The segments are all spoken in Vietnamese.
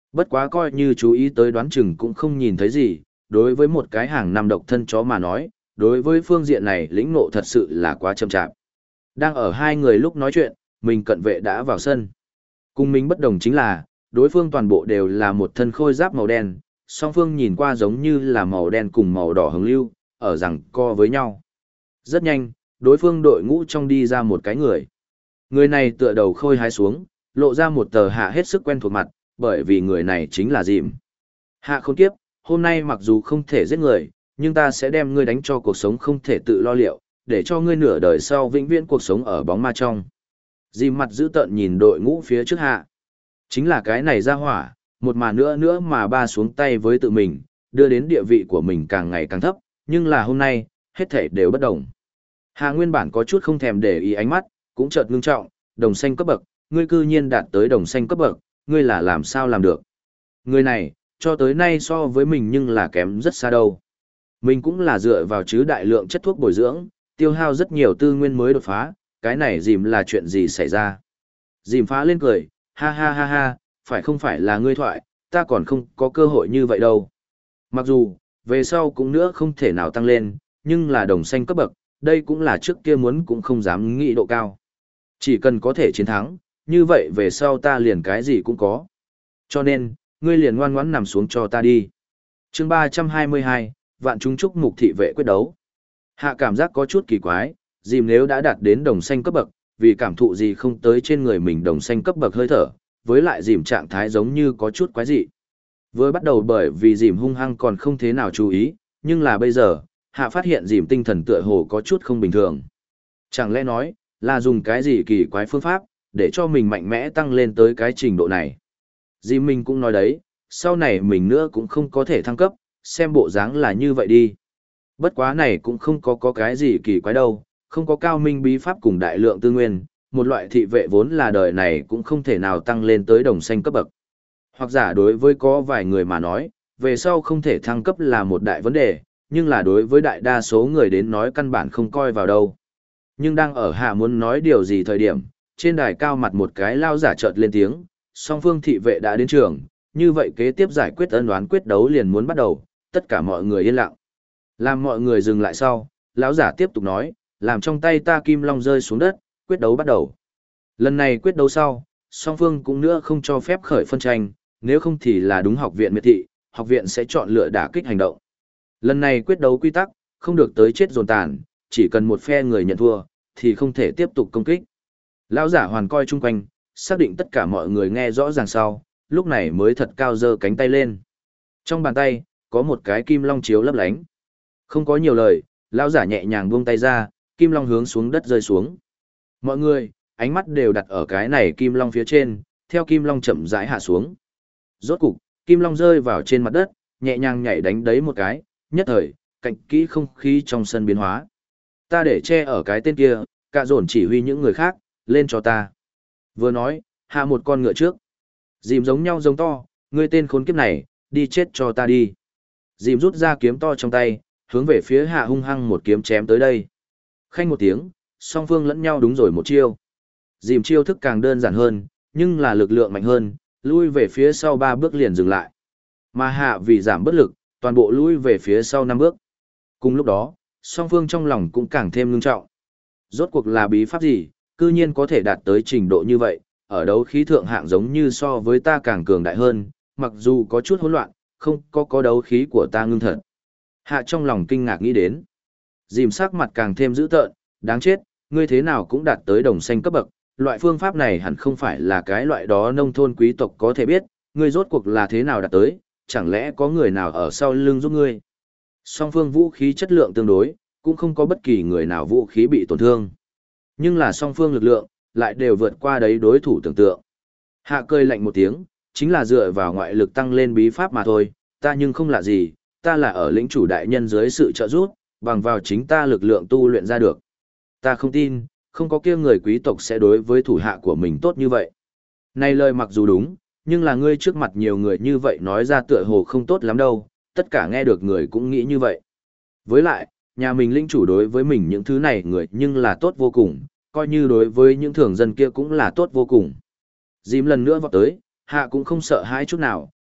Bất quá coi như chú ý tới đoán chừng cũng không nhìn thấy gì, đối với một cái hàng năm độc thân chó mà nói, đối với phương diện này lĩnh ngộ thật sự là quá chậm chạp. Đang ở hai người lúc nói chuyện, mình cận vệ đã vào sân. Cùng mình bất đồng chính là, đối phương toàn bộ đều là một thân khôi giáp màu đen, song phương nhìn qua giống như là màu đen cùng màu đỏ hứng lưu, ở rằng co với nhau. Rất nhanh, đối phương đội ngũ trong đi ra một cái người. Người này tựa đầu khôi hái xuống, lộ ra một tờ hạ hết sức quen thuộc mặt, bởi vì người này chính là Dìm. Hạ khốn kiếp, hôm nay mặc dù không thể giết người, nhưng ta sẽ đem ngươi đánh cho cuộc sống không thể tự lo liệu, để cho ngươi nửa đời sau vĩnh viễn cuộc sống ở bóng ma trong. Dìm mặt dữ tợn nhìn đội ngũ phía trước Hạ. Chính là cái này ra hỏa, một mà nữa mà ba xuống tay với tự mình, đưa đến địa vị của mình càng ngày càng thấp, nhưng là hôm nay, hết thảy đều bất đồng. Hạ nguyên bản có chút không thèm để ý ánh mắt, cũng chợt ngưng trọng, đồng xanh cấp bậc, ngươi cư nhiên đạt tới đồng xanh cấp bậc, ngươi là làm sao làm được. Người này, cho tới nay so với mình nhưng là kém rất xa đâu. Mình cũng là dựa vào chứ đại lượng chất thuốc bồi dưỡng, tiêu hao rất nhiều tư nguyên mới đột phá, cái này Dìm là chuyện gì xảy ra. Dìm phá lên cười, ha ha ha ha, không phải là ngươi thoại, ta còn không có cơ hội như vậy đâu. Mặc dù, về sau cũng nữa không thể nào tăng lên, nhưng là đồng xanh cấp bậc, đây cũng là trước kia muốn cũng không dám nghĩ độ cao. Chỉ cần có thể chiến thắng, như vậy về sau ta liền cái gì cũng có. Cho nên, ngươi liền ngoan ngoãn nằm xuống cho ta đi. Chương 322, vạn chúng chúc mục thị vệ quyết đấu. Hạ cảm giác có chút kỳ quái, Dìm nếu đã đạt đến đồng xanh cấp bậc, vì cảm thụ gì không tới trên người mình đồng xanh cấp bậc hơi thở, với lại Dìm trạng thái giống như có chút quái dị. Vừa bắt đầu bởi vì Dìm hung hăng còn không thế nào chú ý, nhưng là bây giờ, Hạ phát hiện Dìm tinh thần tựa hồ có chút không bình thường. Chẳng lẽ nói, là dùng cái gì kỳ quái phương pháp, để cho mình mạnh mẽ tăng lên tới cái trình độ này. Dìm mình cũng nói đấy, sau này mình nữa cũng không có thể thăng cấp, xem bộ dáng là như vậy đi. Bất quá này cũng không có cái gì kỳ quái đâu, không có cao minh bí pháp cùng đại lượng tư nguyên, một loại thị vệ vốn là đời này cũng không thể nào tăng lên tới đồng xanh cấp bậc. Hoặc giả đối với có vài người mà nói, về sau không thể thăng cấp là một đại vấn đề, nhưng là đối với đại đa số người đến nói căn bản không coi vào đâu. Nhưng đang ở Hạ muốn nói điều gì thời điểm, trên đài cao mặt một cái lao giả chợt lên tiếng, song phương thị vệ đã đến trường, như vậy kế tiếp giải quyết ân oán quyết đấu liền muốn bắt đầu, tất cả mọi người yên lặng. Làm mọi người dừng lại sau, lão giả tiếp tục nói, làm trong tay ta kim long rơi xuống đất, quyết đấu bắt đầu. Lần này quyết đấu sau, song phương cũng nữa không cho phép khởi phân tranh, nếu không thì là đúng học viện miệt thị, học viện sẽ chọn lựa đả kích hành động. Lần này quyết đấu quy tắc, không được tới chết dồn tàn, chỉ cần một phe người nhận thua, thì không thể tiếp tục công kích. Lão giả hoàn coi chung quanh, xác định tất cả mọi người nghe rõ ràng sau, lúc này mới thật cao giơ cánh tay lên. Trong bàn tay, có một cái kim long chiếu lấp lánh. Không có nhiều lời, lão giả nhẹ nhàng buông tay ra, kim long hướng xuống đất rơi xuống. Mọi người, ánh mắt đều đặt ở cái này kim long phía trên, theo kim long chậm rãi hạ xuống. Rốt cục, kim long rơi vào trên mặt đất, nhẹ nhàng nhảy đánh đấy một cái, nhất thời, cạnh kỹ không khí trong sân biến hóa. Ta để che ở cái tên kia, cạ dồn chỉ huy những người khác, lên cho ta. Vừa nói, hạ một con ngựa trước. Dìm giống nhau giống to, ngươi tên khốn kiếp này, đi chết cho ta đi. Dìm rút ra kiếm to trong tay, hướng về phía hạ hung hăng một kiếm chém tới đây. Khanh một tiếng, song phương lẫn nhau đúng rồi một chiêu. Dìm chiêu thức càng đơn giản hơn, nhưng là lực lượng mạnh hơn, lui về phía sau 3 bước liền dừng lại. Mà hạ vì giảm bất lực, toàn bộ lui về phía sau 5 bước. Cùng lúc đó, song phương trong lòng cũng càng thêm ngưng trọng. Rốt cuộc là bí pháp gì, cư nhiên có thể đạt tới trình độ như vậy, ở đấu khí thượng hạng giống như so với ta càng cường đại hơn, mặc dù có chút hỗn loạn, không có đấu khí của ta ngưng thật. Hạ trong lòng kinh ngạc nghĩ đến. Dìm sắc mặt càng thêm dữ tợn, đáng chết, ngươi thế nào cũng đạt tới đồng xanh cấp bậc, loại phương pháp này hẳn không phải là cái loại đó nông thôn quý tộc có thể biết, ngươi rốt cuộc là thế nào đạt tới, chẳng lẽ có người nào ở sau lưng giúp ngươi. Song phương vũ khí chất lượng tương đối, cũng không có bất kỳ người nào vũ khí bị tổn thương. Nhưng là song phương lực lượng, lại đều vượt qua đấy đối thủ tưởng tượng. Hạ cười lạnh một tiếng, chính là dựa vào ngoại lực tăng lên bí pháp mà thôi, ta nhưng không lạ gì, ta là ở lĩnh chủ đại nhân dưới sự trợ giúp, bằng vào chính ta lực lượng tu luyện ra được. Ta không tin, không có kia người quý tộc sẽ đối với thủ hạ của mình tốt như vậy. Này lời mặc dù đúng, nhưng là ngươi trước mặt nhiều người như vậy nói ra tựa hồ không tốt lắm đâu, tất cả nghe được người cũng nghĩ như vậy. Với lại, nhà mình lĩnh chủ đối với mình những thứ này người nhưng là tốt vô cùng, coi như đối với những thường dân kia cũng là tốt vô cùng. Dìm lần nữa vọt tới, hạ cũng không sợ hãi chút nào,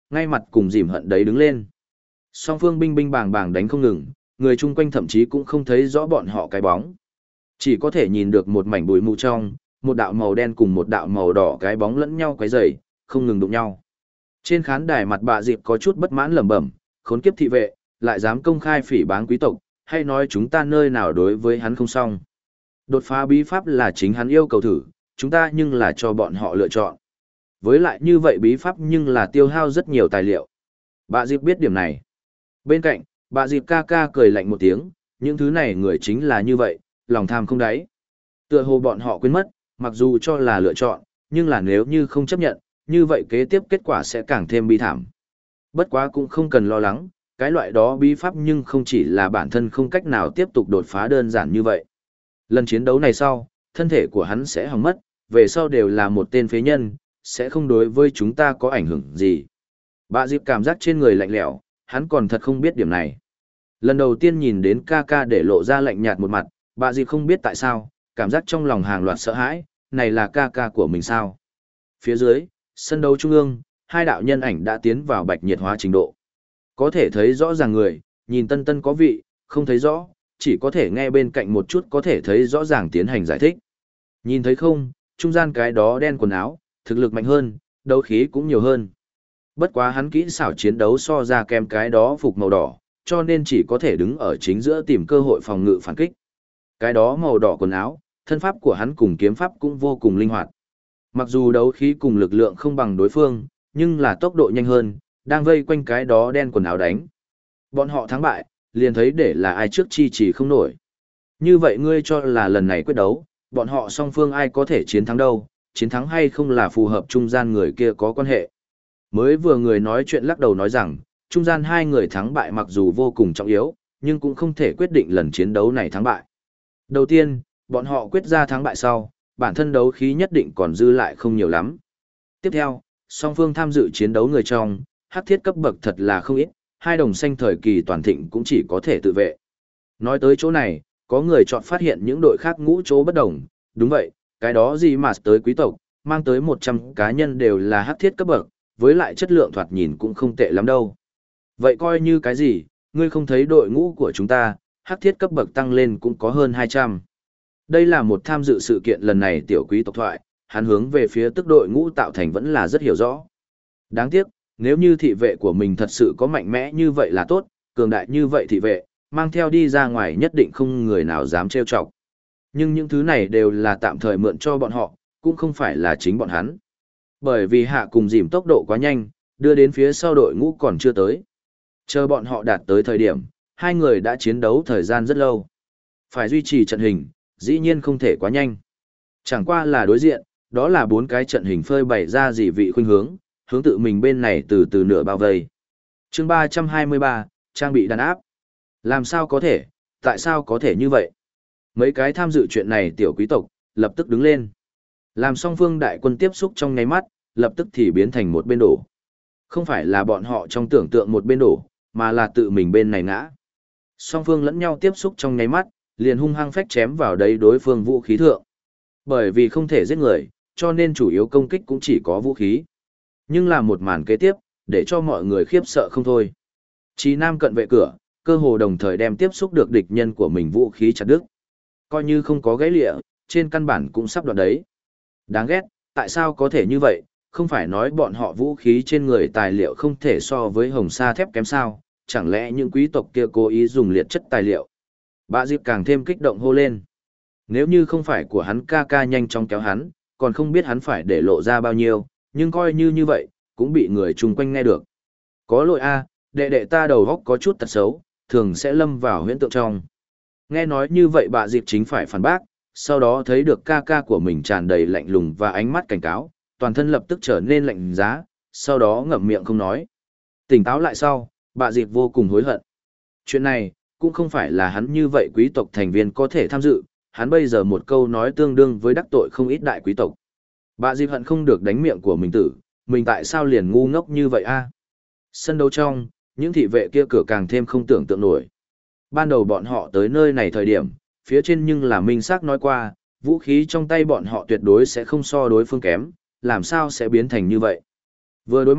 ngay mặt cùng dìm hận đấy đứng lên. Song phương binh binh bàng bàng đánh không ngừng, người chung quanh thậm chí cũng không thấy rõ bọn họ cái bóng. Chỉ có thể nhìn được một mảnh bụi mù trong, một đạo màu đen cùng một đạo màu đỏ cái bóng lẫn nhau quấy rầy, không ngừng đụng nhau. Trên khán đài mặt bạ dịp có chút bất mãn lẩm bẩm, khốn kiếp thị vệ, lại dám công khai phỉ báng quý tộc, hay nói chúng ta nơi nào đối với hắn không xong. Đột phá bí pháp là chính hắn yêu cầu thử, chúng ta nhưng là cho bọn họ lựa chọn. Với lại như vậy bí pháp nhưng là tiêu hao rất nhiều tài liệu. Bạ dịp biết điểm này. Bên cạnh, bạ dịp ca ca cười lạnh một tiếng, những thứ này người chính là như vậy, lòng tham không đáy. Tựa hồ bọn họ quên mất, mặc dù cho là lựa chọn, nhưng là nếu như không chấp nhận, như vậy kế tiếp kết quả sẽ càng thêm bi thảm. Bất quá cũng không cần lo lắng, cái loại đó bí pháp nhưng không chỉ là bản thân không cách nào tiếp tục đột phá đơn giản như vậy. Lần chiến đấu này sau, thân thể của hắn sẽ hỏng mất, về sau đều là một tên phế nhân, sẽ không đối với chúng ta có ảnh hưởng gì. Bạ dịp cảm giác trên người lạnh lẽo, hắn còn thật không biết điểm này. Lần đầu tiên nhìn đến ca ca để lộ ra lạnh nhạt một mặt, bạ dịp không biết tại sao, cảm giác trong lòng hàng loạt sợ hãi, này là ca ca của mình sao. Phía dưới, sân đấu trung ương, hai đạo nhân ảnh đã tiến vào bạch nhiệt hóa trình độ. Có thể thấy rõ ràng người, nhìn tân tân có vị, không thấy rõ, chỉ có thể nghe bên cạnh một chút có thể thấy rõ ràng tiến hành giải thích. Nhìn thấy không, trung gian cái đó đen quần áo, thực lực mạnh hơn, đấu khí cũng nhiều hơn. Bất quá hắn kỹ xảo chiến đấu so ra kem cái đó phục màu đỏ, cho nên chỉ có thể đứng ở chính giữa tìm cơ hội phòng ngự phản kích. Cái đó màu đỏ quần áo, thân pháp của hắn cùng kiếm pháp cũng vô cùng linh hoạt. Mặc dù đấu khí cùng lực lượng không bằng đối phương, nhưng là tốc độ nhanh hơn, đang vây quanh cái đó đen quần áo đánh. Bọn họ thắng bại, liền thấy để là ai trước chi chỉ không nổi. Như vậy ngươi cho là lần này quyết đấu, bọn họ song phương ai có thể chiến thắng đâu, chiến thắng hay không là phù hợp trung gian người kia có quan hệ. Mới vừa người nói chuyện lắc đầu nói rằng, trung gian hai người thắng bại mặc dù vô cùng trọng yếu, nhưng cũng không thể quyết định lần chiến đấu này thắng bại. Đầu tiên, bọn họ quyết ra thắng bại sau, bản thân đấu khí nhất định còn dư lại không nhiều lắm. Tiếp theo, song phương tham dự chiến đấu người trong, hắc thiết cấp bậc thật là không ít, hai đồng xanh thời kỳ toàn thịnh cũng chỉ có thể tự vệ. Nói tới chỗ này, có người chọn phát hiện những đội khác ngũ chỗ bất đồng, đúng vậy, cái đó gì mà tới quý tộc, mang tới 100 cá nhân đều là hắc thiết cấp bậc, với lại chất lượng thoạt nhìn cũng không tệ lắm đâu. Vậy coi như cái gì, ngươi không thấy đội ngũ của chúng ta, hắc thiết cấp bậc tăng lên cũng có hơn 200. Đây là một tham dự sự kiện lần này tiểu quý tộc thoại, hắn hướng về phía tức đội ngũ tạo thành vẫn là rất hiểu rõ. Đáng tiếc, nếu như thị vệ của mình thật sự có mạnh mẽ như vậy là tốt, cường đại như vậy thị vệ, mang theo đi ra ngoài nhất định không người nào dám trêu chọc. Nhưng những thứ này đều là tạm thời mượn cho bọn họ, cũng không phải là chính bọn hắn. Bởi vì hạ cùng dìm tốc độ quá nhanh, đưa đến phía sau đội ngũ còn chưa tới. Chờ bọn họ đạt tới thời điểm, hai người đã chiến đấu thời gian rất lâu. Phải duy trì trận hình, dĩ nhiên không thể quá nhanh. Chẳng qua là đối diện, đó là 4 cái trận hình phơi bày ra dị vị khuynh hướng, hướng tự mình bên này từ từ nửa bao vây. Chương 323, trang bị đàn áp. Làm sao có thể, tại sao có thể như vậy? Mấy cái tham dự chuyện này tiểu quý tộc, lập tức đứng lên. Làm song phương đại quân tiếp xúc trong nháy mắt, lập tức thì biến thành một bên đổ. Không phải là bọn họ trong tưởng tượng một bên đổ, mà là tự mình bên này ngã. Song phương lẫn nhau tiếp xúc trong nháy mắt, liền hung hăng phách chém vào đấy đối phương vũ khí thượng. Bởi vì không thể giết người, cho nên chủ yếu công kích cũng chỉ có vũ khí. Nhưng là một màn kế tiếp, để cho mọi người khiếp sợ không thôi. Chí Nam cận vệ cửa, cơ hồ đồng thời đem tiếp xúc được địch nhân của mình vũ khí chặt đứt. Coi như không có gãy lịa, trên căn bản cũng sắp đoạn đấy. Đáng ghét, tại sao có thể như vậy, không phải nói bọn họ vũ khí trên người tài liệu không thể so với hồng sa thép kém sao, chẳng lẽ những quý tộc kia cố ý dùng liệt chất tài liệu. Bạ Diệp càng thêm kích động hô lên. Nếu như không phải của hắn ca ca nhanh chóng kéo hắn, còn không biết hắn phải để lộ ra bao nhiêu, nhưng coi như vậy, cũng bị người chung quanh nghe được. Có lỗi a, đệ đệ ta đầu góc có chút tật xấu, thường sẽ lâm vào huyễn tượng trong. Nghe nói như vậy Bạ Diệp chính phải phản bác, sau đó thấy được ca ca của mình tràn đầy lạnh lùng và ánh mắt cảnh cáo, toàn thân lập tức trở nên lạnh giá, sau đó ngậm miệng không nói. Tỉnh táo lại sau, Bạ Diệp vô cùng hối hận. Chuyện này, cũng không phải là hắn như vậy quý tộc thành viên có thể tham dự, hắn bây giờ một câu nói tương đương với đắc tội không ít đại quý tộc. Bạ Diệp hận không được đánh miệng của mình tử, mình tại sao liền ngu ngốc như vậy a? Sân đấu trong, những thị vệ kia cửa càng thêm không tưởng tượng nổi. Ban đầu bọn họ tới nơi này thời điểm, phía trên nhưng là minh xác nói qua, vũ khí trong tay bọn họ tuyệt đối sẽ không so đối phương kém, làm sao sẽ biến thành như vậy. Vừa đối mặt,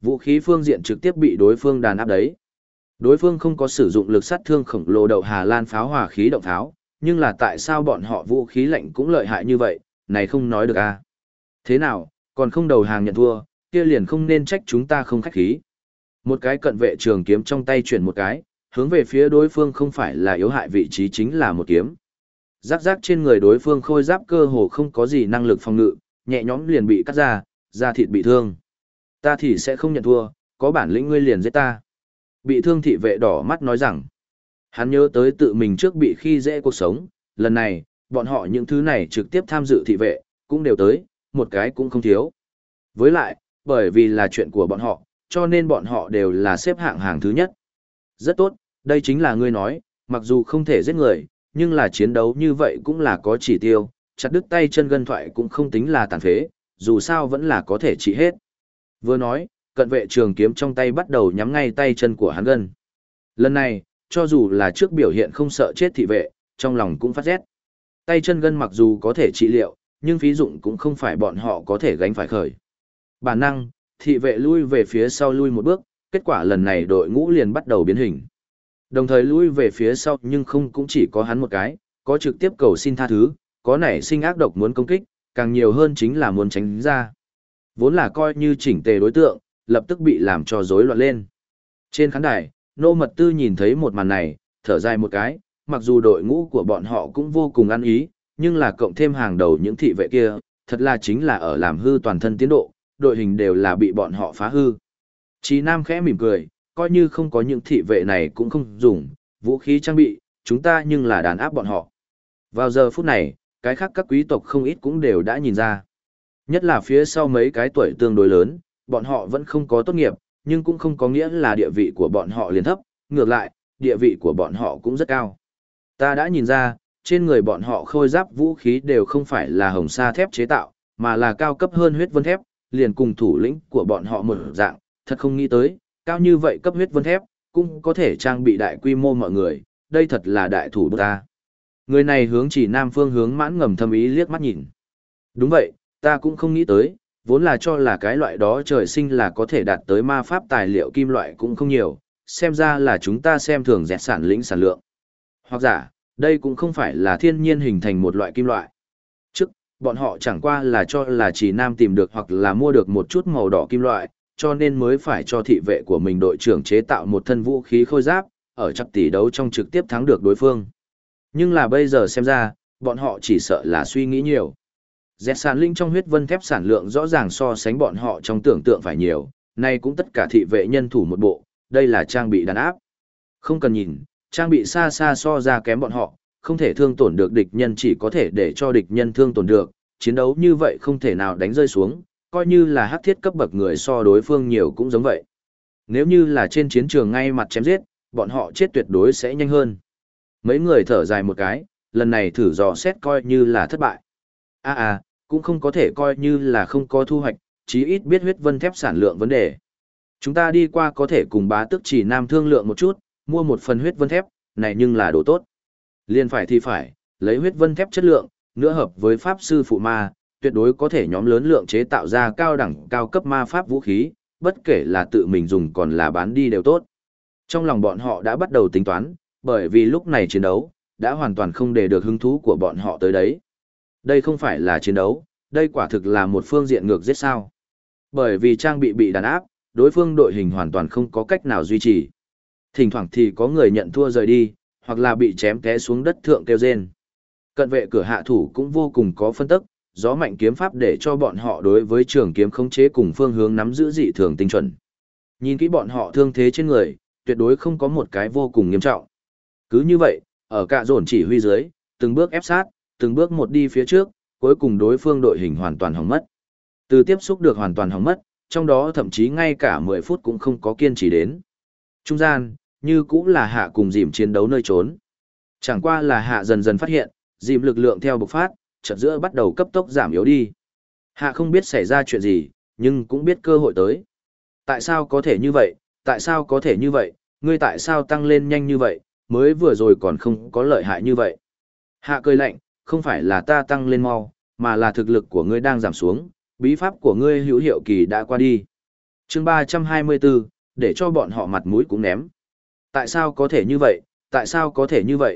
vũ khí phương diện trực tiếp bị đối phương đàn áp đấy. Đối phương không có sử dụng lực sát thương khổng lồ đậu Hà Lan pháo hỏa khí động pháo, nhưng là tại sao bọn họ vũ khí lạnh cũng lợi hại như vậy, này không nói được à. Thế nào, còn không đầu hàng nhận thua, kia liền không nên trách chúng ta không khách khí. Một cái cận vệ trường kiếm trong tay chuyển một cái, hướng về phía đối phương không phải là yếu hại vị trí chính là một kiếm. Rác rác trên người đối phương khôi giáp cơ hồ không có gì năng lực phòng ngự, nhẹ nhõm liền bị cắt ra, da thịt bị thương. Ta thì sẽ không nhận thua, có bản lĩnh ngươi liền giết ta. Bị thương thị vệ đỏ mắt nói rằng, hắn nhớ tới tự mình trước bị khi dễ cuộc sống, lần này, bọn họ những thứ này trực tiếp tham dự thị vệ, cũng đều tới, một cái cũng không thiếu. Với lại, bởi vì là chuyện của bọn họ, cho nên bọn họ đều là xếp hạng hàng thứ nhất. Rất tốt, đây chính là ngươi nói, mặc dù không thể giết người, nhưng là chiến đấu như vậy cũng là có chỉ tiêu, chặt đứt tay chân gân thoại cũng không tính là tàn phế, dù sao vẫn là có thể trị hết. Vừa nói, cận vệ trường kiếm trong tay bắt đầu nhắm ngay tay chân của hắn gân. Lần này, cho dù là trước biểu hiện không sợ chết thị vệ, trong lòng cũng phát rét. Tay chân gân mặc dù có thể trị liệu, nhưng phí dụng cũng không phải bọn họ có thể gánh phải khởi. Bản năng, thị vệ lui về phía sau lui một bước, kết quả lần này đội ngũ liền bắt đầu biến hình. Đồng thời lui về phía sau nhưng không cũng chỉ có hắn một cái, có trực tiếp cầu xin tha thứ, có nảy sinh ác độc muốn công kích, càng nhiều hơn chính là muốn tránh ra. Vốn là coi như chỉnh tề đối tượng, lập tức bị làm cho rối loạn lên. Trên khán đài, Nô Mật Tư nhìn thấy một màn này, thở dài một cái, mặc dù đội ngũ của bọn họ cũng vô cùng ăn ý, nhưng là cộng thêm hàng đầu những thị vệ kia, thật là chính là ở làm hư toàn thân tiến độ, đội hình đều là bị bọn họ phá hư. Chí Nam khẽ mỉm cười, coi như không có những thị vệ này cũng không dùng, vũ khí trang bị, chúng ta nhưng là đàn áp bọn họ. Vào giờ phút này, cái khác các quý tộc không ít cũng đều đã nhìn ra. Nhất là phía sau mấy cái tuổi tương đối lớn, bọn họ vẫn không có tốt nghiệp, nhưng cũng không có nghĩa là địa vị của bọn họ liền thấp, ngược lại, địa vị của bọn họ cũng rất cao. Ta đã nhìn ra, trên người bọn họ khôi giáp vũ khí đều không phải là hồng sa thép chế tạo, mà là cao cấp hơn huyết vân thép, liền cùng thủ lĩnh của bọn họ một dạng, thật không nghĩ tới, cao như vậy cấp huyết vân thép, cũng có thể trang bị đại quy mô mọi người, đây thật là đại thủ bút ta. Người này hướng chỉ nam phương hướng mãn ngầm thâm ý liếc mắt nhìn. Đúng vậy, ta cũng không nghĩ tới, vốn là cho là cái loại đó trời sinh là có thể đạt tới ma pháp tài liệu kim loại cũng không nhiều, xem ra là chúng ta xem thường dẹt sản lĩnh sản lượng. Hoặc giả, đây cũng không phải là thiên nhiên hình thành một loại kim loại. Trước, bọn họ chẳng qua là cho là chỉ nam tìm được hoặc là mua được một chút màu đỏ kim loại, cho nên mới phải cho thị vệ của mình đội trưởng chế tạo một thân vũ khí khôi giáp, ở chắc tỷ đấu trong trực tiếp thắng được đối phương. Nhưng là bây giờ xem ra, bọn họ chỉ sợ là suy nghĩ nhiều. Dẹt sản linh trong huyết vân thép sản lượng rõ ràng so sánh bọn họ trong tưởng tượng phải nhiều, nay cũng tất cả thị vệ nhân thủ một bộ, đây là trang bị đàn áp. Không cần nhìn, trang bị xa xa so ra kém bọn họ, không thể thương tổn được địch nhân chỉ có thể để cho địch nhân thương tổn được, chiến đấu như vậy không thể nào đánh rơi xuống, coi như là hắc thiết cấp bậc người so đối phương nhiều cũng giống vậy. Nếu như là trên chiến trường ngay mặt chém giết, bọn họ chết tuyệt đối sẽ nhanh hơn. Mấy người thở dài một cái, lần này thử dò xét coi như là thất bại. Cũng không có thể coi như là không có thu hoạch, chí ít biết huyết vân thép sản lượng vấn đề. Chúng ta đi qua có thể cùng bá tước chỉ nam thương lượng một chút, mua một phần huyết vân thép, này nhưng là đồ tốt. Liên phải thì phải, lấy huyết vân thép chất lượng, nữa hợp với pháp sư phụ ma, tuyệt đối có thể nhóm lớn lượng chế tạo ra cao đẳng cao cấp ma pháp vũ khí, bất kể là tự mình dùng còn là bán đi đều tốt. Trong lòng bọn họ đã bắt đầu tính toán, bởi vì lúc này chiến đấu, đã hoàn toàn không để được hứng thú của bọn họ tới đấy. Đây không phải là chiến đấu, đây quả thực là một phương diện ngược giết sao. Bởi vì trang bị đàn áp, đối phương đội hình hoàn toàn không có cách nào duy trì. Thỉnh thoảng thì có người nhận thua rời đi, hoặc là bị chém té xuống đất thượng kêu rên. Cận vệ cửa hạ thủ cũng vô cùng có phân tức, gió mạnh kiếm pháp để cho bọn họ đối với trường kiếm khống chế cùng phương hướng nắm giữ dị thường tinh chuẩn. Nhìn kỹ bọn họ thương thế trên người, tuyệt đối không có một cái vô cùng nghiêm trọng. Cứ như vậy, ở cả dồn chỉ huy dưới, từng bước ép sát, từng bước một đi phía trước, cuối cùng đối phương đội hình hoàn toàn hỏng mất. Từ tiếp xúc được hoàn toàn hỏng mất, trong đó thậm chí ngay cả 10 phút cũng không có kiên trì đến. Trung gian, như cũng là hạ cùng dìm chiến đấu nơi trốn. Chẳng qua là hạ dần dần phát hiện, dìm lực lượng theo bộc phát, chợt giữa bắt đầu cấp tốc giảm yếu đi. Hạ không biết xảy ra chuyện gì, nhưng cũng biết cơ hội tới. Tại sao có thể như vậy, tại sao có thể như vậy, ngươi tại sao tăng lên nhanh như vậy, mới vừa rồi còn không có lợi hại như vậy. Hạ cười lạnh, không phải là ta tăng lên mau, mà là thực lực của ngươi đang giảm xuống, bí pháp của ngươi hữu hiệu kỳ đã qua đi. chương 324, để cho bọn họ mặt mũi cũng ném. Tại sao có thể như vậy, tại sao có thể như vậy,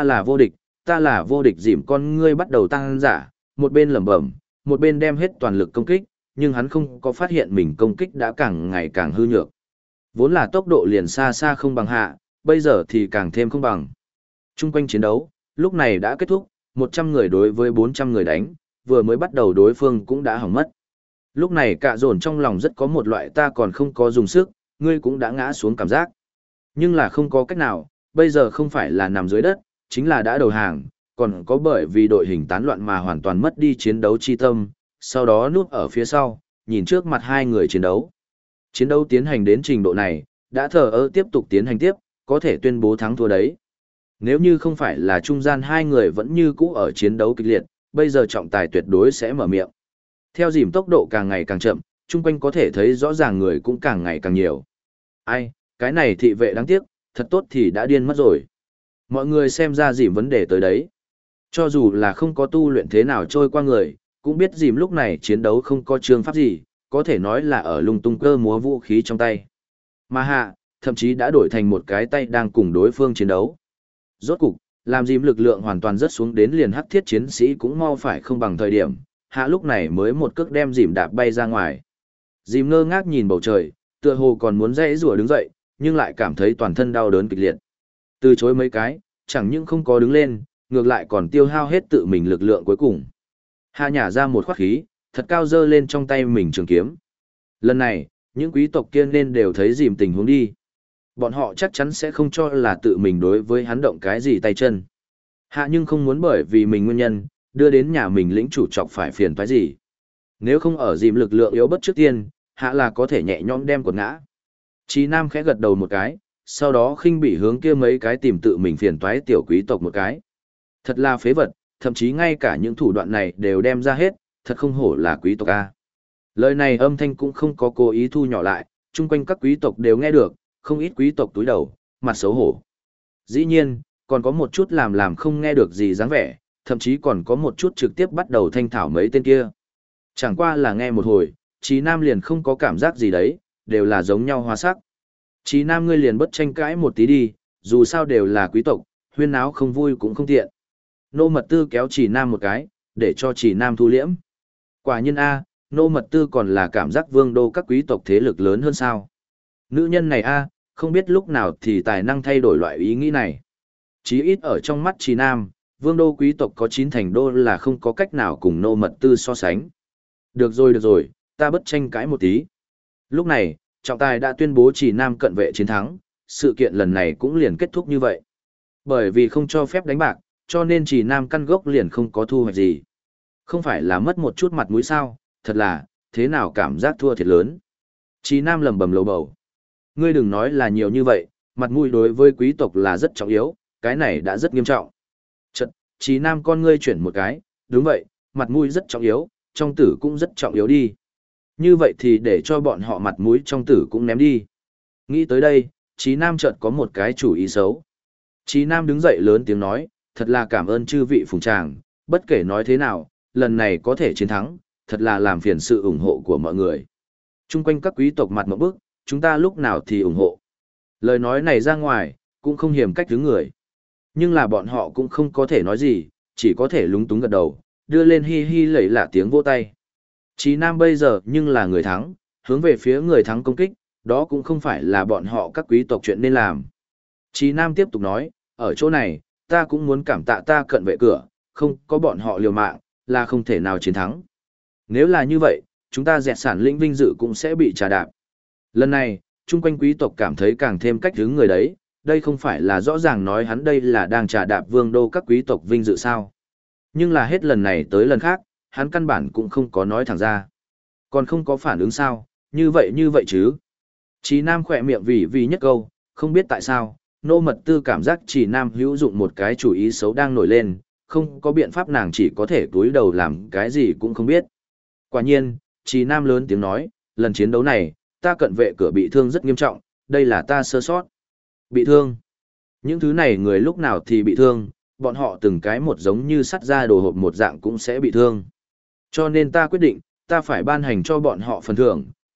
ta là vô địch dìm con ngươi bắt đầu tăng giả, một bên lẩm bẩm, một bên đem hết toàn lực công kích, nhưng hắn không có phát hiện mình công kích đã càng ngày càng hư nhược. Vốn là tốc độ liền xa xa không bằng hạ, bây giờ thì càng thêm không bằng. Trung quanh chiến đấu, lúc này đã kết thúc, 100 người đối với 400 người đánh, vừa mới bắt đầu đối phương cũng đã hỏng mất. Lúc này cả dồn trong lòng rất có một loại ta còn không có dùng sức, ngươi cũng đã ngã xuống cảm giác. Nhưng là không có cách nào, bây giờ không phải là nằm dưới đất, chính là đã đầu hàng, còn có bởi vì đội hình tán loạn mà hoàn toàn mất đi chiến đấu chi tâm, sau đó núp ở phía sau, nhìn trước mặt hai người chiến đấu. Chiến đấu tiến hành đến trình độ này, đã thờ ơ tiếp tục tiến hành tiếp, có thể tuyên bố thắng thua đấy. Nếu như không phải là trung gian hai người vẫn như cũ ở chiến đấu kịch liệt, bây giờ trọng tài tuyệt đối sẽ mở miệng. Theo dìm tốc độ càng ngày càng chậm, chung quanh có thể thấy rõ ràng người cũng càng ngày càng nhiều. Ai, cái này thị vệ đáng tiếc, thật tốt thì đã điên mất rồi. Mọi người xem ra dìm vấn đề tới đấy. Cho dù là không có tu luyện thế nào trôi qua người, cũng biết dìm lúc này chiến đấu không có chương pháp gì, có thể nói là ở lung tung cơ múa vũ khí trong tay. Mà hạ, thậm chí đã đổi thành một cái tay đang cùng đối phương chiến đấu. Rốt cục, làm dìm lực lượng hoàn toàn rớt xuống đến liền hắc thiết chiến sĩ cũng mau phải không bằng thời điểm, hạ lúc này mới một cước đem dìm đạp bay ra ngoài. Dìm ngơ ngác nhìn bầu trời, tựa hồ còn muốn dãy rủa đứng dậy, nhưng lại cảm thấy toàn thân đau đớn kịch liệt. Từ chối mấy cái, chẳng những không có đứng lên, ngược lại còn tiêu hao hết tự mình lực lượng cuối cùng. Hạ nhả ra một khoát khí, thật cao dơ lên trong tay mình trường kiếm. Lần này, những quý tộc kia nên đều thấy dìm tình huống đi. Bọn họ chắc chắn sẽ không cho là tự mình đối với hắn động cái gì tay chân. Hạ nhưng không muốn bởi vì mình nguyên nhân, đưa đến nhà mình lĩnh chủ chọc phải phiền toái gì. Nếu không ở dìm lực lượng yếu bất trước tiên, hạ là có thể nhẹ nhõm đem quật ngã. Chí Nam khẽ gật đầu một cái, sau đó khinh bỉ hướng kia mấy cái tìm tự mình phiền toái tiểu quý tộc một cái. Thật là phế vật, thậm chí ngay cả những thủ đoạn này đều đem ra hết, thật không hổ là quý tộc a. Lời này âm thanh cũng không có cố ý thu nhỏ lại, chung quanh các quý tộc đều nghe được, không ít quý tộc túi đầu, mặt xấu hổ. Dĩ nhiên, còn có một chút làm không nghe được gì dáng vẻ, thậm chí còn có một chút trực tiếp bắt đầu thanh thảo mấy tên kia. Chẳng qua là nghe một hồi, Chí Nam liền không có cảm giác gì đấy, đều là giống nhau hoa sắc. Chí Nam ngươi liền bất tranh cãi một tí đi, dù sao đều là quý tộc, huyên náo không vui cũng không tiện. Nô Mật Tư kéo Chí Nam một cái, để cho Chí Nam thu liễm. Quả nhiên A, Nô Mật Tư còn là cảm giác vương đô các quý tộc thế lực lớn hơn sao. Nữ nhân này A, không biết lúc nào thì tài năng thay đổi loại ý nghĩ này. Chí ít ở trong mắt Chí Nam, vương đô quý tộc có 9 thành đô là không có cách nào cùng Nô Mật Tư so sánh. Được rồi, ta bất tranh cãi một tí. Lúc này, trọng tài đã tuyên bố Chí Nam cận vệ chiến thắng, sự kiện lần này cũng liền kết thúc như vậy. Bởi vì không cho phép đánh bạc, cho nên Chí Nam căn gốc liền không có thu hoạch gì. Không phải là mất một chút mặt mũi sao, thật là, thế nào cảm giác thua thiệt lớn. Chí Nam lầm bầm lầu bầu. Ngươi đừng nói là nhiều như vậy, mặt mũi đối với quý tộc là rất trọng yếu, cái này đã rất nghiêm trọng. Chật, Chí Nam con ngươi chuyển một cái, đúng vậy, mặt mũi rất trọng yếu, trong tử cũng rất trọng yếu đi. Như vậy thì để cho bọn họ mặt mũi trong tử cũng ném đi. Nghĩ tới đây, Chí Nam chợt có một cái chủ ý xấu. Chí Nam đứng dậy lớn tiếng nói, thật là cảm ơn chư vị phùng tràng, bất kể nói thế nào, lần này có thể chiến thắng, thật là làm phiền sự ủng hộ của mọi người. Trung quanh các quý tộc mặt một bức, chúng ta lúc nào thì ủng hộ. Lời nói này ra ngoài, cũng không hiểm cách thứ người. Nhưng là bọn họ cũng không có thể nói gì, chỉ có thể lúng túng gật đầu, đưa lên hi hi lẩy lả tiếng vỗ tay. Chí Nam bây giờ nhưng là người thắng, hướng về phía người thắng công kích, đó cũng không phải là bọn họ các quý tộc chuyện nên làm. Chí Nam tiếp tục nói, ở chỗ này, ta cũng muốn cảm tạ ta cận vệ cửa, không có bọn họ liều mạng, là không thể nào chiến thắng. Nếu là như vậy, chúng ta dẹt sản lĩnh vinh dự cũng sẽ bị trà đạp. Lần này, chung quanh quý tộc cảm thấy càng thêm cách hướng người đấy, đây không phải là rõ ràng nói hắn đây là đang trà đạp vương đô các quý tộc vinh dự sao. Nhưng là hết lần này tới lần khác, hắn căn bản cũng không có nói thẳng ra. Còn không có phản ứng sao, như vậy chứ. Chí Nam khỏe miệng vì nhất câu, không biết tại sao, Nô Mật Tư cảm giác Chí Nam hữu dụng một cái chủ ý xấu đang nổi lên, không có biện pháp nàng chỉ có thể túi đầu làm cái gì cũng không biết. Quả nhiên, Chí Nam lớn tiếng nói, lần chiến đấu này, ta cận vệ cửa bị thương rất nghiêm trọng, đây là ta sơ sót. Bị thương? Những thứ này người lúc nào thì bị thương, bọn họ từng cái một giống như sắt ra đồ hộp một dạng cũng sẽ bị thương. Cho nên ta quyết định, ta phải ban hành cho bọn họ phần thưởng,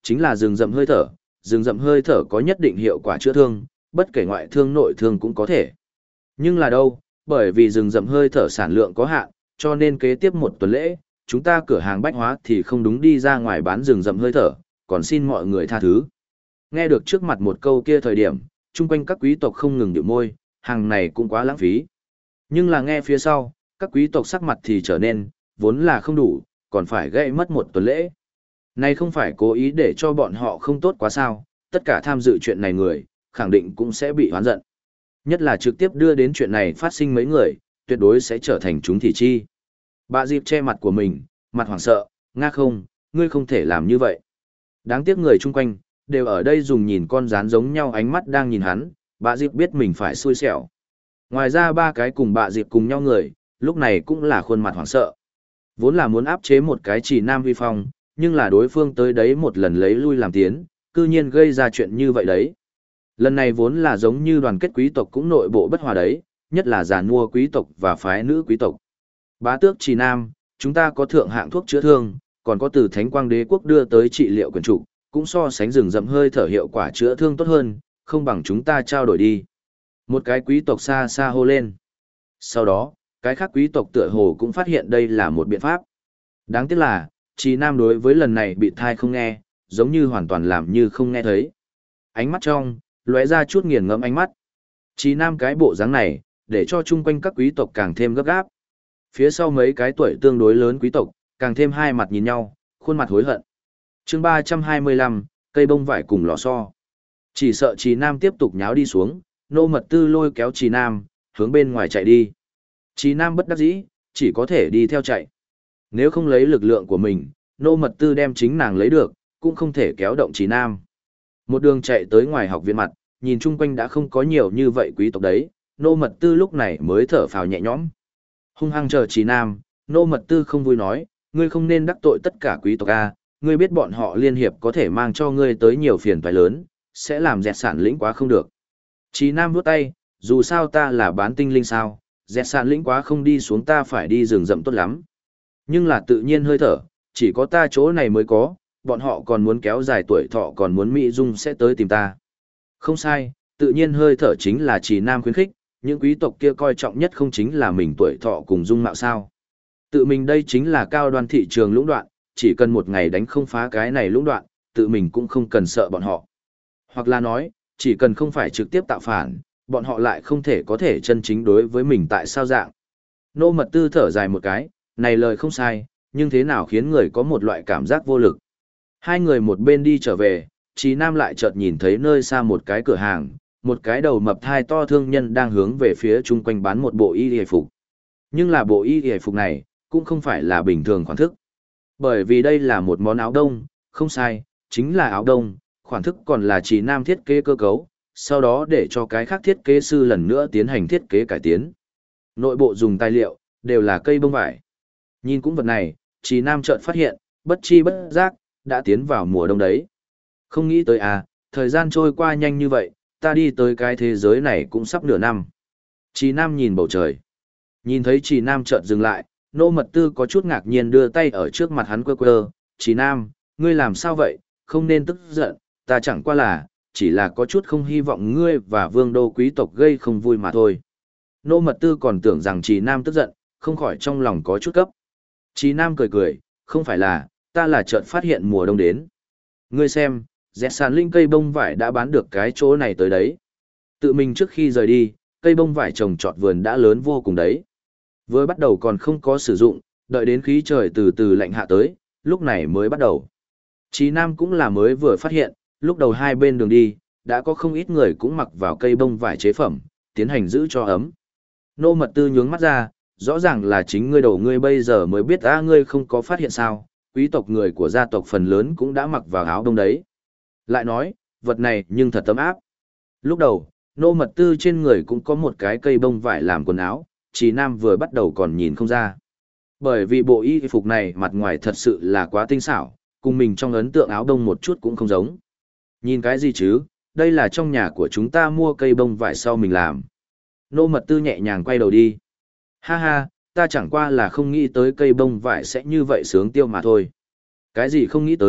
chính là rừng rậm hơi thở, rừng rậm hơi thở có nhất định hiệu quả chữa thương, bất kể ngoại thương nội thương cũng có thể. Nhưng là đâu, bởi vì rừng rậm hơi thở sản lượng có hạn, cho nên kế tiếp một tuần lễ, chúng ta cửa hàng bách hóa thì không đúng đi ra ngoài bán rừng rậm hơi thở, còn xin mọi người tha thứ. Nghe được trước mặt một câu kia thời điểm, chung quanh các quý tộc không ngừng nhíu môi, hàng này cũng quá lãng phí. Nhưng là nghe phía sau, các quý tộc sắc mặt thì trở nên, vốn là không đủ, còn phải gãy mất một tuần lễ. Này không phải cố ý để cho bọn họ không tốt quá sao, tất cả tham dự chuyện này người, khẳng định cũng sẽ bị hoán giận. Nhất là trực tiếp đưa đến chuyện này phát sinh mấy người, tuyệt đối sẽ trở thành chúng thị chi. Bà Diệp che mặt của mình, mặt hoảng sợ, nga không, ngươi không thể làm như vậy. Đáng tiếc người chung quanh, đều ở đây dùng nhìn con rán giống nhau ánh mắt đang nhìn hắn, bà Diệp biết mình phải xui xẻo. Ngoài ra ba cái cùng bà Diệp cùng nhau người, lúc này cũng là khuôn mặt hoảng sợ. Vốn là muốn áp chế một cái chỉ nam vi phong, nhưng là đối phương tới đấy một lần lấy lui làm tiến, cư nhiên gây ra chuyện như vậy đấy. Lần này vốn là giống như đoàn kết quý tộc cũng nội bộ bất hòa đấy, nhất là giàn mua quý tộc và phái nữ quý tộc. Bá tước Trì Nam, chúng ta có thượng hạng thuốc chữa thương, còn có từ Thánh Quang Đế quốc đưa tới trị liệu quyền trụ, cũng so sánh rừng rậm hơi thở hiệu quả chữa thương tốt hơn, không bằng chúng ta trao đổi đi. Một cái quý tộc xa xa hô lên. Sau đó, cái khác quý tộc tựa hồ cũng phát hiện đây là một biện pháp. Đáng tiếc là, Trì Nam đối với lần này bị thai không nghe, giống như hoàn toàn làm như không nghe thấy. Ánh mắt trong, lóe ra chút nghiền ngẫm ánh mắt. Trì Nam cái bộ dáng này, để cho chung quanh các quý tộc càng thêm gấp gáp. Phía sau mấy cái tuổi tương đối lớn quý tộc, càng thêm hai mặt nhìn nhau, khuôn mặt hối hận. Chương 325, cây bông vải cùng lò xo. Chỉ sợ Trì Nam tiếp tục nháo đi xuống, Nô Mật Tư lôi kéo Trì Nam, hướng bên ngoài chạy đi. Trì Nam bất đắc dĩ, chỉ có thể đi theo chạy. Nếu không lấy lực lượng của mình, Nô Mật Tư đem chính nàng lấy được, cũng không thể kéo động Trì Nam. Một đường chạy tới ngoài học viện mặt, nhìn chung quanh đã không có nhiều như vậy quý tộc đấy, Nô Mật Tư lúc này mới thở phào nhẹ nhõm. Hung hăng chờ Trì Nam, Nô Mật Tư không vui nói, ngươi không nên đắc tội tất cả quý tộc a, ngươi biết bọn họ liên hiệp có thể mang cho ngươi tới nhiều phiền toái lớn, sẽ làm dẹt sản lĩnh quá không được. Trì Nam vuốt tay, dù sao ta là bán tinh linh sao, dẹt sản lĩnh quá không đi xuống ta phải đi rừng rậm tốt lắm. Nhưng là tự nhiên hơi thở, chỉ có ta chỗ này mới có, bọn họ còn muốn kéo dài tuổi thọ còn muốn Mỹ Dung sẽ tới tìm ta. Không sai, tự nhiên hơi thở chính là Trì Nam khuyến khích, những quý tộc kia coi trọng nhất không chính là mình tuổi thọ cùng dung mạo sao. Tự mình đây chính là cao đoan thị trường lũng đoạn, chỉ cần một ngày đánh không phá cái này lũng đoạn, tự mình cũng không cần sợ bọn họ. Hoặc là nói, chỉ cần không phải trực tiếp tạo phản, bọn họ lại không thể có thể chân chính đối với mình tại sao dạng. Nô Mật Tư thở dài một cái, này lời không sai, nhưng thế nào khiến người có một loại cảm giác vô lực. Hai người một bên đi trở về, Trì Nam lại chợt nhìn thấy nơi xa một cái cửa hàng, một cái đầu mập thai to thương nhân đang hướng về phía chung quanh bán một bộ y y phục. Nhưng là bộ y y phục này, cũng không phải là bình thường khoản thức. Bởi vì đây là một món áo đông, không sai, chính là áo đông, khoản thức còn là Trì Nam thiết kế cơ cấu, sau đó để cho cái khác thiết kế sư lần nữa tiến hành thiết kế cải tiến. Nội bộ dùng tài liệu, đều là cây bông vải. Nhìn cũng vật này, Trì Nam chợt phát hiện, bất chi bất giác, đã tiến vào mùa đông đấy. Không nghĩ tới à, thời gian trôi qua nhanh như vậy, ta đi tới cái thế giới này cũng sắp nửa năm. Trì Nam nhìn bầu trời. Nhìn thấy Trì Nam chợt dừng lại, Nô Mật Tư có chút ngạc nhiên đưa tay ở trước mặt hắn quơ quơ. Trì Nam, ngươi làm sao vậy, không nên tức giận, ta chẳng qua là, chỉ là có chút không hy vọng ngươi và vương đô quý tộc gây không vui mà thôi. Nô Mật Tư còn tưởng rằng Trì Nam tức giận, không khỏi trong lòng có chút cấp. Trì Nam cười cười, không phải là, ta là chợt phát hiện mùa đông đến. Ngươi xem, dẹt sàn linh cây bông vải đã bán được cái chỗ này tới đấy. Tự mình trước khi rời đi, cây bông vải trồng trọt vườn đã lớn vô cùng đấy. Vừa bắt đầu còn không có sử dụng, đợi đến khí trời từ từ lạnh hạ tới, lúc này mới bắt đầu. Trì Nam cũng là mới vừa phát hiện, lúc đầu hai bên đường đi, đã có không ít người cũng mặc vào cây bông vải chế phẩm, tiến hành giữ cho ấm. Nô Mật Tư nhướng mắt ra, rõ ràng là chính ngươi đầu ngươi bây giờ mới biết ngươi không có phát hiện sao, quý tộc người của gia tộc phần lớn cũng đã mặc vào áo đông đấy. Lại nói, vật này nhưng thật ấm áp. Lúc đầu, Nô Mật Tư trên người cũng có một cái cây bông vải làm quần áo, Trì Nam vừa bắt đầu còn nhìn không ra. Bởi vì bộ y phục này mặt ngoài thật sự là quá tinh xảo, cùng mình trong ấn tượng áo đông một chút cũng không giống. Nhìn cái gì chứ, đây là trong nhà của chúng ta mua cây bông vải sau mình làm. Nô Mật Tư nhẹ nhàng quay đầu đi. Ha ha, ta chẳng qua là không nghĩ tới cây bông vải sẽ như vậy sướng tiêu mà thôi. Cái gì không nghĩ tới,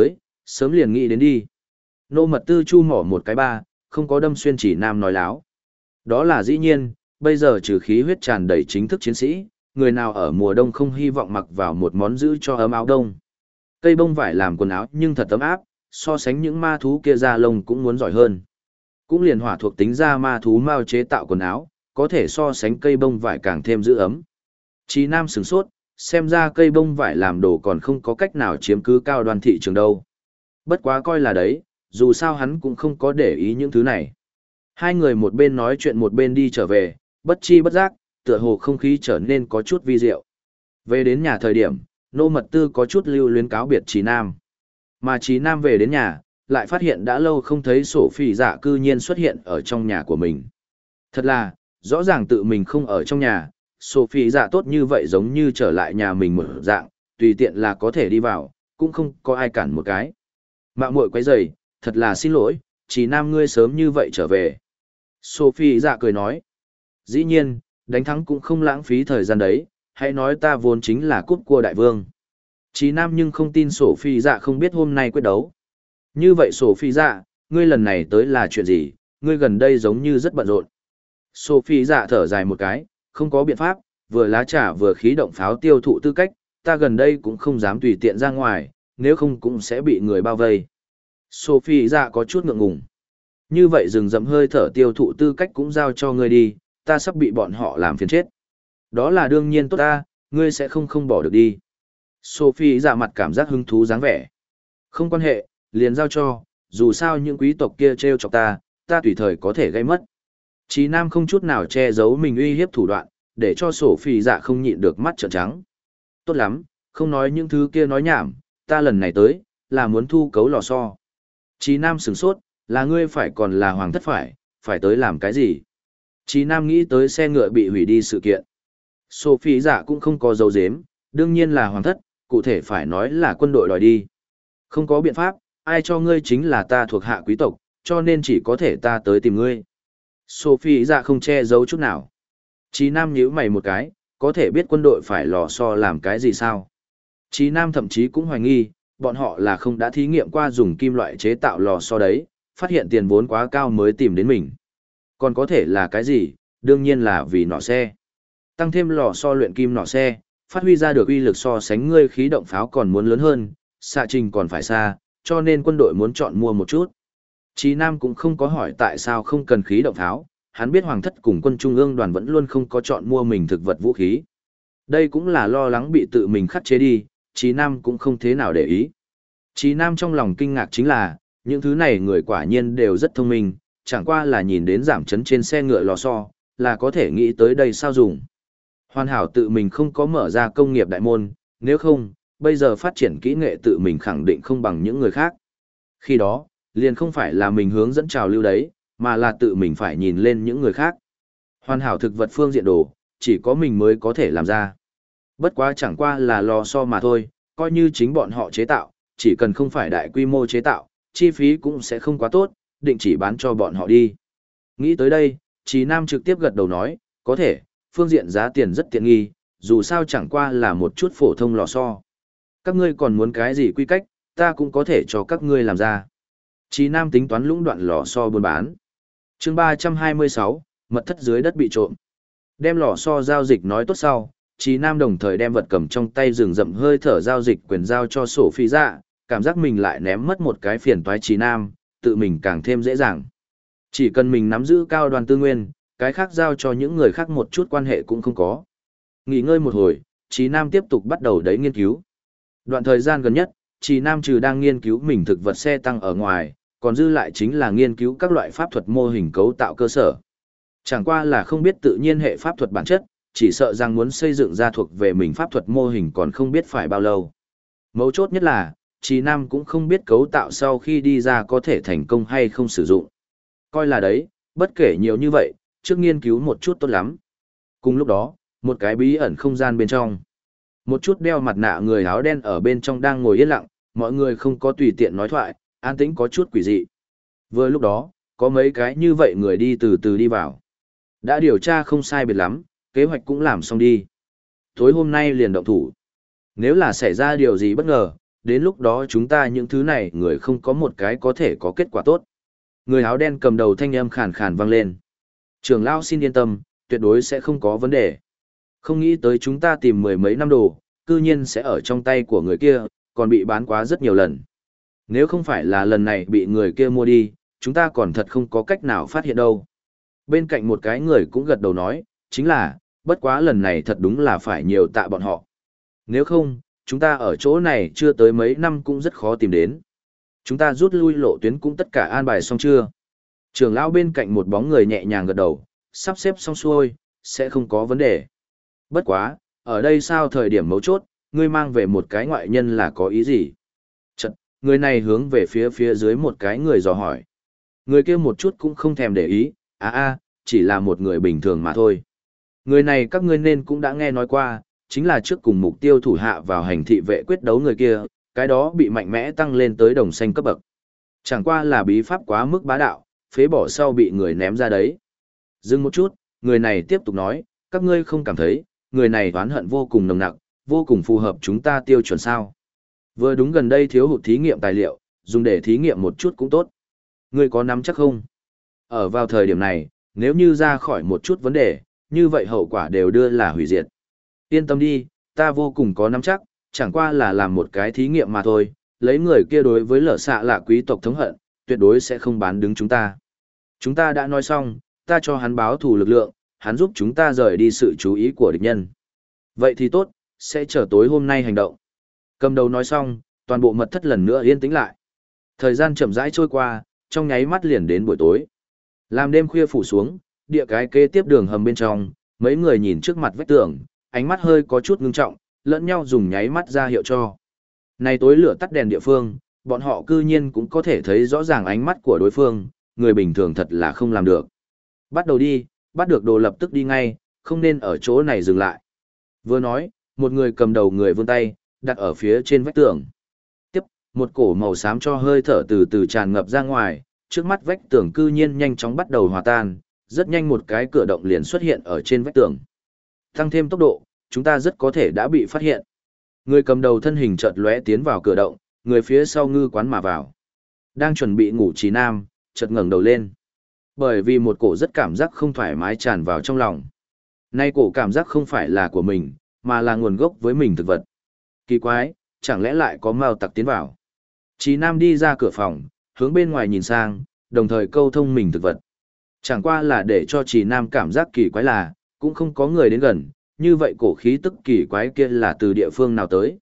Sớm liền nghĩ đến đi. Nô mật tư chu mỏ một cái ba, không có đâm xuyên chỉ nam nói láo. Đó là dĩ nhiên, bây giờ trừ khí huyết tràn đầy chính thức chiến sĩ, người nào ở mùa đông không hy vọng mặc vào một món giữ cho ấm áo đông. Cây bông vải làm quần áo nhưng thật ấm áp, so sánh những ma thú kia da lông cũng muốn giỏi hơn. Cũng liền hỏa thuộc tính ra ma thú mao chế tạo quần áo, có thể so sánh cây bông vải càng thêm giữ ấm. Chí Nam sửng sốt, xem ra cây bông vải làm đồ còn không có cách nào chiếm cứ cao đoan thị trường đâu. Bất quá coi là đấy, dù sao hắn cũng không có để ý những thứ này. Hai người một bên nói chuyện một bên đi trở về, bất chi bất giác, tựa hồ không khí trở nên có chút vi diệu. Về đến nhà thời điểm, Nô Mật Tư có chút lưu luyến cáo biệt Chí Nam. Mà Chí Nam về đến nhà, lại phát hiện đã lâu không thấy sổ phỉ dạ cư nhiên xuất hiện ở trong nhà của mình. Thật là, rõ ràng tự mình không ở trong nhà, sổ phỉ dạ tốt như vậy giống như trở lại nhà mình một dạng, tùy tiện là có thể đi vào, cũng không có ai cản một cái. Mạo muội quấy rầy, thật là xin lỗi, Chí Nam ngươi sớm như vậy trở về. Sophie dạ cười nói, dĩ nhiên, đánh thắng cũng không lãng phí thời gian đấy, hãy nói ta vốn chính là cúp cua đại vương. Chí Nam nhưng không tin Sophie dạ không biết hôm nay quyết đấu. Như vậy Sophie dạ, ngươi lần này tới là chuyện gì, ngươi gần đây giống như rất bận rộn. Sophie dạ thở dài một cái, không có biện pháp, vừa lá trà vừa khí động pháo tiêu thụ tư cách, ta gần đây cũng không dám tùy tiện ra ngoài, nếu không cũng sẽ bị người bao vây. Sophie dạ có chút ngượng ngùng. Như vậy rừng rậm hơi thở tiêu thụ tư cách cũng giao cho ngươi đi, ta sắp bị bọn họ làm phiền chết. Đó là đương nhiên tốt ta, ngươi sẽ không bỏ được đi. Sophie dạ mặt cảm giác hứng thú dáng vẻ. Không quan hệ, liền giao cho, dù sao những quý tộc kia trêu chọc ta tùy thời có thể gây mất. Chí Nam không chút nào che giấu mình uy hiếp thủ đoạn, để cho Sophie dạ không nhịn được mắt trợn trắng. Tốt lắm, không nói những thứ kia nói nhảm, ta lần này tới, là muốn thu cấu lò xo. Chí Nam sửng sốt, là ngươi phải còn là hoàng thất phải tới làm cái gì? Chí Nam nghĩ tới xe ngựa bị hủy đi sự kiện. Sophie dạ cũng không có dấu dếm, đương nhiên là hoàng thất, cụ thể phải nói là quân đội đòi đi. Không có biện pháp, ai cho ngươi chính là ta thuộc hạ quý tộc, cho nên chỉ có thể ta tới tìm ngươi. Sophie dạ không che giấu chút nào. Chí Nam nhíu mày một cái, có thể biết quân đội phải lò xo làm cái gì sao? Chí Nam thậm chí cũng hoài nghi, bọn họ là không đã thí nghiệm qua dùng kim loại chế tạo lò xo đấy, phát hiện tiền vốn quá cao mới tìm đến mình. Còn có thể là cái gì? Đương nhiên là vì nỏ xe. Tăng thêm lò xo luyện kim nỏ xe, phát huy ra được uy lực so sánh ngươi khí động pháo còn muốn lớn hơn, xạ trình còn phải xa, cho nên quân đội muốn chọn mua một chút. Chí Nam cũng không có hỏi tại sao không cần khí động pháo, hắn biết hoàng thất cùng quân trung ương đoàn vẫn luôn không có chọn mua mình thực vật vũ khí. Đây cũng là lo lắng bị tự mình khắc chế đi, Chí Nam cũng không thế nào để ý. Chí Nam trong lòng kinh ngạc chính là, những thứ này người quả nhiên đều rất thông minh, chẳng qua là nhìn đến giảm chấn trên xe ngựa lò xo, là có thể nghĩ tới đây sao dùng. Hoàn hảo tự mình không có mở ra công nghiệp đại môn, nếu không, bây giờ phát triển kỹ nghệ tự mình khẳng định không bằng những người khác. Khi đó, liền không phải là mình hướng dẫn trào lưu đấy, mà là tự mình phải nhìn lên những người khác. Hoàn hảo thực vật phương diện đồ, chỉ có mình mới có thể làm ra. Bất quá chẳng qua là lò xo mà thôi, coi như chính bọn họ chế tạo, chỉ cần không phải đại quy mô chế tạo, chi phí cũng sẽ không quá tốt, định chỉ bán cho bọn họ đi. Nghĩ tới đây, Chí Nam trực tiếp gật đầu nói, có thể, phương diện giá tiền rất tiện nghi, dù sao chẳng qua là một chút phổ thông lò xo. Các ngươi còn muốn cái gì quy cách, ta cũng có thể cho các ngươi làm ra. Chí Nam tính toán lũng đoạn lò xo buôn bán. Chương 326, mật thất dưới đất bị trộm. Đem lò xo giao dịch nói tốt sau, Chí Nam đồng thời đem vật cầm trong tay rừng rậm hơi thở giao dịch quyền giao cho Sophie dạ, cảm giác mình lại ném mất một cái phiền toái Chí Nam, tự mình càng thêm dễ dàng. Chỉ cần mình nắm giữ cao đoàn tư nguyên, cái khác giao cho những người khác một chút quan hệ cũng không có. Nghỉ ngơi một hồi, Chí Nam tiếp tục bắt đầu đấy nghiên cứu. Đoạn thời gian gần nhất, Chí Nam trừ đang nghiên cứu mình thực vật xe tăng ở ngoài, còn dư lại chính là nghiên cứu các loại pháp thuật mô hình cấu tạo cơ sở. Chẳng qua là không biết tự nhiên hệ pháp thuật bản chất, chỉ sợ rằng muốn xây dựng ra thuộc về mình pháp thuật mô hình còn không biết phải bao lâu. Mấu chốt nhất là, Chí Nam cũng không biết cấu tạo sau khi đi ra có thể thành công hay không sử dụng. Coi là đấy, bất kể nhiều như vậy, trước nghiên cứu một chút tốt lắm. Cùng lúc đó, một cái bí ẩn không gian bên trong. Một chút đeo mặt nạ người áo đen ở bên trong đang ngồi yên lặng, mọi người không có tùy tiện nói thoại, an tĩnh có chút quỷ dị. Vừa lúc đó, có mấy cái như vậy người đi từ từ đi vào. Đã điều tra không sai biệt lắm, kế hoạch cũng làm xong đi. Tối hôm nay liền động thủ. Nếu là xảy ra điều gì bất ngờ, đến lúc đó chúng ta những thứ này người không có một cái có thể có kết quả tốt. Người áo đen cầm đầu thanh âm khàn khàn vang lên. Trưởng lão xin yên tâm, tuyệt đối sẽ không có vấn đề. Không nghĩ tới chúng ta tìm mười mấy năm đồ, cư nhiên sẽ ở trong tay của người kia, còn bị bán quá rất nhiều lần. Nếu không phải là lần này bị người kia mua đi, chúng ta còn thật không có cách nào phát hiện đâu. Bên cạnh một cái người cũng gật đầu nói, chính là, bất quá lần này thật đúng là phải nhiều tạ bọn họ. Nếu không, chúng ta ở chỗ này chưa tới mấy năm cũng rất khó tìm đến. Chúng ta rút lui lộ tuyến cũng tất cả an bài xong chưa? Trưởng lão bên cạnh một bóng người nhẹ nhàng gật đầu, sắp xếp xong xuôi, sẽ không có vấn đề. Bất quá, ở đây sao thời điểm mấu chốt, ngươi mang về một cái ngoại nhân là có ý gì? Chật, người này hướng về phía dưới một cái người dò hỏi. Người kia một chút cũng không thèm để ý, chỉ là một người bình thường mà thôi. Người này các ngươi nên cũng đã nghe nói qua, chính là trước cùng mục tiêu thủ hạ vào hành thị vệ quyết đấu người kia, cái đó bị mạnh mẽ tăng lên tới đồng xanh cấp bậc. Chẳng qua là bí pháp quá mức bá đạo, phế bỏ sau bị người ném ra đấy. Dừng một chút, người này tiếp tục nói, các ngươi không cảm thấy, người này oán hận vô cùng nồng nặc, vô cùng phù hợp chúng ta tiêu chuẩn sao. Vừa đúng gần đây thiếu hụt thí nghiệm tài liệu, dùng để thí nghiệm một chút cũng tốt. Ngươi có nắm chắc không? Ở vào thời điểm này, nếu như ra khỏi một chút vấn đề, như vậy hậu quả đều đưa là hủy diệt. Yên tâm đi, ta vô cùng có nắm chắc, chẳng qua là làm một cái thí nghiệm mà thôi, lấy người kia đối với lở xạ là quý tộc thống hận, tuyệt đối sẽ không bán đứng chúng ta. Chúng ta đã nói xong, ta cho hắn báo thù lực lượng, hắn giúp chúng ta rời đi sự chú ý của địch nhân. Vậy thì tốt, sẽ chờ tối hôm nay hành động. Cầm đầu nói xong, toàn bộ mật thất lần nữa yên tĩnh lại. Thời gian chậm rãi trôi qua, trong nháy mắt liền đến buổi tối. Làm đêm khuya phủ xuống, địa cái kế tiếp đường hầm bên trong, mấy người nhìn trước mặt vách tường, ánh mắt hơi có chút ngưng trọng, lẫn nhau dùng nháy mắt ra hiệu cho. Này tối lửa tắt đèn địa phương, bọn họ cư nhiên cũng có thể thấy rõ ràng ánh mắt của đối phương, người bình thường thật là không làm được. Bắt đầu đi, bắt được đồ lập tức đi ngay, không nên ở chỗ này dừng lại. Vừa nói, một người cầm đầu người vươn tay, đặt ở phía trên vách tường. Tiếp, một cổ màu xám cho hơi thở từ từ tràn ngập ra ngoài, trước mắt vách tường cư nhiên nhanh chóng bắt đầu hòa tan, rất nhanh một cái cửa động liền xuất hiện ở trên vách tường. Tăng thêm tốc độ, chúng ta rất có thể đã bị phát hiện. Người cầm đầu thân hình chợt lóe tiến vào cửa động, người phía sau ngư quán mà vào. Đang chuẩn bị ngủ Trí Nam, chợt ngẩng đầu lên. Bởi vì một cổ rất cảm giác không thoải mái tràn vào trong lòng. Nay cổ cảm giác không phải là của mình, mà là nguồn gốc với mình thực vật. Kỳ quái, chẳng lẽ lại có mao tặc tiến vào. Trí Nam đi ra cửa phòng, hướng bên ngoài nhìn sang, đồng thời câu thông mình thực vật. Chẳng qua là để cho Trí Nam cảm giác kỳ quái là, cũng không có người đến gần, như vậy cổ khí tức kỳ quái kia là từ địa phương nào tới.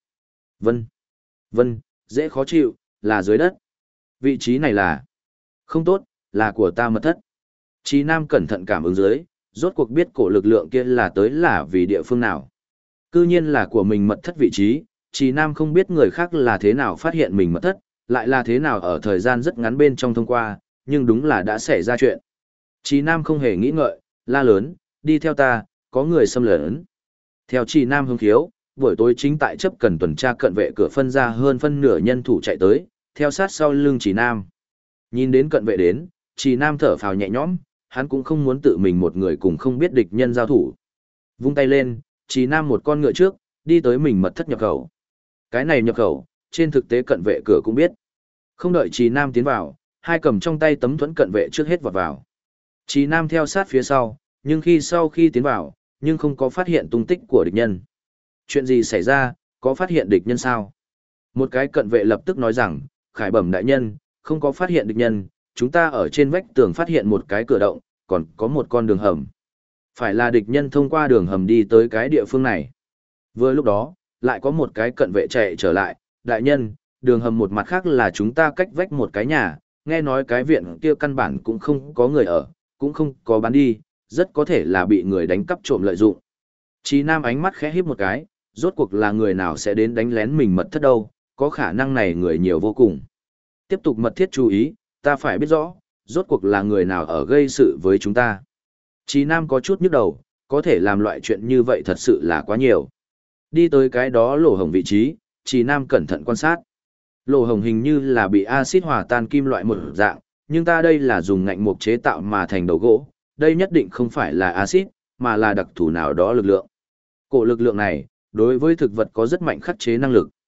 Vân, dễ khó chịu, là dưới đất. Vị trí này là không tốt, là của ta mật thất. Trí Nam cẩn thận cảm ứng dưới, rốt cuộc biết cổ lực lượng kia là tới là vì địa phương nào. Cư nhiên là của mình mật thất vị trí, Trí Nam không biết người khác là thế nào phát hiện mình mật thất, lại là thế nào ở thời gian rất ngắn bên trong thông qua, nhưng đúng là đã xảy ra chuyện. Trí Nam không hề nghĩ ngợi, la lớn, đi theo ta, có người xâm lấn. Theo Trí Nam hướng khiếu, buổi tối chính tại chấp cần tuần tra cận vệ cửa phân ra hơn phân nửa nhân thủ chạy tới, theo sát sau lưng Trí Nam. Nhìn đến cận vệ đến, Trí Nam thở phào nhẹ nhõm, hắn cũng không muốn tự mình một người cùng không biết địch nhân giao thủ. Vung tay lên, Trí Nam một con ngựa trước, đi tới mình mật thất nhập khẩu. Cái này nhập khẩu, trên thực tế cận vệ cửa cũng biết. Không đợi Trí Nam tiến vào, hai cầm trong tay tấm thuẫn cận vệ trước hết vọt vào. Trí Nam theo sát phía sau, nhưng sau khi tiến vào, nhưng không có phát hiện tung tích của địch nhân. Chuyện gì xảy ra, có phát hiện địch nhân sao? Một cái cận vệ lập tức nói rằng, Khải Bẩm đại nhân, không có phát hiện địch nhân, chúng ta ở trên vách tường phát hiện một cái cửa động, còn có một con đường hầm. Phải là địch nhân thông qua đường hầm đi tới cái địa phương này. Vừa lúc đó, lại có một cái cận vệ chạy trở lại, đại nhân, đường hầm một mặt khác là chúng ta cách vách một cái nhà, nghe nói cái viện kia căn bản cũng không có người ở, cũng không có bán đi, rất có thể là bị người đánh cắp trộm lợi dụng. Trí Nam ánh mắt khẽ híp một cái, rốt cuộc là người nào sẽ đến đánh lén mình mật thất đâu, có khả năng này người nhiều vô cùng. Tiếp tục mật thiết chú ý, ta phải biết rõ, rốt cuộc là người nào ở gây sự với chúng ta. Trí Nam có chút nhức đầu, có thể làm loại chuyện như vậy thật sự là quá nhiều. Đi tới cái đó lỗ hổng vị trí, Trí Nam cẩn thận quan sát. Lỗ hổng hình như là bị axit hòa tan kim loại một dạng, nhưng ta đây là dùng ngạnh mục chế tạo mà thành đầu gỗ, đây nhất định không phải là axit, mà là đặc thù nào đó lực lượng. Cổ lực lượng này, đối với thực vật có rất mạnh khắc chế năng lực.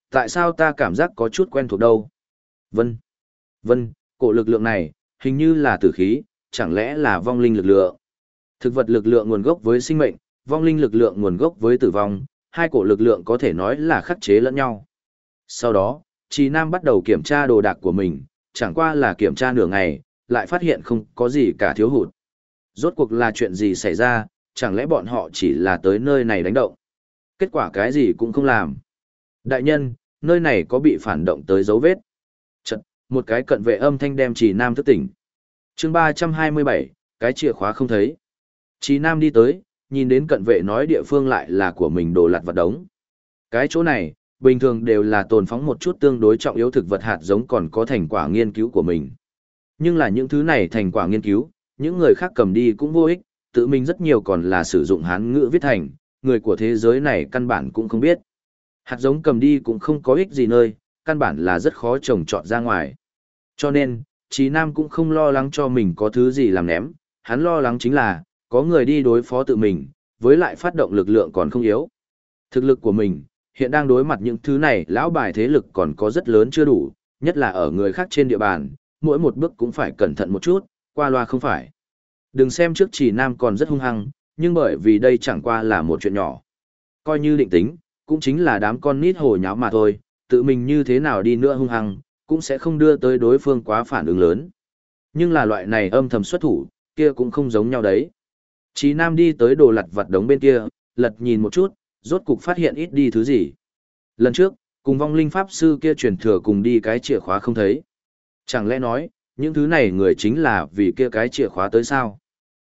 Tại sao ta cảm giác có chút quen thuộc đâu? Vân, vân, cổ lực lượng này, hình như là tử khí, chẳng lẽ là vong linh lực lượng? Thực vật lực lượng nguồn gốc với sinh mệnh, vong linh lực lượng nguồn gốc với tử vong, hai cổ lực lượng có thể nói là khắc chế lẫn nhau. Sau đó, Trì Nam bắt đầu kiểm tra đồ đạc của mình, chẳng qua là kiểm tra nửa ngày, lại phát hiện không có gì cả thiếu hụt. Rốt cuộc là chuyện gì xảy ra, chẳng lẽ bọn họ chỉ là tới nơi này đánh động? Kết quả cái gì cũng không làm. Đại nhân, nơi này có bị phản động tới dấu vết. Chật, một cái cận vệ âm thanh đem Trì Nam thức tỉnh. Chương 327, cái chìa khóa không thấy. Trì Nam đi tới, nhìn đến cận vệ nói địa phương lại là của mình đồ lặt vặt đống. Cái chỗ này, bình thường đều là tồn phóng một chút tương đối trọng yếu thực vật hạt giống còn có thành quả nghiên cứu của mình. Nhưng là những thứ này thành quả nghiên cứu, những người khác cầm đi cũng vô ích, tự mình rất nhiều còn là sử dụng Hán ngữ viết thành, người của thế giới này căn bản cũng không biết. Hạt giống cầm đi cũng không có ích gì nơi, căn bản là rất khó trồng trọt ra ngoài. Cho nên, Chí Nam cũng không lo lắng cho mình có thứ gì làm ném, hắn lo lắng chính là, có người đi đối phó tự mình, với lại phát động lực lượng còn không yếu. Thực lực của mình, hiện đang đối mặt những thứ này lão bài thế lực còn có rất lớn chưa đủ, nhất là ở người khác trên địa bàn, mỗi một bước cũng phải cẩn thận một chút, qua loa không phải. Đừng xem trước Chỉ Nam còn rất hung hăng, nhưng bởi vì đây chẳng qua là một chuyện nhỏ. Coi như định tính, cũng chính là đám con nít hồ nháo mà thôi, tự mình như thế nào đi nữa hung hăng, cũng sẽ không đưa tới đối phương quá phản ứng lớn. Nhưng là loại này âm thầm xuất thủ, kia cũng không giống nhau đấy. Chí Nam đi tới đồ lặt vặt đống bên kia, lật nhìn một chút, rốt cục phát hiện ít đi thứ gì. Lần trước, cùng vong linh pháp sư kia truyền thừa cùng đi cái chìa khóa không thấy. Chẳng lẽ nói, những thứ này người chính là vì kia cái chìa khóa tới sao?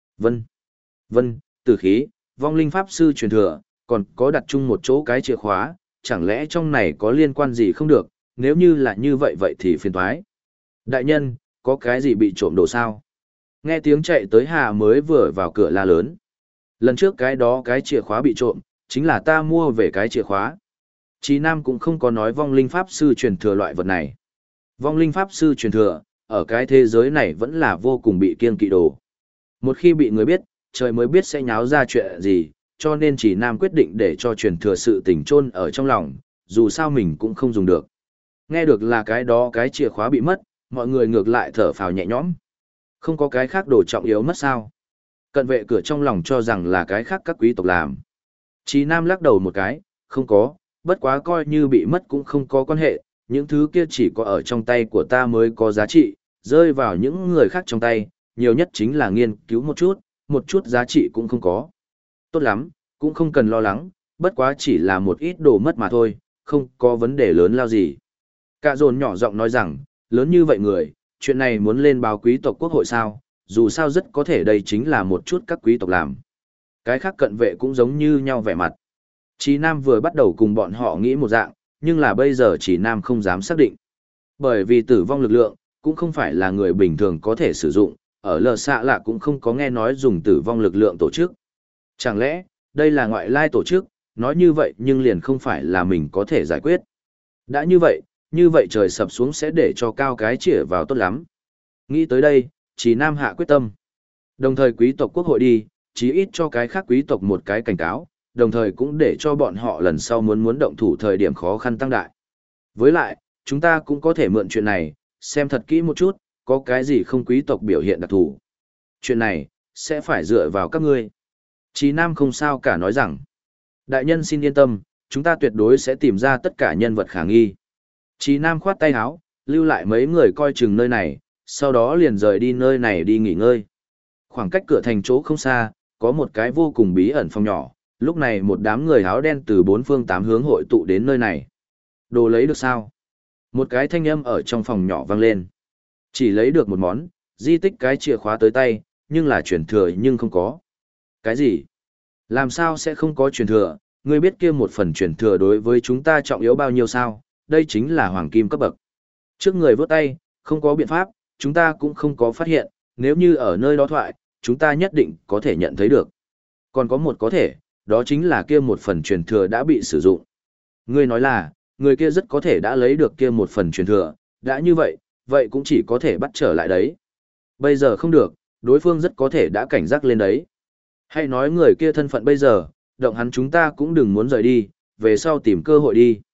Vân, tử khí, vong linh pháp sư truyền thừa, còn có đặt chung một chỗ cái chìa khóa, chẳng lẽ trong này có liên quan gì không được, nếu như là như vậy vậy thì phiền toái. Đại nhân, có cái gì bị trộm đồ sao? Nghe tiếng chạy tới Hà mới vừa vào cửa la lớn. Lần trước cái đó cái chìa khóa bị trộm, chính là ta mua về cái chìa khóa. Chí Nam cũng không có nói vong linh pháp sư truyền thừa loại vật này. Vong linh pháp sư truyền thừa, ở cái thế giới này vẫn là vô cùng bị kiêng kỵ đồ. Một khi bị người biết, trời mới biết sẽ nháo ra chuyện gì, cho nên Chí Nam quyết định để cho truyền thừa sự tình chôn ở trong lòng, dù sao mình cũng không dùng được. Nghe được là cái đó cái chìa khóa bị mất, mọi người ngược lại thở phào nhẹ nhõm. Không có cái khác đồ trọng yếu mất sao? Cận vệ cửa trong lòng cho rằng là cái khác các quý tộc làm. Chí Nam lắc đầu một cái, không có, bất quá coi như bị mất cũng không có quan hệ, những thứ kia chỉ có ở trong tay của ta mới có giá trị, rơi vào những người khác trong tay, nhiều nhất chính là nghiên cứu một chút giá trị cũng không có. Tốt lắm, cũng không cần lo lắng, bất quá chỉ là một ít đồ mất mà thôi, không có vấn đề lớn lao gì. Cả dồn nhỏ giọng nói rằng, lớn như vậy người, chuyện này muốn lên báo quý tộc quốc hội sao, dù sao rất có thể đây chính là một chút các quý tộc làm. Cái khác cận vệ cũng giống như nhau vẻ mặt. Chí Nam vừa bắt đầu cùng bọn họ nghĩ một dạng, nhưng là bây giờ Chí Nam không dám xác định. Bởi vì tử vong lực lượng, cũng không phải là người bình thường có thể sử dụng, ở lờ xạ lạ cũng không có nghe nói dùng tử vong lực lượng tổ chức. Chẳng lẽ, đây là ngoại lai tổ chức, nói như vậy nhưng liền không phải là mình có thể giải quyết. Đã như vậy trời sập xuống sẽ để cho cao cái chĩa vào tốt lắm. Nghĩ tới đây, Chí Nam hạ quyết tâm. Đồng thời quý tộc quốc hội đi, chí ít cho cái khác quý tộc một cái cảnh cáo, đồng thời cũng để cho bọn họ lần sau muốn động thủ thời điểm khó khăn tăng đại. Với lại, chúng ta cũng có thể mượn chuyện này, xem thật kỹ một chút, có cái gì không quý tộc biểu hiện đặc thù. Chuyện này, sẽ phải dựa vào các ngươi. Chí Nam không sao cả nói rằng, đại nhân xin yên tâm, chúng ta tuyệt đối sẽ tìm ra tất cả nhân vật khả nghi. Chí Nam khoát tay áo, lưu lại mấy người coi chừng nơi này, sau đó liền rời đi nơi này đi nghỉ ngơi. Khoảng cách cửa thành chỗ không xa, có một cái vô cùng bí ẩn phòng nhỏ, lúc này một đám người áo đen từ bốn phương tám hướng hội tụ đến nơi này. Đồ lấy được sao? Một cái thanh âm ở trong phòng nhỏ vang lên. Chỉ lấy được một món, di tích cái chìa khóa tới tay, nhưng là truyền thừa nhưng không có. Cái gì? Làm sao sẽ không có truyền thừa? Ngươi biết kia một phần truyền thừa đối với chúng ta trọng yếu bao nhiêu sao? Đây chính là hoàng kim cấp bậc. Trước người vỗ tay, không có biện pháp, chúng ta cũng không có phát hiện, nếu như ở nơi đó thoại, chúng ta nhất định có thể nhận thấy được. Còn có một có thể, đó chính là kia một phần truyền thừa đã bị sử dụng. Ngươi nói là, người kia rất có thể đã lấy được kia một phần truyền thừa, đã như vậy, vậy cũng chỉ có thể bắt trở lại đấy. Bây giờ không được, đối phương rất có thể đã cảnh giác lên đấy. Hay nói người kia thân phận bây giờ, động hắn chúng ta cũng đừng muốn rời đi, về sau tìm cơ hội đi.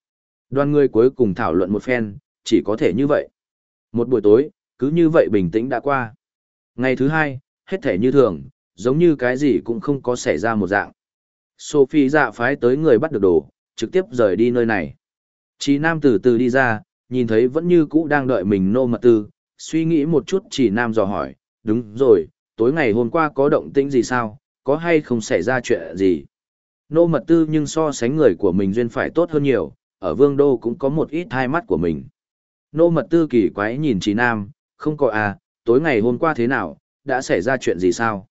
Đoàn người cuối cùng thảo luận một phen, chỉ có thể như vậy. Một buổi tối, cứ như vậy bình tĩnh đã qua. Ngày thứ hai, hết thể như thường, giống như cái gì cũng không có xảy ra một dạng. Sophie dạ phái tới người bắt được đồ, trực tiếp rời đi nơi này. Chỉ Nam từ từ đi ra, nhìn thấy vẫn như cũ đang đợi mình Nô Mật Tư, suy nghĩ một chút Chỉ Nam dò hỏi, đúng rồi, tối ngày hôm qua có động tĩnh gì sao, có hay không xảy ra chuyện gì? Nô Mật Tư nhưng so sánh người của mình duyên phải tốt hơn nhiều, ở Vương Đô cũng có một ít hai mắt của mình. Nô Mật Tư kỳ quái nhìn Chỉ Nam, không có à, tối ngày hôm qua thế nào, đã xảy ra chuyện gì sao?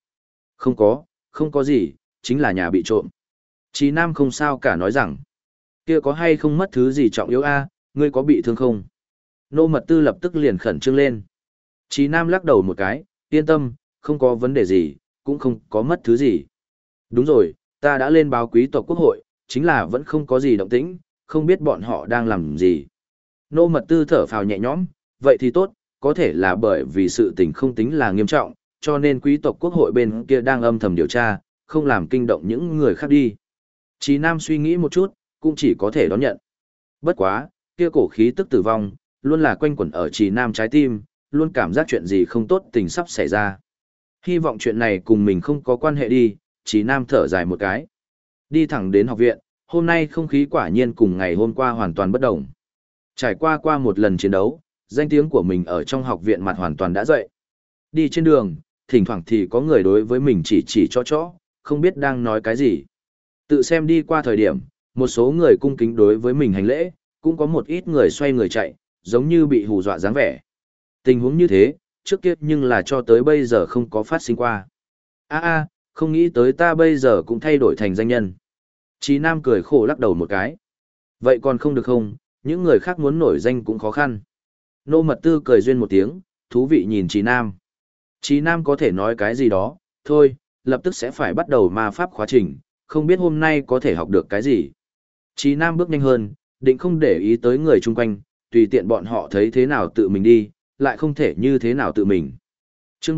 Không có gì, chính là nhà bị trộm. Chỉ Nam không sao cả nói rằng, kia có hay không mất thứ gì trọng yếu a, ngươi có bị thương không? Nô Mật Tư lập tức liền khẩn trương lên. Chỉ Nam lắc đầu một cái, yên tâm, không có vấn đề gì, cũng không có mất thứ gì. Đúng rồi, ta đã lên báo quý tộc quốc hội, chính là vẫn không có gì động tĩnh, không biết bọn họ đang làm gì. Nô Mật Tư thở phào nhẹ nhõm, vậy thì tốt, có thể là bởi vì sự tình không tính là nghiêm trọng, cho nên quý tộc quốc hội bên kia đang âm thầm điều tra, không làm kinh động những người khác đi. Chí Nam suy nghĩ một chút, cũng chỉ có thể đón nhận. Bất quá, kia cổ khí tức tử vong, luôn là quanh quẩn ở Chí Nam trái tim, luôn cảm giác chuyện gì không tốt tình sắp xảy ra. Hy vọng chuyện này cùng mình không có quan hệ đi, Chí Nam thở dài một cái. Đi thẳng đến học viện, hôm nay không khí quả nhiên cùng ngày hôm qua hoàn toàn bất đồng. Trải qua một lần chiến đấu, danh tiếng của mình ở trong học viện mặt hoàn toàn đã dậy. Đi trên đường, thỉnh thoảng thì có người đối với mình chỉ cho, không biết đang nói cái gì. Tự xem đi qua thời điểm, một số người cung kính đối với mình hành lễ, cũng có một ít người xoay người chạy, giống như bị hù dọa dáng vẻ. Tình huống như thế, trước kia nhưng là cho tới bây giờ không có phát sinh qua. Không nghĩ tới ta bây giờ cũng thay đổi thành danh nhân. Chí Nam cười khổ lắc đầu một cái. Vậy còn không được không, những người khác muốn nổi danh cũng khó khăn. Nô Mật Tư cười duyên một tiếng, thú vị nhìn Chí Nam. Chí Nam có thể nói cái gì đó, thôi, lập tức sẽ phải bắt đầu ma pháp khóa trình, không biết hôm nay có thể học được cái gì. Chí Nam bước nhanh hơn, định không để ý tới người chung quanh, tùy tiện bọn họ thấy thế nào tự mình đi, lại không thể như thế nào tự mình. Chương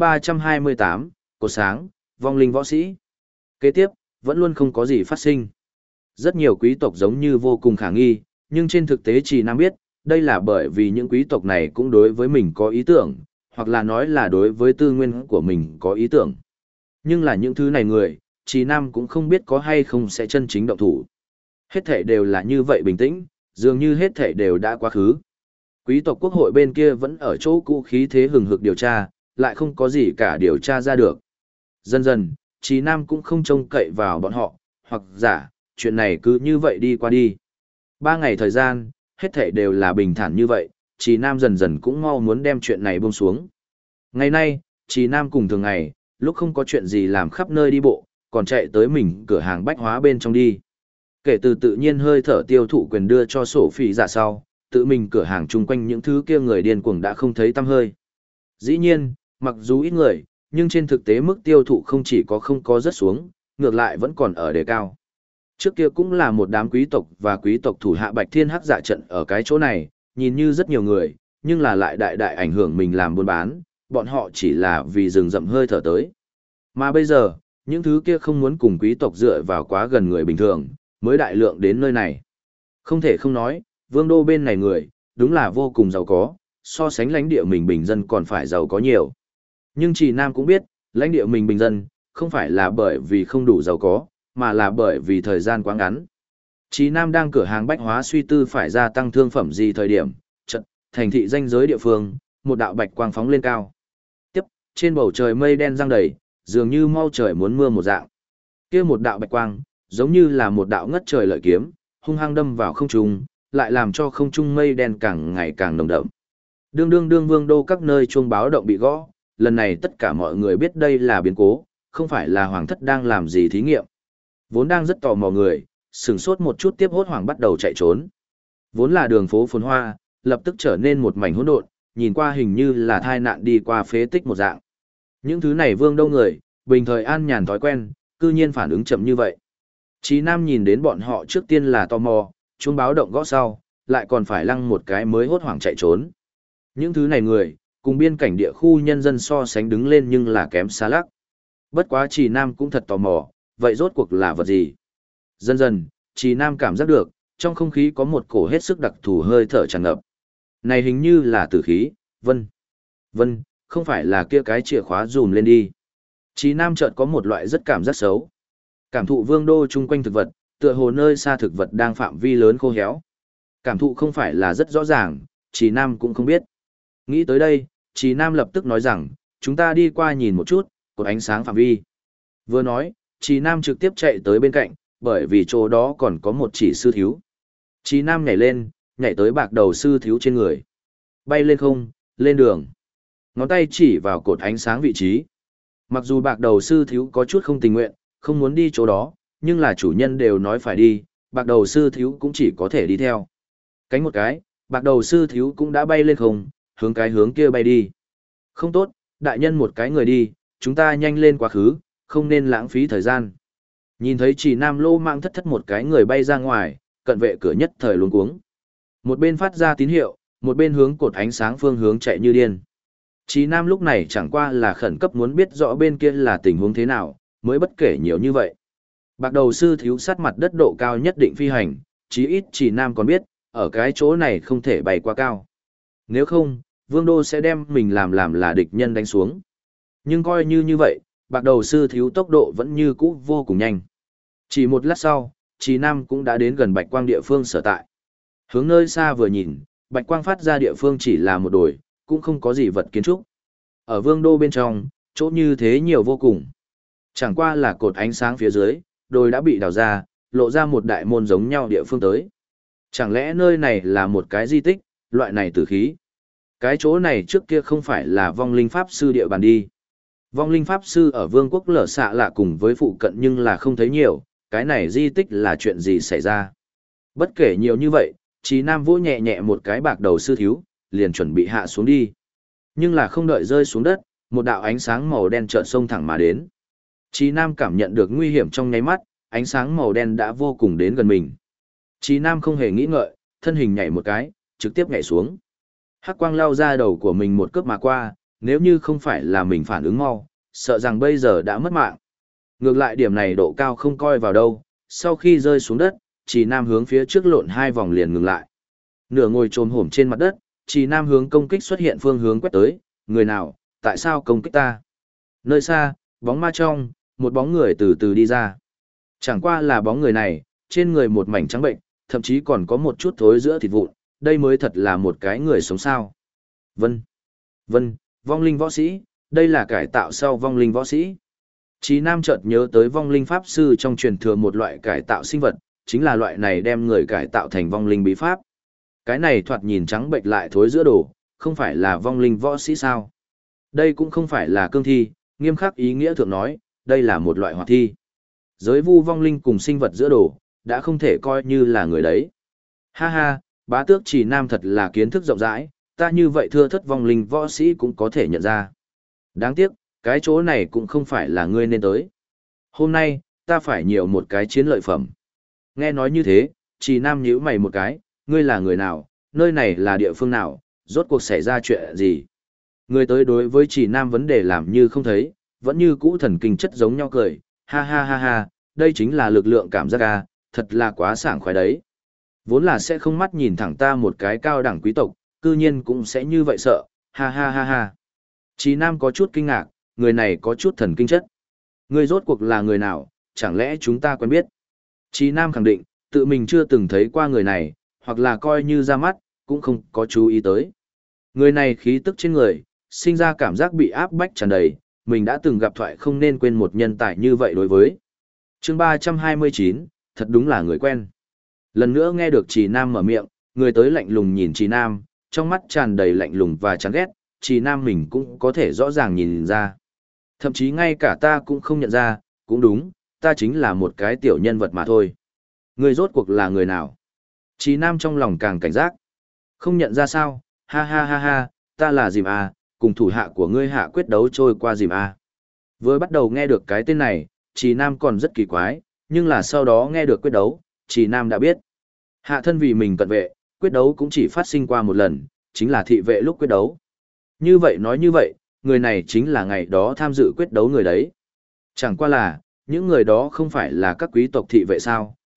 328, Cột sáng, vong linh võ sĩ. Kế tiếp, vẫn luôn không có gì phát sinh. Rất nhiều quý tộc giống như vô cùng khả nghi, nhưng trên thực tế Chí Nam biết, đây là bởi vì những quý tộc này cũng đối với mình có ý tưởng, hoặc là nói là đối với tư nguyên của mình có ý tưởng. Nhưng là những thứ này người, Chí Nam cũng không biết có hay không sẽ chân chính động thủ. Hết thể đều là như vậy bình tĩnh, dường như hết thể đều đã quá khứ. Quý tộc quốc hội bên kia vẫn ở chỗ cũ khí thế hừng hực điều tra, lại không có gì cả điều tra ra được. Dần dần, Chí Nam cũng không trông cậy vào bọn họ, hoặc giả, chuyện này cứ như vậy đi qua đi. 3 ngày thời gian, hết thể đều là bình thản như vậy, Chí Nam dần dần cũng mau muốn đem chuyện này buông xuống. Ngày nay, Chí Nam cùng thường ngày, lúc không có chuyện gì làm khắp nơi đi bộ, còn chạy tới mình cửa hàng bách hóa bên trong đi. Kể từ tự nhiên hơi thở tiêu thụ quyền đưa cho sổ phỉ giả sau, tự mình cửa hàng chung quanh những thứ kia người điên cuồng đã không thấy tăm hơi. Dĩ nhiên, mặc dù ít người, nhưng trên thực tế mức tiêu thụ không chỉ có không có rất xuống, ngược lại vẫn còn ở đề cao. Trước kia cũng là một đám quý tộc và quý tộc thủ hạ Bạch Thiên Hắc dạ trận ở cái chỗ này, nhìn như rất nhiều người, nhưng là lại đại đại ảnh hưởng mình làm buôn bán, bọn họ chỉ là vì rừng rậm hơi thở tới. Mà bây giờ, những thứ kia không muốn cùng quý tộc dựa vào quá gần người bình thường, mới đại lượng đến nơi này. Không thể không nói, Vương đô bên này người, đúng là vô cùng giàu có, so sánh lãnh địa mình bình dân còn phải giàu có nhiều. Nhưng Chí Nam cũng biết, lãnh địa mình bình dân, không phải là bởi vì không đủ giàu có, mà là bởi vì thời gian quá ngắn. Chí Nam đang cửa hàng bách hóa suy tư phải gia tăng thương phẩm gì thời điểm, chợt thành thị danh giới địa phương, một đạo bạch quang phóng lên cao. Tiếp, trên bầu trời mây đen giăng đầy, dường như mau trời muốn mưa một dạng. Kia một đạo bạch quang, giống như là một đạo ngất trời lợi kiếm, hung hăng đâm vào không trung, lại làm cho không trung mây đen càng ngày càng nồng đậm. Đương Vương đô các nơi chuông báo động bị gõ, lần này tất cả mọi người biết đây là biến cố, không phải là hoàng thất đang làm gì thí nghiệm. Vốn đang rất tò mò người, sửng sốt một chút tiếp hốt hoảng bắt đầu chạy trốn. Vốn là đường phố phồn hoa, lập tức trở nên một mảnh hỗn độn, nhìn qua hình như là thai nạn đi qua phế tích một dạng. Những thứ này Vương đô người, bình thời an nhàn thói quen, cư nhiên phản ứng chậm như vậy. Chí Nam nhìn đến bọn họ trước tiên là tò mò, chuông báo động gõ sau, lại còn phải lăng một cái mới hốt hoảng chạy trốn. Những thứ này người, cùng biên cảnh địa khu nhân dân so sánh đứng lên nhưng là kém xa lắc. Bất quá Chí Nam cũng thật tò mò, vậy rốt cuộc là vật gì? Dần dần, Chí Nam cảm giác được, trong không khí có một cổ hết sức đặc thù hơi thở tràn ngập. Này hình như là tử khí, Vân. Vân, không phải là kia cái chìa khóa dùm lên đi. Chí Nam chợt có một loại rất cảm giác xấu. Cảm thụ vương đô chung quanh thực vật, tựa hồ nơi xa thực vật đang phạm vi lớn khô héo. Cảm thụ không phải là rất rõ ràng, Chí Nam cũng không biết. Nghĩ tới đây, Chí Nam lập tức nói rằng, chúng ta đi qua nhìn một chút, cột ánh sáng phạm vi. Vừa nói, Chí Nam trực tiếp chạy tới bên cạnh, bởi vì chỗ đó còn có một chỉ sư thiếu. Chí Nam nhảy lên, nhảy tới bạc đầu sư thiếu trên người. Bay lên không, lên đường. Ngón tay chỉ vào cột ánh sáng vị trí. Mặc dù bạc đầu sư thiếu có chút không tình nguyện, không muốn đi chỗ đó, nhưng là chủ nhân đều nói phải đi, bạc đầu sư thiếu cũng chỉ có thể đi theo. Cánh một cái, bạc đầu sư thiếu cũng đã bay lên không, hướng cái hướng kia bay đi. Không tốt, đại nhân một cái người đi, chúng ta nhanh lên quá khứ, không nên lãng phí thời gian. Nhìn thấy chỉ Nam lô mạng thất thất một cái người bay ra ngoài, cận vệ cửa nhất thời luống cuống. Một bên phát ra tín hiệu, một bên hướng cột ánh sáng phương hướng chạy như điên. Chí Nam lúc này chẳng qua là khẩn cấp muốn biết rõ bên kia là tình huống thế nào, mới bất kể nhiều như vậy. Bạc đầu sư thiếu sát mặt đất độ cao nhất định phi hành, chí ít Chí Nam còn biết, ở cái chỗ này không thể bay quá cao. Nếu không, Vương Đô sẽ đem mình làm là địch nhân đánh xuống. Nhưng coi như vậy, bạc đầu sư thiếu tốc độ vẫn như cũ vô cùng nhanh. Chỉ một lát sau, Chí Nam cũng đã đến gần Bạch Quang địa phương sở tại. Hướng nơi xa vừa nhìn, Bạch Quang phát ra địa phương chỉ là một đồi, cũng không có gì vật kiến trúc. Ở Vương Đô bên trong, chỗ như thế nhiều vô cùng. Chẳng qua là cột ánh sáng phía dưới, đồi đã bị đào ra, lộ ra một đại môn giống nhau địa phương tới. Chẳng lẽ nơi này là một cái di tích, loại này tử khí? Cái chỗ này trước kia không phải là vong linh pháp sư địa bàn đi. Vong linh pháp sư ở vương quốc lở xạ lạ cùng với phụ cận nhưng là không thấy nhiều, cái này di tích là chuyện gì xảy ra. Bất kể nhiều như vậy, Chí Nam vỗ nhẹ nhẹ một cái bạc đầu sư thiếu, liền chuẩn bị hạ xuống đi. Nhưng là không đợi rơi xuống đất, một đạo ánh sáng màu đen chợt xông thẳng mà đến. Chí Nam cảm nhận được nguy hiểm trong nháy mắt, ánh sáng màu đen đã vô cùng đến gần mình. Chí Nam không hề nghĩ ngợi, thân hình nhảy một cái, trực tiếp nhảy xuống. Hắc quang lao ra đầu của mình một cước mà qua, nếu như không phải là mình phản ứng mau, sợ rằng bây giờ đã mất mạng. Ngược lại điểm này độ cao không coi vào đâu, sau khi rơi xuống đất, Chí Nam hướng phía trước lộn 2 vòng liền ngừng lại. Nửa ngồi chồm hổm trên mặt đất, Chí Nam hướng công kích xuất hiện phương hướng quét tới, người nào, tại sao công kích ta? Nơi xa, bóng ma trong, một bóng người từ từ đi ra. Chẳng qua là bóng người này, trên người một mảnh trắng bệnh, thậm chí còn có một chút thối giữa thịt vụn, đây mới thật là một cái người sống sao. Vân, vong linh võ sĩ, đây là cải tạo sau vong linh võ sĩ. Chí Nam chợt nhớ tới vong linh pháp sư trong truyền thừa một loại cải tạo sinh vật, chính là loại này đem người cải tạo thành vong linh bí pháp. Cái này thoạt nhìn trắng bệnh lại thối giữa đồ, không phải là vong linh võ sĩ sao? Đây cũng không phải là cương thi, nghiêm khắc ý nghĩa thượng nói, đây là một loại hoạt thi. Giới vu vong linh cùng sinh vật giữa đồ, đã không thể coi như là người đấy. Ha ha, bá tước Chỉ Nam thật là kiến thức rộng rãi, ta như vậy thưa thất vong linh võ sĩ cũng có thể nhận ra. Đáng tiếc, cái chỗ này cũng không phải là ngươi nên tới. Hôm nay, ta phải nhiều một cái chiến lợi phẩm. Nghe nói như thế, Chỉ Nam nhíu mày một cái, ngươi là người nào, nơi này là địa phương nào, rốt cuộc xảy ra chuyện gì? Người tới đối với Chỉ Nam vấn đề làm như không thấy, vẫn như cũ thần kinh chất giống nhau cười, ha ha ha ha, đây chính là lực lượng cảm giác à, thật là quá sảng khoái đấy. Vốn là sẽ không mắt nhìn thẳng ta một cái cao đẳng quý tộc, cư nhiên cũng sẽ như vậy sợ, ha ha ha ha. Chí Nam có chút kinh ngạc, người này có chút thần kinh chất. Người rốt cuộc là người nào, chẳng lẽ chúng ta quen biết? Chí Nam khẳng định, tự mình chưa từng thấy qua người này, hoặc là coi như ra mắt, cũng không có chú ý tới. Người này khí tức trên người, sinh ra cảm giác bị áp bách tràn đầy, mình đã từng gặp thoại không nên quên một nhân tài như vậy đối với. Chương 329, thật đúng là người quen. Lần nữa nghe được Trì Nam mở miệng, người tới lạnh lùng nhìn Trì Nam, trong mắt tràn đầy lạnh lùng và chán ghét, Trì Nam mình cũng có thể rõ ràng nhìn ra. Thậm chí ngay cả ta cũng không nhận ra, cũng đúng, ta chính là một cái tiểu nhân vật mà thôi. Người rốt cuộc là người nào? Trì Nam trong lòng càng cảnh giác. Không nhận ra sao, ha ha ha ha, ta là Dìm A, cùng thủ hạ của ngươi hạ quyết đấu trôi qua Dìm A. Vừa bắt đầu nghe được cái tên này, Trì Nam còn rất kỳ quái, nhưng là sau đó nghe được quyết đấu, Trì Nam đã biết. Hạ thân vì mình cận vệ, quyết đấu cũng chỉ phát sinh qua một lần, chính là thị vệ lúc quyết đấu. Như vậy nói như vậy, người này chính là ngày đó tham dự quyết đấu người đấy. Chẳng qua là, những người đó không phải là các quý tộc thị vệ sao,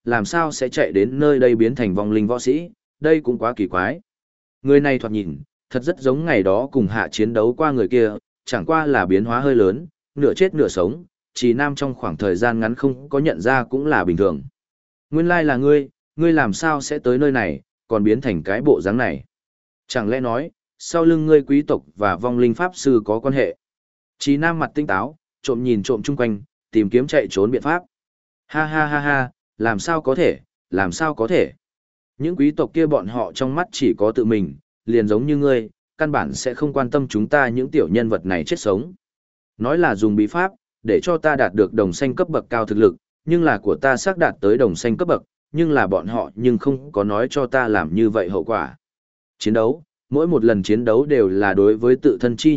làm sao sẽ chạy đến nơi đây biến thành vong linh võ sĩ, đây cũng quá kỳ quái. Người này thoạt nhìn, thật rất giống ngày đó cùng hạ chiến đấu qua người kia, chẳng qua là biến hóa hơi lớn, nửa chết nửa sống, Trì Nam trong khoảng thời gian ngắn không có nhận ra cũng là bình thường. Nguyên lai là ngươi làm sao sẽ tới nơi này, còn biến thành cái bộ dáng này. Chẳng lẽ nói, sau lưng ngươi quý tộc và vong linh pháp sư có quan hệ. Trì Nam mặt tinh táo, trộm nhìn trộm chung quanh, tìm kiếm chạy trốn biện pháp. Ha ha ha ha, làm sao có thể, làm sao có thể. Những quý tộc kia bọn họ trong mắt chỉ có tự mình, liền giống như ngươi, căn bản sẽ không quan tâm chúng ta những tiểu nhân vật này chết sống. Nói là dùng bí pháp, để cho ta đạt được đồng xanh cấp bậc cao thực lực, nhưng là của ta xác đạt tới đồng xanh cấp bậc, nhưng là bọn họ nhưng không có nói cho ta làm như vậy hậu quả. Chiến đấu, mỗi một lần chiến đấu đều là đối với tự thân chi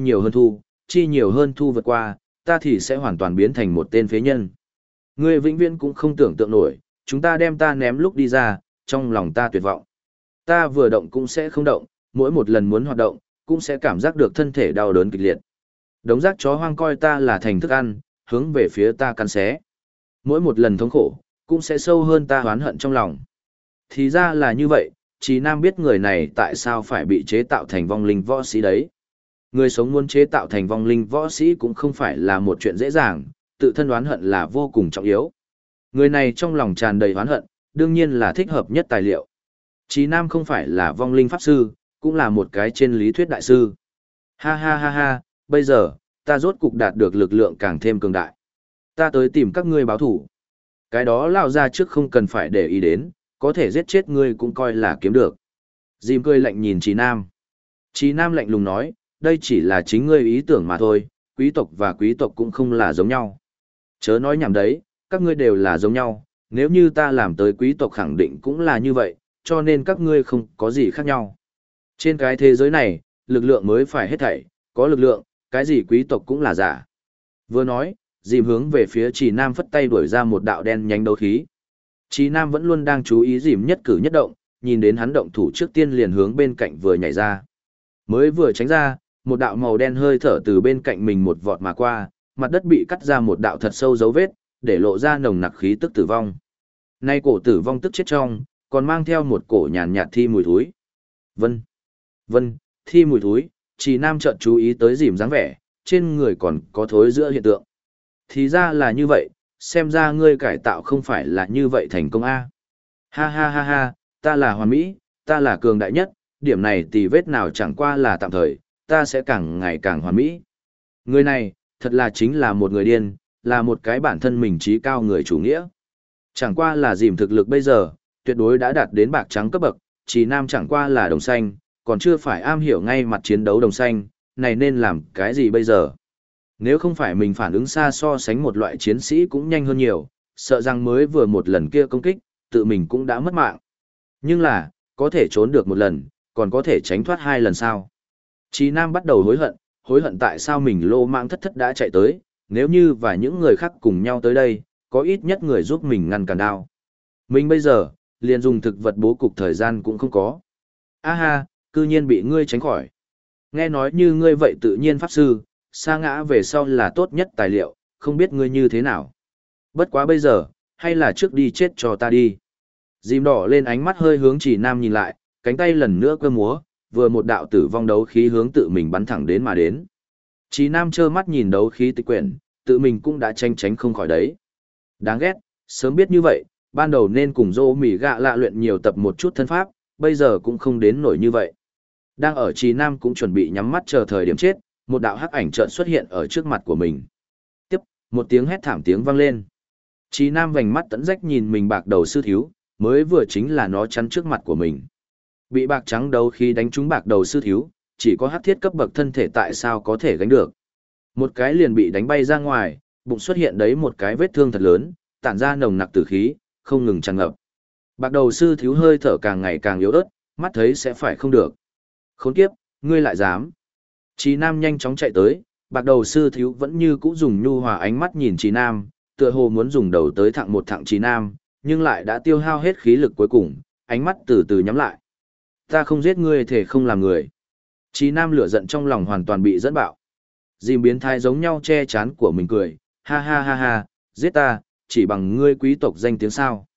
nhiều hơn thu vượt qua, ta thì sẽ hoàn toàn biến thành một tên phế nhân. Ngươi vĩnh viễn cũng không tưởng tượng nổi, chúng ta đem ta ném lúc đi ra, trong lòng ta tuyệt vọng. Ta vừa động cũng sẽ không động, mỗi một lần muốn hoạt động, cũng sẽ cảm giác được thân thể đau đớn kịch liệt. Đống rác chó hoang coi ta là thành thức ăn, hướng về phía ta cắn xé. Mỗi một lần thống khổ, cũng sẽ sâu hơn ta oán hận trong lòng. Thì ra là như vậy, Trì Nam biết người này tại sao phải bị chế tạo thành vong linh võ sĩ đấy. Người sống muốn chế tạo thành vong linh võ sĩ cũng không phải là một chuyện dễ dàng, tự thân oán hận là vô cùng trọng yếu. Người này trong lòng tràn đầy oán hận, đương nhiên là thích hợp nhất tài liệu. Trì Nam không phải là vong linh pháp sư, cũng là một cái trên lý thuyết đại sư. Ha ha ha ha, bây giờ, ta rốt cục đạt được lực lượng càng thêm cường đại. Ta tới tìm các ngươi báo thủ. Cái đó lao ra trước không cần phải để ý đến, có thể giết chết ngươi cũng coi là kiếm được. Dìm cười lạnh nhìn Trì Nam. Trì Nam lạnh lùng nói, đây chỉ là chính ngươi ý tưởng mà thôi, quý tộc và quý tộc cũng không là giống nhau. Chớ nói nhảm đấy, các ngươi đều là giống nhau, nếu như ta làm tới quý tộc khẳng định cũng là như vậy, cho nên các ngươi không có gì khác nhau. Trên cái thế giới này, lực lượng mới phải hết thảy, có lực lượng, cái gì quý tộc cũng là giả. Vừa nói, dìm hướng về phía Trì Nam phất tay đuổi ra một đạo đen nhánh đấu khí. Trì Nam vẫn luôn đang chú ý dìm nhất cử nhất động, nhìn đến hắn động thủ trước tiên liền hướng bên cạnh vừa nhảy ra. Mới vừa tránh ra, một đạo màu đen hơi thở từ bên cạnh mình một vọt mà qua, mặt đất bị cắt ra một đạo thật sâu dấu vết, để lộ ra nồng nặc khí tức tử vong. Nay cổ tử vong tức chết trong, còn mang theo một cổ nhàn nhạt thi mùi thối. Vân, thi mùi thối, Trì Nam chợt chú ý tới dìm dáng vẻ, trên người còn có thối giữa hiện tượng. Thì ra là như vậy, xem ra ngươi cải tạo không phải là như vậy thành công a. Ha ha ha ha, ta là hoàn mỹ, ta là cường đại nhất, điểm này tì vết nào chẳng qua là tạm thời, ta sẽ càng ngày càng hoàn mỹ. Người này, thật là chính là một người điên, là một cái bản thân mình trí cao người chủ nghĩa. Chẳng qua là dìm thực lực bây giờ, tuyệt đối đã đạt đến bạc trắng cấp bậc, Trì Nam chẳng qua là đồng xanh, còn chưa phải am hiểu ngay mặt chiến đấu đồng xanh, này nên làm cái gì bây giờ? Nếu không phải mình phản ứng xa so sánh một loại chiến sĩ cũng nhanh hơn nhiều, sợ rằng mới vừa một lần kia công kích, tự mình cũng đã mất mạng. Nhưng là, có thể trốn được một lần, còn có thể tránh thoát hai lần sao? Trì Nam bắt đầu hối hận tại sao mình lô mạng thất đã chạy tới, nếu như và những người khác cùng nhau tới đây, có ít nhất người giúp mình ngăn cản đao. Mình bây giờ, liền dùng thực vật bố cục thời gian cũng không có. A ha, cư nhiên bị ngươi tránh khỏi. Nghe nói như ngươi vậy tự nhiên pháp sư, sa ngã về sau là tốt nhất tài liệu, không biết ngươi như thế nào. Bất quá bây giờ, hay là trước đi chết cho ta đi. Dìm đỏ lên ánh mắt hơi hướng Trì Nam nhìn lại, cánh tay lần nữa cơ múa, vừa một đạo tử vong đấu khí hướng tự mình bắn thẳng đến mà đến. Trì Nam trơ mắt nhìn đấu khí tịch quyển, tự mình cũng đã tránh không khỏi đấy. Đáng ghét, sớm biết như vậy, ban đầu nên cùng Dô Mỉ Gạ lạ luyện nhiều tập một chút thân pháp, bây giờ cũng không đến nổi như vậy. Đang ở Trì Nam cũng chuẩn bị nhắm mắt chờ thời điểm chết, một đạo hắc ảnh chợt xuất hiện ở trước mặt của mình. Tiếp, một tiếng hét thảm tiếng vang lên. Trì Nam vành mắt tẫn rách nhìn mình bạc đầu sư thiếu, mới vừa chính là nó chắn trước mặt của mình. Bị bạc trắng đấu khi đánh trúng bạc đầu sư thiếu, chỉ có hắc thiết cấp bậc thân thể tại sao có thể gánh được. Một cái liền bị đánh bay ra ngoài, bụng xuất hiện đấy một cái vết thương thật lớn, tản ra nồng nặc tử khí, không ngừng tràn ngập. Bạc đầu sư thiếu hơi thở càng ngày càng yếu ớt, mắt thấy sẽ phải không được. Khốn kiếp, ngươi lại dám. Trì Nam nhanh chóng chạy tới, bạc đầu sư thiếu vẫn như cũ dùng nhu hòa ánh mắt nhìn Trì Nam, tựa hồ muốn dùng đầu tới thẳng một thẳng Trì Nam, nhưng lại đã tiêu hao hết khí lực cuối cùng, ánh mắt từ từ nhắm lại. Ta không giết ngươi thể không làm người. Trì Nam lửa giận trong lòng hoàn toàn bị dẫn bạo. Dìm biến thái giống nhau che chán của mình cười, ha ha ha ha, giết ta, chỉ bằng ngươi quý tộc danh tiếng sao.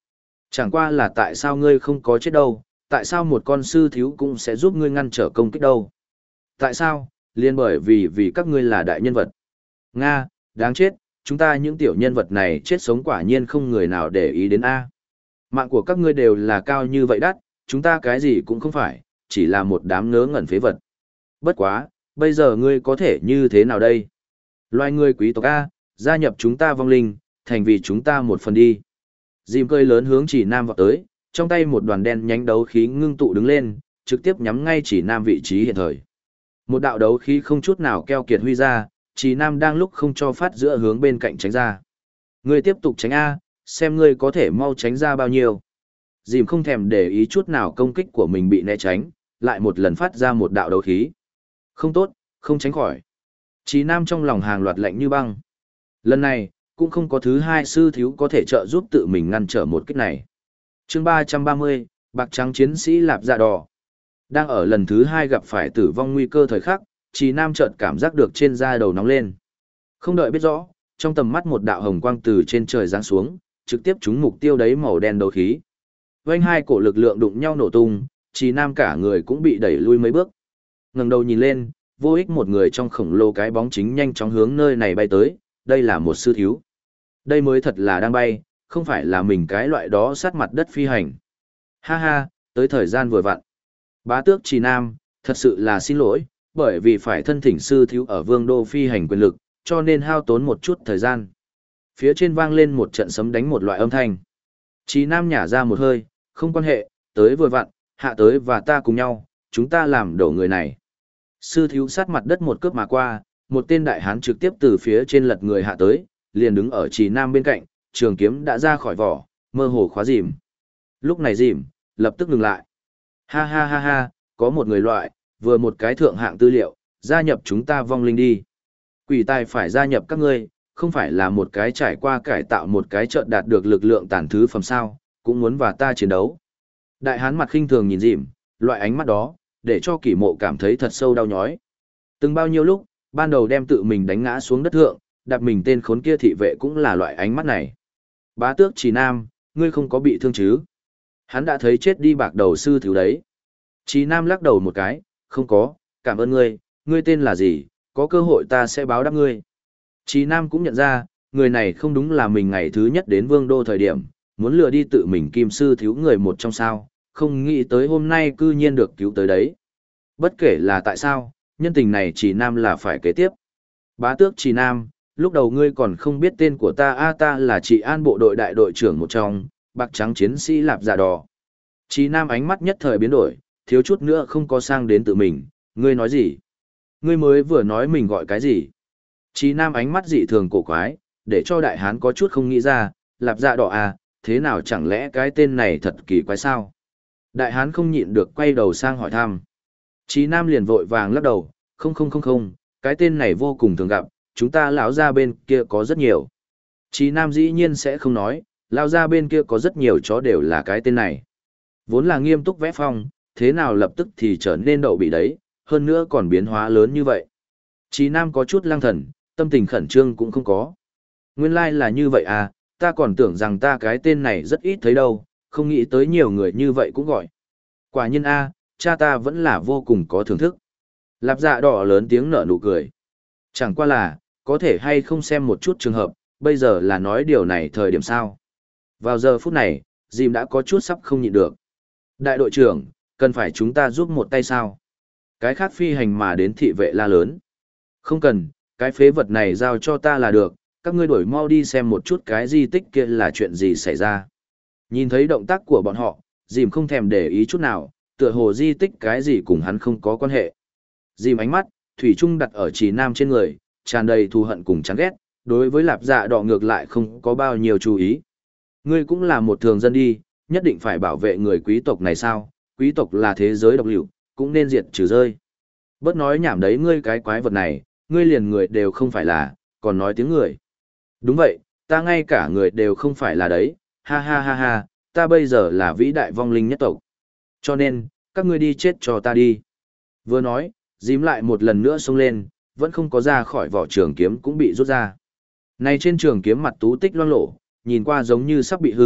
Chẳng qua là tại sao ngươi không có chết đâu, tại sao một con sư thiếu cũng sẽ giúp ngươi ngăn trở công kích đâu? Tại sao? Liên bởi vì các ngươi là đại nhân vật. Nga, đáng chết, chúng ta những tiểu nhân vật này chết sống quả nhiên không người nào để ý đến A. Mạng của các ngươi đều là cao như vậy đắt, chúng ta cái gì cũng không phải, chỉ là một đám ngớ ngẩn phế vật. Bất quá, bây giờ ngươi có thể như thế nào đây? Loài ngươi quý tộc A, gia nhập chúng ta vong linh, thành vì chúng ta một phần đi. Dìm cơi lớn hướng chỉ nam vọt tới, trong tay một đoàn đen nhánh đấu khí ngưng tụ đứng lên, trực tiếp nhắm ngay chỉ nam vị trí hiện thời. Một đạo đấu khí không chút nào keo kiệt huy ra, chỉ nam đang lúc không cho phát giữa hướng bên cạnh tránh ra. Ngươi tiếp tục tránh A, xem ngươi có thể mau tránh ra bao nhiêu. Dìm không thèm để ý chút nào công kích của mình bị né tránh, lại một lần phát ra một đạo đấu khí. Không tốt, không tránh khỏi. Chỉ nam trong lòng hàng loạt lạnh như băng. Lần này, cũng không có thứ hai sư thiếu có thể trợ giúp tự mình ngăn trở một kích này. Chương 330, bạc trắng chiến sĩ lạp dạ đỏ. Đang ở lần thứ hai gặp phải tử vong nguy cơ thời khắc, Chỉ Nam chợt cảm giác được trên da đầu nóng lên. Không đợi biết rõ, trong tầm mắt một đạo hồng quang từ trên trời giáng xuống, trực tiếp trúng mục tiêu đấy màu đen đấu khí. Vành hai cổ lực lượng đụng nhau nổ tung, Chỉ Nam cả người cũng bị đẩy lui mấy bước. Ngẩng đầu nhìn lên, vô ích một người trong khổng lồ cái bóng chính nhanh chóng hướng nơi này bay tới, đây là một sư thiếu. Đây mới thật là đang bay, không phải là mình cái loại đó sát mặt đất phi hành. Ha ha, tới thời gian vừa vặn. Bá tước Chỉ Nam, thật sự là xin lỗi, bởi vì phải thân thỉnh sư thiếu ở vương đô phi hành quyền lực, cho nên hao tốn một chút thời gian. Phía trên vang lên một trận sấm đánh một loại âm thanh. Chỉ Nam nhả ra một hơi, không quan hệ, tới vừa vặn, hạ tới và ta cùng nhau, chúng ta làm đổ người này. Sư thiếu sát mặt đất một cướp mà qua, một tên đại hán trực tiếp từ phía trên lật người hạ tới, liền đứng ở Chỉ Nam bên cạnh, trường kiếm đã ra khỏi vỏ, mơ hồ khóa dìm. Lúc này dìm, lập tức ngừng lại. Ha ha ha ha, có một người loại, vừa một cái thượng hạng tư liệu, gia nhập chúng ta vong linh đi. Quỷ tài phải gia nhập các ngươi, không phải là một cái trải qua cải tạo một cái chợt đạt được lực lượng tàn thứ phẩm sao, cũng muốn và ta chiến đấu. Đại hán mặt khinh thường nhìn dìm, loại ánh mắt đó, để cho kỷ mộ cảm thấy thật sâu đau nhói. Từng bao nhiêu lúc, ban đầu đem tự mình đánh ngã xuống đất thượng, đạp mình tên khốn kia thị vệ cũng là loại ánh mắt này. Bá tước Chỉ Nam, ngươi không có bị thương chứ? Hắn đã thấy chết đi bạc đầu sư thiếu đấy. Chỉ Nam lắc đầu một cái, không có, cảm ơn ngươi, ngươi tên là gì, có cơ hội ta sẽ báo đáp ngươi. Chỉ Nam cũng nhận ra, người này không đúng là mình ngày thứ nhất đến vương đô thời điểm, muốn lừa đi tự mình kim sư thiếu người một trong sao, không nghĩ tới hôm nay cư nhiên được cứu tới đấy. Bất kể là tại sao, nhân tình này Chỉ Nam là phải kế tiếp. Bá tước Chỉ Nam, lúc đầu ngươi còn không biết tên của ta ta là Trị An bộ đội đại đội trưởng một trong, bạc trắng chiến sĩ lạp dạ đỏ. Chỉ Nam ánh mắt nhất thời biến đổi, thiếu chút nữa không có sang đến tự mình, ngươi nói gì? Ngươi mới vừa nói mình gọi cái gì? Chỉ Nam ánh mắt dị thường cổ quái, để cho đại hán có chút không nghĩ ra, lạp dạ đỏ à, thế nào chẳng lẽ cái tên này thật kỳ quái sao? Đại hán không nhịn được quay đầu sang hỏi thăm. Chỉ Nam liền vội vàng lắc đầu, không, cái tên này vô cùng thường gặp, chúng ta lão gia bên kia có rất nhiều. Chỉ Nam dĩ nhiên sẽ không nói, lão gia bên kia có rất nhiều chó đều là cái tên này. Vốn là nghiêm túc vẽ phong, thế nào lập tức thì trở nên đậu bị đấy, hơn nữa còn biến hóa lớn như vậy. Chỉ Nam có chút lang thần, tâm tình khẩn trương cũng không có. Nguyên lai là như vậy à, ta còn tưởng rằng ta cái tên này rất ít thấy đâu, không nghĩ tới nhiều người như vậy cũng gọi. Quả nhiên a, cha ta vẫn là vô cùng có thưởng thức. Lạp dạ đỏ lớn tiếng nở nụ cười. Chẳng qua là, có thể hay không xem một chút trường hợp, bây giờ là nói điều này thời điểm sao. Vào giờ phút này, Dìm đã có chút sắp không nhịn được. Đại đội trưởng, cần phải chúng ta giúp một tay sao? Cái khác phi hành mà đến thị vệ la lớn. Không cần, cái phế vật này giao cho ta là được, các ngươi đuổi mau đi xem một chút cái di tích kia là chuyện gì xảy ra. Nhìn thấy động tác của bọn họ, Dìm không thèm để ý chút nào, tựa hồ di tích cái gì cùng hắn không có quan hệ. Dìm ánh mắt, thủy chung đặt ở Chỉ Nam trên người, tràn đầy thù hận cùng chán ghét, đối với lạp dạ đỏ ngược lại không có bao nhiêu chú ý. Ngươi cũng là một thường dân đi, nhất định phải bảo vệ người quý tộc này sao, quý tộc là thế giới độc liệu, cũng nên diệt trừ rơi. Bớt nói nhảm đấy ngươi cái quái vật này, ngươi liền người đều không phải là, còn nói tiếng người. Đúng vậy, ta ngay cả người đều không phải là đấy, ha ha ha ha, ta bây giờ là vĩ đại vong linh nhất tộc. Cho nên, các ngươi đi chết cho ta đi. Vừa nói, dím lại một lần nữa xông lên, vẫn không có ra khỏi vỏ trường kiếm cũng bị rút ra. Này trên trường kiếm mặt tú tích loang lổ, nhìn qua giống như sắp bị hư,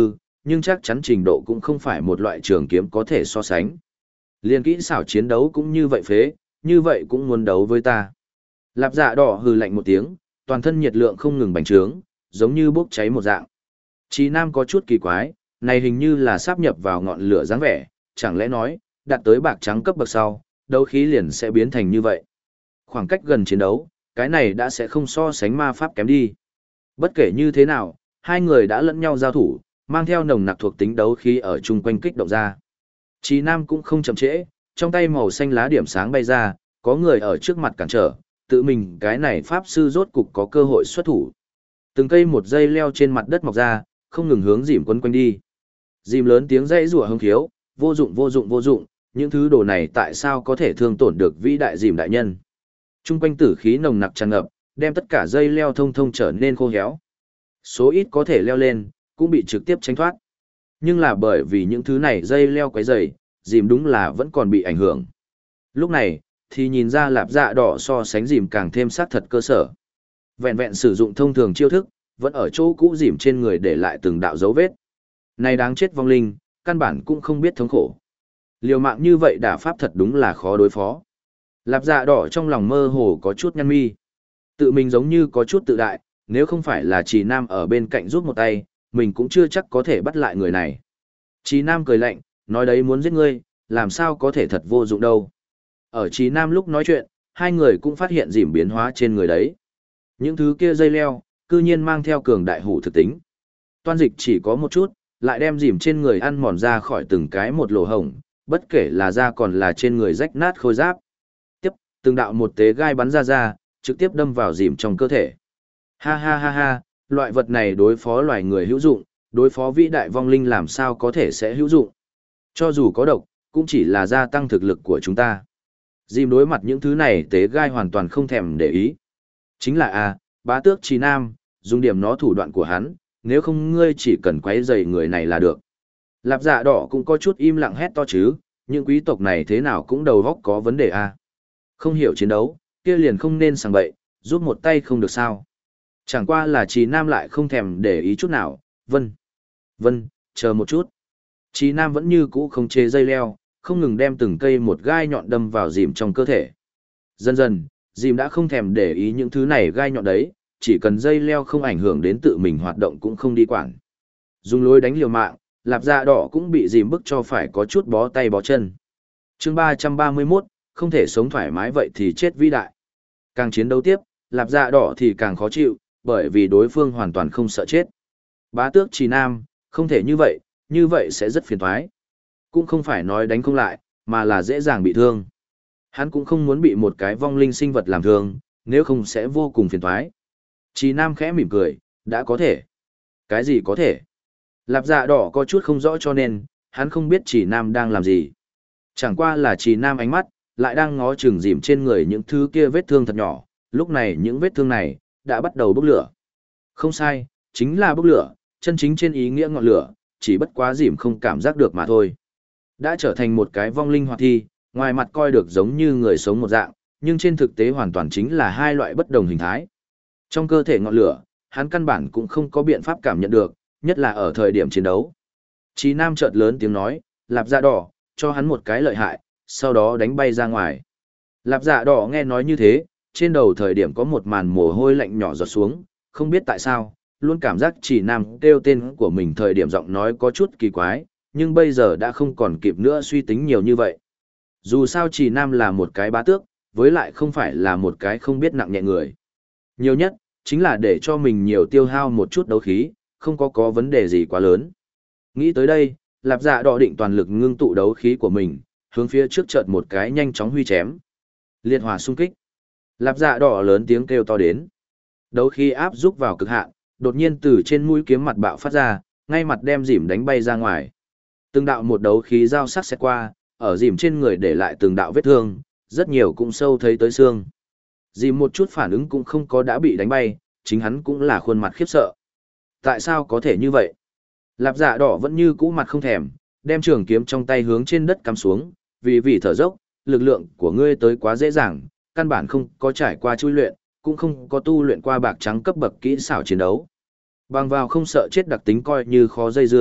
nhưng chắc chắn trình độ cũng không phải một loại trường kiếm có thể so sánh. Liên kỹ xảo chiến đấu cũng như vậy phế, như vậy cũng muốn đấu với ta. Lạp Dạ Đỏ hừ lạnh một tiếng, toàn thân nhiệt lượng không ngừng bành trướng, giống như bốc cháy một dạng. Chí Nam có chút kỳ quái, này hình như là sáp nhập vào ngọn lửa dáng vẻ, chẳng lẽ nói, đạt tới bạc trắng cấp bậc sau, đấu khí liền sẽ biến thành như vậy. Khoảng cách gần chiến đấu, cái này đã sẽ không so sánh ma pháp kém đi. Bất kể như thế nào, hai người đã lẫn nhau giao thủ, mang theo nồng nặc thuộc tính đấu khí ở chung quanh kích động ra. Chí Nam cũng không chậm trễ, trong tay màu xanh lá điểm sáng bay ra, có người ở trước mặt cản trở, tự mình cái này pháp sư rốt cục có cơ hội xuất thủ. Từng cây một dây leo trên mặt đất mọc ra, không ngừng hướng dìm quấn quanh đi. Dìm lớn tiếng dãy rủa hưng khiếu, vô dụng vô dụng vô dụng, những thứ đồ này tại sao có thể thương tổn được vĩ đại dìm đại nhân. Trung quanh tử khí nồng nặc tràn ngập, đem tất cả dây leo thông thông trở nên khô héo. Số ít có thể leo lên, cũng bị trực tiếp tránh thoát. Nhưng là bởi vì những thứ này dây leo quấy rầy, dìm đúng là vẫn còn bị ảnh hưởng. Lúc này, thì nhìn ra Lạp Dạ Đỏ so sánh dìm càng thêm sát thật cơ sở. Vẹn vẹn sử dụng thông thường chiêu thức, vẫn ở chỗ cũ dìm trên người để lại từng đạo dấu vết. Này đáng chết vong linh, căn bản cũng không biết thống khổ. Liều mạng như vậy đả pháp thật đúng là khó đối phó. Lạp Dạ Đỏ trong lòng mơ hồ có chút nhăn mi. Tự mình giống như có chút tự đại, nếu không phải là Trì Nam ở bên cạnh giúp một tay, mình cũng chưa chắc có thể bắt lại người này. Trì Nam cười lạnh, nói đấy muốn giết ngươi, làm sao có thể thật vô dụng đâu. Ở Trì Nam lúc nói chuyện, hai người cũng phát hiện dìm biến hóa trên người đấy. Những thứ kia dây leo, cư nhiên mang theo cường đại hủ thực tính. Toan dịch chỉ có một chút, lại đem dìm trên người ăn mòn ra khỏi từng cái một lỗ hổng, bất kể là da còn là trên người rách nát khôi giáp. Tiếp, từng đạo một tế gai bắn ra, trực tiếp đâm vào dìm trong cơ thể. Ha ha ha ha, loại vật này đối phó loài người hữu dụng, đối phó vĩ đại vong linh làm sao có thể sẽ hữu dụng. Cho dù có độc, cũng chỉ là gia tăng thực lực của chúng ta. Dìm đối mặt những thứ này tế gai hoàn toàn không thèm để ý. Chính là bá tước Trì Nam, dùng điểm nó thủ đoạn của hắn, nếu không ngươi chỉ cần quấy rầy người này là được. Lạp Dạ Đỏ cũng có chút im lặng hét to chứ, những quý tộc này thế nào cũng đầu óc có vấn đề Không hiểu chiến đấu, kia liền không nên sảng bậy, giúp một tay không được sao. Chẳng qua là Trì Nam lại không thèm để ý chút nào, Vân, chờ một chút. Trì Nam vẫn như cũ không chế dây leo, không ngừng đem từng cây một gai nhọn đâm vào dìm trong cơ thể. Dần dần, dìm đã không thèm để ý những thứ này gai nhọn đấy, chỉ cần dây leo không ảnh hưởng đến tự mình hoạt động cũng không đi quản. Dùng lối đánh liều mạng, Lạp Dạ Đỏ cũng bị dìm bức cho phải có chút bó tay bó chân. Chương 331, không thể sống thoải mái vậy thì chết vĩ đại. Càng chiến đấu tiếp, Lạp Dạ Đỏ thì càng khó chịu, bởi vì đối phương hoàn toàn không sợ chết. Bá tước Trì Nam, không thể như vậy sẽ rất phiền toái. Cũng không phải nói đánh không lại, mà là dễ dàng bị thương. Hắn cũng không muốn bị một cái vong linh sinh vật làm thương, nếu không sẽ vô cùng phiền toái. Trì Nam khẽ mỉm cười, đã có thể. Cái gì có thể? Lạp Dạ Đỏ có chút không rõ cho nên, hắn không biết Trì Nam đang làm gì. Chẳng qua là Trì Nam ánh mắt, lại đang ngó chừng dìm trên người những thứ kia vết thương thật nhỏ, lúc này những vết thương này, đã bắt đầu bốc lửa. Không sai, chính là bốc lửa, chân chính trên ý nghĩa ngọn lửa, chỉ bất quá dìm không cảm giác được mà thôi. Đã trở thành một cái vong linh hoạt thi, ngoài mặt coi được giống như người sống một dạng, nhưng trên thực tế hoàn toàn chính là hai loại bất đồng hình thái. Trong cơ thể ngọn lửa, hắn căn bản cũng không có biện pháp cảm nhận được, nhất là ở thời điểm chiến đấu. Chí Nam chợt lớn tiếng nói, Lạp Dạ Đỏ, cho hắn một cái lợi hại, sau đó đánh bay ra ngoài. Lạp Dạ Đỏ nghe nói như thế, trên đầu thời điểm có một màn mồ hôi lạnh nhỏ giọt xuống, không biết tại sao, luôn cảm giác Chí Nam kêu tên của mình thời điểm giọng nói có chút kỳ quái, nhưng bây giờ đã không còn kịp nữa suy tính nhiều như vậy. Dù sao Chí Nam là một cái bá tước, với lại không phải là một cái không biết nặng nhẹ người. Nhiều nhất, chính là để cho mình nhiều tiêu hao một chút đấu khí, không có vấn đề gì quá lớn. Nghĩ tới đây, Lạp Dạ Đỏ định toàn lực ngưng tụ đấu khí của mình, hướng phía trước chợt một cái nhanh chóng huy chém. Liệt hỏa xung kích. Lạp Dạ Đỏ lớn tiếng kêu to đến. Đấu khí áp xúc vào cực hạn, đột nhiên từ trên mũi kiếm mặt bạo phát ra, ngay mặt đem dìm đánh bay ra ngoài. Từng đạo một đấu khí giao sắc xẹt qua, ở dìm trên người để lại từng đạo vết thương, rất nhiều cũng sâu thấy tới xương. Dìm một chút phản ứng cũng không có đã bị đánh bay, chính hắn cũng là khuôn mặt khiếp sợ. Tại sao có thể như vậy? Lạp Dạ Đỏ vẫn như cũ mặt không thèm, đem trường kiếm trong tay hướng trên đất cắm xuống, vì thở dốc, lực lượng của ngươi tới quá dễ dàng, căn bản không có trải qua chui luyện, cũng không có tu luyện qua bạc trắng cấp bậc kỹ xảo chiến đấu. Bằng vào không sợ chết đặc tính coi như khó dây dưa,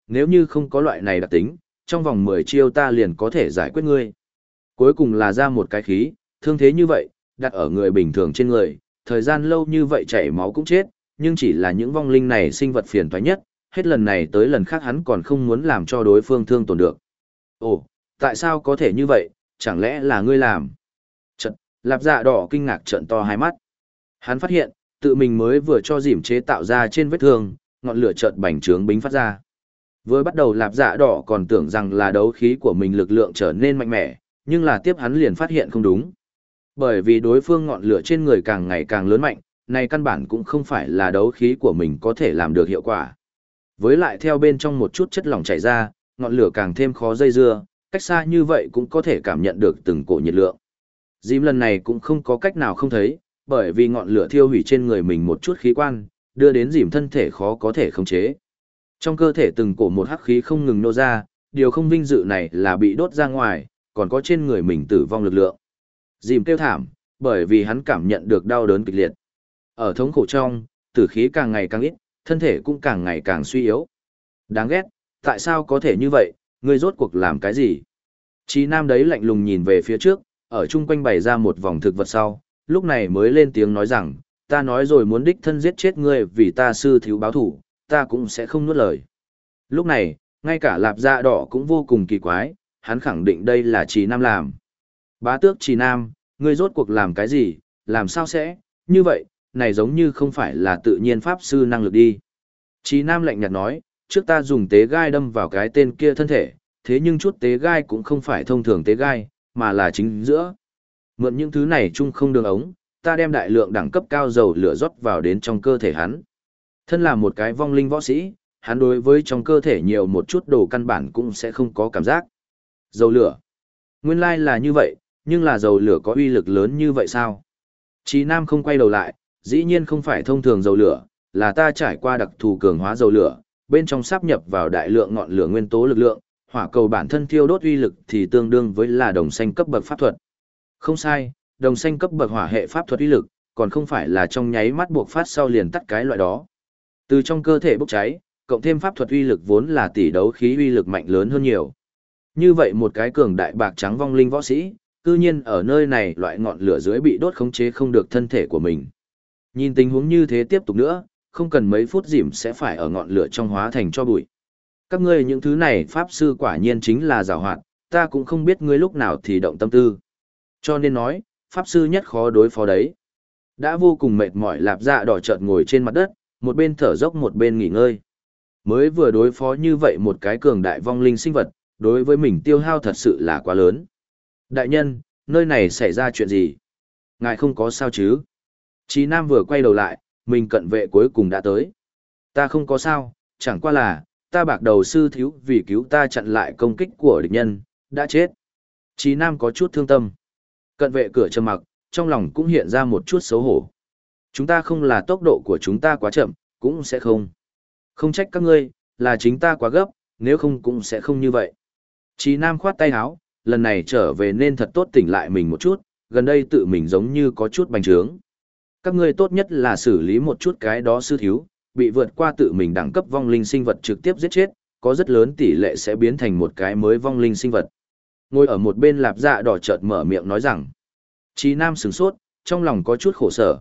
nếu như không có loại này đặc tính, trong vòng 10 chiêu ta liền có thể giải quyết ngươi. Cuối cùng là ra một cái khí, thương thế như vậy, đặt ở người bình thường trên người, thời gian lâu như vậy chảy máu cũng chết, nhưng chỉ là những vong linh này sinh vật phiền toái nhất, hết lần này tới lần khác hắn còn không muốn làm cho đối phương thương tổn được. Ồ, tại sao có thể như vậy, chẳng lẽ là ngươi làm? Chật, Lạp Dạ Đỏ kinh ngạc trợn to hai mắt. Hắn phát hiện, tự mình mới vừa cho dìm chế tạo ra trên vết thương, ngọn lửa chợt bành trướng bính phát ra. Vừa bắt đầu Lạp Dạ Đỏ còn tưởng rằng là đấu khí của mình lực lượng trở nên mạnh mẽ, nhưng là tiếp hắn liền phát hiện không đúng. Bởi vì đối phương ngọn lửa trên người càng ngày càng lớn mạnh, này căn bản cũng không phải là đấu khí của mình có thể làm được hiệu quả. Với lại theo bên trong một chút chất lỏng chảy ra, ngọn lửa càng thêm khó dây dưa, cách xa như vậy cũng có thể cảm nhận được từng cổ nhiệt lượng. Dìm lần này cũng không có cách nào không thấy, bởi vì ngọn lửa thiêu hủy trên người mình một chút khí quan, đưa đến dìm thân thể khó có thể khống chế. Trong cơ thể từng cổ một hắc khí không ngừng nô ra, điều không vinh dự này là bị đốt ra ngoài, còn có trên người mình tử vong lực lượng. Dìm kêu thảm, bởi vì hắn cảm nhận được đau đớn kịch liệt. Ở thống khổ trong, tử khí càng ngày càng ít, thân thể cũng càng ngày càng suy yếu. Đáng ghét, tại sao có thể như vậy, ngươi rốt cuộc làm cái gì? Chí Nam đấy lạnh lùng nhìn về phía trước, ở chung quanh bày ra một vòng thực vật sau, lúc này mới lên tiếng nói rằng, ta nói rồi muốn đích thân giết chết ngươi vì ta sư thiếu báo thủ, ta cũng sẽ không nuốt lời. Lúc này, ngay cả Lạp Dạ Đỏ cũng vô cùng kỳ quái, hắn khẳng định đây là Chí Nam làm. Bá tước Chí Nam, ngươi rốt cuộc làm cái gì, làm sao sẽ, như vậy, này giống như không phải là tự nhiên pháp sư năng lực đi. Chí Nam lạnh nhạt nói, trước ta dùng tế gai đâm vào cái tên kia thân thể, thế nhưng chút tế gai cũng không phải thông thường tế gai, mà là chính giữa. Mượn những thứ này chung không đường ống, ta đem đại lượng đẳng cấp cao dầu lửa rót vào đến trong cơ thể hắn. Thân là một cái vong linh võ sĩ, hắn đối với trong cơ thể nhiều một chút đồ căn bản cũng sẽ không có cảm giác. Dầu lửa. Nguyên lai là như vậy, nhưng là dầu lửa có uy lực lớn như vậy sao? Chí Nam không quay đầu lại, dĩ nhiên không phải thông thường dầu lửa, là ta trải qua đặc thù cường hóa dầu lửa, bên trong sáp nhập vào đại lượng ngọn lửa nguyên tố lực lượng, hỏa cầu bản thân thiêu đốt uy lực thì tương đương với là đồng xanh cấp bậc pháp thuật. Không sai, đồng xanh cấp bậc hỏa hệ pháp thuật uy lực, còn không phải là trong nháy mắt buộc phát sau liền tắt cái loại đó. Từ trong cơ thể bốc cháy, cộng thêm pháp thuật uy lực vốn là tỷ đấu khí uy lực mạnh lớn hơn nhiều. Như vậy một cái cường đại bạc trắng vong linh võ sĩ, cư nhiên ở nơi này loại ngọn lửa dưới bị đốt khống chế không được thân thể của mình. Nhìn tình huống như thế tiếp tục nữa, không cần mấy phút dìm sẽ phải ở ngọn lửa trong hóa thành cho bụi. Các ngươi những thứ này pháp sư quả nhiên chính là giàu hoạt, ta cũng không biết ngươi lúc nào thì động tâm tư. Cho nên nói, pháp sư nhất khó đối phó đấy. Đã vô cùng mệt mỏi Lạp Dạ Đỏ chợt ngồi trên mặt đất, một bên thở dốc một bên nghỉ ngơi. Mới vừa đối phó như vậy một cái cường đại vong linh sinh vật, đối với mình tiêu hao thật sự là quá lớn. Đại nhân, nơi này xảy ra chuyện gì? Ngài không có sao chứ? Chí Nam vừa quay đầu lại, mình cận vệ cuối cùng đã tới. Ta không có sao, chẳng qua là, ta bạc đầu sư thiếu vì cứu ta chặn lại công kích của địch nhân, đã chết. Chí Nam có chút thương tâm. Cận vệ cửa trầm mặc, trong lòng cũng hiện ra một chút xấu hổ. Chúng ta không là tốc độ của chúng ta quá chậm, cũng sẽ không. Không trách các ngươi, là chính ta quá gấp, nếu không cũng sẽ không như vậy. Chí Nam khoát tay áo, lần này trở về nên thật tốt tỉnh lại mình một chút, gần đây tự mình giống như có chút bành trướng. Các ngươi tốt nhất là xử lý một chút cái đó sư thiếu, bị vượt qua tự mình đẳng cấp vong linh sinh vật trực tiếp giết chết, có rất lớn tỷ lệ sẽ biến thành một cái mới vong linh sinh vật. Ngồi ở một bên Lạp Dạ Đỏ chợt mở miệng nói rằng, Chí Nam sửng sốt, trong lòng có chút khổ sở,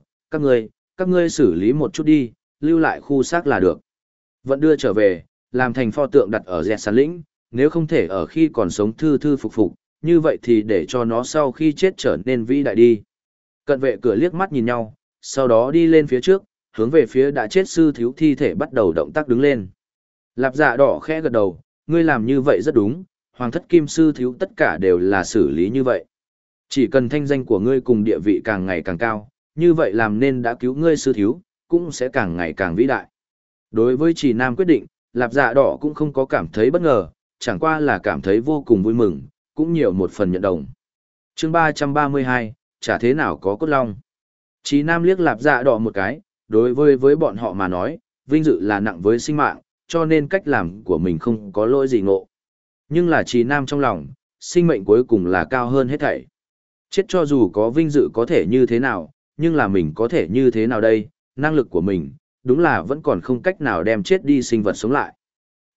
các ngươi xử lý một chút đi, lưu lại khu xác là được. Vẫn đưa trở về, làm thành pho tượng đặt ở dẹt sàn lĩnh, nếu không thể ở khi còn sống thư thư phục phục, như vậy thì để cho nó sau khi chết trở nên vĩ đại đi. Cận vệ cửa liếc mắt nhìn nhau, sau đó đi lên phía trước, hướng về phía đã chết sư thiếu thi thể bắt đầu động tác đứng lên. Lạp Dạ Đỏ khẽ gật đầu, ngươi làm như vậy rất đúng, hoàng thất kim sư thiếu tất cả đều là xử lý như vậy. Chỉ cần thanh danh của ngươi cùng địa vị càng ngày càng cao, như vậy làm nên đã cứu ngươi sư thiếu, cũng sẽ càng ngày càng vĩ đại. Đối với Trì Nam quyết định, Lạp Dạ Đỏ cũng không có cảm thấy bất ngờ, chẳng qua là cảm thấy vô cùng vui mừng, cũng nhiều một phần nhận đồng. Chương 332, chả thế nào có cốt long. Trì Nam liếc Lạp Dạ Đỏ một cái, đối với bọn họ mà nói, vinh dự là nặng với sinh mạng, cho nên cách làm của mình không có lỗi gì ngộ. Nhưng là Trì Nam trong lòng, sinh mệnh cuối cùng là cao hơn hết thảy. Chết cho dù có vinh dự có thể như thế nào, nhưng là mình có thể như thế nào đây, năng lực của mình, đúng là vẫn còn không cách nào đem chết đi sinh vật sống lại. Ai,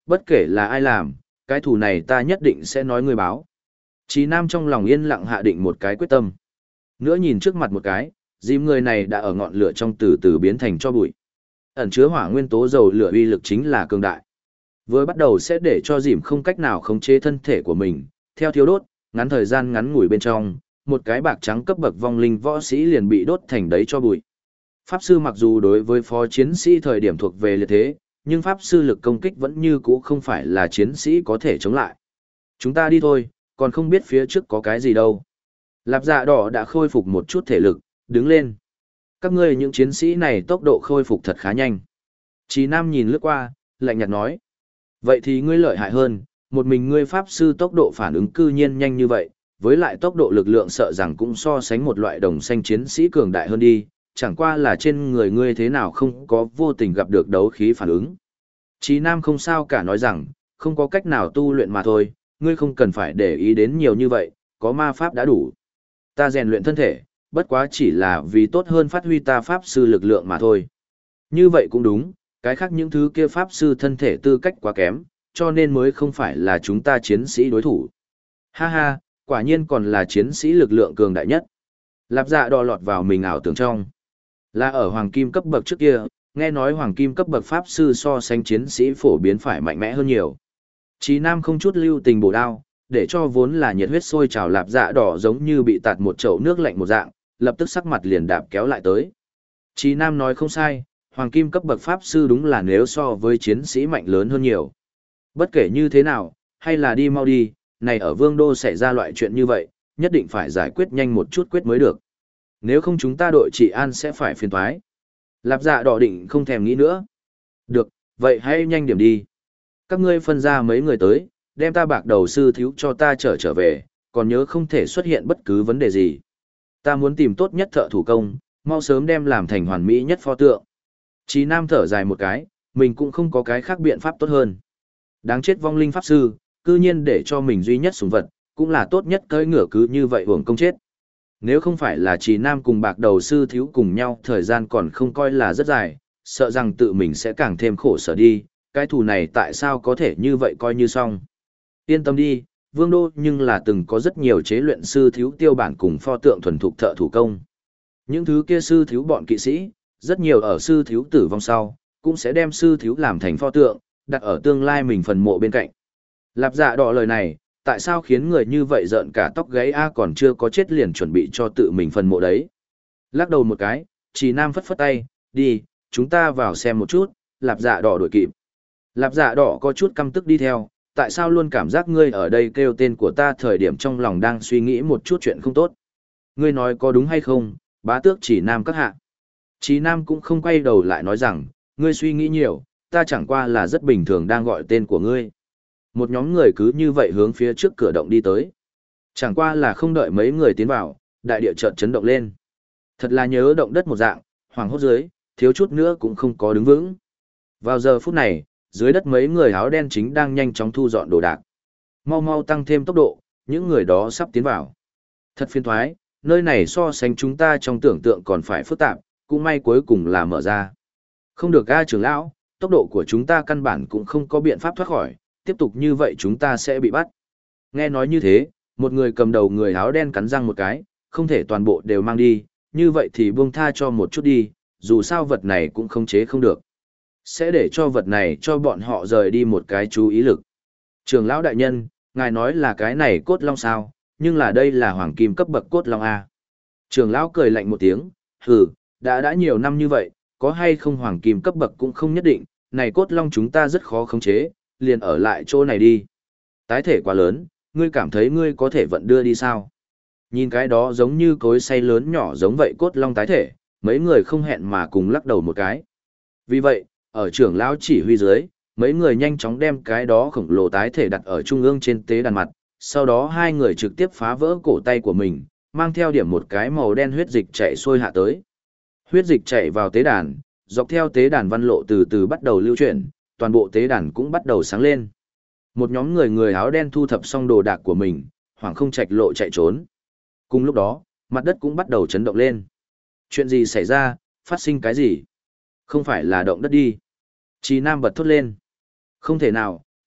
bất kể là ai làm, cái thù này ta nhất định sẽ nói ngươi báo. Chí Nam trong lòng yên lặng hạ định một cái quyết tâm. Nữa nhìn trước mặt một cái, dìm người này đã ở ngọn lửa trong từ từ biến thành cho bụi. Ẩn chứa hỏa nguyên tố dầu lửa uy lực chính là cường đại. Vừa bắt đầu sẽ để cho dìm không cách nào khống chế thân thể của mình, theo thiếu đốt, ngắn thời gian ngắn ngủi bên trong, một cái bạc trắng cấp bậc vong linh võ sĩ liền bị đốt thành đấy cho bụi. Pháp sư mặc dù đối với phó chiến sĩ thời điểm thuộc về liệt thế, nhưng pháp sư lực công kích vẫn như cũ không phải là chiến sĩ có thể chống lại. Chúng ta đi thôi, còn không biết phía trước có cái gì đâu. Lạp Dạ Đỏ đã khôi phục một chút thể lực, đứng lên. Các ngươi những chiến sĩ này tốc độ khôi phục thật khá nhanh. Chí Nam nhìn lướt qua, lạnh nhạt nói. Vậy thì ngươi lợi hại hơn, một mình ngươi pháp sư tốc độ phản ứng cư nhiên nhanh như vậy, với lại tốc độ lực lượng sợ rằng cũng so sánh một loại đồng xanh chiến sĩ cường đại hơn đi, chẳng qua là trên người ngươi thế nào không có vô tình gặp được đấu khí phản ứng. Chí Nam không sao cả nói rằng, không có cách nào tu luyện mà thôi, ngươi không cần phải để ý đến nhiều như vậy, có ma pháp đã đủ. Ta rèn luyện thân thể, bất quá chỉ là vì tốt hơn phát huy ta pháp sư lực lượng mà thôi. Như vậy cũng đúng, cái khác những thứ kia pháp sư thân thể tư cách quá kém, cho nên mới không phải là chúng ta chiến sĩ đối thủ. Ha ha, quả nhiên còn là chiến sĩ lực lượng cường đại nhất. Lạp Dạ Đỏ lọt vào mình ảo tưởng trong. Là ở hoàng kim cấp bậc trước kia, nghe nói hoàng kim cấp bậc pháp sư so sánh chiến sĩ phổ biến phải mạnh mẽ hơn nhiều. Chí Nam không chút lưu tình bổ đao, để cho vốn là nhiệt huyết sôi trào Lạp Dạ Đỏ giống như bị tạt một chậu nước lạnh một dạng, lập tức sắc mặt liền đạp kéo lại tới. Chí Nam nói không sai, hoàng kim cấp bậc pháp sư đúng là nếu so với chiến sĩ mạnh lớn hơn nhiều. Bất kể như thế nào, hay là đi mau đi, này ở Vương Đô xảy ra loại chuyện như vậy, nhất định phải giải quyết nhanh một chút quyết mới được. Nếu không chúng ta đội trị an sẽ phải phiền toái. Lạp Dạ Đỏ định không thèm nghĩ nữa. Được, vậy hãy nhanh điểm đi. Các ngươi phân ra mấy người tới, đem ta bạc đầu sư thiếu cho ta trở về, còn nhớ không thể xuất hiện bất cứ vấn đề gì. Ta muốn tìm tốt nhất thợ thủ công, mau sớm đem làm thành hoàn mỹ nhất pho tượng. Chí Nam thở dài một cái, mình cũng không có cái khác biện pháp tốt hơn. Đáng chết vong linh pháp sư, cư nhiên để cho mình duy nhất sủng vật, cũng là tốt nhất cưỡi ngựa cứ như vậy hưởng công chết. Nếu không phải là Chí Nam cùng bạc đầu sư thiếu cùng nhau thời gian còn không coi là rất dài, sợ rằng tự mình sẽ càng thêm khổ sở đi, cái thù này tại sao có thể như vậy coi như xong. Yên tâm đi, Vương Đô nhưng là từng có rất nhiều chế luyện sư thiếu tiêu bản cùng pho tượng thuần thục thợ thủ công. Những thứ kia sư thiếu bọn kỵ sĩ, rất nhiều ở sư thiếu tử vong sau, cũng sẽ đem sư thiếu làm thành pho tượng, đặt ở tương lai mình phần mộ bên cạnh. Lạp Dạ Đỏ lời này, tại sao khiến người như vậy rợn cả tóc gáy còn chưa có chết liền chuẩn bị cho tự mình phần mộ đấy. Lắc đầu một cái, Chí Nam phất phất tay, đi, chúng ta vào xem một chút, Lạp Dạ Đỏ đuổi kịp. Lạp Dạ Đỏ có chút căm tức đi theo, tại sao luôn cảm giác ngươi ở đây kêu tên của ta thời điểm trong lòng đang suy nghĩ một chút chuyện không tốt. Ngươi nói có đúng hay không, bá tước Chí Nam các hạ. Chí Nam cũng không quay đầu lại nói rằng, ngươi suy nghĩ nhiều, ta chẳng qua là rất bình thường đang gọi tên của ngươi. Một nhóm người cứ như vậy hướng phía trước cửa động đi tới. Chẳng qua là không đợi mấy người tiến vào, đại địa chợt chấn động lên. Thật là nhớ động đất một dạng, hoàng hốt dưới, thiếu chút nữa cũng không có đứng vững. Vào giờ phút này, dưới đất mấy người áo đen chính đang nhanh chóng thu dọn đồ đạc. Mau mau tăng thêm tốc độ, những người đó sắp tiến vào. Thật phiền thoái, nơi này so sánh chúng ta trong tưởng tượng còn phải phức tạp, cũng may cuối cùng là mở ra. Không được ga trưởng lão, tốc độ của chúng ta căn bản cũng không có biện pháp thoát khỏi, tiếp tục như vậy chúng ta sẽ bị bắt. Nghe nói như thế, một người cầm đầu người áo đen cắn răng một cái, không thể toàn bộ đều mang đi, như vậy thì buông tha cho một chút đi, dù sao vật này cũng không chế không được. Sẽ để cho vật này cho bọn họ rời đi một cái chú ý lực. Trưởng lão đại nhân, ngài nói là cái này cốt long sao, nhưng là đây là hoàng kim cấp bậc cốt long A. Trưởng lão cười lạnh một tiếng, hừ, đã nhiều năm như vậy, có hay không hoàng kim cấp bậc cũng không nhất định, này cốt long chúng ta rất khó khống chế, liền ở lại chỗ này đi. Tái thể quá lớn, ngươi cảm thấy ngươi có thể vận đưa đi sao? Nhìn cái đó giống như cối xay lớn nhỏ giống vậy cốt long tái thể, mấy người không hẹn mà cùng lắc đầu một cái. Vì vậy, ở trưởng lão chỉ huy dưới, mấy người nhanh chóng đem cái đó khổng lồ tái thể đặt ở trung ương trên tế đàn mặt, sau đó hai người trực tiếp phá vỡ cổ tay của mình, mang theo điểm một cái màu đen huyết dịch chạy xuôi hạ tới. Huyết dịch chạy vào tế đàn, dọc theo tế đàn văn lộ từ từ bắt đầu lưu chuyển, toàn bộ tế đàn cũng bắt đầu sáng lên. Một nhóm người áo đen thu thập xong đồ đạc của mình, hoảng không trạch lộ chạy trốn. Cùng lúc đó, mặt đất cũng bắt đầu chấn động lên. Chuyện gì xảy ra, phát sinh cái gì? Không phải là động đất đi. Chí Nam bật thốt lên. Không thể nào,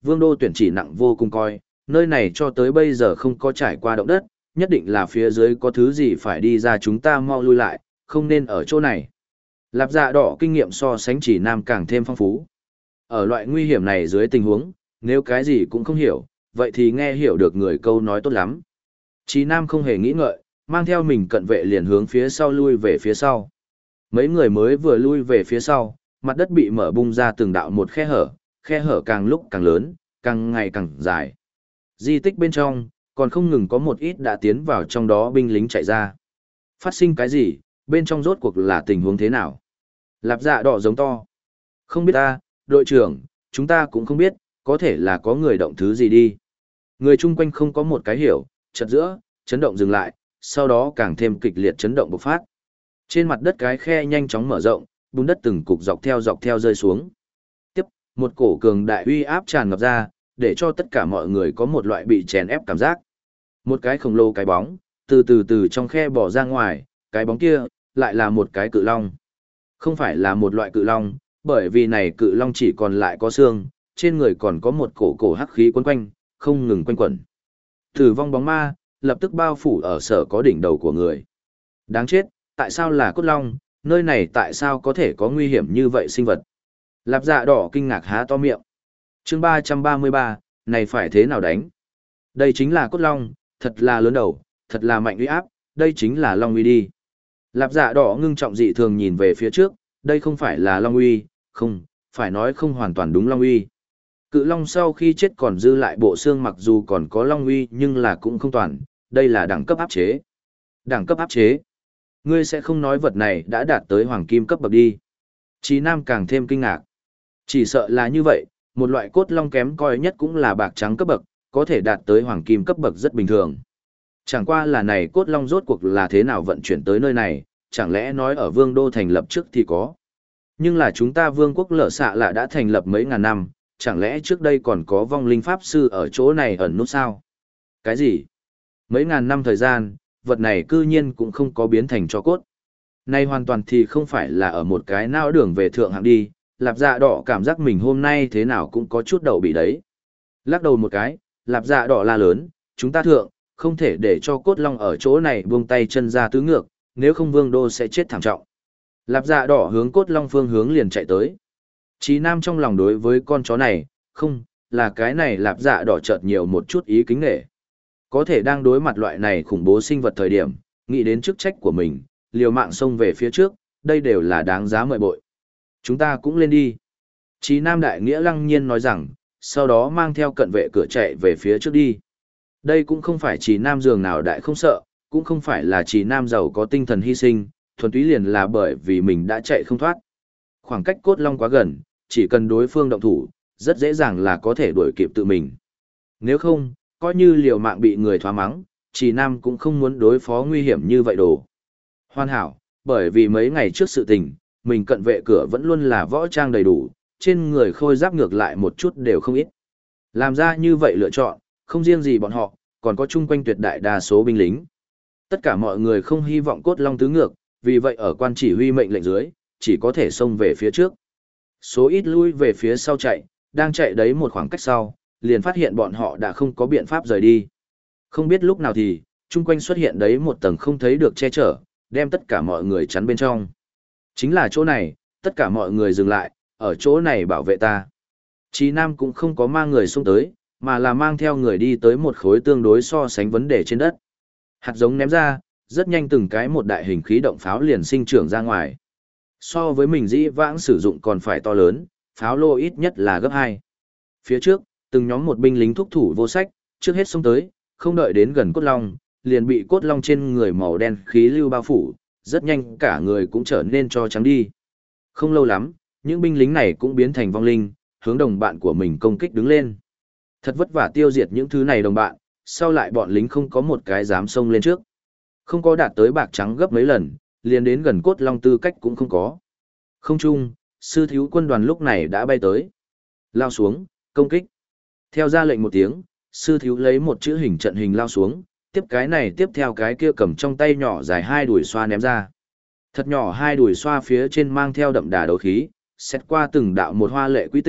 Vương đô tuyển chỉ nặng vô cùng coi, nơi này cho tới bây giờ không có trải qua động đất, nhất định là phía dưới có thứ gì phải đi ra, chúng ta mau lui lại, không nên ở chỗ này. Lạp Dạ Đỏ kinh nghiệm so sánh Chỉ Nam càng thêm phong phú. Ở loại nguy hiểm này dưới tình huống, nếu cái gì cũng không hiểu, vậy thì nghe hiểu được người câu nói tốt lắm. Chỉ Nam không hề nghĩ ngợi, mang theo mình cận vệ liền hướng phía sau lui về phía sau. Mấy người mới vừa lui về phía sau, mặt đất bị mở bung ra từng đạo một khe hở càng lúc càng lớn, càng ngày càng dài. Di tích bên trong, còn không ngừng có một ít đã tiến vào trong đó binh lính chạy ra. Phát sinh cái gì, bên trong rốt cuộc là tình huống thế nào? Lạp Dạ Đỏ giống to. Không biết ta, đội trưởng, chúng ta cũng không biết, có thể là có người động thứ gì đi. Người chung quanh không có một cái hiểu, chợt giữa, chấn động dừng lại, sau đó càng thêm kịch liệt chấn động bộc phát. Trên mặt đất cái khe nhanh chóng mở rộng, bùn đất từng cục dọc theo rơi xuống. Tiếp, một cổ cường đại uy áp tràn ngập ra, để cho tất cả mọi người có một loại bị chèn ép cảm giác. Một cái khổng lồ cái bóng, từ trong khe bỏ ra ngoài, cái bóng kia, lại là một cái cự long. Không phải là một loại cự long, bởi vì này cự long chỉ còn lại có xương, trên người còn có một cổ hắc khí quấn quanh, không ngừng quanh quẩn. Tử vong bóng ma, lập tức bao phủ ở sở có đỉnh đầu của người. Đáng chết, tại sao là cốt long, nơi này tại sao có thể có nguy hiểm như vậy sinh vật? Lạp Dạ Đỏ kinh ngạc há to miệng. Chương 333, này phải thế nào đánh? Đây chính là cốt long, thật là lớn đầu, thật là mạnh uy áp, đây chính là long uy đi. Lạp Dạ Đỏ ngưng trọng dị thường nhìn về phía trước, đây không phải là long uy, không, phải nói không hoàn toàn đúng long uy. Cự long sau khi chết còn dư lại bộ xương, mặc dù còn có long uy nhưng là cũng không toàn, đây là đẳng cấp áp chế. Đẳng cấp áp chế? Ngươi sẽ không nói vật này đã đạt tới hoàng kim cấp bậc đi. Chí Nam càng thêm kinh ngạc. Chỉ sợ là như vậy, một loại cốt long kém coi nhất cũng là bạc trắng cấp bậc, có thể đạt tới hoàng kim cấp bậc rất bình thường. Chẳng qua là này cốt long rốt cuộc là thế nào vận chuyển tới nơi này, chẳng lẽ nói ở vương đô thành lập trước thì có. Nhưng là chúng ta vương quốc lở xạ là đã thành lập mấy ngàn năm, chẳng lẽ trước đây còn có vong linh pháp sư ở chỗ này ẩn nút sao? Cái gì? Mấy ngàn năm thời gian, vật này cư nhiên cũng không có biến thành tro cốt. Này hoàn toàn thì không phải là ở một cái não đường về thượng hạng đi, Lạp Dạ Đỏ cảm giác mình hôm nay thế nào cũng có chút đậu bị đấy. Lắc đầu một cái, Lạp Dạ Đỏ la lớn, chúng ta thượng, không thể để cho cốt long ở chỗ này buông tay chân ra tứ ngược, nếu không vương đô sẽ chết thảm trọng. Lạp Dạ Đỏ hướng cốt long phương hướng liền chạy tới. Chí Nam trong lòng đối với con chó này, không, là cái này Lạp Dạ Đỏ chợt nhiều một chút ý kính nể. Có thể đang đối mặt loại này khủng bố sinh vật thời điểm, nghĩ đến chức trách của mình, liều mạng xông về phía trước, đây đều là đáng giá mời bội. Chúng ta cũng lên đi. Chí Nam đại nghĩa lăng nhiên nói rằng, sau đó mang theo cận vệ cửa chạy về phía trước đi. Đây cũng không phải Chí Nam giường nào đại không sợ, cũng không phải là Chí Nam giàu có tinh thần hy sinh, thuần túy liền là bởi vì mình đã chạy không thoát. Khoảng cách cốt long quá gần, chỉ cần đối phương động thủ, rất dễ dàng là có thể đuổi kịp tự mình. Nếu không, coi như liều mạng bị người thoá mắng, Chí Nam cũng không muốn đối phó nguy hiểm như vậy đồ. Hoàn hảo, bởi vì mấy ngày trước sự tình, mình cận vệ cửa vẫn luôn là võ trang đầy đủ, trên người khôi giáp ngược lại một chút đều không ít. Làm ra như vậy lựa chọn, không riêng gì bọn họ, còn có chung quanh tuyệt đại đa số binh lính. Tất cả mọi người không hy vọng cốt long tứ ngược, vì vậy ở quan chỉ huy mệnh lệnh dưới, chỉ có thể xông về phía trước. Số ít lui về phía sau chạy, đang chạy đấy một khoảng cách sau, liền phát hiện bọn họ đã không có biện pháp rời đi. Không biết lúc nào thì, chung quanh xuất hiện đấy một tầng không thấy được che chở, đem tất cả mọi người chắn bên trong. Chính là chỗ này, tất cả mọi người dừng lại, ở chỗ này bảo vệ ta. Chí Nam cũng không có mang người xông tới, mà là mang theo người đi tới một khối tương đối so sánh vấn đề trên đất. Hạt giống ném ra, rất nhanh từng cái một đại hình khí động pháo liền sinh trưởng ra ngoài. So với mình dĩ vãng sử dụng còn phải to lớn, pháo lô ít nhất là gấp 2. Phía trước, từng nhóm một binh lính thúc thủ vô sách, trước hết xông tới, không đợi đến gần cốt long, liền bị cốt long trên người màu đen khí lưu bao phủ, rất nhanh cả người cũng trở nên cho trắng đi. Không lâu lắm, những binh lính này cũng biến thành vong linh, hướng đồng bạn của mình công kích đứng lên. Thật vất vả tiêu diệt những thứ này đồng bạn, sau lại bọn lính không có một cái dám xông lên trước. Không có đạt tới bạc trắng gấp mấy lần, liền đến gần cốt long tư cách cũng không có. Không chung, sư thiếu quân đoàn lúc này đã bay tới. Lao xuống, công kích. Theo ra lệnh một tiếng, sư thiếu lấy một chữ hình trận hình lao xuống, tiếp cái này tiếp theo cái kia cầm trong tay nhỏ dài 2 đùi xoa ném ra. Thật nhỏ 2 đùi xoa phía trên mang theo đậm đà đấu khí, xét qua từng đạo một hoa lệ quy tích,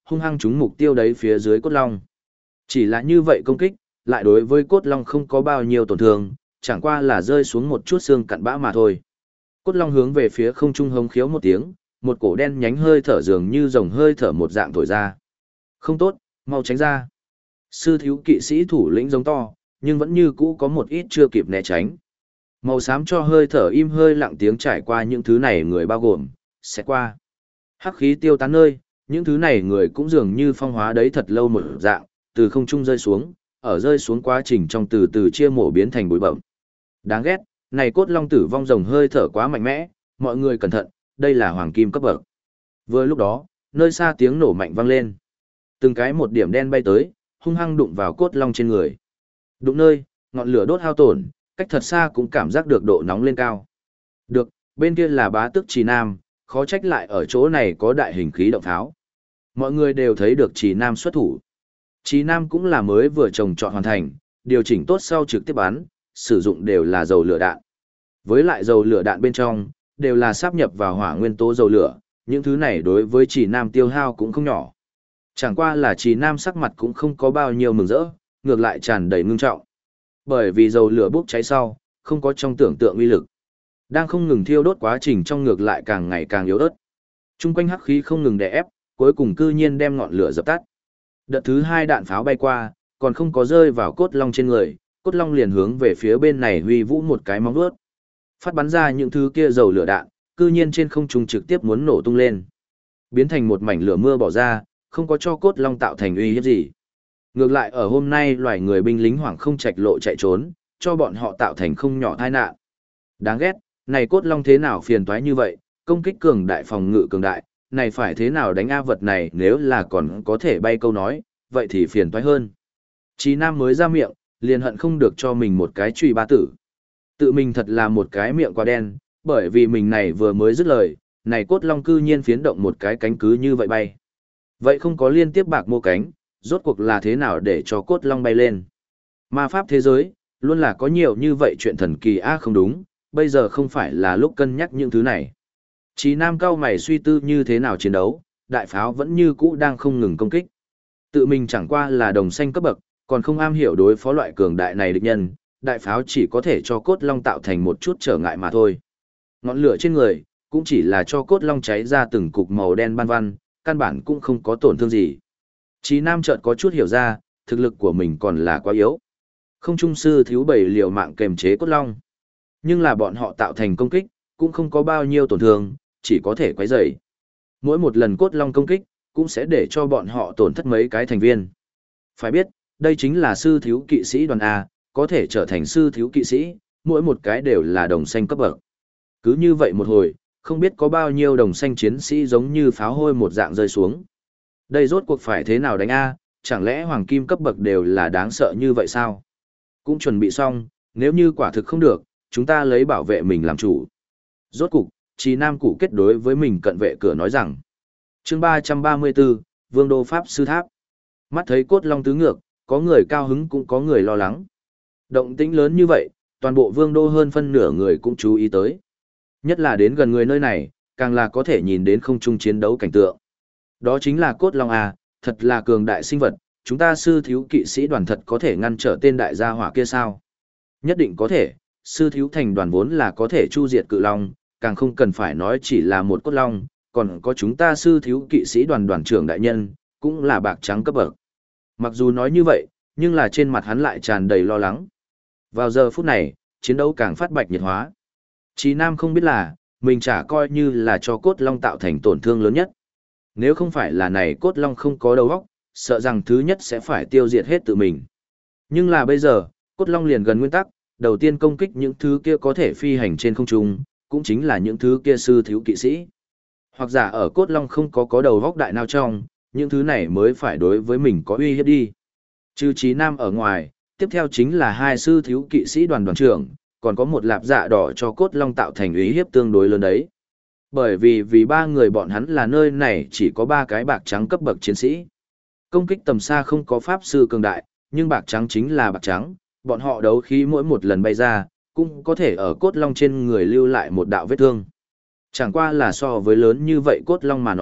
hung hăng trúng mục tiêu đấy phía dưới cốt long. Chỉ là như vậy công kích, lại đối với cốt long không có bao nhiêu tổn thương, chẳng qua là rơi xuống một chút xương cặn bã mà thôi. Cốt long hướng về phía không trung hống khiếu một tiếng, một cổ đen nhánh hơi thở dường như rồng hơi thở một dạng thổi ra. Không tốt, mau tránh ra. Sư thiếu kỵ sĩ thủ lĩnh giống to, nhưng vẫn như cũ có một ít chưa kịp né tránh. Màu xám cho hơi thở im hơi lặng tiếng trải qua những thứ này người bao gồm, sẽ qua. Hắc khí tiêu tán nơi, những thứ này người cũng dường như phong hóa đấy thật lâu một dạng, từ không trung rơi xuống, ở rơi xuống quá trình trong từ từ chia mổ biến thành bụi bậm. Đáng ghét, này cốt long tử vong rồng hơi thở quá mạnh mẽ, mọi người cẩn thận, đây là hoàng kim cấp bậc. Vừa lúc đó, nơi xa tiếng nổ mạnh vang lên. Từng cái một điểm đen bay tới, hung hăng đụng vào cốt long trên người. Đụng nơi, ngọn lửa đốt hao tổn, cách thật xa cũng cảm giác được độ nóng lên cao. Được, bên kia là bá tước Trì Nam, khó trách lại ở chỗ này có đại hình khí động pháo. Mọi người đều thấy được Trì Nam xuất thủ. Trì Nam cũng là mới vừa trồng trọt hoàn thành, điều chỉnh tốt sau trực tiếp bắn, sử dụng đều là dầu lửa đạn. Với lại dầu lửa đạn bên trong, đều là sáp nhập vào hỏa nguyên tố dầu lửa, những thứ này đối với Trì Nam tiêu hao cũng không nhỏ. Chẳng qua là Trì Nam sắc mặt cũng không có bao nhiêu mừng rỡ, ngược lại tràn đầy ngưng trọng. Bởi vì dầu lửa bốc cháy sau, không có trong tưởng tượng uy lực. Đang không ngừng thiêu đốt quá trình trong ngược lại càng ngày càng yếu ớt. Trung quanh hắc khí không ngừng đè ép, cuối cùng cư nhiên đem ngọn lửa dập tắt. Đợt thứ 2 đạn pháo bay qua, còn không có rơi vào cốt long trên người, cốt long liền hướng về phía bên này huy vũ một cái móng vuốt. Phát bắn ra những thứ kia dầu lửa đạn, cư nhiên trên không trung trực tiếp muốn nổ tung lên. Biến thành một mảnh lửa mưa bỏ ra, không có cho cốt long tạo thành uy hiếp gì. Ngược lại ở hôm nay loài người binh lính hoảng không trạch lộ chạy trốn, cho bọn họ tạo thành không nhỏ tai nạn. Đáng ghét, này cốt long thế nào phiền toái như vậy, công kích cường đại phòng ngự cường đại, này phải thế nào đánh A vật này nếu là còn có thể bay câu nói, vậy thì phiền toái hơn. Chí Nam mới ra miệng, liền hận không được cho mình một cái chùy ba tử. Tự mình thật là một cái miệng quá đen, bởi vì mình này vừa mới dứt lời, này cốt long cư nhiên phiến động một cái cánh cứ như vậy bay. Vậy không có liên tiếp bạc mô cánh, rốt cuộc là thế nào để cho cốt long bay lên. Ma pháp thế giới, luôn là có nhiều như vậy chuyện thần kỳ không đúng, bây giờ không phải là lúc cân nhắc những thứ này. Chí Nam cao mày suy tư như thế nào chiến đấu, đại pháo vẫn như cũ đang không ngừng công kích. Tự mình chẳng qua là đồng xanh cấp bậc, còn không am hiểu đối phó loại cường đại này địch nhân, đại pháo chỉ có thể cho cốt long tạo thành một chút trở ngại mà thôi. Ngọn lửa trên người, cũng chỉ là cho cốt long cháy ra từng cục màu đen ban văn, căn bản cũng không có tổn thương gì. Chí Nam chợt có chút hiểu ra, thực lực của mình còn là quá yếu. Không trung sư thiếu bảy liều mạng kềm chế cốt long. Nhưng là bọn họ tạo thành công kích, cũng không có bao nhiêu tổn thương, chỉ có thể quấy rầy. Mỗi một lần cốt long công kích, cũng sẽ để cho bọn họ tổn thất mấy cái thành viên. Phải biết, đây chính là sư thiếu kỵ sĩ đoàn A, có thể trở thành sư thiếu kỵ sĩ, mỗi một cái đều là đồng xanh cấp bậc. Cứ như vậy một hồi, không biết có bao nhiêu đồng xanh chiến sĩ giống như pháo hôi một dạng rơi xuống. Đây rốt cuộc phải thế nào đánh A, chẳng lẽ hoàng kim cấp bậc đều là đáng sợ như vậy sao? Cũng chuẩn bị xong, nếu như quả thực không được, chúng ta lấy bảo vệ mình làm chủ. Rốt cục, Chí Nam cụ kết đối với mình cận vệ cửa nói rằng. Chương 334, Vương Đô Pháp Sư Tháp. Mắt thấy cốt long tứ ngược, có người cao hứng cũng có người lo lắng. Động tĩnh lớn như vậy, toàn bộ Vương Đô hơn phân nửa người cũng chú ý tới. Nhất là đến gần người nơi này, càng là có thể nhìn đến không trung chiến đấu cảnh tượng. Đó chính là cốt long à, thật là cường đại sinh vật, chúng ta sư thiếu kỵ sĩ đoàn thật có thể ngăn trở tên đại gia hỏa kia sao? Nhất định có thể, sư thiếu thành đoàn vốn là có thể chu diệt cự long, càng không cần phải nói chỉ là một cốt long, còn có chúng ta sư thiếu kỵ sĩ đoàn đoàn trưởng đại nhân, cũng là bạc trắng cấp bậc. Mặc dù nói như vậy, nhưng là trên mặt hắn lại tràn đầy lo lắng. Vào giờ phút này, chiến đấu càng phát bạch nhiệt hóa. Chí Nam không biết là, mình chả coi như là cho cốt long tạo thành tổn thương lớn nhất. Nếu không phải là này cốt long không có đầu óc, sợ rằng thứ nhất sẽ phải tiêu diệt hết tự mình. Nhưng là bây giờ, cốt long liền gần nguyên tắc, đầu tiên công kích những thứ kia có thể phi hành trên không trung, cũng chính là những thứ kia sư thiếu kỵ sĩ. Hoặc giả ở cốt long không có đầu óc đại nào trong, những thứ này mới phải đối với mình có uy hiếp đi. Trừ Chí Nam ở ngoài, tiếp theo chính là hai sư thiếu kỵ sĩ đoàn đoàn trưởng, còn có một lạp dạ đỏ cho cốt long tạo thành uy hiếp tương đối lớn đấy. Bởi vì ba người bọn hắn là nơi này chỉ có 3 cái bạc trắng cấp bậc chiến sĩ. Công kích tầm xa không có pháp sư cường đại, nhưng bạc trắng chính là bạc trắng, bọn họ đấu khí mỗi một lần bay ra, cũng có thể ở cốt long trên người lưu lại một đạo vết thương. Chẳng qua là so với lớn như vậy cốt long mà nói,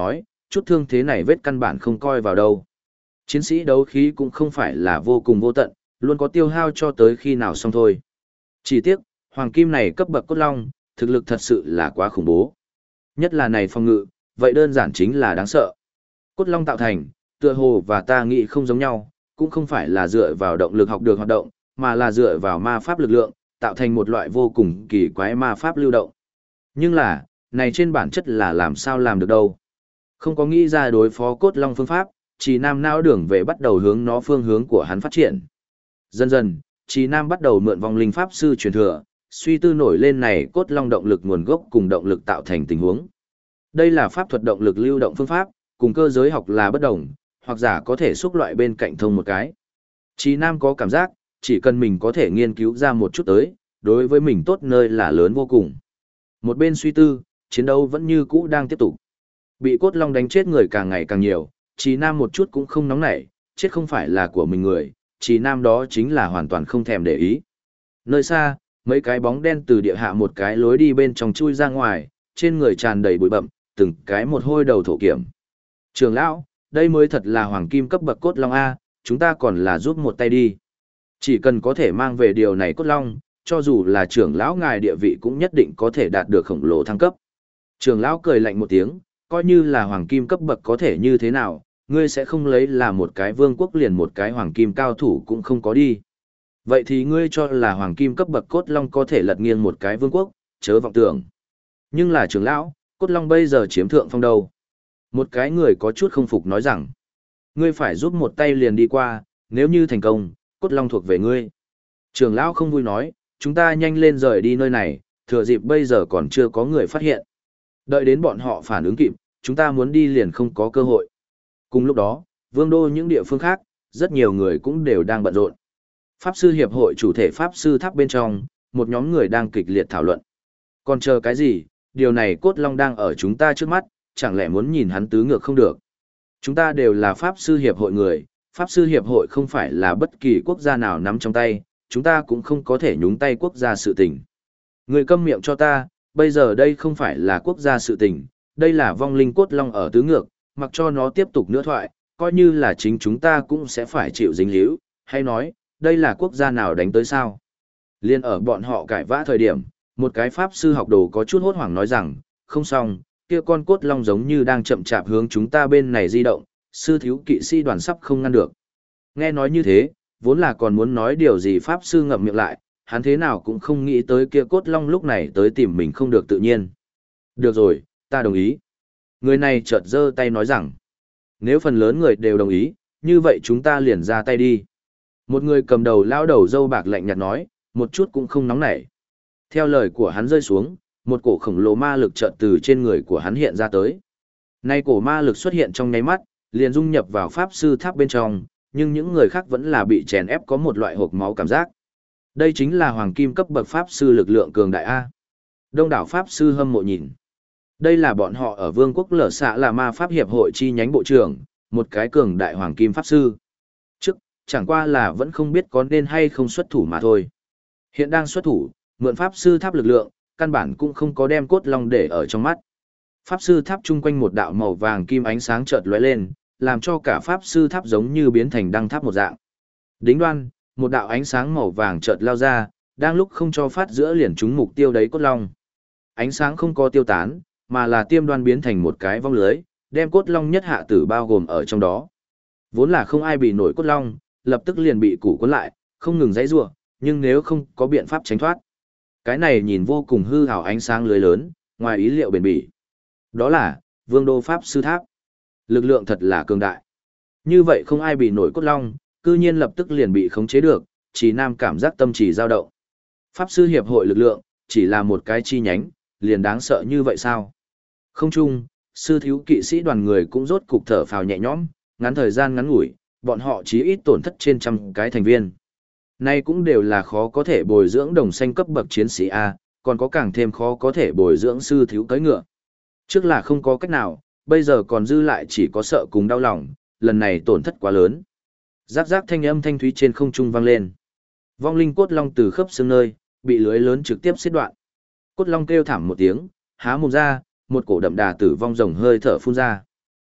chút thương thế này vết căn bản không coi vào đâu. Chiến sĩ đấu khí cũng không phải là vô cùng vô tận, luôn có tiêu hao cho tới khi nào xong thôi. Chỉ tiếc, hoàng kim này cấp bậc cốt long, thực lực thật sự là quá khủng bố. Nhất là này phòng ngự, vậy đơn giản chính là đáng sợ. Cốt long tạo thành, tựa hồ và ta nghĩ không giống nhau, cũng không phải là dựa vào động lực học được hoạt động, mà là dựa vào ma pháp lực lượng, tạo thành một loại vô cùng kỳ quái ma pháp lưu động. Nhưng là, này trên bản chất là làm sao làm được đâu. Không có nghĩ ra đối phó cốt long phương pháp, Trì Nam não đường về bắt đầu hướng nó phương hướng của hắn phát triển. Dần dần, Trì Nam bắt đầu mượn vong linh pháp sư truyền thừa, suy tư nổi lên này cốt long động lực nguồn gốc cùng động lực tạo thành tình huống. Đây là pháp thuật động lực lưu động phương pháp, cùng cơ giới học là bất đồng, hoặc giả có thể xúc loại bên cạnh thông một cái. Trì Nam có cảm giác, chỉ cần mình có thể nghiên cứu ra một chút tới, đối với mình tốt nơi là lớn vô cùng. Một bên suy tư, chiến đấu vẫn như cũ đang tiếp tục. Bị cốt long đánh chết người càng ngày càng nhiều, Trì Nam một chút cũng không nóng nảy, chết không phải là của mình người, Trì Nam đó chính là hoàn toàn không thèm để ý. Nơi xa, mấy cái bóng đen từ địa hạ một cái lối đi bên trong chui ra ngoài, trên người tràn đầy bụi bặm, từng cái một hôi đầu thổ kiểm. Trường lão, đây mới thật là hoàng kim cấp bậc cốt long A, chúng ta còn là giúp một tay đi. Chỉ cần có thể mang về điều này cốt long, cho dù là trưởng lão ngài địa vị cũng nhất định có thể đạt được khổng lồ thăng cấp. Trưởng lão cười lạnh một tiếng, coi như là hoàng kim cấp bậc có thể như thế nào, ngươi sẽ không lấy là một cái vương quốc liền một cái hoàng kim cao thủ cũng không có đi. Vậy thì ngươi cho là hoàng kim cấp bậc cốt long có thể lật nghiêng một cái vương quốc, chớ vọng tưởng. Nhưng là trưởng lão, cốt long bây giờ chiếm thượng phong đâu. Một cái người có chút không phục nói rằng, ngươi phải giúp một tay liền đi qua, nếu như thành công, cốt long thuộc về ngươi. Trưởng lão không vui nói, chúng ta nhanh lên rời đi nơi này, thừa dịp bây giờ còn chưa có người phát hiện. Đợi đến bọn họ phản ứng kịp, chúng ta muốn đi liền không có cơ hội. Cùng lúc đó, vương đô những địa phương khác, rất nhiều người cũng đều đang bận rộn. Pháp sư hiệp hội chủ thể Pháp sư tháp bên trong, một nhóm người đang kịch liệt thảo luận. Còn chờ cái gì, điều này cốt long đang ở chúng ta trước mắt, chẳng lẽ muốn nhìn hắn tứ ngược không được. Chúng ta đều là Pháp sư hiệp hội người, Pháp sư hiệp hội không phải là bất kỳ quốc gia nào nắm trong tay, chúng ta cũng không có thể nhúng tay quốc gia sự tình. Người câm miệng cho ta, bây giờ đây không phải là quốc gia sự tình, đây là vong linh cốt long ở tứ ngược, mặc cho nó tiếp tục nữa thoại, coi như là chính chúng ta cũng sẽ phải chịu dính líu, hay nói, đây là quốc gia nào đánh tới sao? Liên ở bọn họ cãi vã thời điểm, một cái pháp sư học đồ có chút hốt hoảng nói rằng, không xong, kia con cốt long giống như đang chậm chạp hướng chúng ta bên này di động, sư thiếu kỵ sĩ đoàn sắp không ngăn được. Nghe nói như thế, vốn là còn muốn nói điều gì pháp sư ngậm miệng lại, hắn thế nào cũng không nghĩ tới kia cốt long lúc này tới tìm mình không được tự nhiên. Được rồi, ta đồng ý. Người này chợt giơ tay nói rằng, nếu phần lớn người đều đồng ý, như vậy chúng ta liền ra tay đi. Một người cầm đầu lão đầu râu bạc lạnh nhạt nói, một chút cũng không nóng nảy. Theo lời của hắn rơi xuống, một cổ khổng lồ ma lực chợt từ trên người của hắn hiện ra tới. Nay cổ ma lực xuất hiện trong nháy mắt, liền dung nhập vào pháp sư tháp bên trong, nhưng những người khác vẫn là bị chèn ép có một loại hộc máu cảm giác. Đây chính là hoàng kim cấp bậc pháp sư lực lượng cường đại A. Đông đảo pháp sư hâm mộ nhìn. Đây là bọn họ ở vương quốc lở xạ là ma pháp hiệp hội chi nhánh bộ trưởng, một cái cường đại hoàng kim pháp sư. Trước, chẳng qua là vẫn không biết có nên hay không xuất thủ mà thôi. Hiện đang xuất thủ, mượn pháp sư tháp lực lượng, căn bản cũng không có đem cốt long để ở trong mắt. Pháp sư tháp chung quanh một đạo màu vàng kim ánh sáng chợt lóe lên, làm cho cả pháp sư tháp giống như biến thành đăng tháp một dạng. Đính đoan, một đạo ánh sáng màu vàng chợt lao ra, đang lúc không cho phát giữa liền trúng mục tiêu đấy cốt long. Ánh sáng không có tiêu tán, mà là tiêm đoan biến thành một cái vong lưới, đem cốt long nhất hạ tử bao gồm ở trong đó. Vốn là không ai bị nổi cốt long, lập tức liền bị củ cuốn lại, không ngừng giãy giụa, nhưng nếu không có biện pháp tránh thoát. Cái này nhìn vô cùng hư ảo ánh sáng lưới lớn, ngoài ý liệu bền bỉ. Đó là Vương đô pháp sư tháp. Lực lượng thật là cường đại. Như vậy không ai bị nổi cốt long, cư nhiên lập tức liền bị khống chế được, Chỉ Nam cảm giác tâm trí dao động. Pháp sư hiệp hội lực lượng, chỉ là một cái chi nhánh, liền đáng sợ như vậy sao? Không chung, sư thiếu kỵ sĩ đoàn người cũng rốt cục thở phào nhẹ nhõm, ngắn thời gian ngắn ngủi, bọn họ chí ít tổn thất trên trăm cái thành viên. Nay cũng đều là khó có thể bồi dưỡng đồng xanh cấp bậc chiến sĩ A, còn có càng thêm khó có thể bồi dưỡng sư thiếu cưỡi ngựa. Trước là không có cách nào, bây giờ còn dư lại chỉ có sợ cùng đau lòng, lần này tổn thất quá lớn. Rác rác thanh âm thanh thúy trên không trung vang lên. Vong linh cốt long từ khớp xương nơi, bị lưới lớn trực tiếp xiết đoạn. Cốt long kêu thảm một tiếng, há mồm ra, một cổ đậm đà tử vong rồng hơi thở phun ra.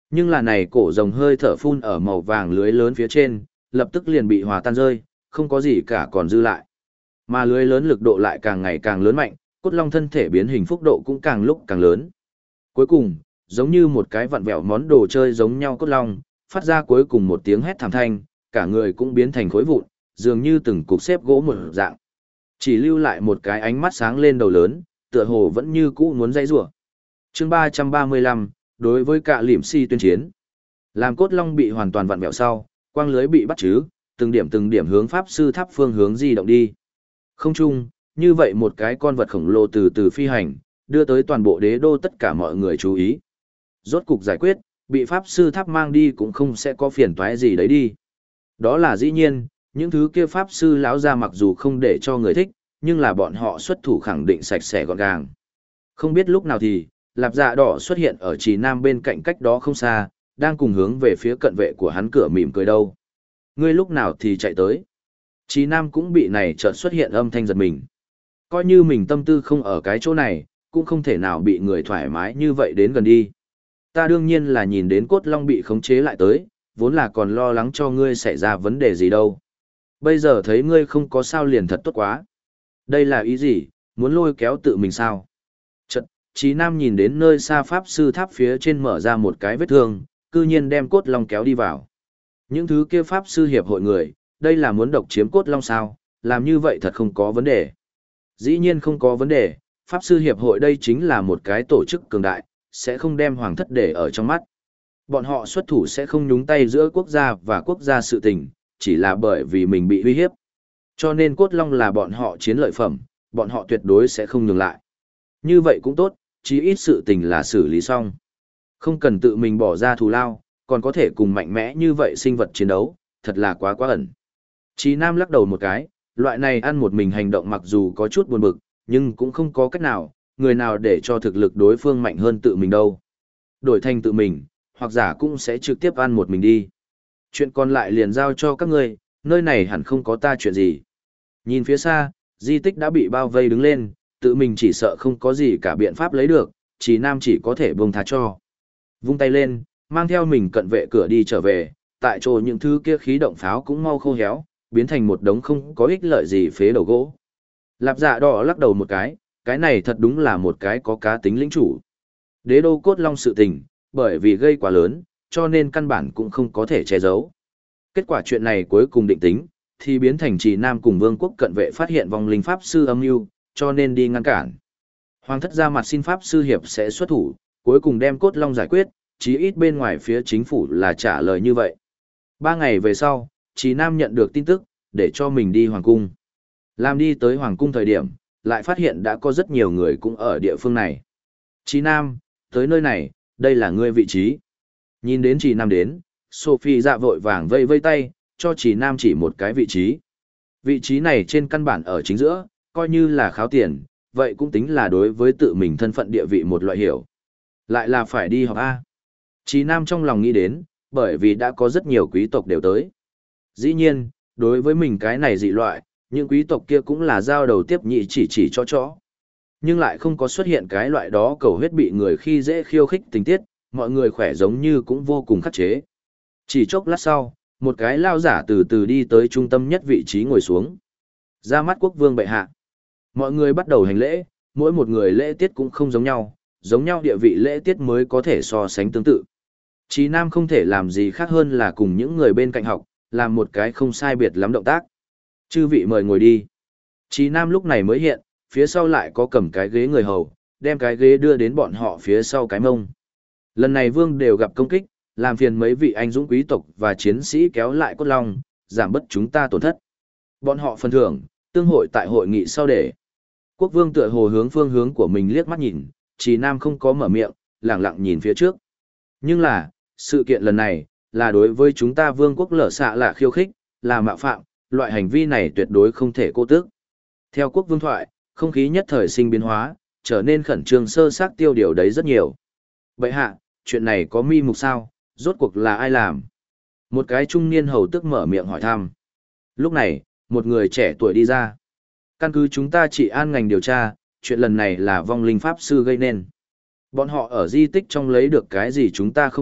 Nhưng là này cổ rồng hơi thở phun ở màu vàng lưới lớn phía trên, lập tức liền bị hòa tan rơi, không có gì cả còn dư lại. Mà lưới lớn lực độ lại càng ngày càng lớn mạnh, cốt long thân thể biến hình phúc độ cũng càng lúc càng lớn. Cuối cùng, giống như một cái vặn vẹo món đồ chơi giống nhau cốt long, phát ra cuối cùng một tiếng hét thảm thanh, cả người cũng biến thành khối vụn, dường như từng cục xếp gỗ một dạng. Chỉ lưu lại một cái ánh mắt sáng lên đầu lớn, tựa hồ vẫn như cũ muốn dãy rủa. Chương 335, đối với cả liễm si tuyên chiến. Làm cốt long bị hoàn toàn vặn vẹo sau, quang lưới bị bắt chứ, từng điểm hướng pháp sư tháp phương hướng di động đi. Không chung, như vậy một cái con vật khổng lồ từ từ phi hành, đưa tới toàn bộ đế đô tất cả mọi người chú ý. Rốt cục giải quyết, bị pháp sư tháp mang đi cũng không sẽ có phiền toái gì đấy đi. Đó là dĩ nhiên, những thứ kia pháp sư lão ra mặc dù không để cho người thích, nhưng là bọn họ xuất thủ khẳng định sạch sẽ gọn gàng. Không biết lúc nào thì, lạp dạ đỏ xuất hiện ở trì nam bên cạnh cách đó không xa, đang cùng hướng về phía cận vệ của hắn cửa mỉm cười đâu. Ngươi lúc nào thì chạy tới. Trì nam cũng bị này chợt xuất hiện âm thanh giật mình. Coi như mình tâm tư không ở cái chỗ này, cũng không thể nào bị người thoải mái như vậy đến gần đi. Ta đương nhiên là nhìn đến cốt long bị khống chế lại tới, vốn là còn lo lắng cho ngươi xảy ra vấn đề gì đâu. Bây giờ thấy ngươi không có sao liền thật tốt quá. Đây là ý gì, muốn lôi kéo tự mình sao? Chật, Chí Nam nhìn đến nơi xa pháp sư tháp phía trên mở ra một cái vết thương, cư nhiên đem cốt long kéo đi vào. Những thứ kia pháp sư hiệp hội người, đây là muốn độc chiếm cốt long sao, làm như vậy thật không có vấn đề. Dĩ nhiên không có vấn đề, pháp sư hiệp hội đây chính là một cái tổ chức cường đại, sẽ không đem hoàng thất để ở trong mắt. Bọn họ xuất thủ sẽ không nhúng tay giữa quốc gia và quốc gia sự tình, chỉ là bởi vì mình bị uy hiếp. Cho nên cốt long là bọn họ chiến lợi phẩm, bọn họ tuyệt đối sẽ không nhường lại. Như vậy cũng tốt, chí ít sự tình là xử lý xong. Không cần tự mình bỏ ra thù lao, còn có thể cùng mạnh mẽ như vậy sinh vật chiến đấu, thật là quá ẩn. Chí Nam lắc đầu một cái, loại này ăn một mình hành động mặc dù có chút buồn bực, nhưng cũng không có cách nào, người nào để cho thực lực đối phương mạnh hơn tự mình đâu. Đổi thành tự mình, hoặc giả cũng sẽ trực tiếp ăn một mình đi. Chuyện còn lại liền giao cho các ngươi, nơi này hẳn không có ta chuyện gì. Nhìn phía xa, di tích đã bị bao vây đứng lên, tự mình chỉ sợ không có gì cả biện pháp lấy được, Chí Nam chỉ có thể buông tha cho. Vung tay lên, mang theo mình cận vệ cửa đi trở về, tại chỗ những thứ kia khí động pháo cũng mau khô héo, biến thành một đống không có ích lợi gì phế đầu gỗ. Lạp dạ đỏ lắc đầu một cái này thật đúng là một cái có cá tính lĩnh chủ. Đế đô cốt long sự tình, bởi vì gây quá lớn, cho nên căn bản cũng không có thể che giấu. Kết quả chuyện này cuối cùng định tính, thì biến thành Trì Nam cùng vương quốc cận vệ phát hiện vong linh pháp sư âm mưu, cho nên đi ngăn cản. Hoàng thất ra mặt xin pháp sư hiệp sẽ xuất thủ, cuối cùng đem cốt long giải quyết, chí ít bên ngoài phía chính phủ là trả lời như vậy. 3 ngày về sau, Trì Nam nhận được tin tức, để cho mình đi hoàng cung. Làm đi tới hoàng cung thời điểm, lại phát hiện đã có rất nhiều người cũng ở địa phương này. Trì Nam, tới nơi này, đây là ngươi vị trí. Nhìn đến Trì Nam đến, Sophie dạ vội vàng vây vây tay, cho Trì Nam chỉ một cái vị trí. Vị trí này trên căn bản ở chính giữa, coi như là kháo tiền, vậy cũng tính là đối với tự mình thân phận địa vị một loại hiểu. Lại là phải đi học A. Trì Nam trong lòng nghĩ đến, bởi vì đã có rất nhiều quý tộc đều tới. Dĩ nhiên, đối với mình cái này dị loại, những quý tộc kia cũng là giao đầu tiếp nhị chỉ cho chó. Nhưng lại không có xuất hiện cái loại đó cầu huyết bị người khi dễ khiêu khích tình tiết, mọi người khỏe giống như cũng vô cùng khắc chế. Chỉ chốc lát sau, một cái lao giả từ từ đi tới trung tâm nhất vị trí ngồi xuống. Ra mắt quốc vương bệ hạ. Mọi người bắt đầu hành lễ, mỗi một người lễ tiết cũng không giống nhau địa vị lễ tiết mới có thể so sánh tương tự. Chí Nam không thể làm gì khác hơn là cùng những người bên cạnh học, làm một cái không sai biệt lắm động tác. Chư vị mời ngồi đi. Chí Nam lúc này mới hiện, phía sau lại có cầm cái ghế người hầu, đem cái ghế đưa đến bọn họ phía sau cái mông. Lần này vương đều gặp công kích, làm phiền mấy vị anh dũng quý tộc và chiến sĩ kéo lại cốt long, giảm bớt chúng ta tổn thất. Bọn họ phần thưởng, tương hội tại hội nghị sau để. Quốc vương tựa hồ hướng phương hướng của mình liếc mắt nhìn, Chí Nam không có mở miệng, lẳng lặng nhìn phía trước. Nhưng là, sự kiện lần này, là đối với chúng ta vương quốc lở xạ là khiêu khích, là mạo phạm, loại hành vi này tuyệt đối không thể cô tước. Theo quốc vương thoại, không khí nhất thời sinh biến hóa, trở nên khẩn trương sơ xác tiêu điều đấy rất nhiều. Bệ hạ, chuyện này có mi mục sao, rốt cuộc là ai làm? Một cái trung niên hầu tức mở miệng hỏi thăm. Lúc này, một người trẻ tuổi đi ra. Căn cứ chúng ta chỉ an ngành điều tra, chuyện lần này là vong linh pháp sư gây nên. Bọn họ ở di tích trong lấy được cái gì chúng ta không biết,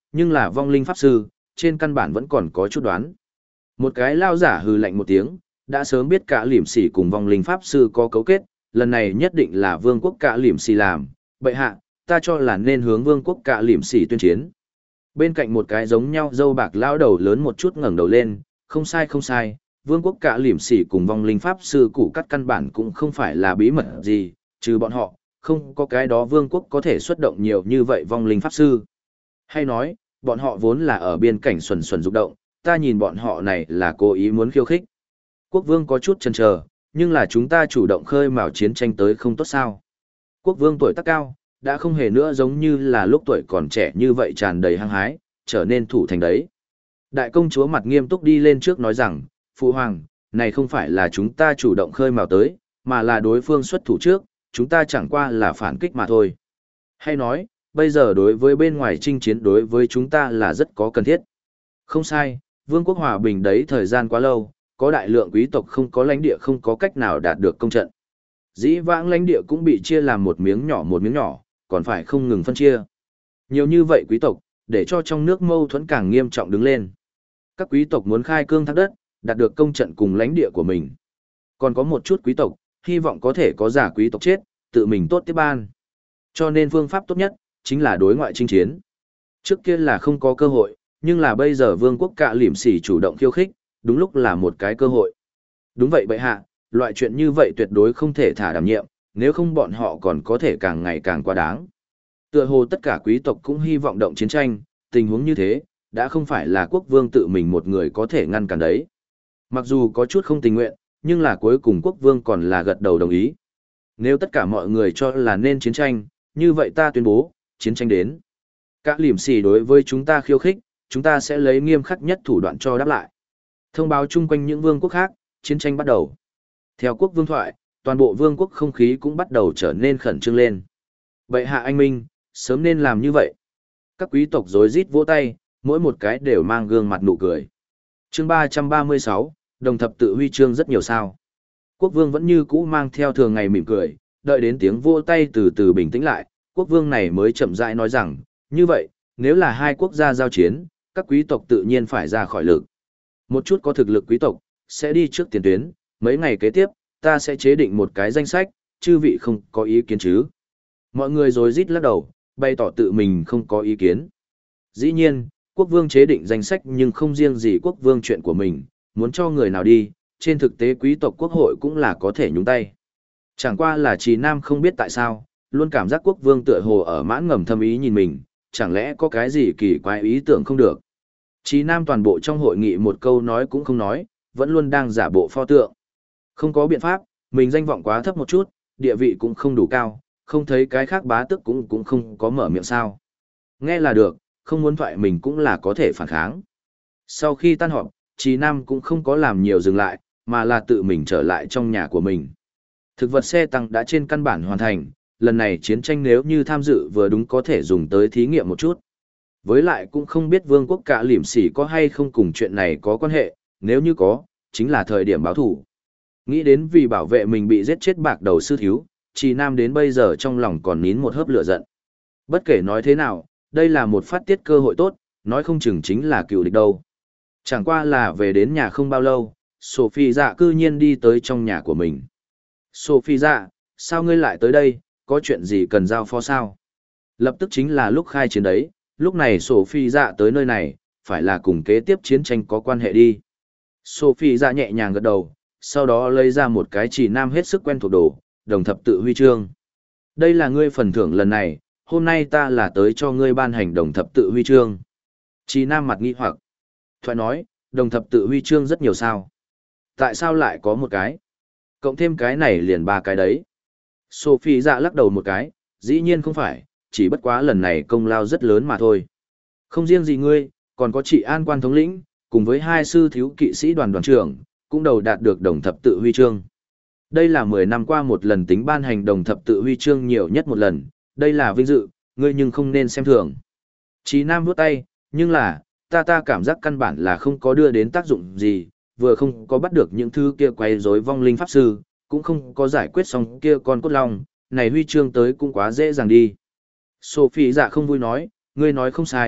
nhưng là vong linh pháp sư, trên căn bản vẫn còn có chút đoán. Một cái lao giả hừ lạnh một tiếng, đã sớm biết cả liểm sỉ cùng vong linh pháp sư có cấu kết, lần này nhất định là vương quốc cả liểm sỉ làm, bệ hạ, ta cho là nên hướng vương quốc cả liểm sỉ tuyên chiến. Bên cạnh một cái giống nhau dâu bạc lao đầu lớn một chút ngẩng đầu lên, không sai không sai, vương quốc cả liểm sỉ cùng vong linh pháp sư củ cắt căn bản cũng không phải là bí mật gì, trừ bọn họ, không có cái đó vương quốc có thể xuất động nhiều như vậy vong linh pháp sư. Hay nói, bọn họ vốn là ở biên cảnh xuẩn xuẩn rụng động, ta nhìn bọn họ này là cố ý muốn khiêu khích. Quốc vương có chút chần chờ, nhưng là chúng ta chủ động khơi mào chiến tranh tới không tốt sao. Quốc vương tuổi tác cao, đã không hề nữa giống như là lúc tuổi còn trẻ như vậy tràn đầy hăng hái, trở nên thủ thành đấy. Đại công chúa mặt nghiêm túc đi lên trước nói rằng, Phụ Hoàng, này không phải là chúng ta chủ động khơi mào tới, mà là đối phương xuất thủ trước, chúng ta chẳng qua là phản kích mà thôi. Hay nói, bây giờ đối với bên ngoài chinh chiến đối với chúng ta là rất có cần thiết. Không sai, vương quốc hòa bình đấy thời gian quá lâu, có đại lượng quý tộc không có lãnh địa không có cách nào đạt được công trận. Dĩ vãng lãnh địa cũng bị chia làm một miếng nhỏ, còn phải không ngừng phân chia. Nhiều như vậy quý tộc, để cho trong nước mâu thuẫn càng nghiêm trọng đứng lên. Các quý tộc muốn khai cương thác đất, đạt được công trận cùng lãnh địa của mình. Còn có một chút quý tộc, hy vọng có thể có giả quý tộc chết, tự mình tốt tiếp ban. Cho nên phương pháp tốt nhất, chính là đối ngoại chinh chiến. Trước kia là không có cơ hội, nhưng là bây giờ vương quốc cạ lỉm xỉ chủ động khiêu khích, đúng lúc là một cái cơ hội. Đúng vậy bệ hạ, loại chuyện như vậy tuyệt đối không thể thả đảm nhiệm, nếu không bọn họ còn có thể càng ngày càng quá đáng. Tựa hồ tất cả quý tộc cũng hy vọng động chiến tranh, tình huống như thế, đã không phải là quốc vương tự mình một người có thể ngăn cản đấy. Mặc dù có chút không tình nguyện, nhưng là cuối cùng quốc vương còn là gật đầu đồng ý. Nếu tất cả mọi người cho là nên chiến tranh, như vậy ta tuyên bố, chiến tranh đến. Các liểm xì đối với chúng ta khiêu khích, chúng ta sẽ lấy nghiêm khắc nhất thủ đoạn cho đáp lại. Thông báo chung quanh những vương quốc khác, chiến tranh bắt đầu. Theo quốc vương thoại, toàn bộ vương quốc không khí cũng bắt đầu trở nên khẩn trương lên. Bệ hạ anh minh, sớm nên làm như vậy. Các quý tộc rối rít vỗ tay, mỗi một cái đều mang gương mặt nụ cười. Chương 336, đồng thập tự huy chương rất nhiều sao. Quốc vương vẫn như cũ mang theo thường ngày mỉm cười, đợi đến tiếng vỗ tay từ từ bình tĩnh lại, quốc vương này mới chậm rãi nói rằng, như vậy, nếu là hai quốc gia giao chiến, các quý tộc tự nhiên phải ra khỏi lực. Một chút có thực lực quý tộc, sẽ đi trước tiền tuyến, mấy ngày kế tiếp, ta sẽ chế định một cái danh sách, chư vị không có ý kiến chứ. Mọi người rối rít lắc đầu, bày tỏ tự mình không có ý kiến. Dĩ nhiên, quốc vương chế định danh sách nhưng không riêng gì quốc vương chuyện của mình, muốn cho người nào đi, trên thực tế quý tộc quốc hội cũng là có thể nhúng tay. Chẳng qua là Trì Nam không biết tại sao, luôn cảm giác quốc vương tựa hồ ở mãn ngầm thâm ý nhìn mình, chẳng lẽ có cái gì kỳ quái ý tưởng không được. Trì Nam toàn bộ trong hội nghị một câu nói cũng không nói, vẫn luôn đang giả bộ pho tượng. Không có biện pháp, mình danh vọng quá thấp một chút, địa vị cũng không đủ cao, không thấy cái khác bá tước cũng không có mở miệng sao. Nghe là được, không muốn thoại mình cũng là có thể phản kháng. Sau khi tan họp, Trì Nam cũng không có làm nhiều dừng lại, mà là tự mình trở lại trong nhà của mình. Thực vật xe tăng đã trên căn bản hoàn thành, lần này chiến tranh nếu như tham dự vừa đúng có thể dùng tới thí nghiệm một chút. Với lại cũng không biết vương quốc cạ lỉm xỉ có hay không cùng chuyện này có quan hệ, nếu như có, chính là thời điểm báo thủ. Nghĩ đến vì bảo vệ mình bị giết chết bạc đầu sư thiếu, Trì Nam đến bây giờ trong lòng còn nín một hớp lửa giận. Bất kể nói thế nào, đây là một phát tiết cơ hội tốt, nói không chừng chính là cựu địch đâu. Chẳng qua là về đến nhà không bao lâu, Sophie dạ cư nhiên đi tới trong nhà của mình. Sophie dạ, sao ngươi lại tới đây, có chuyện gì cần giao phó sao? Lập tức chính là lúc khai chiến đấy, lúc này Sophie dạ tới nơi này, phải là cùng kế tiếp chiến tranh có quan hệ đi. Sophie dạ nhẹ nhàng gật đầu, sau đó lấy ra một cái Trì Nam hết sức quen thuộc đồ, đồng thập tự huy chương. Đây là ngươi phần thưởng lần này, hôm nay ta là tới cho ngươi ban hành đồng thập tự huy chương. Trì Nam mặt nghi hoặc. Thoại nói, đồng thập tự huy chương rất nhiều sao. Tại sao lại có một cái? Cộng thêm cái này liền ba cái đấy. Sophie dạ lắc đầu một cái, dĩ nhiên không phải, chỉ bất quá lần này công lao rất lớn mà thôi. Không riêng gì ngươi, còn có chị An quan thống lĩnh, cùng với hai sư thiếu kỵ sĩ đoàn đoàn trưởng, cũng đầu đạt được đồng thập tự huy chương. Đây là 10 năm qua một lần tính ban hành đồng thập tự huy chương nhiều nhất một lần, đây là vinh dự, ngươi nhưng không nên xem thường. Chí Nam vuốt tay, nhưng là, ta cảm giác căn bản là không có đưa đến tác dụng gì, vừa không có bắt được những thứ kia quay rối vong linh pháp sư, cũng không có giải quyết xong kia con cốt long, này huy chương tới cũng quá dễ dàng đi. Sophie dạ không vui nói, ngươi nói không sai,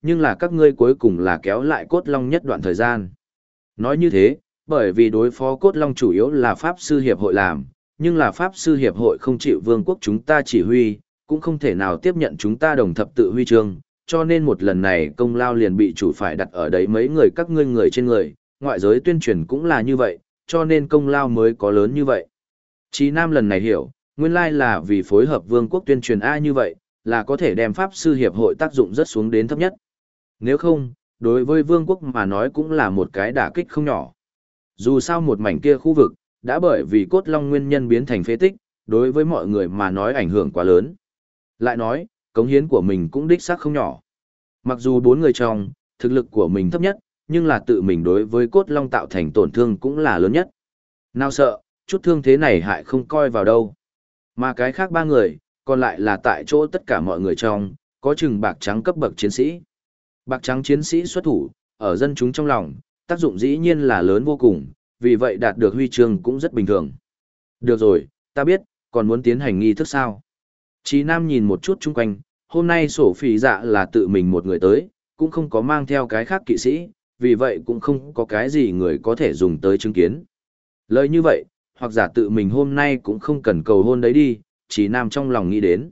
nhưng là các ngươi cuối cùng là kéo lại cốt long nhất đoạn thời gian. Nói như thế, bởi vì đối phó cốt long chủ yếu là Pháp Sư Hiệp hội làm, nhưng là Pháp Sư Hiệp hội không chịu vương quốc chúng ta chỉ huy, cũng không thể nào tiếp nhận chúng ta đồng thập tự huy chương, cho nên một lần này công lao liền bị chủ phải đặt ở đấy mấy người các ngươi người trên người, ngoại giới tuyên truyền cũng là như vậy, cho nên công lao mới có lớn như vậy. Chí Nam lần này hiểu, nguyên lai là vì phối hợp vương quốc tuyên truyền A như vậy, là có thể đem Pháp Sư Hiệp hội tác dụng rất xuống đến thấp nhất. Nếu không, đối với vương quốc mà nói cũng là một cái đả kích không nhỏ. Dù sao một mảnh kia khu vực, đã bởi vì cốt long nguyên nhân biến thành phế tích, đối với mọi người mà nói ảnh hưởng quá lớn. Lại nói, cống hiến của mình cũng đích xác không nhỏ. Mặc dù 4 người trong, thực lực của mình thấp nhất, nhưng là tự mình đối với cốt long tạo thành tổn thương cũng là lớn nhất. Nào sợ, chút thương thế này hại không coi vào đâu. Mà cái khác 3 người, còn lại là tại chỗ tất cả mọi người trong, có chừng bạc trắng cấp bậc chiến sĩ. Bạc trắng chiến sĩ xuất thủ, ở dân chúng trong lòng, tác dụng dĩ nhiên là lớn vô cùng, vì vậy đạt được huy chương cũng rất bình thường. Được rồi, ta biết, còn muốn tiến hành nghi thức sao? Chí Nam nhìn một chút chung quanh, hôm nay sổ phỉ dạ là tự mình một người tới, cũng không có mang theo cái khác kỵ sĩ, vì vậy cũng không có cái gì người có thể dùng tới chứng kiến. Lời như vậy, hoặc giả tự mình hôm nay cũng không cần cầu hôn đấy đi, Chí Nam trong lòng nghĩ đến.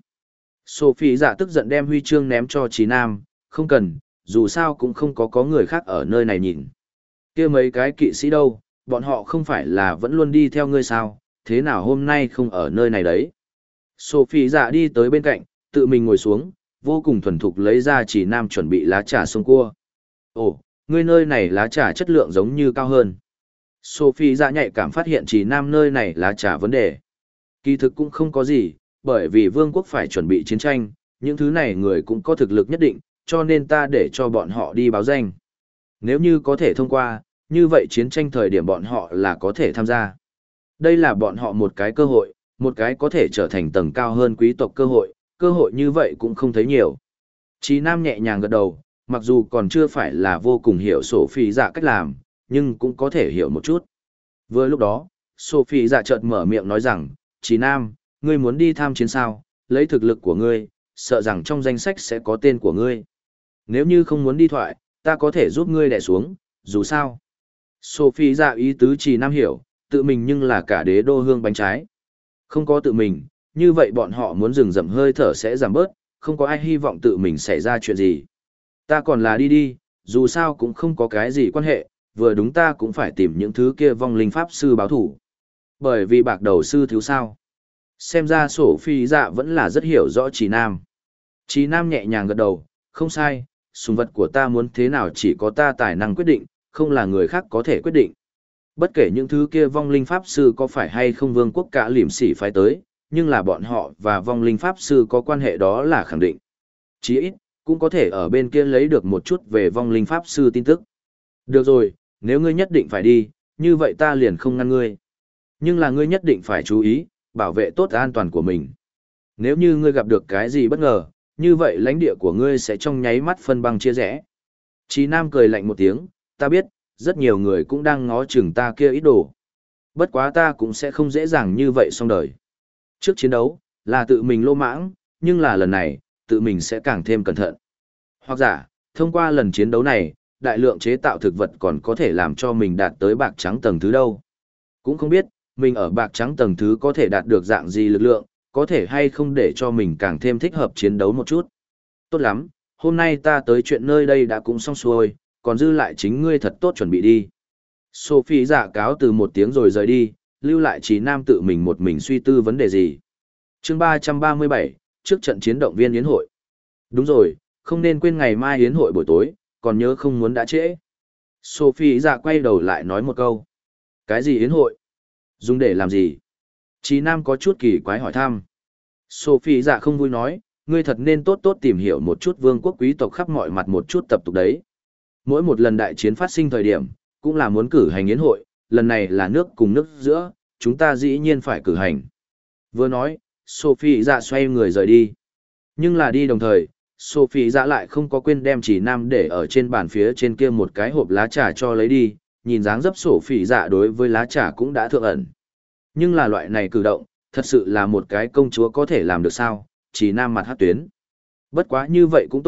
Sổ phỉ dạ tức giận đem huy chương ném cho Chí Nam, không cần, dù sao cũng không có người khác ở nơi này nhìn. Kia mấy cái kỵ sĩ đâu, bọn họ không phải là vẫn luôn đi theo ngươi sao, thế nào hôm nay không ở nơi này đấy. Sophie dạ đi tới bên cạnh, tự mình ngồi xuống, vô cùng thuần thục lấy ra Chí Nam chuẩn bị lá trà sông cua. Ồ, ngươi nơi này lá trà chất lượng giống như cao hơn. Sophie dạ nhạy cảm phát hiện Chí Nam nơi này lá trà vấn đề. Kỳ thực cũng không có gì, bởi vì vương quốc phải chuẩn bị chiến tranh, những thứ này người cũng có thực lực nhất định, cho nên ta để cho bọn họ đi báo danh. Nếu như có thể thông qua, như vậy chiến tranh thời điểm bọn họ là có thể tham gia. Đây là bọn họ một cái cơ hội, một cái có thể trở thành tầng cao hơn quý tộc cơ hội như vậy cũng không thấy nhiều. Chí Nam nhẹ nhàng gật đầu, mặc dù còn chưa phải là vô cùng hiểu Sophie dạ cách làm, nhưng cũng có thể hiểu một chút. Vừa lúc đó, Sophie dạ chợt mở miệng nói rằng, Chí Nam, ngươi muốn đi tham chiến sao, lấy thực lực của ngươi, sợ rằng trong danh sách sẽ có tên của ngươi. Nếu như không muốn đi thoại, ta có thể giúp ngươi đè xuống, dù sao. Sophie dạ ý tứ Chí Nam hiểu, tự mình nhưng là cả đế đô hương bánh trái. Không có tự mình, như vậy bọn họ muốn dừng dậm hơi thở sẽ giảm bớt, không có ai hy vọng tự mình xảy ra chuyện gì. Ta còn là đi, dù sao cũng không có cái gì quan hệ, vừa đúng ta cũng phải tìm những thứ kia vong linh pháp sư báo thủ. Bởi vì bạc đầu sư thiếu sao. Xem ra Sophie dạ vẫn là rất hiểu rõ Chí Nam. Chí Nam nhẹ nhàng gật đầu, không sai, sùng vật của ta muốn thế nào chỉ có ta tài năng quyết định, không là người khác có thể quyết định. Bất kể những thứ kia vong linh pháp sư có phải hay không vương quốc cả liểm sỉ phái tới, nhưng là bọn họ và vong linh pháp sư có quan hệ đó là khẳng định. Chí ít, cũng có thể ở bên kia lấy được một chút về vong linh pháp sư tin tức. Được rồi, nếu ngươi nhất định phải đi, như vậy ta liền không ngăn ngươi. Nhưng là ngươi nhất định phải chú ý, bảo vệ tốt an toàn của mình. Nếu như ngươi gặp được cái gì bất ngờ, như vậy lãnh địa của ngươi sẽ trong nháy mắt phân băng chia rẽ. Chí Nam cười lạnh một tiếng, ta biết, rất nhiều người cũng đang ngó chừng ta kia ít đồ. Bất quá ta cũng sẽ không dễ dàng như vậy xong đời. Trước chiến đấu, là tự mình lô mãng, nhưng là lần này, tự mình sẽ càng thêm cẩn thận. Hoặc giả, thông qua lần chiến đấu này, đại lượng chế tạo thực vật còn có thể làm cho mình đạt tới bạc trắng tầng thứ đâu. Cũng không biết, mình ở bạc trắng tầng thứ có thể đạt được dạng gì lực lượng, có thể hay không để cho mình càng thêm thích hợp chiến đấu một chút. Tốt lắm, hôm nay ta tới chuyện nơi đây đã cũng xong xuôi, còn dư lại chính ngươi thật tốt chuẩn bị đi. Sophie dạ cáo từ một tiếng rồi rời đi, lưu lại Chí Nam tự mình một mình suy tư vấn đề gì. Chương 337, trước trận chiến động viên yến hội. Đúng rồi, không nên quên ngày mai yến hội buổi tối, còn nhớ không muốn đã trễ. Sophie dạ quay đầu lại nói một câu. Cái gì yến hội? Dùng để làm gì? Chí Nam có chút kỳ quái hỏi thăm. Sophie dạ không vui nói, ngươi thật nên tốt tốt tìm hiểu một chút vương quốc quý tộc khắp mọi mặt một chút tập tục đấy. Mỗi một lần đại chiến phát sinh thời điểm, cũng là muốn cử hành yến hội, lần này là nước cùng nước giữa, chúng ta dĩ nhiên phải cử hành. Vừa nói, Sophie dạ xoay người rời đi. Nhưng là đi đồng thời, Sophie dạ lại không có quên đem Chí Nam để ở trên bàn phía trên kia một cái hộp lá trà cho lấy đi, nhìn dáng dấp Sophie dạ đối với lá trà cũng đã thượng ẩn. Nhưng là loại này cử động, thật sự là một cái công chúa có thể làm được sao, Chí Nam mặt hát tuyến. Bất quá như vậy cũng tốt,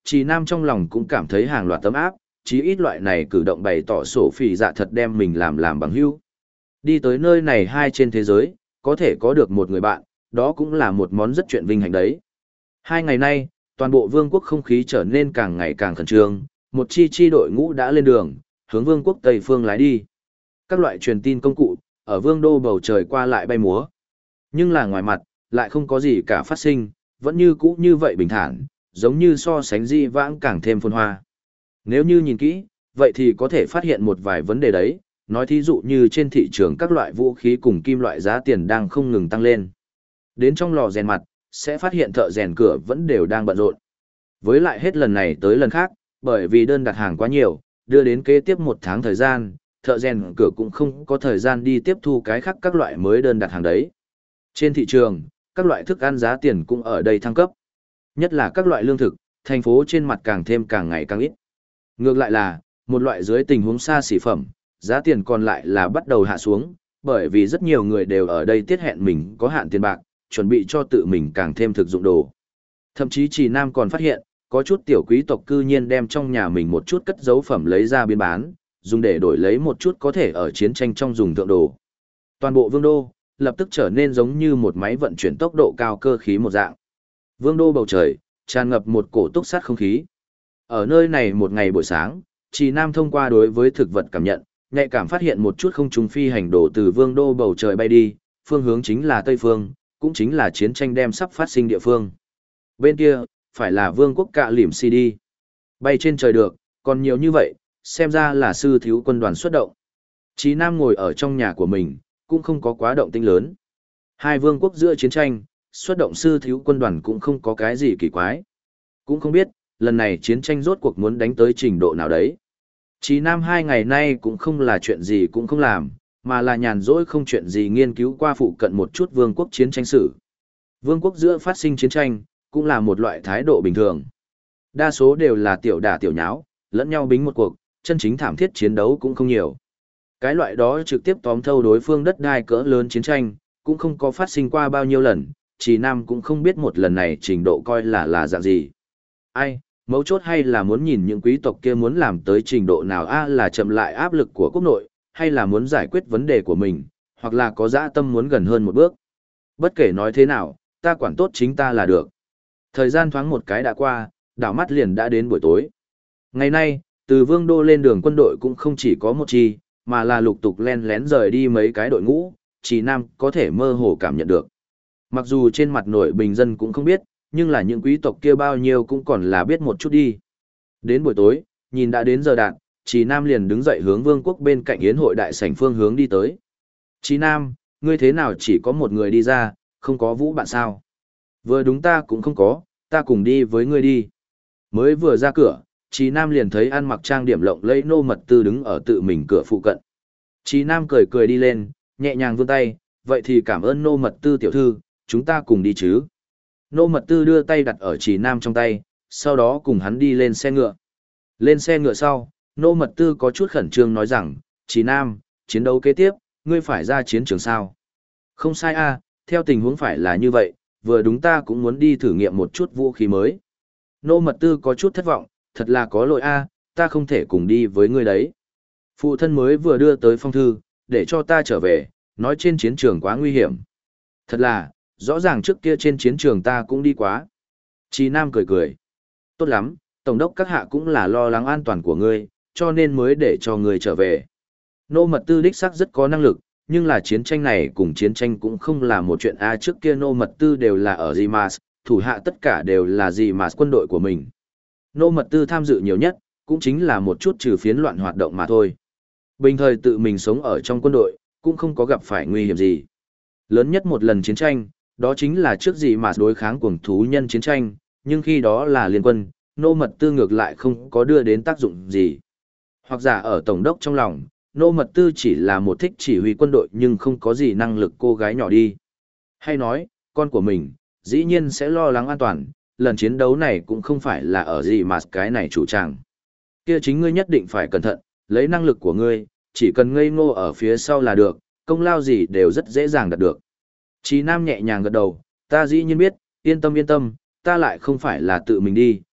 Chỉ Nam trong lòng cũng cảm thấy hàng loạt tấm áp, chí ít loại này cử động bày tỏ sổ phỉ dạ thật đem mình làm bằng hữu. Đi tới nơi này hai trên thế giới, có thể có được một người bạn, đó cũng là một món rất chuyện vinh hạnh đấy. 2 ngày nay, toàn bộ vương quốc không khí trở nên càng ngày càng khẩn trương, một chi đội ngũ đã lên đường, hướng vương quốc Tây Phương lái đi. Các loại truyền tin công cụ, ở vương đô bầu trời qua lại bay múa. Nhưng là ngoài mặt, lại không có gì cả phát sinh, vẫn như cũ như vậy bình thản, giống như so sánh di vãng càng thêm phồn hoa. Nếu như nhìn kỹ, vậy thì có thể phát hiện một vài vấn đề đấy, nói thí dụ như trên thị trường các loại vũ khí cùng kim loại giá tiền đang không ngừng tăng lên. Đến trong lò rèn mặt, sẽ phát hiện thợ rèn cửa vẫn đều đang bận rộn. Với lại hết lần này tới lần khác, bởi vì đơn đặt hàng quá nhiều, đưa đến kế tiếp 1 tháng thời gian, thợ rèn cửa cũng không có thời gian đi tiếp thu cái khác các loại mới đơn đặt hàng đấy. Trên thị trường, các loại thức ăn giá tiền cũng ở đây thăng cấp. Nhất là các loại lương thực, thành phố trên mặt càng ngày càng ít. Ngược lại là, một loại dưới tình huống xa xỉ phẩm, giá tiền còn lại là bắt đầu hạ xuống, bởi vì rất nhiều người đều ở đây tiết hẹn mình có hạn tiền bạc, chuẩn bị cho tự mình càng thêm thực dụng đồ. Thậm chí Chỉ Nam còn phát hiện, có chút tiểu quý tộc cư nhiên đem trong nhà mình một chút cất dấu phẩm lấy ra biến bán, dùng để đổi lấy một chút có thể ở chiến tranh trong dùng thượng đồ. Toàn bộ vương đô, lập tức trở nên giống như một máy vận chuyển tốc độ cao cơ khí một dạng. Vương đô bầu trời, tràn ngập một cổ túc sát không khí. Ở nơi này một ngày buổi sáng, Chỉ Nam thông qua đối với thực vật cảm nhận, nhạy cảm phát hiện một chút không trung phi hành đồ từ vương đô bầu trời bay đi, phương hướng chính là Tây Phương, cũng chính là chiến tranh đem sắp phát sinh địa phương. Bên kia, phải là vương quốc Cạ Lỉm CD. Bay trên trời được, còn nhiều như vậy, xem ra là sư thiếu quân đoàn xuất động. Chí Nam ngồi ở trong nhà của mình, cũng không có quá động tĩnh lớn. Hai vương quốc giữa chiến tranh, xuất động sư thiếu quân đoàn cũng không có cái gì kỳ quái. Cũng không biết, lần này chiến tranh rốt cuộc muốn đánh tới trình độ nào đấy. Chí Nam 2 ngày nay cũng không là chuyện gì cũng không làm, mà là nhàn rỗi không chuyện gì nghiên cứu qua phụ cận một chút vương quốc chiến tranh sử. Vương quốc giữa phát sinh chiến tranh, cũng là một loại thái độ bình thường. Đa số đều là tiểu đả tiểu nháo, lẫn nhau bính một cuộc, chân chính thảm thiết chiến đấu cũng không nhiều. Cái loại đó trực tiếp tóm thâu đối phương đất đai cỡ lớn chiến tranh, cũng không có phát sinh qua bao nhiêu lần, Chỉ Nam cũng không biết một lần này trình độ coi là dạng gì. Ai, mấu chốt hay là muốn nhìn những quý tộc kia muốn làm tới trình độ nào là chậm lại áp lực của quốc nội, hay là muốn giải quyết vấn đề của mình, hoặc là có dã tâm muốn gần hơn một bước. Bất kể nói thế nào, ta quản tốt chính ta là được. Thời gian thoáng một cái đã qua, đảo mắt liền đã đến buổi tối. Ngày nay, từ vương đô lên đường quân đội cũng không chỉ có một chi, mà là lục tục len lén rời đi mấy cái đội ngũ, Chỉ Nam có thể mơ hồ cảm nhận được. Mặc dù trên mặt nội bình dân cũng không biết, nhưng là những quý tộc kia bao nhiêu cũng còn là biết một chút đi. Đến buổi tối, nhìn đã đến giờ đạn, Chỉ Nam liền đứng dậy hướng vương quốc bên cạnh yến hội đại sảnh phương hướng đi tới. Chỉ Nam, ngươi thế nào chỉ có một người đi ra, không có Vũ bạn sao? Vừa đúng ta cũng không có, ta cùng đi với ngươi đi. Mới vừa ra cửa, Chỉ Nam liền thấy ăn mặc trang điểm lộng lẫy Nô Mật Tư đứng ở tự mình cửa phụ cận. Chỉ Nam cười cười đi lên, nhẹ nhàng vươn tay, vậy thì cảm ơn Nô Mật Tư tiểu thư, chúng ta cùng đi chứ. Nô Mật Tư đưa tay đặt ở Chỉ Nam trong tay, sau đó cùng hắn đi lên xe ngựa. Lên xe ngựa sau, Nô Mật Tư có chút khẩn trương nói rằng, Chỉ Nam, chiến đấu kế tiếp, ngươi phải ra chiến trường sao? Không sai theo tình huống phải là như vậy, vừa đúng ta cũng muốn đi thử nghiệm một chút vũ khí mới. Nô Mật Tư có chút thất vọng, thật là có lỗi ta không thể cùng đi với ngươi đấy. Phụ thân mới vừa đưa tới phong thư, để cho ta trở về, nói trên chiến trường quá nguy hiểm. Thật là, rõ ràng trước kia trên chiến trường ta cũng đi quá. Chí Nam cười cười. Tốt lắm, Tổng đốc các hạ cũng là lo lắng an toàn của ngươi, cho nên mới để cho ngươi trở về. Nô Mật Tư đích xác rất có năng lực, nhưng là chiến tranh này cùng chiến tranh cũng không là một chuyện trước kia Nô Mật Tư đều là ở Zimas, thủ hạ tất cả đều là Zimas quân đội của mình. Nô Mật Tư tham dự nhiều nhất, cũng chính là một chút trừ phiến loạn hoạt động mà thôi. Bình thời tự mình sống ở trong quân đội, cũng không có gặp phải nguy hiểm gì. Lớn nhất một lần chiến tranh, đó chính là trước Zimas đối kháng cuồng thú nhân chiến tranh, nhưng khi đó là liên quân, Nô Mật Tư ngược lại không có đưa đến tác dụng gì. Hoặc giả ở Tổng đốc trong lòng, Nô Mật Tư chỉ là một thích chỉ huy quân đội nhưng không có gì năng lực cô gái nhỏ đi. Hay nói, con của mình, dĩ nhiên sẽ lo lắng an toàn, lần chiến đấu này cũng không phải là ở gì mà cái này chủ tràng. Kia chính ngươi nhất định phải cẩn thận, lấy năng lực của ngươi, chỉ cần ngây ngô ở phía sau là được, công lao gì đều rất dễ dàng đạt được. Chí Nam nhẹ nhàng gật đầu, ta dĩ nhiên biết, yên tâm, ta lại không phải là tự mình đi,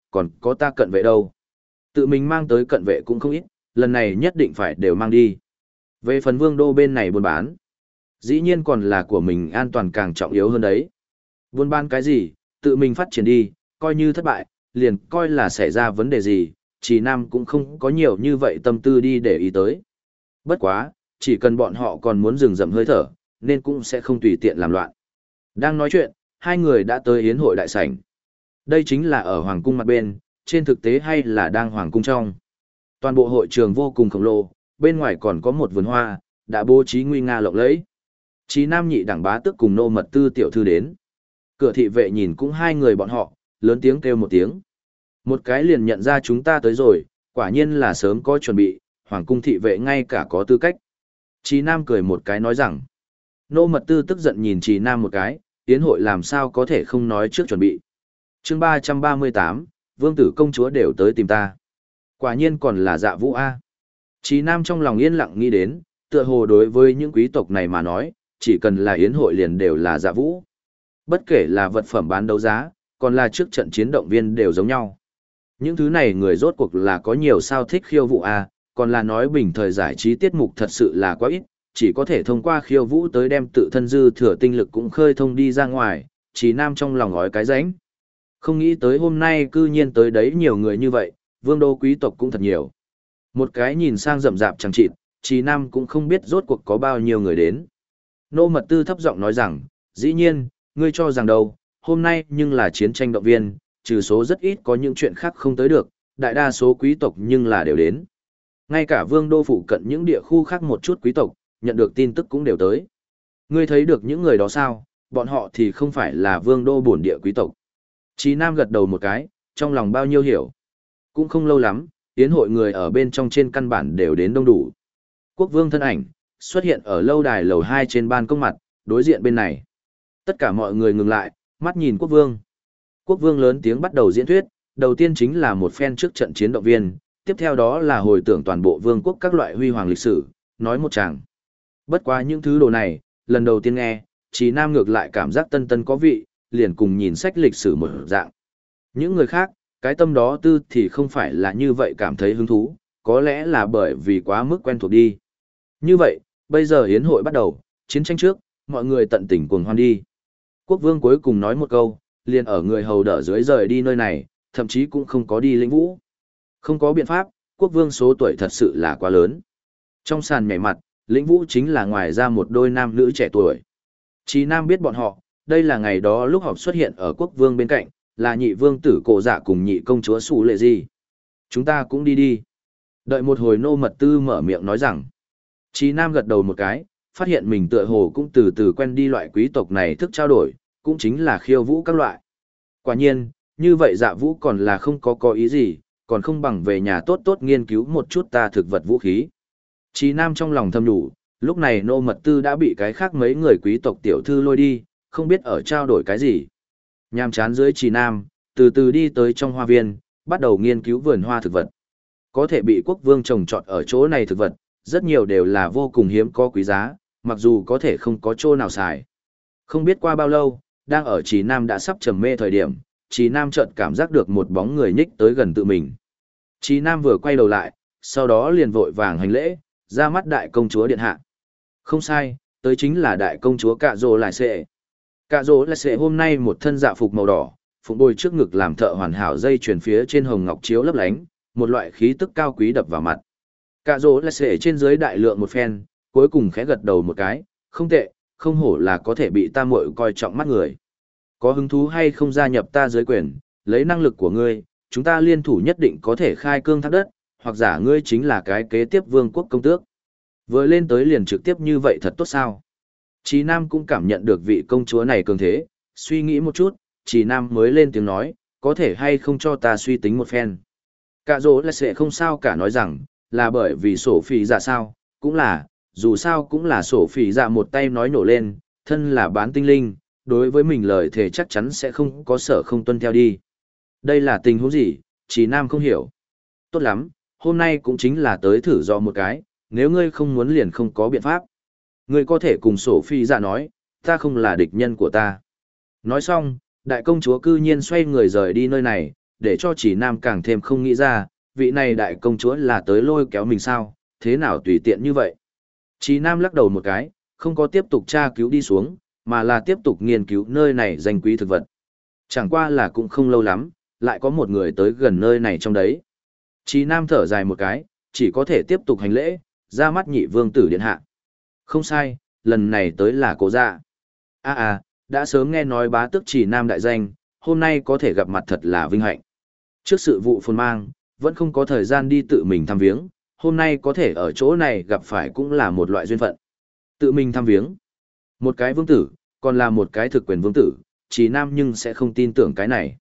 còn có ta cận vệ đâu. Tự mình mang tới cận vệ cũng không ít, lần này nhất định phải đều mang đi. Về phần vương đô bên này buôn bán, dĩ nhiên còn là của mình an toàn càng trọng yếu hơn đấy. Buôn bán cái gì, tự mình phát triển đi, coi như thất bại, liền coi là xảy ra vấn đề gì, Trì Nam cũng không có nhiều như vậy tâm tư đi để ý tới. Bất quá, chỉ cần bọn họ còn muốn rừng rậm hơi thở, nên cũng sẽ không tùy tiện làm loạn. Đang nói chuyện, hai người đã tới yến hội đại sảnh. Đây chính là ở hoàng cung mặt bên, trên thực tế hay là đang hoàng cung trong. Toàn bộ hội trường vô cùng khổng lồ, bên ngoài còn có một vườn hoa, đã bố trí nguy nga lộng lẫy. Chí Nam nhị đẳng bá tước cùng nô mật tư tiểu thư đến. Cửa thị vệ nhìn cũng hai người bọn họ, lớn tiếng kêu một tiếng. Một cái liền nhận ra chúng ta tới rồi, quả nhiên là sớm có chuẩn bị, hoàng cung thị vệ ngay cả có tư cách. Chí Nam cười một cái nói rằng. Nô mật tư tức giận nhìn Chí Nam một cái, yến hội làm sao có thể không nói trước chuẩn bị. Chương 338, vương tử công chúa đều tới tìm ta. Quả nhiên còn là Dạ Vũ A. Chí Nam trong lòng yên lặng nghĩ đến, tựa hồ đối với những quý tộc này mà nói, chỉ cần là yến hội liền đều là Dạ Vũ. Bất kể là vật phẩm bán đấu giá, còn là trước trận chiến động viên đều giống nhau. Những thứ này người rốt cuộc là có nhiều sao thích khiêu vũ A, còn là nói bình thời giải trí tiết mục thật sự là quá ít, chỉ có thể thông qua khiêu vũ tới đem tự thân dư thừa tinh lực cũng khơi thông đi ra ngoài, Chí Nam trong lòng ngói cái rãnh. Không nghĩ tới hôm nay cư nhiên tới đấy nhiều người như vậy, vương đô quý tộc cũng thật nhiều. Một cái nhìn sang rậm rạp chẳng chịt, Chí Nam cũng không biết rốt cuộc có bao nhiêu người đến. Nô mật tư thấp giọng nói rằng, dĩ nhiên, ngươi cho rằng đâu, hôm nay nhưng là chiến tranh động viên, trừ số rất ít có những chuyện khác không tới được, đại đa số quý tộc nhưng là đều đến. Ngay cả vương đô phụ cận những địa khu khác một chút quý tộc, nhận được tin tức cũng đều tới. Ngươi thấy được những người đó sao, bọn họ thì không phải là vương đô bổn địa quý tộc. Chí Nam gật đầu một cái, trong lòng bao nhiêu hiểu. Cũng không lâu lắm, yến hội người ở bên trong trên căn bản đều đến đông đủ. Quốc vương thân ảnh, xuất hiện ở lâu đài lầu 2 trên ban công mặt, đối diện bên này. Tất cả mọi người ngừng lại, mắt nhìn quốc vương. Quốc vương lớn tiếng bắt đầu diễn thuyết, đầu tiên chính là một phen trước trận chiến động viên, tiếp theo đó là hồi tưởng toàn bộ vương quốc các loại huy hoàng lịch sử, nói một tràng. Bất quá những thứ đồ này, lần đầu tiên nghe, Chí Nam ngược lại cảm giác tân tân có vị, liền cùng nhìn sách lịch sử một dạng. Những người khác, cái tâm đó tư thì không phải là như vậy cảm thấy hứng thú, có lẽ là bởi vì quá mức quen thuộc đi. Như vậy, bây giờ yến hội bắt đầu, chiến tranh trước, mọi người tận tình cuồng hoan đi. Quốc vương cuối cùng nói một câu, liền ở người hầu đỡ dưới rời đi nơi này, thậm chí cũng không có đi lĩnh vũ. Không có biện pháp, quốc vương số tuổi thật sự là quá lớn. Trong sàn nhảy mặt, lĩnh vũ chính là ngoài ra một đôi nam nữ trẻ tuổi. Chí Nam biết bọn họ, đây là ngày đó lúc họp xuất hiện ở quốc vương bên cạnh, là nhị vương tử cổ dạ cùng nhị công chúa Sủ Lệ Gì. Chúng ta cũng đi đi. Đợi một hồi nô mật tư mở miệng nói rằng. Chí Nam gật đầu một cái, phát hiện mình tựa hồ cũng từ từ quen đi loại quý tộc này thức trao đổi, cũng chính là khiêu vũ các loại. Quả nhiên, như vậy Dạ Vũ còn là không có ý gì, còn không bằng về nhà tốt tốt nghiên cứu một chút ta thực vật vũ khí. Chí Nam trong lòng thầm nhủ, lúc này nô mật tư đã bị cái khác mấy người quý tộc tiểu thư lôi đi, không biết ở trao đổi cái gì. Nhàm chán dưới Chí Nam, từ từ đi tới trong hoa viên, bắt đầu nghiên cứu vườn hoa thực vật. Có thể bị quốc vương trồng trọt ở chỗ này thực vật, rất nhiều đều là vô cùng hiếm có quý giá, mặc dù có thể không có chỗ nào xài. Không biết qua bao lâu, đang ở Chí Nam đã sắp trầm mê thời điểm, Chí Nam chợt cảm giác được một bóng người nhích tới gần tự mình. Chí Nam vừa quay đầu lại, sau đó liền vội vàng hành lễ, ra mắt đại công chúa điện hạ. Không sai, tới chính là đại công chúa Cạ Dỗ Lại Sệ. Cạ Dỗ Lại Sệ hôm nay một thân dạ phục màu đỏ, phụng bồi trước ngực làm thợ hoàn hảo dây chuyền phía trên hồng ngọc chiếu lấp lánh, một loại khí tức cao quý đập vào mặt. Cạ Dỗ Lại Sệ trên dưới đại lượng một phen, cuối cùng khẽ gật đầu một cái, không tệ, không hổ là có thể bị ta muội coi trọng mắt người. Có hứng thú hay không gia nhập ta dưới quyền, lấy năng lực của ngươi, chúng ta liên thủ nhất định có thể khai cương thác đất, hoặc giả ngươi chính là cái kế tiếp vương quốc công tước. Vừa lên tới liền trực tiếp như vậy thật tốt sao? Chí Nam cũng cảm nhận được vị công chúa này cường thế, suy nghĩ một chút, Chí Nam mới lên tiếng nói, có thể hay không cho ta suy tính một phen. Cạ Dỗ Lại Sệ không sao cả nói rằng, là bởi vì sổ phỉ dạ sao, cũng là, dù sao cũng là sổ phỉ dạ một tay nói nổ lên, thân là bán tinh linh, đối với mình lời thề chắc chắn sẽ không có sở không tuân theo đi. Đây là tình huống gì, Chí Nam không hiểu. Tốt lắm, hôm nay cũng chính là tới thử do một cái, nếu ngươi không muốn liền không có biện pháp. Ngươi có thể cùng sổ phi dạ nói, ta không là địch nhân của ta. Nói xong, đại công chúa cư nhiên xoay người rời đi nơi này, để cho chỉ nam càng thêm không nghĩ ra, vị này đại công chúa là tới lôi kéo mình sao, thế nào tùy tiện như vậy. Chỉ nam lắc đầu một cái, không có tiếp tục tra cứu đi xuống, mà là tiếp tục nghiên cứu nơi này danh quý thực vật. Chẳng qua là cũng không lâu lắm, lại có một người tới gần nơi này trong đấy. Chỉ nam thở dài một cái, chỉ có thể tiếp tục hành lễ, ra mắt nhị vương tử điện hạ. Không sai, lần này tới là cố dạ. Đã sớm nghe nói bá tước Chỉ nam đại danh, hôm nay có thể gặp mặt thật là vinh hạnh. Trước sự vụ phồn mang, vẫn không có thời gian đi tự mình thăm viếng, hôm nay có thể ở chỗ này gặp phải cũng là một loại duyên phận. Tự mình thăm viếng. Một cái vương tử, còn là một cái thực quyền vương tử, Chỉ nam nhưng sẽ không tin tưởng cái này.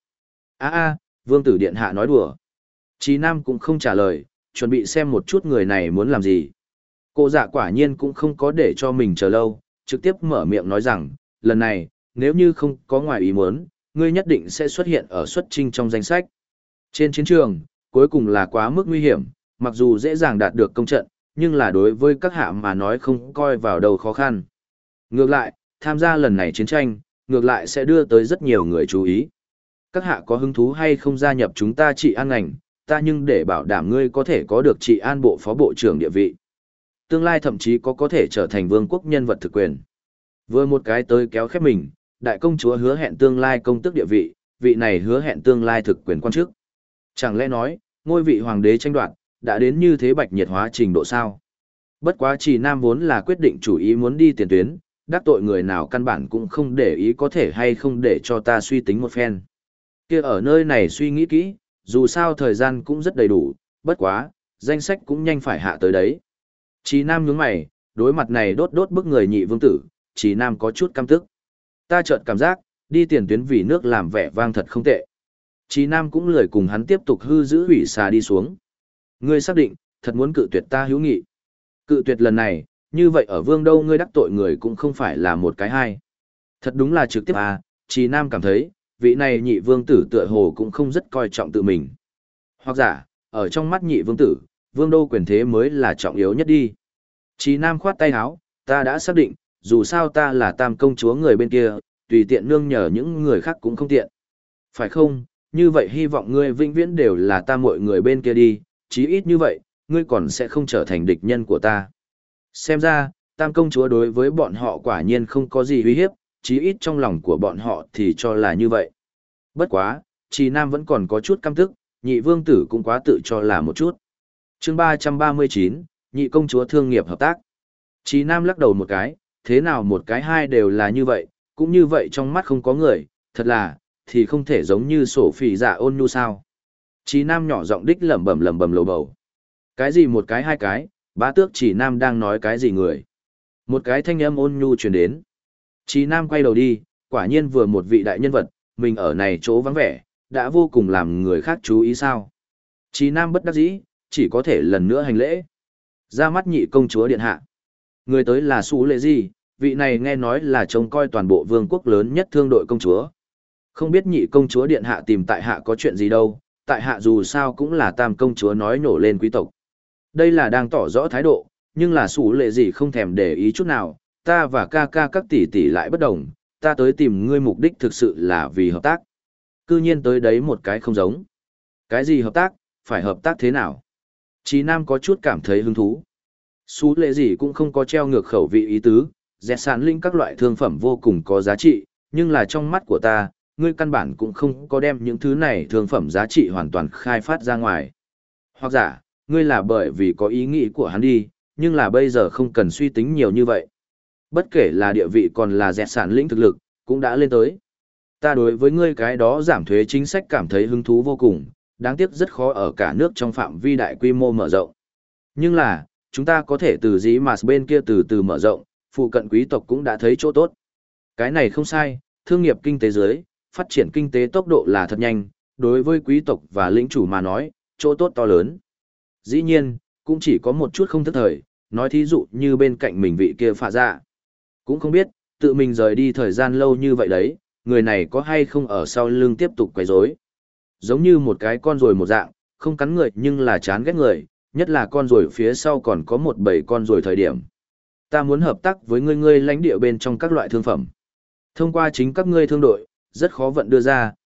Vương tử điện hạ nói đùa. Chỉ nam cũng không trả lời, chuẩn bị xem một chút người này muốn làm gì. Cô dạ quả nhiên cũng không có để cho mình chờ lâu, trực tiếp mở miệng nói rằng, lần này, nếu như không có ngoài ý muốn, ngươi nhất định sẽ xuất hiện ở xuất chinh trong danh sách. Trên chiến trường, cuối cùng là quá mức nguy hiểm, mặc dù dễ dàng đạt được công trận, nhưng là đối với các hạ mà nói không coi vào đầu khó khăn. Ngược lại, tham gia lần này chiến tranh, ngược lại sẽ đưa tới rất nhiều người chú ý. Các hạ có hứng thú hay không gia nhập chúng ta trị an ngành, ta nhưng để bảo đảm ngươi có thể có được trị an bộ phó bộ trưởng địa vị. Tương lai thậm chí có thể trở thành vương quốc nhân vật thực quyền. Vừa một cái tới kéo khép mình, đại công chúa hứa hẹn tương lai công tước địa vị, vị này hứa hẹn tương lai thực quyền quan chức. Chẳng lẽ nói, ngôi vị hoàng đế tranh đoạt, đã đến như thế bạch nhiệt hóa trình độ sao? Bất quá Chỉ nam vốn là quyết định chủ ý muốn đi tiền tuyến, đắc tội người nào căn bản cũng không để ý có thể hay không để cho ta suy tính một phen. Kia ở nơi này suy nghĩ kỹ, dù sao thời gian cũng rất đầy đủ, bất quá, danh sách cũng nhanh phải hạ tới đấy. Chỉ nam nhướng mày, đối mặt này đốt bức người nhị vương tử, Chỉ nam có chút căm tức. Ta chợt cảm giác, đi tiền tuyến vì nước làm vẻ vang thật không tệ. Chỉ nam cũng lười cùng hắn tiếp tục hư giữ hủy xà đi xuống. Ngươi xác định, thật muốn cự tuyệt ta hữu nghị. Cự tuyệt lần này, như vậy ở vương đâu ngươi đắc tội người cũng không phải là một cái hai. Thật đúng là trực tiếp Chỉ nam cảm thấy, vị này nhị vương tử tựa hồ cũng không rất coi trọng tự mình. Hoặc giả, ở trong mắt nhị vương tử, vương đô quyền thế mới là trọng yếu nhất đi. Chỉ nam khoát tay áo, ta đã xác định, dù sao ta là tam công chúa người bên kia, tùy tiện nương nhờ những người khác cũng không tiện. Phải không, như vậy hy vọng ngươi vĩnh viễn đều là ta mọi người bên kia đi, chí ít như vậy, ngươi còn sẽ không trở thành địch nhân của ta. Xem ra, tam công chúa đối với bọn họ quả nhiên không có gì uy hiếp, chí ít trong lòng của bọn họ thì cho là như vậy. Bất quá, Chỉ nam vẫn còn có chút căm tức, nhị vương tử cũng quá tự cho là một chút. Chương 339, nhị công chúa thương nghiệp hợp tác. Chỉ nam lắc đầu một cái, thế nào một cái hai đều là như vậy, cũng như vậy trong mắt không có người, thật là, thì không thể giống như sổ phỉ dạ ôn nhu sao. Chỉ nam nhỏ giọng đích lẩm bẩm lầu bầu. Cái gì một cái hai cái, bá tước Chỉ nam đang nói cái gì người. Một cái thanh âm ôn nhu truyền đến. Chỉ nam quay đầu đi, quả nhiên vừa một vị đại nhân vật, mình ở này chỗ vắng vẻ, đã vô cùng làm người khác chú ý sao. Chỉ nam bất đắc dĩ, chỉ có thể lần nữa hành lễ. Ra mắt nhị công chúa điện hạ. Người tới là Sú Lệ Di, vị này nghe nói là trông coi toàn bộ vương quốc lớn nhất thương đội công chúa. Không biết nhị công chúa điện hạ tìm tại hạ có chuyện gì đâu, tại hạ dù sao cũng là tam công chúa nói nổ lên quý tộc. Đây là đang tỏ rõ thái độ, nhưng là Sú Lệ Di không thèm để ý chút nào, ta và ca ca các tỷ tỷ lại bất đồng, ta tới tìm ngươi mục đích thực sự là vì hợp tác. Cư nhiên tới đấy một cái không giống. Cái gì hợp tác, phải hợp tác thế nào? Chí Nam có chút cảm thấy hứng thú. Sú Lệ gì cũng không có treo ngược khẩu vị ý tứ, dẹt sản linh các loại thương phẩm vô cùng có giá trị, nhưng là trong mắt của ta, ngươi căn bản cũng không có đem những thứ này thương phẩm giá trị hoàn toàn khai phát ra ngoài. Hoặc giả, ngươi là bởi vì có ý nghĩ của hắn đi, nhưng là bây giờ không cần suy tính nhiều như vậy. Bất kể là địa vị còn là dẹt sản lĩnh thực lực, cũng đã lên tới. Ta đối với ngươi cái đó giảm thuế chính sách cảm thấy hứng thú vô cùng, đáng tiếc rất khó ở cả nước trong phạm vi đại quy mô mở rộng. Nhưng là, chúng ta có thể từ dĩ mà bên kia từ từ mở rộng, phụ cận quý tộc cũng đã thấy chỗ tốt. Cái này không sai, thương nghiệp kinh tế dưới, phát triển kinh tế tốc độ là thật nhanh, đối với quý tộc và lĩnh chủ mà nói, chỗ tốt to lớn. Dĩ nhiên, cũng chỉ có một chút không thức thời, nói thí dụ như bên cạnh mình vị kia phạ dạ. Cũng không biết, tự mình rời đi thời gian lâu như vậy đấy, người này có hay không ở sau lưng tiếp tục quấy rối. Giống như một cái con ruồi một dạng, không cắn người nhưng là chán ghét người, nhất là con ruồi phía sau còn có một bầy con ruồi thời điểm. Ta muốn hợp tác với ngươi lãnh địa bên trong các loại thương phẩm. Thông qua chính các ngươi thương đội, rất khó vận đưa ra,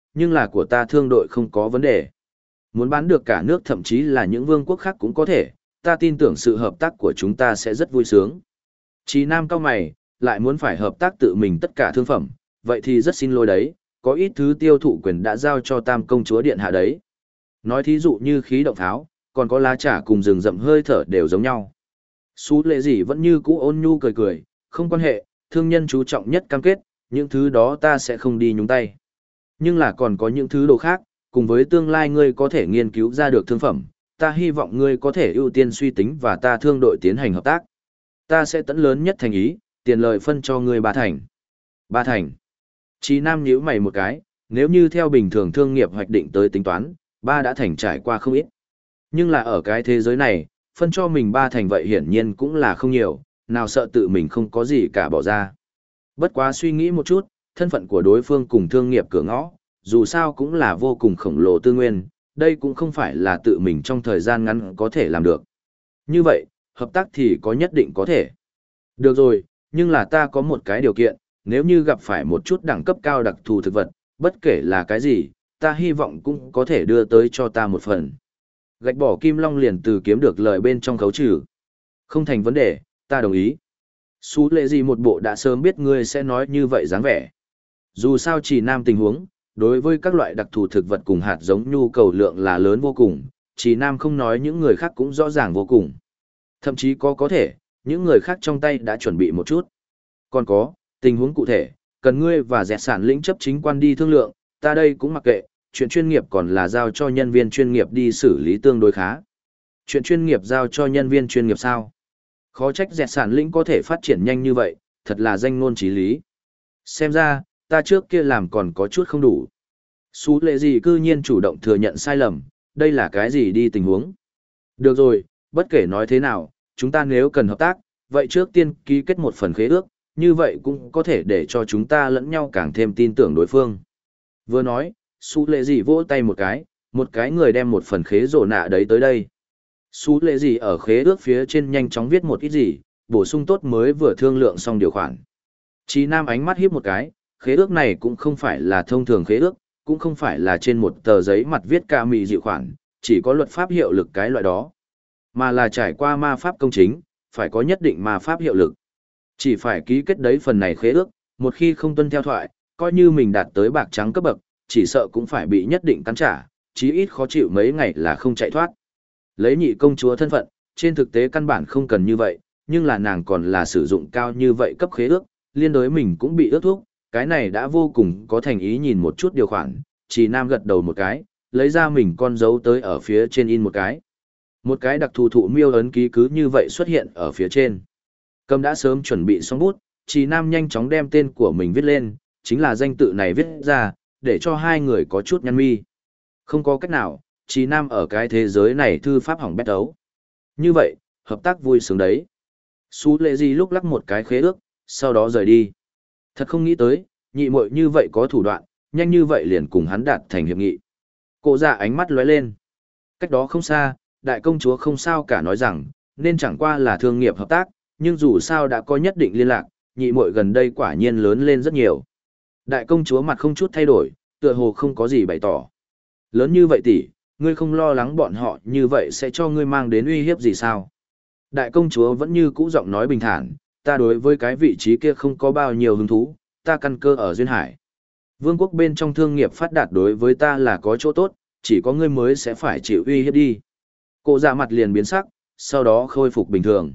nhưng là của ta thương đội không có vấn đề. Muốn bán được cả nước thậm chí là những vương quốc khác cũng có thể, ta tin tưởng sự hợp tác của chúng ta sẽ rất vui sướng. Chí Nam cao mày, lại muốn phải hợp tác tự mình tất cả thương phẩm, vậy thì rất xin lỗi đấy, có ít thứ tiêu thụ quyền đã giao cho Tam công chúa điện hạ đấy. Nói thí dụ như khí động tháo, còn có lá trà cùng rừng rậm hơi thở đều giống nhau. Sú lệ gì vẫn như cũ ôn nhu cười cười, không quan hệ, thương nhân chú trọng nhất cam kết, những thứ đó ta sẽ không đi nhúng tay. Nhưng là còn có những thứ đồ khác, cùng với tương lai ngươi có thể nghiên cứu ra được thương phẩm, ta hy vọng ngươi có thể ưu tiên suy tính và ta thương đội tiến hành hợp tác. Ta sẽ tận lớn nhất thành ý, tiền lợi phân cho ngươi 3 thành. 3 thành. Chí Nam nhíu mày một cái, nếu như theo bình thường thương nghiệp hoạch định tới tính toán, 3 đã thành trải qua không ít. Nhưng là ở cái thế giới này, phân cho mình 3 thành vậy hiển nhiên cũng là không nhiều, nào sợ tự mình không có gì cả bỏ ra. Bất quá suy nghĩ một chút, thân phận của đối phương cùng thương nghiệp cửa ngõ, dù sao cũng là vô cùng khổng lồ tư nguyên, đây cũng không phải là tự mình trong thời gian ngắn có thể làm được. Như vậy, hợp tác thì có nhất định có thể. Được rồi, nhưng là ta có một cái điều kiện, nếu như gặp phải một chút đẳng cấp cao đặc thù thực vật, bất kể là cái gì, ta hy vọng cũng có thể đưa tới cho ta một phần. Gạch bỏ Kim Long liền từ kiếm được lời bên trong khấu trừ. Không thành vấn đề, ta đồng ý. Sú lệ gì một bộ đã sớm biết ngươi sẽ nói như vậy dáng vẻ. Dù sao chỉ nam tình huống, đối với các loại đặc thù thực vật cùng hạt giống nhu cầu lượng là lớn vô cùng, chỉ nam không nói những người khác cũng rõ ràng vô cùng. Thậm chí có thể, những người khác trong tay đã chuẩn bị một chút. Còn có, tình huống cụ thể, cần ngươi và dẹt sản lĩnh chấp chính quan đi thương lượng, ta đây cũng mặc kệ, chuyện chuyên nghiệp còn là giao cho nhân viên chuyên nghiệp đi xử lý tương đối khá. Chuyện chuyên nghiệp giao cho nhân viên chuyên nghiệp sao? Khó trách dẹt sản lĩnh có thể phát triển nhanh như vậy, thật là danh ngôn trí lý. Xem ra, ta trước kia làm còn có chút không đủ. Sú lệ gì cư nhiên chủ động thừa nhận sai lầm, đây là cái gì đi tình huống? Được rồi, bất kể nói thế nào, chúng ta nếu cần hợp tác, vậy trước tiên ký kết một phần khế ước, như vậy cũng có thể để cho chúng ta lẫn nhau càng thêm tin tưởng đối phương. Vừa nói, Sú lệ gì vỗ tay một cái người đem một phần khế rổ nạ đấy tới đây. Sú lệ gì ở khế ước phía trên nhanh chóng viết một ít gì, bổ sung tốt mới vừa thương lượng xong điều khoản. Chí Nam ánh mắt híp một cái, khế ước này cũng không phải là thông thường khế ước, cũng không phải là trên một tờ giấy mặt viết ca mị dịu khoản, chỉ có luật pháp hiệu lực cái loại đó, mà là trải qua ma pháp công chính, phải có nhất định ma pháp hiệu lực. Chỉ phải ký kết đấy phần này khế ước, một khi không tuân theo thoại, coi như mình đạt tới bạc trắng cấp bậc, chỉ sợ cũng phải bị nhất định cắn trả, chí ít khó chịu mấy ngày là không chạy thoát. Lấy nhị công chúa thân phận, trên thực tế căn bản không cần như vậy, nhưng là nàng còn là sử dụng cao như vậy cấp khế ước, liên đối mình cũng bị ước thúc, cái này đã vô cùng có thành ý. Nhìn một chút điều khoản, chỉ Nam gật đầu một cái, lấy ra mình con dấu tới ở phía trên in một cái. Một cái đặc thù thụ miêu ấn ký cứ như vậy xuất hiện ở phía trên. Cầm đã sớm chuẩn bị xong bút, chỉ Nam nhanh chóng đem tên của mình viết lên, chính là danh tự này viết ra, để cho hai người có chút nhăn mi. Không có cách nào, chỉ Nam ở cái thế giới này thư pháp hỏng bét ấu. Như vậy, hợp tác vui sướng đấy. Sú lệ gì lúc lắc một cái khế ước, sau đó rời đi. Thật không nghĩ tới, nhị muội như vậy có thủ đoạn, nhanh như vậy liền cùng hắn đạt thành hiệp nghị. Cô dạ ánh mắt lóe lên. Cách đó không xa, đại công chúa không sao cả nói rằng, nên chẳng qua là thương nghiệp hợp tác, nhưng dù sao đã có nhất định liên lạc, nhị muội gần đây quả nhiên lớn lên rất nhiều. Đại công chúa mặt không chút thay đổi, tựa hồ không có gì bày tỏ. Lớn như vậy tỷ, ngươi không lo lắng bọn họ như vậy sẽ cho ngươi mang đến uy hiếp gì sao? Đại công chúa vẫn như cũ giọng nói bình thản, ta đối với cái vị trí kia không có bao nhiêu hứng thú, ta căn cơ ở Duyên Hải. Vương quốc bên trong thương nghiệp phát đạt đối với ta là có chỗ tốt, chỉ có ngươi mới sẽ phải chịu uy hiếp đi. Cô dạ mặt liền biến sắc, sau đó khôi phục bình thường.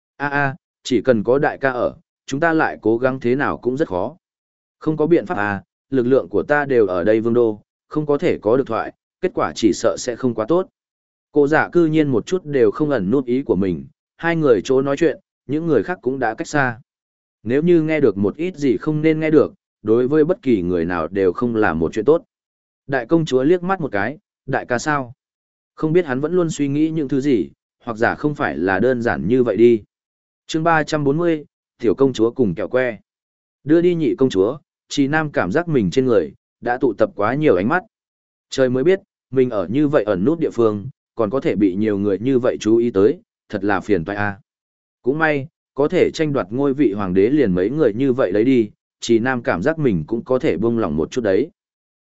Chỉ cần có đại ca ở, chúng ta lại cố gắng thế nào cũng rất khó. Không có biện pháp lực lượng của ta đều ở đây vương đô, không có thể có được thoại, kết quả chỉ sợ sẽ không quá tốt. Cô dạ cư nhiên một chút đều không ẩn nút ý của mình, hai người chỗ nói chuyện, những người khác cũng đã cách xa. Nếu như nghe được một ít gì không nên nghe được, đối với bất kỳ người nào đều không là một chuyện tốt. Đại công chúa liếc mắt một cái, đại ca sao? Không biết hắn vẫn luôn suy nghĩ những thứ gì, hoặc giả không phải là đơn giản như vậy đi. Chương 340, tiểu công chúa cùng kẹo que. Đưa đi nhị công chúa, Trì Nam cảm giác mình trên người, đã tụ tập quá nhiều ánh mắt. Trời mới biết, mình ở như vậy ẩn nút địa phương, còn có thể bị nhiều người như vậy chú ý tới, thật là phiền toái a. Cũng may, có thể tranh đoạt ngôi vị hoàng đế liền mấy người như vậy lấy đi, Trì Nam cảm giác mình cũng có thể buông lỏng một chút đấy.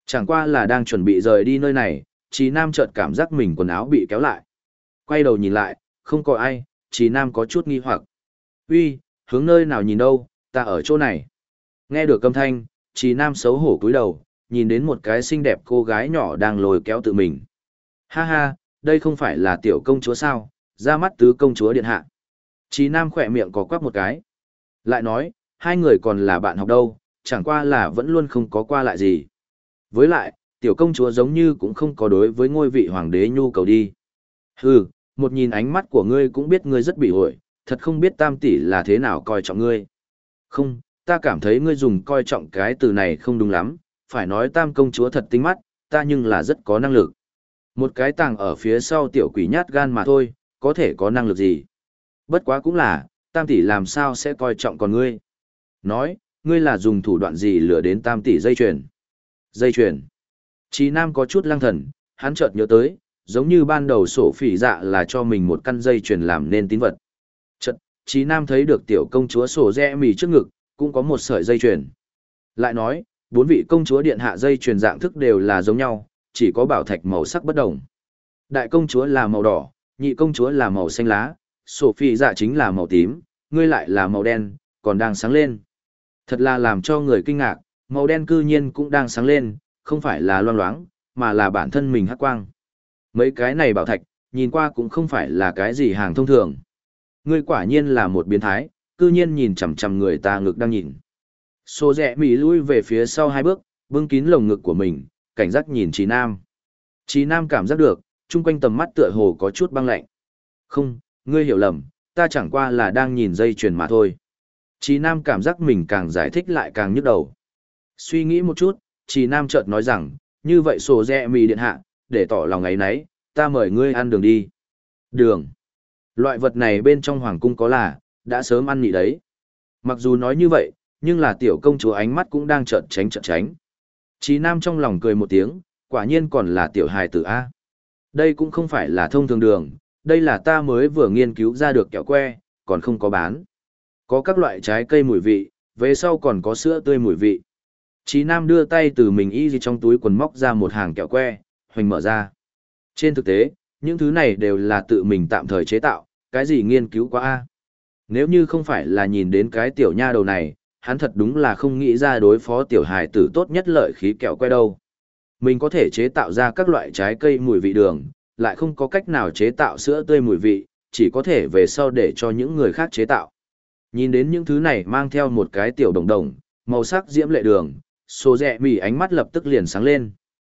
Chẳng qua là đang chuẩn bị rời đi nơi này, Trí Nam chợt cảm giác mình quần áo bị kéo lại. Quay đầu nhìn lại, không có ai, Trí Nam có chút nghi hoặc. Uy, hướng nơi nào nhìn đâu, ta ở chỗ này. Nghe được âm thanh, Trí Nam xấu hổ cúi đầu, nhìn đến một cái xinh đẹp cô gái nhỏ đang lôi kéo tự mình. Ha ha, đây không phải là tiểu công chúa sao, ra mắt tứ công chúa điện hạ. Trí Nam khỏe miệng có quắc một cái. Lại nói, hai người còn là bạn học đâu, chẳng qua là vẫn luôn không có qua lại gì. Với lại, tiểu công chúa giống như cũng không có đối với ngôi vị hoàng đế nhu cầu đi. Hừ, một nhìn ánh mắt của ngươi cũng biết ngươi rất bị ổi, thật không biết tam tỷ là thế nào coi trọng ngươi. Không, ta cảm thấy ngươi dùng coi trọng cái từ này không đúng lắm, phải nói tam công chúa thật tinh mắt, ta nhưng là rất có năng lực. Một cái tàng ở phía sau tiểu quỷ nhát gan mà thôi, có thể có năng lực gì. Bất quá cũng là, tam tỷ làm sao sẽ coi trọng còn ngươi. Nói, ngươi là dùng thủ đoạn gì lừa đến tam tỷ dây chuyền. Dây chuyền. Chí Nam có chút lăng thần, hắn chợt nhớ tới, giống như ban đầu sổ phỉ dạ là cho mình một căn dây chuyền làm nên tín vật. Chợt, Chí Nam thấy được tiểu công chúa sổ rẽ mì trước ngực, cũng có một sợi dây chuyền. Lại nói, bốn vị công chúa điện hạ dây chuyền dạng thức đều là giống nhau, chỉ có bảo thạch màu sắc bất đồng. Đại công chúa là màu đỏ, nhị công chúa là màu xanh lá, sổ phỉ dạ chính là màu tím, ngươi lại là màu đen, còn đang sáng lên. Thật là làm cho người kinh ngạc, màu đen cư nhiên cũng đang sáng lên, không phải là loang loáng, mà là bản thân mình hắc quang. Mấy cái này bảo thạch, nhìn qua cũng không phải là cái gì hàng thông thường. Ngươi quả nhiên là một biến thái, cư nhiên nhìn chằm chằm người ta ngực đang nhìn. Sô rẽ mỉ lui về phía sau hai bước, bưng kín lồng ngực của mình, cảnh giác nhìn Trí Nam. Trí Nam cảm giác được, chung quanh tầm mắt tựa hồ có chút băng lạnh. Không, ngươi hiểu lầm, ta chẳng qua là đang nhìn dây chuyền mà thôi. Trí Nam cảm giác mình càng giải thích lại càng nhức đầu. Suy nghĩ một chút, Trí Nam chợt nói rằng, như vậy sổ rẽ mì điện hạ, để tỏ lòng ấy nấy, ta mời ngươi ăn đường đi. Đường. Loại vật này bên trong hoàng cung có là, đã sớm ăn nhị đấy. Mặc dù nói như vậy, nhưng là tiểu công chúa ánh mắt cũng đang trợn tránh. Trí Nam trong lòng cười một tiếng, quả nhiên còn là tiểu hài tử A. Đây cũng không phải là thông thường đường, đây là ta mới vừa nghiên cứu ra được kẹo que, còn không có bán. Có các loại trái cây mùi vị, về sau còn có sữa tươi mùi vị. Trí Nam đưa tay từ mình y gì trong túi quần móc ra một hàng kẹo que, hoành mở ra. Trên thực tế, những thứ này đều là tự mình tạm thời chế tạo, cái gì nghiên cứu quá A. Nếu như không phải là nhìn đến cái tiểu nha đầu này, hắn thật đúng là không nghĩ ra đối phó tiểu hài tử tốt nhất lợi khí kẹo que đâu. Mình có thể chế tạo ra các loại trái cây mùi vị đường, lại không có cách nào chế tạo sữa tươi mùi vị, chỉ có thể về sau để cho những người khác chế tạo. Nhìn đến những thứ này mang theo một cái tiểu đồng đồng, màu sắc diễm lệ đường, Sô rẽ mì ánh mắt lập tức liền sáng lên.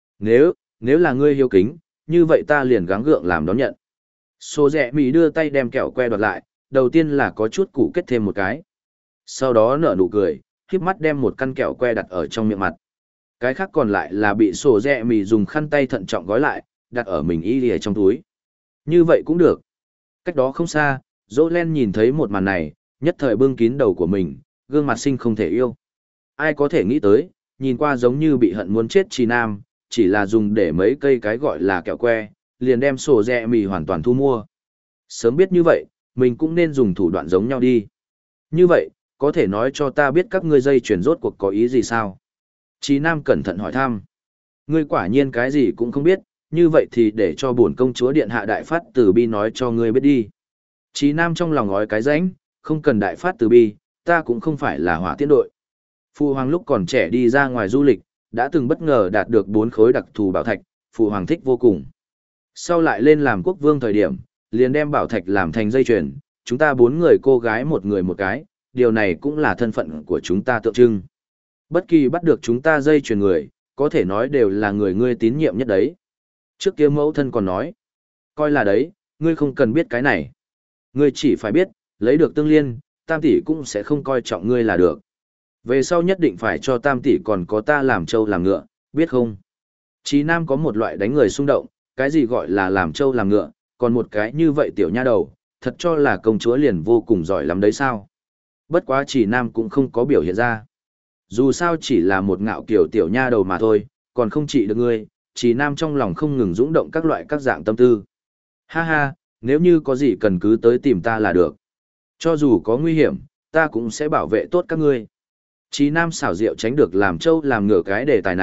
Nếu là ngươi hiếu kính, như vậy ta liền gắng gượng làm đón nhận. Sô rẽ mì đưa tay đem kẹo que đoạt lại, đầu tiên là có chút củ kết thêm một cái. Sau đó nở nụ cười, híp mắt đem một căn kẹo que đặt ở trong miệng mặt. Cái khác còn lại là bị sổ rẽ mì dùng khăn tay thận trọng gói lại, đặt ở mình y lìa trong túi. Như vậy cũng được. Cách đó không xa, Dỗ Len nhìn thấy một màn này, nhất thời bưng kín đầu của mình, gương mặt xinh không thể yêu. Ai có thể nghĩ tới, nhìn qua giống như bị hận muốn chết Trí Nam, chỉ là dùng để mấy cây cái gọi là kẹo que, liền đem sổ rẽ mì hoàn toàn thu mua. Sớm biết như vậy, mình cũng nên dùng thủ đoạn giống nhau đi. Như vậy, có thể nói cho ta biết các ngươi dây chuyển rốt cuộc có ý gì sao? Trí Nam cẩn thận hỏi thăm. Ngươi quả nhiên cái gì cũng không biết, như vậy thì để cho bổn công chúa điện hạ đại phát từ bi nói cho ngươi biết đi. Trí Nam trong lòng ngói cái rãnh, không cần đại phát từ bi, ta cũng không phải là hỏa tiễn đội. Phụ hoàng lúc còn trẻ đi ra ngoài du lịch, đã từng bất ngờ đạt được 4 khối đặc thù bảo thạch, phụ hoàng thích vô cùng. Sau lại lên làm quốc vương thời điểm, liền đem bảo thạch làm thành dây chuyền, chúng ta 4 người cô gái một người một cái, điều này cũng là thân phận của chúng ta tượng trưng. Bất kỳ bắt được chúng ta dây chuyền người, có thể nói đều là người ngươi tín nhiệm nhất đấy. Trước kia mẫu thân còn nói, coi là đấy, ngươi không cần biết cái này. Ngươi chỉ phải biết, lấy được tương liên, tam tỷ cũng sẽ không coi trọng ngươi là được. Về sau nhất định phải cho tam tỷ còn có ta làm trâu làm ngựa, biết không? Chí Nam có một loại đánh người xung động, cái gì gọi là làm trâu làm ngựa, còn một cái như vậy tiểu nha đầu, thật cho là công chúa liền vô cùng giỏi lắm đấy sao? Bất quá Chí Nam cũng không có biểu hiện ra. Dù sao chỉ là một ngạo kiểu tiểu nha đầu mà thôi, còn không trị được ngươi, Chí Nam trong lòng không ngừng dũng động các loại các dạng tâm tư. Ha ha, nếu như có gì cần cứ tới tìm ta là được. Cho dù có nguy hiểm, ta cũng sẽ bảo vệ tốt các ngươi. Chí Nam xảo diệu tránh được làm trâu làm ngựa cái đề tài này,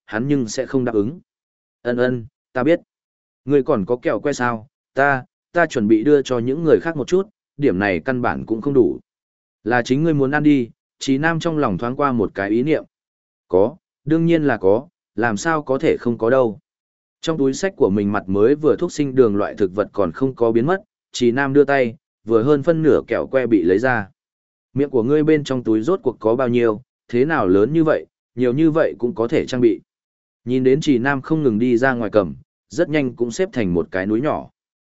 hắn nhưng sẽ không đáp ứng. Ân, ta biết. Ngươi còn có kẹo que sao? Ta chuẩn bị đưa cho những người khác một chút, điểm này căn bản cũng không đủ. Là chính ngươi muốn ăn đi, Trí Nam trong lòng thoáng qua một cái ý niệm. Có, đương nhiên là có, làm sao có thể không có đâu. Trong túi sách của mình mặt mới vừa thuốc sinh đường loại thực vật còn không có biến mất, Trí Nam đưa tay, vừa hơn phân nửa kẹo que bị lấy ra. Miệng của ngươi bên trong túi rốt cuộc có bao nhiêu, thế nào lớn như vậy, nhiều như vậy cũng có thể trang bị. Nhìn đến Trí Nam không ngừng đi ra ngoài cầm, rất nhanh cũng xếp thành một cái núi nhỏ.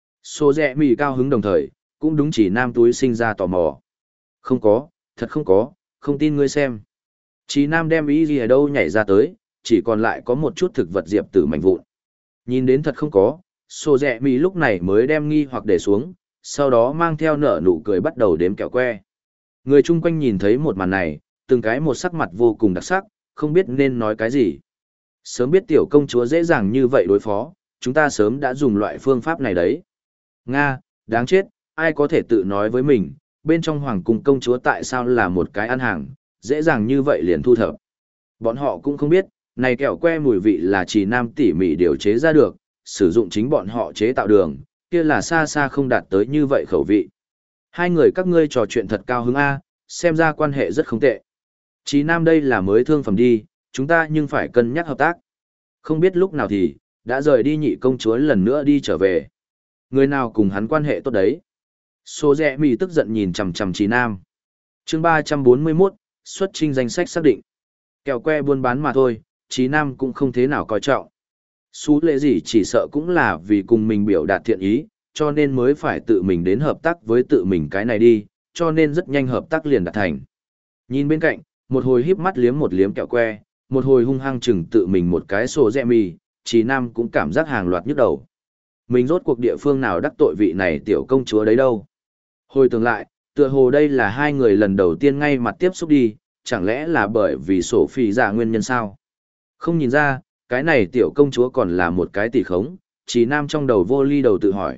Số rẻ mì cao hứng đồng thời, cũng đúng Trí Nam túi sinh ra tò mò. Không có, thật không có, không tin ngươi xem. Trí Nam đem ý gì ở đâu nhảy ra tới, chỉ còn lại có một chút thực vật diệp tử mảnh vụn. Nhìn đến thật không có, số rẻ mì lúc này mới đem nghi hoặc để xuống, sau đó mang theo nở nụ cười bắt đầu đếm kẹo que. Người chung quanh nhìn thấy một màn này, từng cái một sắc mặt vô cùng đặc sắc, không biết nên nói cái gì. Sớm biết tiểu công chúa dễ dàng như vậy đối phó, chúng ta sớm đã dùng loại phương pháp này đấy. Nga, đáng chết, ai có thể tự nói với mình, bên trong hoàng cung công chúa tại sao là một cái ăn hàng, dễ dàng như vậy liền thu thập. Bọn họ cũng không biết, này kẹo que mùi vị là Trí Nam tỉ mỉ điều chế ra được, sử dụng chính bọn họ chế tạo đường, kia là xa xa không đạt tới như vậy khẩu vị. Hai người các ngươi trò chuyện thật cao hứng A, xem ra quan hệ rất không tệ. Trí Nam đây là mới thương phẩm đi, chúng ta nhưng phải cân nhắc hợp tác. Không biết lúc nào thì, đã rời đi nhị công chúa lần nữa đi trở về. Người nào cùng hắn quan hệ tốt đấy. Số rẻ mì tức giận nhìn chằm chằm Trí Nam. Chương 341, xuất trình danh sách xác định. Kẹo que buôn bán mà thôi, Trí Nam cũng không thế nào coi trọng. Sú lệ gì chỉ sợ cũng là vì cùng mình biểu đạt thiện ý, cho nên mới phải tự mình đến hợp tác với tự mình cái này đi, cho nên rất nhanh hợp tác liền đạt thành. Nhìn bên cạnh, một hồi híp mắt liếm một liếm kẹo que, một hồi hung hăng chừng tự mình một cái sổ rẻ mì, Trí Nam cũng cảm giác hàng loạt nhức đầu. Mình rốt cuộc địa phương nào đắc tội vị này tiểu công chúa đấy đâu. Hồi tưởng lại, tựa hồ đây là hai người lần đầu tiên ngay mặt tiếp xúc đi, chẳng lẽ là bởi vì sổ phi giả nguyên nhân sao? Không nhìn ra, cái này tiểu công chúa còn là một cái tỷ khống, Trí Nam trong đầu vô ly đầu tự hỏi.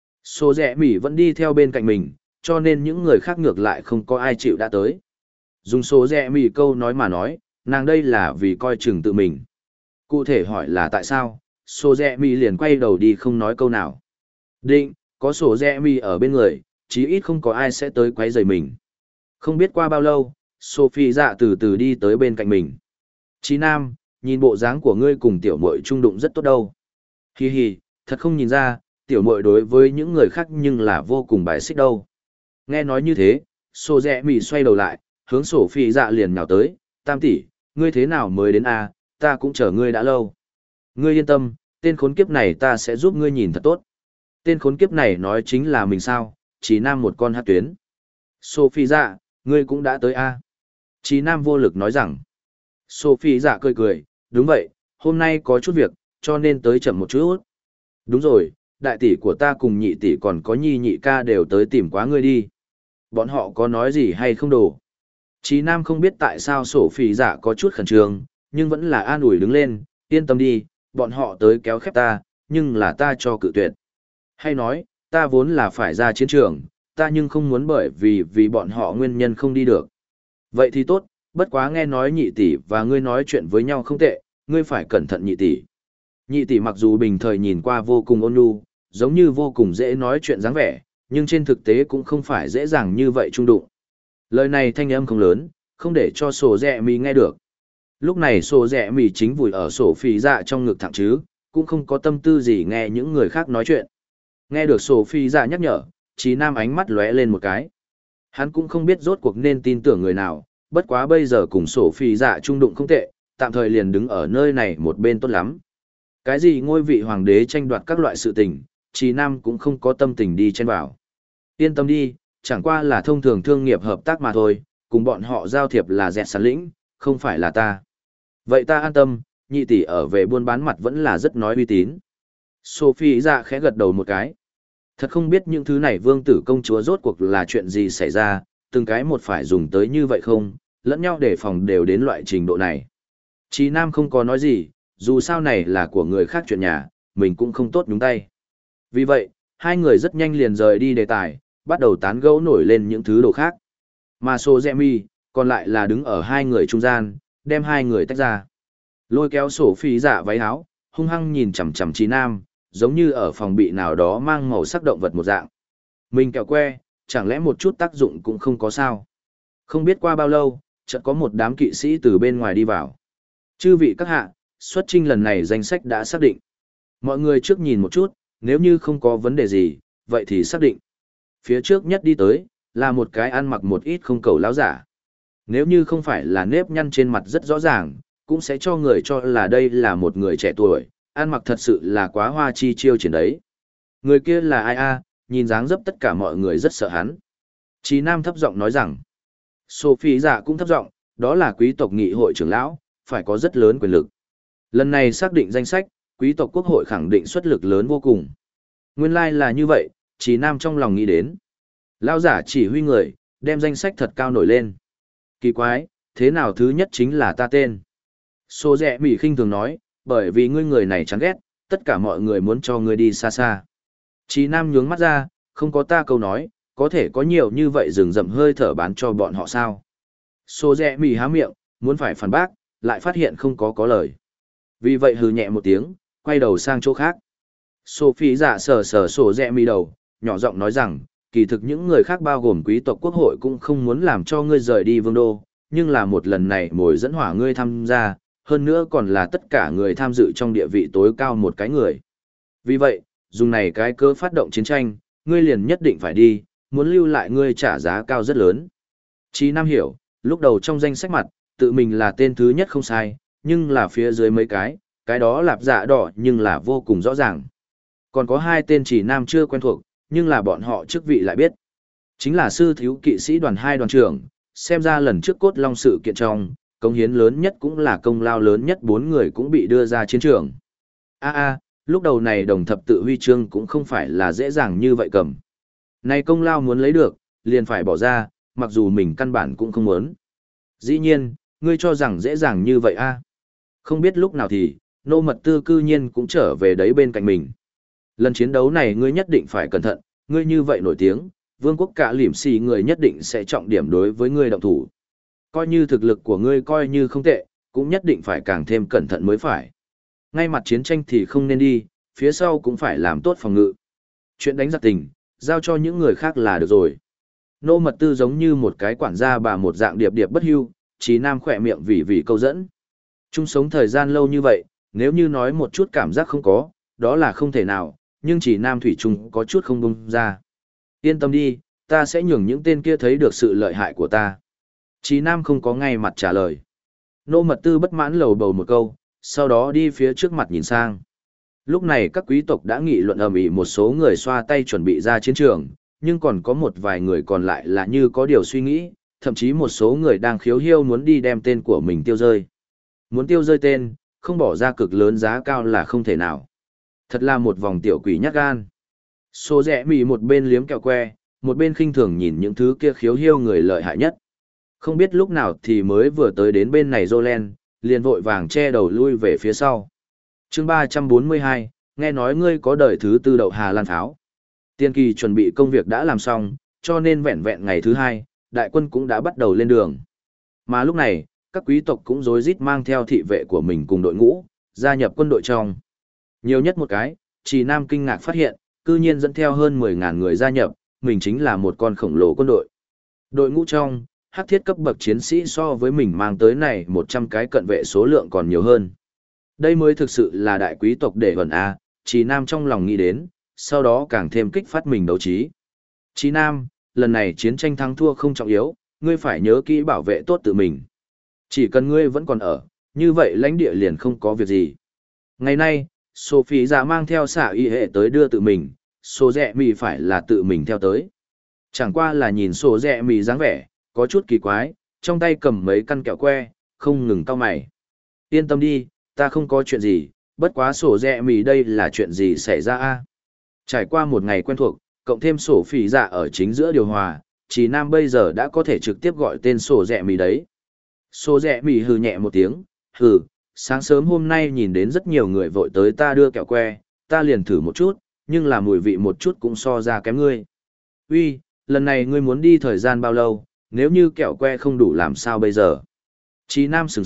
Số rẻ mỉ vẫn đi theo bên cạnh mình, cho nên những người khác ngược lại không có ai chịu đã tới. Dùng số rẻ mỉ câu nói mà nói, nàng đây là vì coi chừng tự mình. Cụ thể hỏi là tại sao, số rẻ mỉ liền quay đầu đi không nói câu nào. Định, có số rẻ mỉ ở bên người, chí ít không có ai sẽ tới quấy rầy mình. Không biết qua bao lâu, Sophie dạ từ từ đi tới bên cạnh mình. Trí Nam, nhìn bộ dáng của ngươi cùng tiểu muội trung đụng rất tốt đâu. Hi hi, thật không nhìn ra, tiểu muội đối với những người khác nhưng là vô cùng bài xích đâu. Nghe nói như thế, Sô Rẽ Mì xoay đầu lại, hướng Sophie dạ liền nhào tới, Tam tỷ, ngươi thế nào mới đến a? Ta cũng chờ ngươi đã lâu. Ngươi yên tâm, tên khốn kiếp này ta sẽ giúp ngươi nhìn thật tốt. Tên khốn kiếp này nói chính là mình sao, Trí Nam một con hát tuyến. Sophie dạ, ngươi cũng đã tới a? Trí Nam vô lực nói rằng. Sophie dạ cười cười, đúng vậy, hôm nay có chút việc, cho nên tới chậm một chút. Đúng rồi, đại tỷ của ta cùng nhị tỷ còn có nhi nhị ca đều tới tìm quá ngươi đi. Bọn họ có nói gì hay không đồ? Trí Nam không biết tại sao Sophie dạ có chút khẩn trương, nhưng vẫn là an ủi đứng lên, yên tâm đi, bọn họ tới kéo khép ta, nhưng là ta cho cự tuyệt. Hay nói, ta vốn là phải ra chiến trường, ta nhưng không muốn bởi vì bọn họ nguyên nhân không đi được. Vậy thì tốt, bất quá nghe nói nhị tỷ và ngươi nói chuyện với nhau không tệ, ngươi phải cẩn thận nhị tỷ. Nhị tỷ mặc dù bình thời nhìn qua vô cùng ôn nhu, giống như vô cùng dễ nói chuyện dáng vẻ, nhưng trên thực tế cũng không phải dễ dàng như vậy trung đụng. Lời này thanh âm không lớn, không để cho sổ rẹ mì nghe được. Lúc này sổ rẹ mì chính vùi ở sổ phì dạ trong ngực thẳng chứ, cũng không có tâm tư gì nghe những người khác nói chuyện. Nghe được sổ phì dạ nhắc nhở, Trí Nam ánh mắt lóe lên một cái. Hắn cũng không biết rốt cuộc nên tin tưởng người nào, bất quá bây giờ cùng sổ phi dạ trung đụng không tệ, tạm thời liền đứng ở nơi này một bên tốt lắm. Cái gì ngôi vị hoàng đế tranh đoạt các loại sự tình, Trí Nam cũng không có tâm tình đi chen vào. Yên tâm đi, chẳng qua là thông thường thương nghiệp hợp tác mà thôi, cùng bọn họ giao thiệp là dẹt sán lĩnh, không phải là ta. Vậy ta an tâm, nhị tỷ ở về buôn bán mặt vẫn là rất nói uy tín. Sophie dạ khẽ gật đầu một cái. Thật không biết những thứ này vương tử công chúa rốt cuộc là chuyện gì xảy ra, từng cái một phải dùng tới như vậy không, lẫn nhau đề phòng đều đến loại trình độ này. Trí Nam không có nói gì, dù sao này là của người khác chuyện nhà, mình cũng không tốt nhúng tay. Vì vậy, hai người rất nhanh liền rời đi đề tài, bắt đầu tán gẫu nổi lên những thứ đồ khác. Mà Sô Demi, còn lại là đứng ở hai người trung gian, đem hai người tách ra. Lôi kéo sổ phi dạ váy áo, hung hăng nhìn chằm chằm Trí Nam, giống như ở phòng bị nào đó mang màu sắc động vật một dạng. Mình kẹo que, chẳng lẽ một chút tác dụng cũng không có sao. Không biết qua bao lâu, chợt có một đám kỵ sĩ từ bên ngoài đi vào. Chư vị các hạ, xuất chinh lần này danh sách đã xác định. Mọi người trước nhìn một chút, nếu như không có vấn đề gì, vậy thì xác định. Phía trước nhất đi tới, là một cái ăn mặc một ít không cầu láo giả. Nếu như không phải là nếp nhăn trên mặt rất rõ ràng, cũng sẽ cho người cho là đây là một người trẻ tuổi, ăn mặc thật sự là quá hoa chi chiêu triển đấy. Người kia là ai a? Nhìn dáng dấp tất cả mọi người rất sợ hắn. Chí Nam thấp giọng nói rằng, Sophie giả cũng thấp giọng, đó là quý tộc nghị hội trưởng lão, phải có rất lớn quyền lực. Lần này xác định danh sách, quý tộc quốc hội khẳng định xuất lực lớn vô cùng. Nguyên lai là như vậy, Chí Nam trong lòng nghĩ đến. Lão giả chỉ huy người, đem danh sách thật cao nổi lên. Kỳ quái, thế nào thứ nhất chính là ta tên. Sô Rẽ Mỉ khinh thường nói, bởi vì ngươi người này chán ghét, tất cả mọi người muốn cho ngươi đi xa xa. Chí Nam nhướng mắt ra, không có ta câu nói, có thể có nhiều như vậy rừng rậm hơi thở bán cho bọn họ sao. Sô Rẽ Mỉ há miệng, muốn phải phản bác, lại phát hiện không có lời. Vì vậy hừ nhẹ một tiếng, quay đầu sang chỗ khác. Sophie giả sờ Sô Rẽ Mỉ đầu, nhỏ giọng nói rằng, kỳ thực những người khác bao gồm quý tộc quốc hội cũng không muốn làm cho ngươi rời đi vương đô, nhưng là một lần này mồi dẫn hỏa ngươi tham gia, hơn nữa còn là tất cả người tham dự trong địa vị tối cao một cái người. Vì vậy, dùng này cái cơ phát động chiến tranh, ngươi liền nhất định phải đi, muốn lưu lại ngươi trả giá cao rất lớn. Chí Nam hiểu, lúc đầu trong danh sách mặt, tự mình là tên thứ nhất không sai, nhưng là phía dưới mấy cái đó lạp dạ đỏ nhưng là vô cùng rõ ràng. Còn có hai tên Chí Nam chưa quen thuộc, nhưng là bọn họ chức vị lại biết. Chính là sư thiếu kỵ sĩ đoàn 2 đoàn trưởng, xem ra lần trước cốt long sự kiện trong, công hiến lớn nhất cũng là công lao lớn nhất 4 người cũng bị đưa ra chiến trường. Lúc đầu này đồng thập tự huy chương cũng không phải là dễ dàng như vậy cầm. Này công lao muốn lấy được, liền phải bỏ ra, mặc dù mình căn bản cũng không muốn. Dĩ nhiên, ngươi cho rằng dễ dàng như vậy Không biết lúc nào thì, nô mật tư cư nhiên cũng trở về đấy bên cạnh mình. Lần chiến đấu này ngươi nhất định phải cẩn thận, ngươi như vậy nổi tiếng, vương quốc cả lỉm xì người nhất định sẽ trọng điểm đối với ngươi động thủ. Coi như thực lực của ngươi coi như không tệ, cũng nhất định phải càng thêm cẩn thận mới phải. Ngay mặt chiến tranh thì không nên đi, phía sau cũng phải làm tốt phòng ngự. Chuyện đánh giặc tình, giao cho những người khác là được rồi. Nô mật tư giống như một cái quản gia bà một dạng điệp điệp bất hưu, Chí Nam khỏe miệng vì câu dẫn. Chung sống thời gian lâu như vậy, nếu như nói một chút cảm giác không có, đó là không thể nào, nhưng Chí Nam thủy chung có chút không buông ra. Yên tâm đi, ta sẽ nhường những tên kia thấy được sự lợi hại của ta. Chí Nam không có ngay mặt trả lời. Nô mật tư bất mãn lầu bầu một câu, sau đó đi phía trước mặt nhìn sang. Lúc này các quý tộc đã nghị luận ầm ĩ, một số người xoa tay chuẩn bị ra chiến trường, nhưng còn có một vài người còn lại là như có điều suy nghĩ, thậm chí một số người đang khiếu hiêu muốn đi đem tên của mình tiêu rơi. Muốn tiêu rơi tên, không bỏ ra cực lớn giá cao là không thể nào. Thật là một vòng tiểu quỷ nhát gan. Số Rẽ Mỉ một bên liếm kẹo que, một bên khinh thường nhìn những thứ kia khiếu hiêu người lợi hại nhất. Không biết lúc nào thì mới vừa tới đến bên này Jolen, liền vội vàng che đầu lui về phía sau. Chương 342, nghe nói ngươi có đời thứ tư đậu Hà Lan pháo. Tiên kỳ chuẩn bị công việc đã làm xong, cho nên vẹn vẹn ngày thứ 2, đại quân cũng đã bắt đầu lên đường. Mà lúc này, các quý tộc cũng rối rít mang theo thị vệ của mình cùng đội ngũ, gia nhập quân đội trong. Nhiều nhất một cái, Chí Nam kinh ngạc phát hiện, cư nhiên dẫn theo hơn 10.000 người gia nhập, mình chính là một con khổng lồ quân đội. Đội ngũ trong, hắc thiết cấp bậc chiến sĩ so với mình mang tới này 100 cái cận vệ số lượng còn nhiều hơn. Đây mới thực sự là đại quý tộc để vẩn Chí Nam trong lòng nghĩ đến, sau đó càng thêm kích phát mình đấu trí. Chí Nam, lần này chiến tranh thắng thua không trọng yếu, ngươi phải nhớ kỹ bảo vệ tốt tự mình. Chỉ cần ngươi vẫn còn ở, như vậy lãnh địa liền không có việc gì. Ngày nay, Sophie giả mang theo xạ y hệ tới đưa tự mình, Số Rẽ Mỉ phải là tự mình theo tới. Chẳng qua là nhìn Số Rẽ Mỉ dáng vẻ, có chút kỳ quái, trong tay cầm mấy căn kẹo que, không ngừng cau mày. Yên tâm đi, ta không có chuyện gì, bất quá Số Rẽ Mỉ đây là chuyện gì xảy ra Trải qua một ngày quen thuộc, cộng thêm sổ phỉ dạ ở chính giữa điều hòa, Chí Nam bây giờ đã có thể trực tiếp gọi tên Số Rẽ Mỉ đấy. Số Rẽ Mỉ hừ nhẹ một tiếng, hừ, sáng sớm hôm nay nhìn đến rất nhiều người vội tới ta đưa kẹo que, ta liền thử một chút, nhưng là mùi vị một chút cũng so ra kém ngươi. Uy, lần này ngươi muốn đi thời gian bao lâu, nếu như kẹo que không đủ làm sao bây giờ? Chí Nam sửng sốt,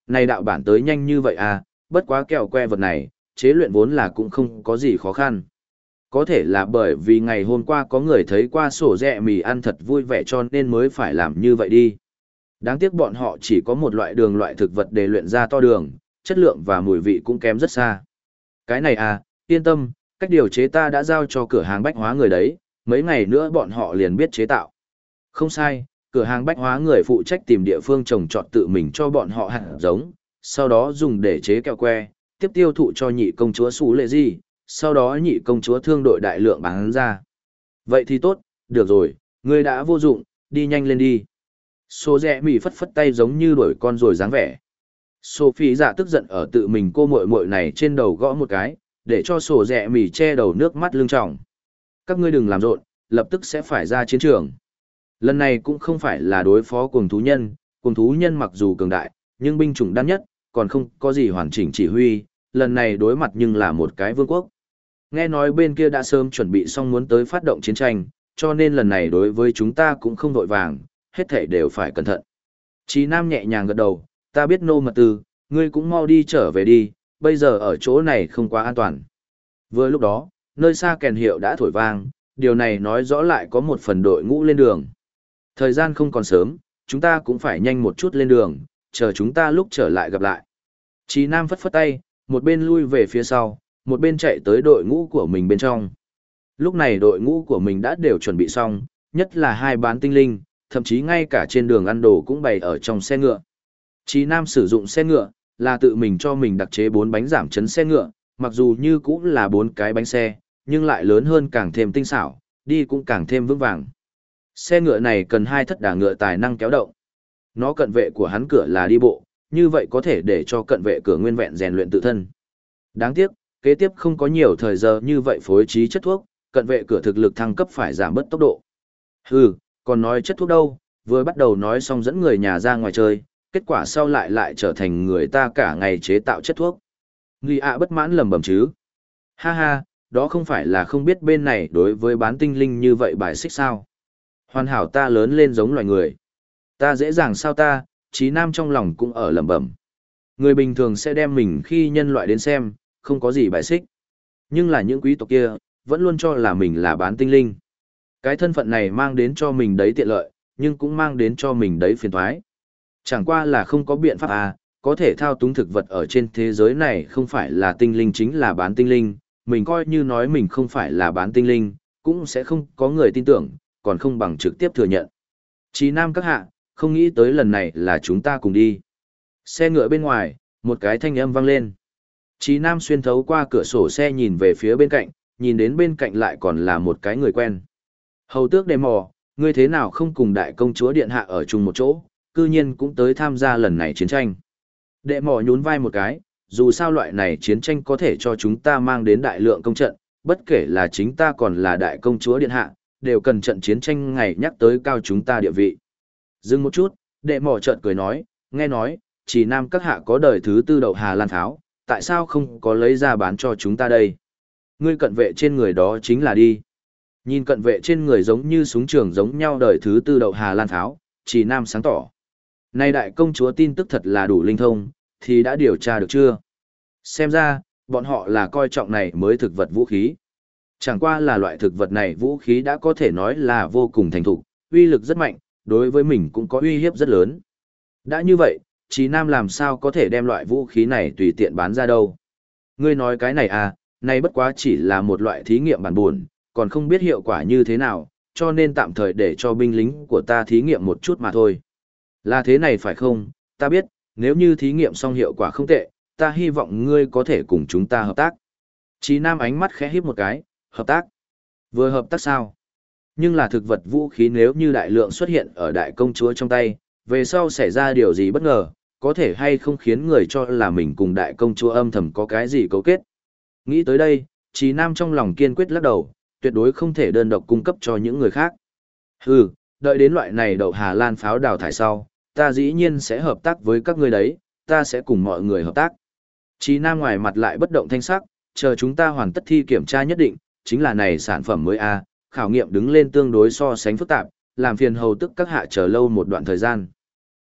này đạo bản tới nhanh như vậy à, bất quá kẹo que vật này, chế luyện vốn là cũng không có gì khó khăn. Có thể là bởi vì ngày hôm qua có người thấy qua sổ rẹ mì ăn thật vui vẻ cho nên mới phải làm như vậy đi. Đáng tiếc bọn họ chỉ có một loại đường loại thực vật để luyện ra to đường, chất lượng và mùi vị cũng kém rất xa. Cái này à, yên tâm, cách điều chế ta đã giao cho cửa hàng bách hóa người đấy, mấy ngày nữa bọn họ liền biết chế tạo. Không sai, cửa hàng bách hóa người phụ trách tìm địa phương trồng trọt tự mình cho bọn họ hạt giống, sau đó dùng để chế kẹo que, tiếp tiêu thụ cho nhị công chúa Sú Lệ Di, sau đó nhị công chúa thương đội đại lượng bán ra. Vậy thì tốt, được rồi, ngươi đã vô dụng, đi nhanh lên đi. Số rẽ mì phất phất tay giống như đuổi con rồi dáng vẻ. Sophie dạ tức giận ở tự mình cô muội muội này trên đầu gõ một cái, để cho sổ rẽ mì che đầu nước mắt lưng tròng. Các ngươi đừng làm rộn, lập tức sẽ phải ra chiến trường. Lần này cũng không phải là đối phó cuồng thú nhân mặc dù cường đại, nhưng binh chủng đan nhất, còn không có gì hoàn chỉnh chỉ huy, lần này đối mặt nhưng là một cái vương quốc. Nghe nói bên kia đã sớm chuẩn bị xong muốn tới phát động chiến tranh, cho nên lần này đối với chúng ta cũng không vội vàng, hết thảy đều phải cẩn thận. Chí Nam nhẹ nhàng gật đầu, ta biết nô mật tư, ngươi cũng mau đi trở về đi, bây giờ ở chỗ này không quá an toàn. Vừa lúc đó, nơi xa kèn hiệu đã thổi vang, điều này nói rõ lại có một phần đội ngũ lên đường. Thời gian không còn sớm, chúng ta cũng phải nhanh một chút lên đường, chờ chúng ta lúc trở lại gặp lại. Chí Nam phất phất tay, một bên lui về phía sau, một bên chạy tới đội ngũ của mình bên trong. Lúc này đội ngũ của mình đã đều chuẩn bị xong, nhất là hai bán tinh linh, thậm chí ngay cả trên đường ăn đồ cũng bày ở trong xe ngựa. Chí Nam sử dụng xe ngựa, là tự mình cho mình đặc chế 4 bánh giảm chấn xe ngựa, mặc dù như cũng là 4 cái bánh xe, nhưng lại lớn hơn càng thêm tinh xảo, đi cũng càng thêm vững vàng. Xe ngựa này cần 2 thất đà ngựa tài năng kéo động. Nó cận vệ của hắn cửa là đi bộ, như vậy có thể để cho cận vệ cửa nguyên vẹn rèn luyện tự thân. Đáng tiếc, kế tiếp không có nhiều thời giờ như vậy phối trí chất thuốc, cận vệ cửa thực lực thăng cấp phải giảm bớt tốc độ. Hừ, còn nói chất thuốc đâu, vừa bắt đầu nói xong dẫn người nhà ra ngoài chơi, kết quả sau lại trở thành người ta cả ngày chế tạo chất thuốc. Nghi ạ bất mãn lầm bầm chứ. Ha ha, đó không phải là không biết bên này đối với bán tinh linh như vậy bài xích sao. Hoàn hảo ta lớn lên giống loài người. Ta dễ dàng sao ta, Chí Nam trong lòng cũng ở lẩm bẩm. Người bình thường sẽ đem mình khi nhân loại đến xem, không có gì bài xích. Nhưng là những quý tộc kia, vẫn luôn cho là mình là bán tinh linh. Cái thân phận này mang đến cho mình đấy tiện lợi, nhưng cũng mang đến cho mình đấy phiền toái. Chẳng qua là không có biện pháp à, có thể thao túng thực vật ở trên thế giới này không phải là tinh linh chính là bán tinh linh, mình coi như nói mình không phải là bán tinh linh, cũng sẽ không có người tin tưởng, còn không bằng trực tiếp thừa nhận. Chí Nam các hạ, không nghĩ tới lần này là chúng ta cùng đi. Xe ngựa bên ngoài, một cái thanh âm vang lên. Chí Nam xuyên thấu qua cửa sổ xe nhìn về phía bên cạnh, nhìn đến bên cạnh lại còn là một cái người quen. Hầu tước Đề Mò, ngươi thế nào không cùng đại công chúa điện hạ ở chung một chỗ, cư nhiên cũng tới tham gia lần này chiến tranh. Đệ Mò nhún vai một cái, dù sao loại này chiến tranh có thể cho chúng ta mang đến đại lượng công trận, bất kể là chính ta còn là đại công chúa điện hạ, đều cần trận chiến tranh ngày nhắc tới cao chúng ta địa vị. Dừng một chút, Đệ Mò chợt cười nói, nghe nói, chỉ Nam các hạ có đời thứ 4 đậu Hà Lan pháo, tại sao không có lấy ra bán cho chúng ta đây? Ngươi cận vệ trên người đó chính là đi. Nhìn cận vệ trên người giống như súng trường giống nhau đời thứ 4 đậu Hà Lan pháo, chỉ Nam sáng tỏ. Này đại công chúa tin tức thật là đủ linh thông, thì đã điều tra được chưa? Xem ra, bọn họ là coi trọng này mới thực vật vũ khí. Chẳng qua là loại thực vật này vũ khí đã có thể nói là vô cùng thành thục, uy lực rất mạnh, đối với mình cũng có uy hiếp rất lớn. Đã như vậy, Chí Nam làm sao có thể đem loại vũ khí này tùy tiện bán ra đâu? Ngươi nói cái này à, này bất quá chỉ là một loại thí nghiệm bản buồn, còn không biết hiệu quả như thế nào, cho nên tạm thời để cho binh lính của ta thí nghiệm một chút mà thôi. Là thế này phải không? Ta biết, nếu như thí nghiệm xong hiệu quả không tệ, ta hy vọng ngươi có thể cùng chúng ta hợp tác. Chí Nam ánh mắt khẽ híp một cái, hợp tác. Vừa hợp tác sao? Nhưng là thực vật vũ khí nếu như đại lượng xuất hiện ở đại công chúa trong tay, về sau xảy ra điều gì bất ngờ, có thể hay không khiến người cho là mình cùng đại công chúa âm thầm có cái gì cấu kết. Nghĩ tới đây, Chí Nam trong lòng kiên quyết lắc đầu, tuyệt đối không thể đơn độc cung cấp cho những người khác. Hừ, đợi đến loại này đậu Hà Lan pháo đào thải sau, ta dĩ nhiên sẽ hợp tác với các ngươi đấy, ta sẽ cùng mọi người hợp tác. Chí Nam ngoài mặt lại bất động thanh sắc, chờ chúng ta hoàn tất thi kiểm tra nhất định, chính là này sản phẩm mới a, khảo nghiệm đứng lên tương đối so sánh phức tạp, làm phiền hầu tức các hạ chờ lâu một đoạn thời gian.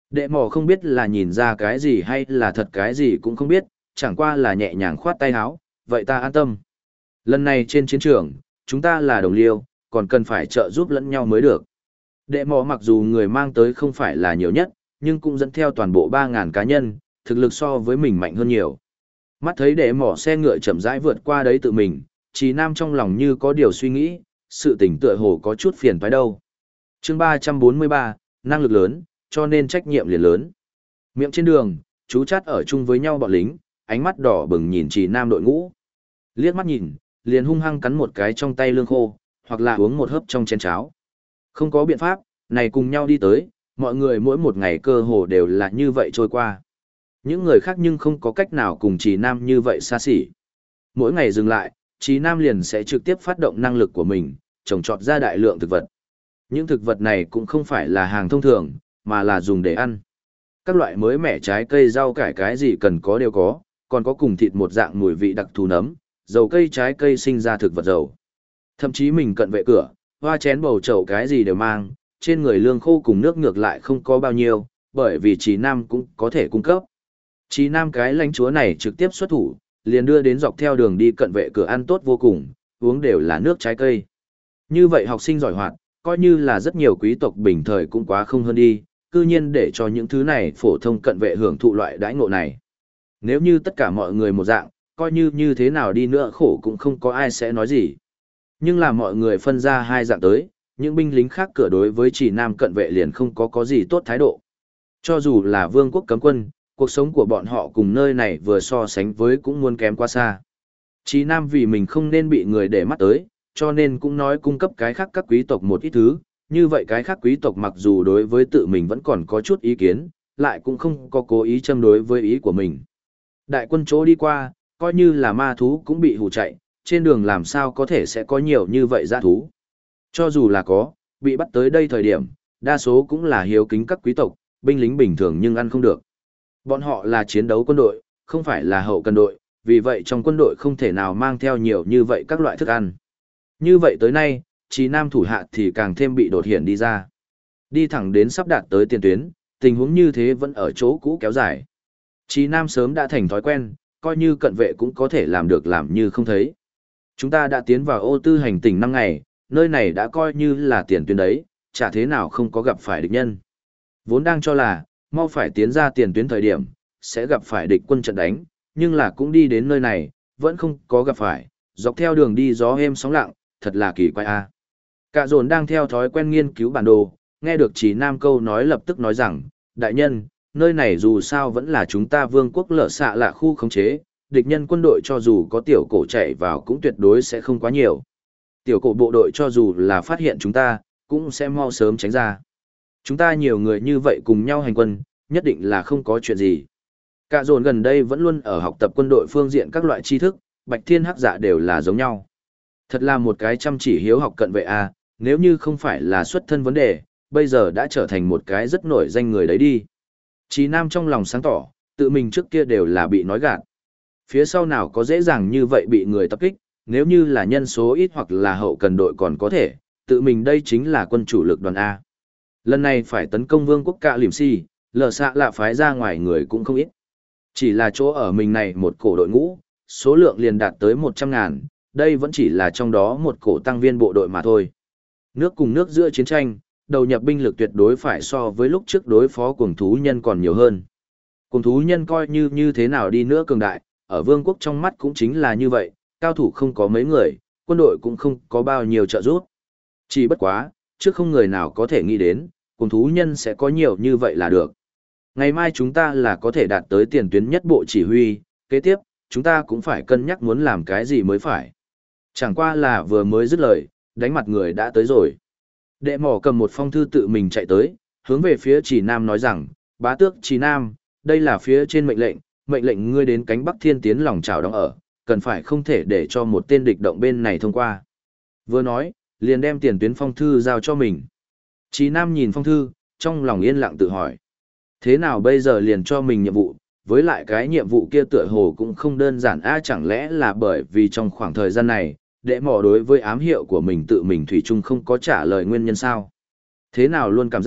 Đệ mỏ không biết là nhìn ra cái gì hay là thật cái gì cũng không biết, chẳng qua là nhẹ nhàng khoát tay áo, vậy ta an tâm. Lần này trên chiến trường, chúng ta là đồng liêu, còn cần phải trợ giúp lẫn nhau mới được. Đệ mỏ mặc dù người mang tới không phải là nhiều nhất, nhưng cũng dẫn theo toàn bộ 3.000 cá nhân, thực lực so với mình mạnh hơn nhiều. Mắt thấy đệ mỏ xe ngựa chậm rãi vượt qua đấy tự mình, Trí Nam trong lòng như có điều suy nghĩ, sự tỉnh tựa hồ có chút phiền phải đâu. Chương 343, năng lực lớn, cho nên trách nhiệm liền lớn. Miệng trên đường, chú chắt ở chung với nhau bọn lính, ánh mắt đỏ bừng nhìn Trí Nam đội ngũ. Liếc mắt nhìn, liền hung hăng cắn một cái trong tay lương khô, hoặc là uống một hớp trong chén cháo. Không có biện pháp, này cùng nhau đi tới, mọi người mỗi một ngày cơ hồ đều là như vậy trôi qua. Những người khác nhưng không có cách nào cùng Trí Nam như vậy xa xỉ. Mỗi ngày dừng lại, Trí Nam liền sẽ trực tiếp phát động năng lực của mình, trồng trọt ra đại lượng thực vật. Những thực vật này cũng không phải là hàng thông thường, mà là dùng để ăn. Các loại mới mẻ trái cây rau cải cái gì cần có đều có, còn có cùng thịt một dạng mùi vị đặc thù nấm, dầu cây trái cây sinh ra thực vật dầu. Thậm chí mình cận vệ cửa, hoa chén bầu chậu cái gì đều mang, trên người lương khô cùng nước ngược lại không có bao nhiêu, bởi vì Trí Nam cũng có thể cung cấp. Trí Nam cái lãnh chúa này trực tiếp xuất thủ, liền đưa đến dọc theo đường đi cận vệ cửa ăn tốt vô cùng, uống đều là nước trái cây. Như vậy học sinh giỏi hoạt, coi như là rất nhiều quý tộc bình thời cũng quá không hơn đi, cư nhiên để cho những thứ này phổ thông cận vệ hưởng thụ loại đãi ngộ này. Nếu như tất cả mọi người một dạng, coi như như thế nào đi nữa khổ cũng không có ai sẽ nói gì. Nhưng là mọi người phân ra hai dạng tới, những binh lính khác cửa đối với Trí Nam cận vệ liền không có gì tốt thái độ. Cho dù là vương quốc cấm quân, cuộc sống của bọn họ cùng nơi này vừa so sánh với cũng muốn kém quá xa. Trí Nam vì mình không nên bị người để mắt tới, cho nên cũng nói cung cấp cái khác các quý tộc một ít thứ, như vậy cái khác quý tộc mặc dù đối với tự mình vẫn còn có chút ý kiến, lại cũng không có cố ý châm đối với ý của mình. Đại quân chỗ đi qua, coi như là ma thú cũng bị hù chạy, trên đường làm sao có thể sẽ có nhiều như vậy dã thú. Cho dù là có, bị bắt tới đây thời điểm, đa số cũng là hiếu kính các quý tộc, binh lính bình thường nhưng ăn không được. Bọn họ là chiến đấu quân đội, không phải là hậu cần đội, vì vậy trong quân đội không thể nào mang theo nhiều như vậy các loại thức ăn. Như vậy tới nay, Trí Nam thủ hạ thì càng thêm bị đột hiện đi ra. Đi thẳng đến sắp đạt tới tiền tuyến, tình huống như thế vẫn ở chỗ cũ kéo dài. Trí Nam sớm đã thành thói quen, coi như cận vệ cũng có thể làm được làm như không thấy. Chúng ta đã tiến vào ô tư hành tỉnh 5 ngày, nơi này đã coi như là tiền tuyến đấy, chả thế nào không có gặp phải địch nhân. Vốn đang cho là, mau phải tiến ra tiền tuyến thời điểm, sẽ gặp phải địch quân trận đánh, nhưng là cũng đi đến nơi này, vẫn không có gặp phải, dọc theo đường đi gió êm sóng lặng, thật là kỳ quái a. Cả dồn đang theo thói quen nghiên cứu bản đồ, nghe được Trí Nam câu nói lập tức nói rằng, đại nhân, nơi này dù sao vẫn là chúng ta vương quốc lở xạ lạ khu khống chế, địch nhân quân đội cho dù có tiểu cổ chạy vào cũng tuyệt đối sẽ không quá nhiều. Tiểu cổ bộ đội cho dù là phát hiện chúng ta, cũng sẽ mau sớm tránh ra. Chúng ta nhiều người như vậy cùng nhau hành quân, nhất định là không có chuyện gì. Cả dồn gần đây vẫn luôn ở học tập quân đội phương diện các loại tri thức, bạch thiên hắc dạ đều là giống nhau. Thật là một cái chăm chỉ hiếu học cận vệ a, nếu như không phải là xuất thân vấn đề, bây giờ đã trở thành một cái rất nổi danh người đấy đi. Trí Nam trong lòng sáng tỏ, tự mình trước kia đều là bị nói gạt. Phía sau nào có dễ dàng như vậy bị người tập kích, nếu như là nhân số ít hoặc là hậu cần đội còn có thể, tự mình đây chính là quân chủ lực đoàn A. Lần này phải tấn công vương quốc Cạ Liềm Si, lờ xạ lạ phái ra ngoài người cũng không ít. Chỉ là chỗ ở mình này một cổ đội ngũ, số lượng liền đạt tới 100.000, đây vẫn chỉ là trong đó một cổ tăng viên bộ đội mà thôi. Nước cùng nước giữa chiến tranh, đầu nhập binh lực tuyệt đối phải so với lúc trước đối phó cuồng thú nhân còn nhiều hơn. Cuồng thú nhân coi như thế nào đi nữa cường đại, ở vương quốc trong mắt cũng chính là như vậy, cao thủ không có mấy người, quân đội cũng không có bao nhiêu trợ giúp. Chỉ bất quá, trước không người nào có thể nghĩ đến, cuồng thú nhân sẽ có nhiều như vậy là được. Ngày mai chúng ta là có thể đạt tới tiền tuyến nhất bộ chỉ huy, kế tiếp, chúng ta cũng phải cân nhắc muốn làm cái gì mới phải. Chẳng qua là vừa mới dứt lời, đánh mặt người đã tới rồi. Đệ mỏ cầm một phong thư tự mình chạy tới, hướng về phía Trì Nam nói rằng, bá tước Trì Nam, đây là phía trên mệnh lệnh ngươi đến cánh Bắc Thiên tiến lòng chào đóng ở, cần phải không thể để cho một tên địch động bên này thông qua. Vừa nói, liền đem tiền tuyến phong thư giao cho mình. Trì Nam nhìn phong thư, trong lòng yên lặng tự hỏi. Thế nào bây giờ liền cho mình nhiệm vụ, với lại cái nhiệm vụ kia tựa hồ cũng không đơn giản chẳng lẽ là bởi vì trong khoảng thời gian này, đệ mỏ đối với ám hiệu của mình tự mình thủy chung không có trả lời nguyên nhân sao. Thế nào luôn cảm giác,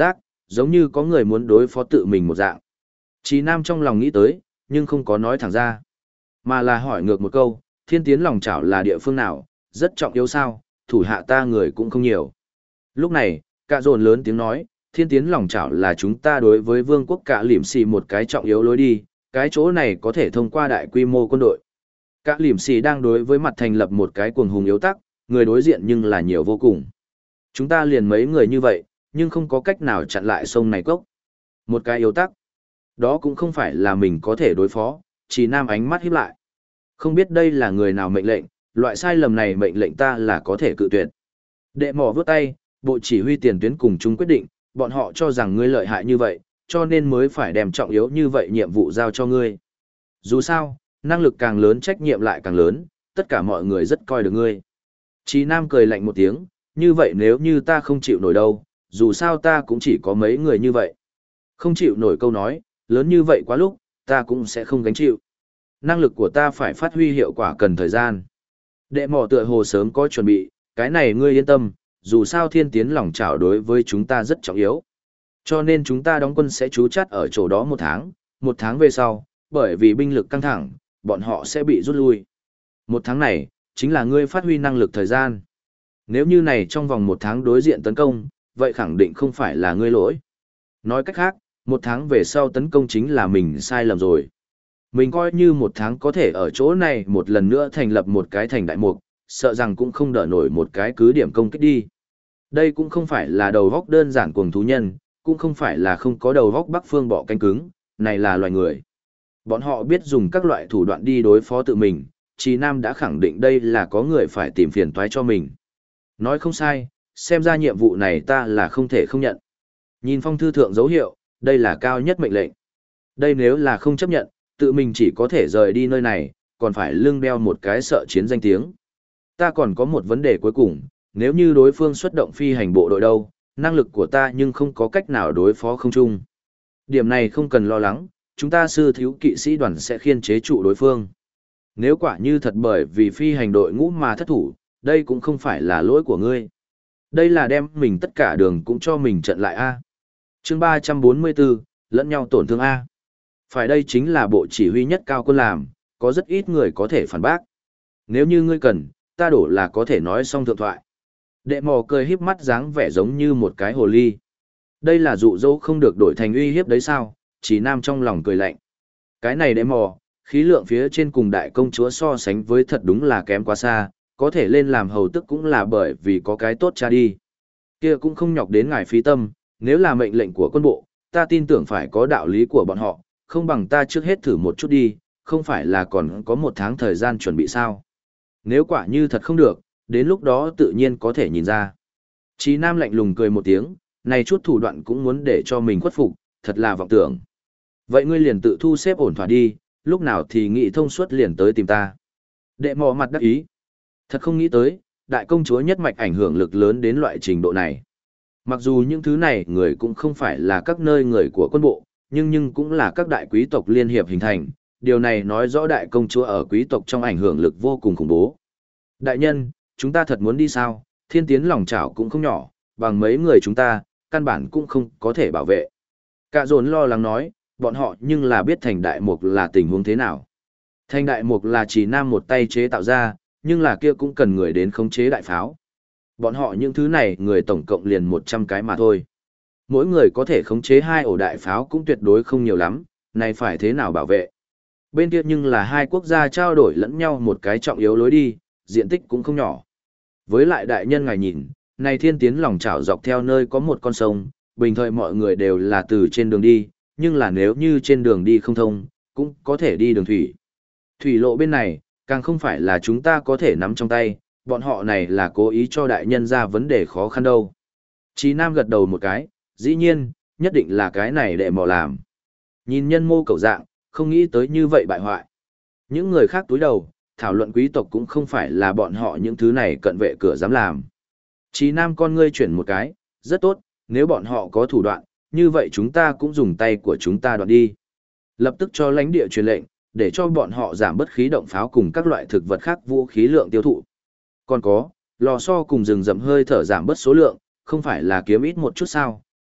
Giống như có người muốn đối phó tự mình một dạng. Chí Nam trong lòng nghĩ tới, nhưng không có nói thẳng ra. Mà là hỏi ngược một câu, thiên tiến lòng chảo là địa phương nào, rất trọng yếu sao, thủ hạ ta người cũng không nhiều. Lúc này, Cả Dồn lớn tiếng nói, thiên tiến lòng chảo là chúng ta đối với vương quốc Cả Lỉm Xì một cái trọng yếu lối đi, cái chỗ này có thể thông qua đại quy mô quân đội. Cả Lỉm Xì đang đối với mặt thành lập một cái cuồng hùng yếu tắc, người đối diện nhưng là nhiều vô cùng. Chúng ta liền mấy người như vậy, nhưng không có cách nào chặn lại sông này cốc. Một cái yếu tắc. Đó cũng không phải là mình có thể đối phó, chỉ Nam ánh mắt híp lại. Không biết đây là người nào mệnh lệnh, loại sai lầm này mệnh lệnh ta là có thể cự tuyệt. Đệ mò vướt tay, bộ chỉ huy tiền tuyến cùng chúng quyết định, bọn họ cho rằng ngươi lợi hại như vậy, cho nên mới phải đem trọng yếu như vậy nhiệm vụ giao cho ngươi. Dù sao, năng lực càng lớn trách nhiệm lại càng lớn, tất cả mọi người rất coi được ngươi. Chí Nam cười lạnh một tiếng, như vậy nếu như ta không chịu nổi đâu, dù sao ta cũng chỉ có mấy người như vậy. Không chịu nổi câu nói, lớn như vậy quá lúc, ta cũng sẽ không gánh chịu. Năng lực của ta phải phát huy hiệu quả cần thời gian. Đệ mỏ tựa hồ sớm có chuẩn bị, cái này ngươi yên tâm, dù sao thiên tiến lòng chảo đối với chúng ta rất trọng yếu. Cho nên chúng ta đóng quân sẽ trú chắt ở chỗ đó một tháng về sau, bởi vì binh lực căng thẳng, bọn họ sẽ bị rút lui. Một tháng này, chính là ngươi phát huy năng lực thời gian. Nếu như này trong vòng một tháng đối diện tấn công, vậy khẳng định không phải là ngươi lỗi. Nói cách khác, một tháng về sau tấn công chính là mình sai lầm rồi. Mình coi như một tháng có thể ở chỗ này một lần nữa thành lập một cái thành đại mục, sợ rằng cũng không đỡ nổi một cái cứ điểm công kích đi. Đây cũng không phải là đầu góc đơn giản cuồng thú nhân, cũng không phải là không có đầu góc Bắc Phương bọ cánh cứng, này là loài người. Bọn họ biết dùng các loại thủ đoạn đi đối phó tự mình, Chí Nam đã khẳng định đây là có người phải tìm phiền toái cho mình. Nói không sai, xem ra nhiệm vụ này ta là không thể không nhận. Nhìn phong thư thượng dấu hiệu, đây là cao nhất mệnh lệnh. Đây nếu là không chấp nhận, tự mình chỉ có thể rời đi nơi này, còn phải lưng đeo một cái sợ chiến danh tiếng. Ta còn có một vấn đề cuối cùng, nếu như đối phương xuất động phi hành bộ đội đâu, năng lực của ta nhưng không có cách nào đối phó không chung. Điểm này không cần lo lắng, chúng ta sư thiếu kỵ sĩ đoàn sẽ khiên chế trụ đối phương. Nếu quả như thật bởi vì phi hành đội ngũ mà thất thủ, đây cũng không phải là lỗi của ngươi. Đây là đem mình tất cả đường cũng cho mình trận lại A. Chương 344, lẫn nhau tổn thương A. Phải đây chính là bộ chỉ huy nhất cao quân làm, có rất ít người có thể phản bác. Nếu như ngươi cần, ta đổ là có thể nói xong thượng thoại. Đệ mò cười híp mắt dáng vẻ giống như một cái hồ ly. Đây là dụ dỗ không được đổi thành uy hiếp đấy sao, Chí Nam trong lòng cười lạnh. Cái này đệ mò, khí lượng phía trên cùng đại công chúa so sánh với thật đúng là kém quá xa, có thể lên làm hầu tức cũng là bởi vì có cái tốt cha đi. Kia cũng không nhọc đến ngài phí tâm, nếu là mệnh lệnh của quân bộ, ta tin tưởng phải có đạo lý của bọn họ, không bằng ta trước hết thử một chút đi, không phải là còn có một tháng thời gian chuẩn bị sao. Nếu quả như thật không được, đến lúc đó tự nhiên có thể nhìn ra. Chí Nam lạnh lùng cười một tiếng, này chút thủ đoạn cũng muốn để cho mình khuất phục, thật là vọng tưởng. Vậy ngươi liền tự thu xếp ổn thỏa đi, lúc nào thì nghị thông suốt liền tới tìm ta. Đệ mò mặt đắc ý. Thật không nghĩ tới, đại công chúa nhất mạch ảnh hưởng lực lớn đến loại trình độ này. Mặc dù những thứ này người cũng không phải là các nơi người của quân bộ, nhưng cũng là các đại quý tộc liên hiệp hình thành. Điều này nói rõ đại công chúa ở quý tộc trong ảnh hưởng lực vô cùng khủng bố. Đại nhân, chúng ta thật muốn đi sao? Thiên tiến lòng chảo cũng không nhỏ, bằng mấy người chúng ta, căn bản cũng không có thể bảo vệ. Cả dồn lo lắng nói, bọn họ nhưng là biết thành đại mục là tình huống thế nào. Thành đại mục là chỉ Nam một tay chế tạo ra, nhưng là kia cũng cần người đến khống chế đại pháo. Bọn họ những thứ này người tổng cộng liền 100 cái mà thôi. Mỗi người có thể khống chế 2 ổ đại pháo cũng tuyệt đối không nhiều lắm, này phải thế nào bảo vệ. Bên kia nhưng là hai quốc gia trao đổi lẫn nhau một cái trọng yếu lối đi, diện tích cũng không nhỏ. Với lại đại nhân ngài nhìn, này thiên tiến lòng chảo dọc theo nơi có một con sông, bình thời mọi người đều là từ trên đường đi, nhưng là nếu như trên đường đi không thông, cũng có thể đi đường thủy. Thủy lộ bên này, càng không phải là chúng ta có thể nắm trong tay, bọn họ này là cố ý cho đại nhân ra vấn đề khó khăn đâu. Chí Nam gật đầu một cái, dĩ nhiên, nhất định là cái này để mò làm. Nhìn nhân mô cầu dạng, không nghĩ tới như vậy bại hoại. Những người khác túi đầu, thảo luận quý tộc cũng không phải là bọn họ những thứ này cận vệ cửa dám làm. Chí Nam con ngươi chuyển một cái, rất tốt, nếu bọn họ có thủ đoạn, như vậy chúng ta cũng dùng tay của chúng ta đoạn đi. Lập tức cho lãnh địa truyền lệnh, để cho bọn họ giảm bớt khí động pháo cùng các loại thực vật khác vũ khí lượng tiêu thụ. Còn có, lò xo cùng rừng rậm hơi thở giảm bớt số lượng, không phải là kiếm ít một chút sao,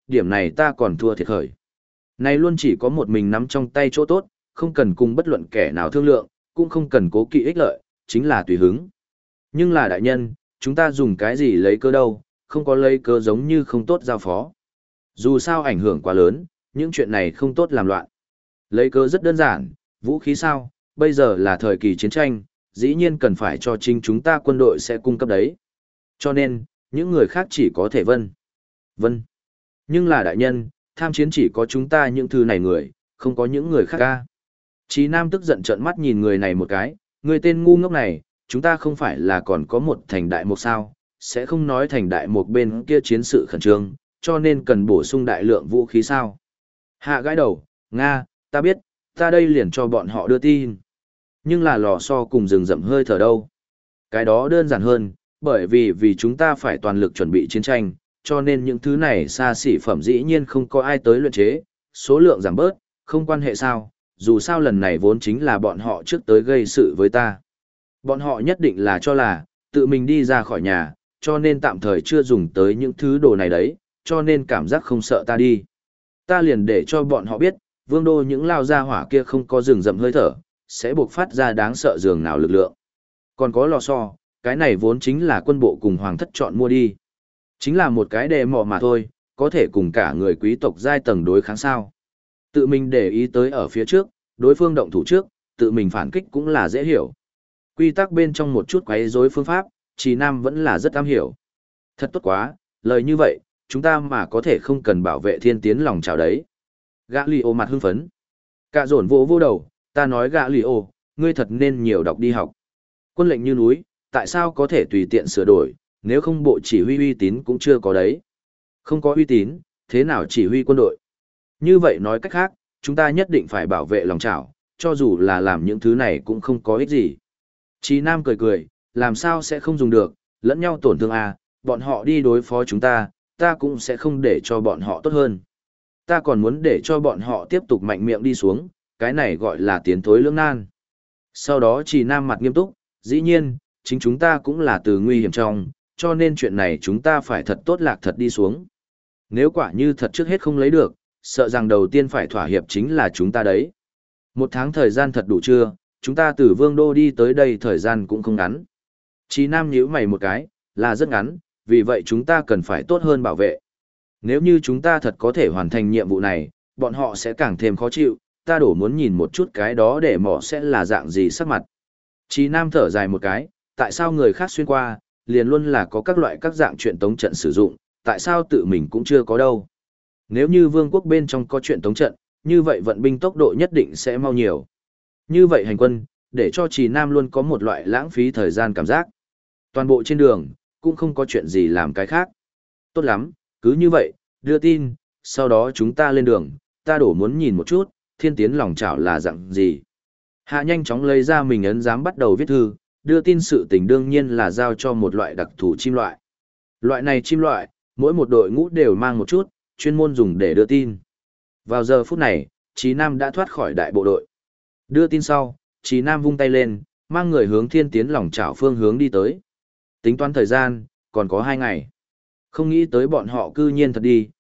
điểm này ta còn thua thiệt khởi. Này luôn chỉ có một mình nắm trong tay chỗ tốt, không cần cùng bất luận kẻ nào thương lượng, cũng không cần cố kỵ ích lợi, chính là tùy hứng. Nhưng là đại nhân, chúng ta dùng cái gì lấy cớ đâu, không có lấy cớ giống như không tốt giao phó. Dù sao ảnh hưởng quá lớn, những chuyện này không tốt làm loạn. Lấy cớ rất đơn giản, vũ khí sao, bây giờ là thời kỳ chiến tranh, dĩ nhiên cần phải cho chính chúng ta quân đội sẽ cung cấp đấy. Cho nên, những người khác chỉ có thể vân. Vân. Nhưng là đại nhân, tham chiến chỉ có chúng ta những thứ này người, không có những người khác ca. Chí Nam tức giận trợn mắt nhìn người này một cái, người tên ngu ngốc này, chúng ta không phải là còn có một thành đại mục sao, sẽ không nói thành đại mục bên kia chiến sự khẩn trương, cho nên cần bổ sung đại lượng vũ khí sao. Hạ gãi đầu, Nga, ta biết, ta đây liền cho bọn họ đưa tin. Nhưng là lò xo cùng rừng rậm hơi thở đâu. Cái đó đơn giản hơn, bởi vì chúng ta phải toàn lực chuẩn bị chiến tranh, cho nên những thứ này xa xỉ phẩm dĩ nhiên không có ai tới luyện chế, số lượng giảm bớt, không quan hệ sao, dù sao lần này vốn chính là bọn họ trước tới gây sự với ta. Bọn họ nhất định là cho là, tự mình đi ra khỏi nhà, cho nên tạm thời chưa dùng tới những thứ đồ này đấy, cho nên cảm giác không sợ ta đi. Ta liền để cho bọn họ biết, vương đô những lao gia hỏa kia không có rừng rậm hơi thở, sẽ buộc phát ra đáng sợ dường nào lực lượng. Còn có lò xo, cái này vốn chính là quân bộ cùng hoàng thất chọn mua đi. Chính là một cái đề mọ mà thôi, có thể cùng cả người quý tộc giai tầng đối kháng sao. Tự mình để ý tới ở phía trước, đối phương động thủ trước, tự mình phản kích cũng là dễ hiểu. Quy tắc bên trong một chút quấy rối phương pháp, Trì Nam vẫn là rất am hiểu. Thật tốt quá, lời như vậy, chúng ta mà có thể không cần bảo vệ thiên tiến lòng chào đấy. Gã lì ô mặt hưng phấn. Cả dồn vô đầu, ta nói gã lì ô, ngươi thật nên nhiều đọc đi học. Quân lệnh như núi, tại sao có thể tùy tiện sửa đổi, nếu không bộ chỉ huy uy tín cũng chưa có đấy. Không có uy tín, thế nào chỉ huy quân đội? Như vậy nói cách khác, chúng ta nhất định phải bảo vệ lòng chảo, cho dù là làm những thứ này cũng không có ích gì. Chí Nam cười, làm sao sẽ không dùng được, lẫn nhau tổn thương à, bọn họ đi đối phó chúng ta, ta cũng sẽ không để cho bọn họ tốt hơn. Ta còn muốn để cho bọn họ tiếp tục mạnh miệng đi xuống, cái này gọi là tiến thối lưỡng nan. Sau đó Chí Nam mặt nghiêm túc, dĩ nhiên, chính chúng ta cũng là từ nguy hiểm trong, cho nên chuyện này chúng ta phải thật tốt lạc thật đi xuống. Nếu quả như thật trước hết không lấy được, sợ rằng đầu tiên phải thỏa hiệp chính là chúng ta đấy. 1 tháng thời gian thật đủ chưa, chúng ta từ Vương Đô đi tới đây thời gian cũng không ngắn. Chí Nam nhíu mày một cái, là rất ngắn, vì vậy chúng ta cần phải tốt hơn bảo vệ. Nếu như chúng ta thật có thể hoàn thành nhiệm vụ này, bọn họ sẽ càng thêm khó chịu, ta đổ muốn nhìn một chút cái đó để mỏ sẽ là dạng gì sắc mặt. Chí Nam thở dài một cái, tại sao người khác xuyên qua, liền luôn là có các loại các dạng chuyện tống trận sử dụng, tại sao tự mình cũng chưa có đâu. Nếu như vương quốc bên trong có chuyện tống trận, như vậy vận binh tốc độ nhất định sẽ mau nhiều. Như vậy hành quân, để cho Trì Nam luôn có một loại lãng phí thời gian cảm giác. Toàn bộ trên đường, cũng không có chuyện gì làm cái khác. Tốt lắm, cứ như vậy, đưa tin, sau đó chúng ta lên đường, ta đổ muốn nhìn một chút, thiên tiến lòng chảo là dạng gì. Hạ nhanh chóng lấy ra mình ấn giám bắt đầu viết thư, đưa tin sự tình đương nhiên là giao cho một loại đặc thù chim loại. Loại này chim loại, mỗi một đội ngũ đều mang một chút, chuyên môn dùng để đưa tin. Vào giờ phút này, Chí Nam đã thoát khỏi đại bộ đội. Đưa tin sau, Chí Nam vung tay lên, mang người hướng thiên tiến lòng chảo phương hướng đi tới. Tính toán thời gian, còn có 2 ngày. Không nghĩ tới bọn họ cư nhiên thật đi,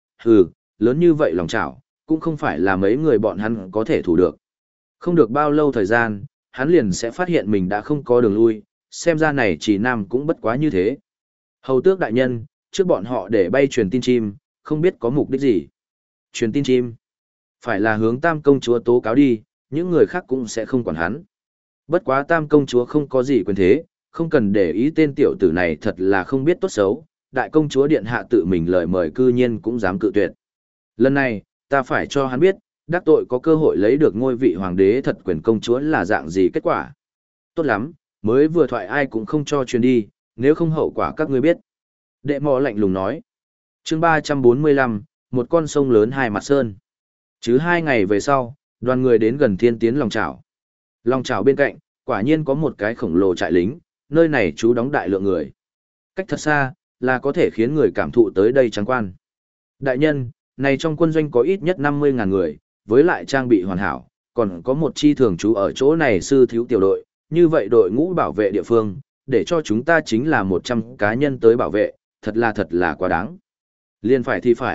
lớn như vậy lòng chảo, cũng không phải là mấy người bọn hắn có thể thủ được. Không được bao lâu thời gian, hắn liền sẽ phát hiện mình đã không có đường lui, xem ra này Chí Nam cũng bất quá như thế. Hầu tước đại nhân, trước bọn họ để bay truyền tin chim, không biết có mục đích gì. Truyền tin chim, phải là hướng Tam công chúa tố cáo đi, những người khác cũng sẽ không quản hắn. Bất quá Tam công chúa không có gì quyền thế, không cần để ý tên tiểu tử này thật là không biết tốt xấu, đại công chúa điện hạ tự mình lời mời cư nhiên cũng dám cự tuyệt. Lần này, ta phải cho hắn biết, đắc tội có cơ hội lấy được ngôi vị hoàng đế thật quyền công chúa là dạng gì kết quả. Tốt lắm, mới vừa thoại ai cũng không cho truyền đi, nếu không hậu quả các ngươi biết. Đệ mò lạnh lùng nói. Chương 345, một con sông lớn hai mặt sơn. Chứ 2 ngày về sau, đoàn người đến gần thiên tiến lòng chảo. Lòng chảo bên cạnh, quả nhiên có một cái khổng lồ trại lính, nơi này trú đóng đại lượng người. Cách thật xa, là có thể khiến người cảm thụ tới đây trắng quan. Đại nhân, này trong quân doanh có ít nhất 50.000 người, với lại trang bị hoàn hảo, còn có một chi thường trú ở chỗ này sư thiếu tiểu đội, như vậy đội ngũ bảo vệ địa phương, để cho chúng ta chính là 100 cá nhân tới bảo vệ, thật là quá đáng. Liên phải thì phải,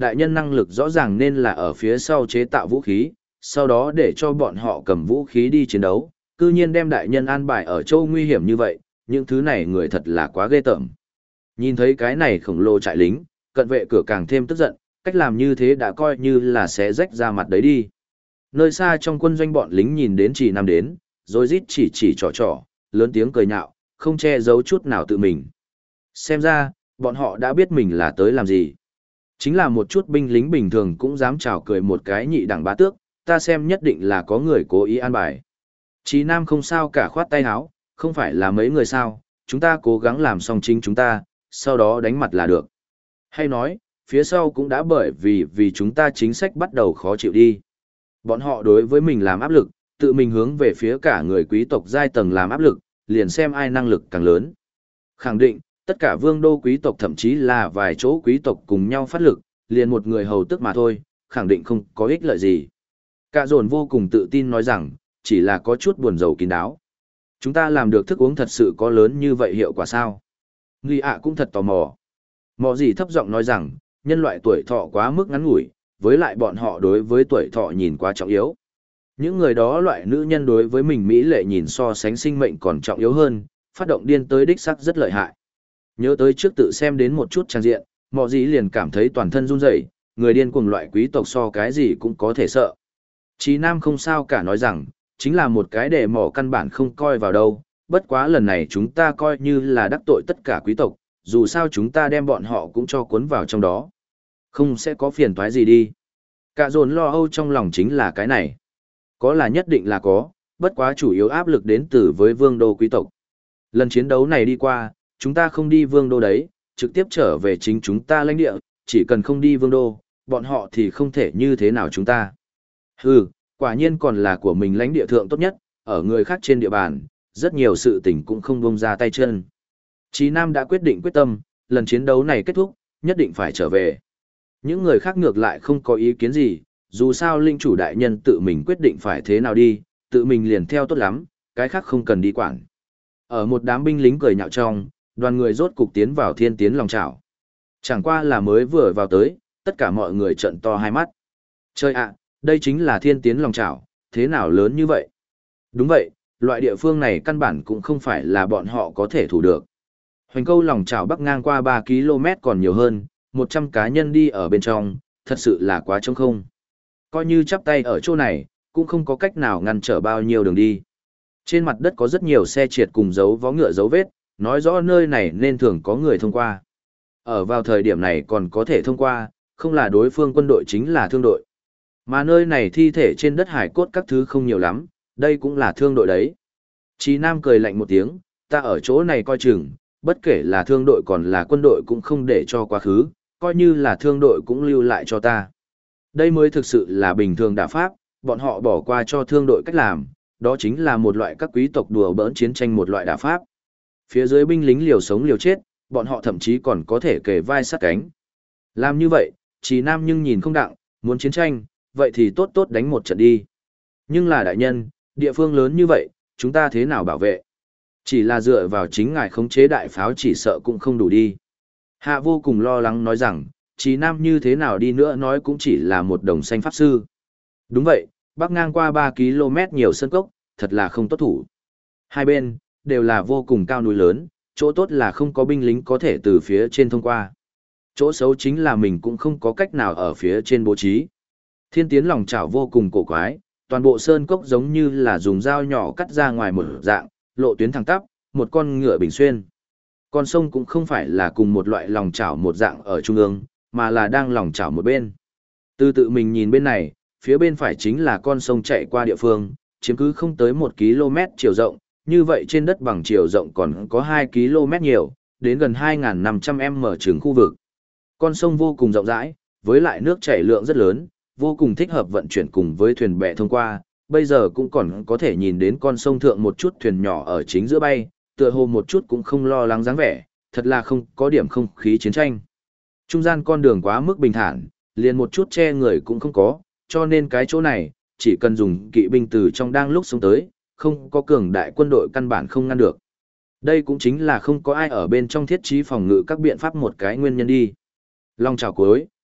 đại nhân năng lực rõ ràng nên là ở phía sau chế tạo vũ khí, sau đó để cho bọn họ cầm vũ khí đi chiến đấu, cư nhiên đem đại nhân an bài ở chỗ nguy hiểm như vậy, những thứ này người thật là quá ghê tởm. Nhìn thấy cái này khổng lồ trại lính, cận vệ cửa càng thêm tức giận, cách làm như thế đã coi như là sẽ rách ra mặt đấy đi. Nơi xa trong quân doanh bọn lính nhìn đến Trì Nam đến, rồi rít chỉ trò, lớn tiếng cười nhạo, không che giấu chút nào tự mình. Xem ra, bọn họ đã biết mình là tới làm gì. Chính là một chút binh lính bình thường cũng dám chào cười một cái nhị đẳng bá tước, ta xem nhất định là có người cố ý an bài. Trì Nam không sao cả khoát tay áo, không phải là mấy người sao, chúng ta cố gắng làm xong chính chúng ta, sau đó đánh mặt là được. Hay nói, phía sau cũng đã bởi vì chúng ta chính sách bắt đầu khó chịu đi. Bọn họ đối với mình làm áp lực, tự mình hướng về phía cả người quý tộc giai tầng làm áp lực, liền xem ai năng lực càng lớn. Khẳng định, tất cả vương đô quý tộc thậm chí là vài chỗ quý tộc cùng nhau phát lực, liền một người hầu tức mà thôi, khẳng định không có ích lợi gì. Cả dồn vô cùng tự tin nói rằng, chỉ là có chút buồn rầu kín đáo. Chúng ta làm được thức uống thật sự có lớn như vậy hiệu quả sao? Nghi ạ cũng thật tò mò. Mọ gì thấp giọng nói rằng, nhân loại tuổi thọ quá mức ngắn ngủi, với lại bọn họ đối với tuổi thọ nhìn quá trọng yếu. Những người đó loại nữ nhân đối với mình mỹ lệ nhìn so sánh sinh mệnh còn trọng yếu hơn, phát động điên tới đích sắc rất lợi hại. Nhớ tới trước tự xem đến một chút trang diện, mọ gì liền cảm thấy toàn thân run rẩy, người điên cuồng loại quý tộc so cái gì cũng có thể sợ. Chí Nam không sao cả nói rằng, chính là một cái để mỏ căn bản không coi vào đâu, bất quá lần này chúng ta coi như là đắc tội tất cả quý tộc, dù sao chúng ta đem bọn họ cũng cho cuốn vào trong đó. Không sẽ có phiền toái gì đi. Cả dồn lo âu trong lòng chính là cái này. Có là nhất định là có, bất quá chủ yếu áp lực đến từ với vương đô quý tộc. Lần chiến đấu này đi qua, chúng ta không đi vương đô đấy, trực tiếp trở về chính chúng ta lãnh địa, chỉ cần không đi vương đô, bọn họ thì không thể như thế nào chúng ta. Hừ, quả nhiên còn là của mình lãnh địa thượng tốt nhất, ở người khác trên địa bàn, rất nhiều sự tình cũng không buông ra tay chân. Chí Nam đã quyết định quyết tâm, lần chiến đấu này kết thúc, nhất định phải trở về. Những người khác ngược lại không có ý kiến gì, dù sao linh chủ đại nhân tự mình quyết định phải thế nào đi, tự mình liền theo tốt lắm, cái khác không cần đi quản. Ở một đám binh lính cười nhạo trong, đoàn người rốt cục tiến vào thiên tiến lòng chảo. Chẳng qua là mới vừa vào tới, tất cả mọi người trợn to hai mắt. Chơi ạ, đây chính là thiên tiến lòng chảo, thế nào lớn như vậy? Đúng vậy, loại địa phương này căn bản cũng không phải là bọn họ có thể thủ được. Hoành câu lòng chảo bắc ngang qua 3 km còn nhiều hơn, 100 cá nhân đi ở bên trong, thật sự là quá trống không. Coi như chắp tay ở chỗ này, cũng không có cách nào ngăn trở bao nhiêu đường đi. Trên mặt đất có rất nhiều xe triệt cùng dấu vó ngựa dấu vết, nói rõ nơi này nên thường có người thông qua. Ở vào thời điểm này còn có thể thông qua, không là đối phương quân đội chính là thương đội. Mà nơi này thi thể trên đất hải cốt các thứ không nhiều lắm, đây cũng là thương đội đấy. Chí Nam cười lạnh một tiếng, ta ở chỗ này coi chừng, bất kể là thương đội còn là quân đội cũng không để cho quá khứ, coi như là thương đội cũng lưu lại cho ta. Đây mới thực sự là bình thường đả pháp, bọn họ bỏ qua cho thương đội cách làm, đó chính là một loại các quý tộc đùa bỡn chiến tranh một loại đả pháp. Phía dưới binh lính liều sống liều chết, bọn họ thậm chí còn có thể kề vai sát cánh. Làm như vậy, Chí Nam nhưng nhìn không đặng, muốn chiến tranh, vậy thì tốt tốt đánh một trận đi. Nhưng là đại nhân, địa phương lớn như vậy, chúng ta thế nào bảo vệ? Chỉ là dựa vào chính ngài khống chế đại pháo chỉ sợ cũng không đủ đi. Hạ vô cùng lo lắng nói rằng, Chí Nam như thế nào đi nữa nói cũng chỉ là một đồng xanh pháp sư. Đúng vậy, bắc ngang qua 3 km nhiều sân cốc, thật là không tốt thủ. Hai bên, đều là vô cùng cao núi lớn, chỗ tốt là không có binh lính có thể từ phía trên thông qua. Chỗ xấu chính là mình cũng không có cách nào ở phía trên bố trí. Thiên tiến lòng chảo vô cùng cổ quái, toàn bộ sơn cốc giống như là dùng dao nhỏ cắt ra ngoài một dạng, lộ tuyến thẳng tắp, một con ngựa bình xuyên. Con sông cũng không phải là cùng một loại lòng chảo một dạng ở trung ương, mà là đang lòng chảo một bên. Từ tự mình nhìn bên này, phía bên phải chính là con sông chạy qua địa phương, chiếm cứ không tới 1 km chiều rộng, như vậy trên đất bằng chiều rộng còn có 2 km nhiều, đến gần 2.500m trường khu vực. Con sông vô cùng rộng rãi, với lại nước chảy lượng rất lớn, vô cùng thích hợp vận chuyển cùng với thuyền bè thông qua, bây giờ cũng còn có thể nhìn đến con sông thượng một chút thuyền nhỏ ở chính giữa bay, tựa hồ một chút cũng không lo lắng dáng vẻ, thật là không có điểm không khí chiến tranh. Trung gian con đường quá mức bình thản, liền một chút che người cũng không có, cho nên cái chỗ này, chỉ cần dùng kỵ binh từ trong đang lúc sống tới, không có cường đại quân đội căn bản không ngăn được. Đây cũng chính là không có ai ở bên trong thiết trí phòng ngự các biện pháp một cái nguyên nhân đi. Long chảo cuối,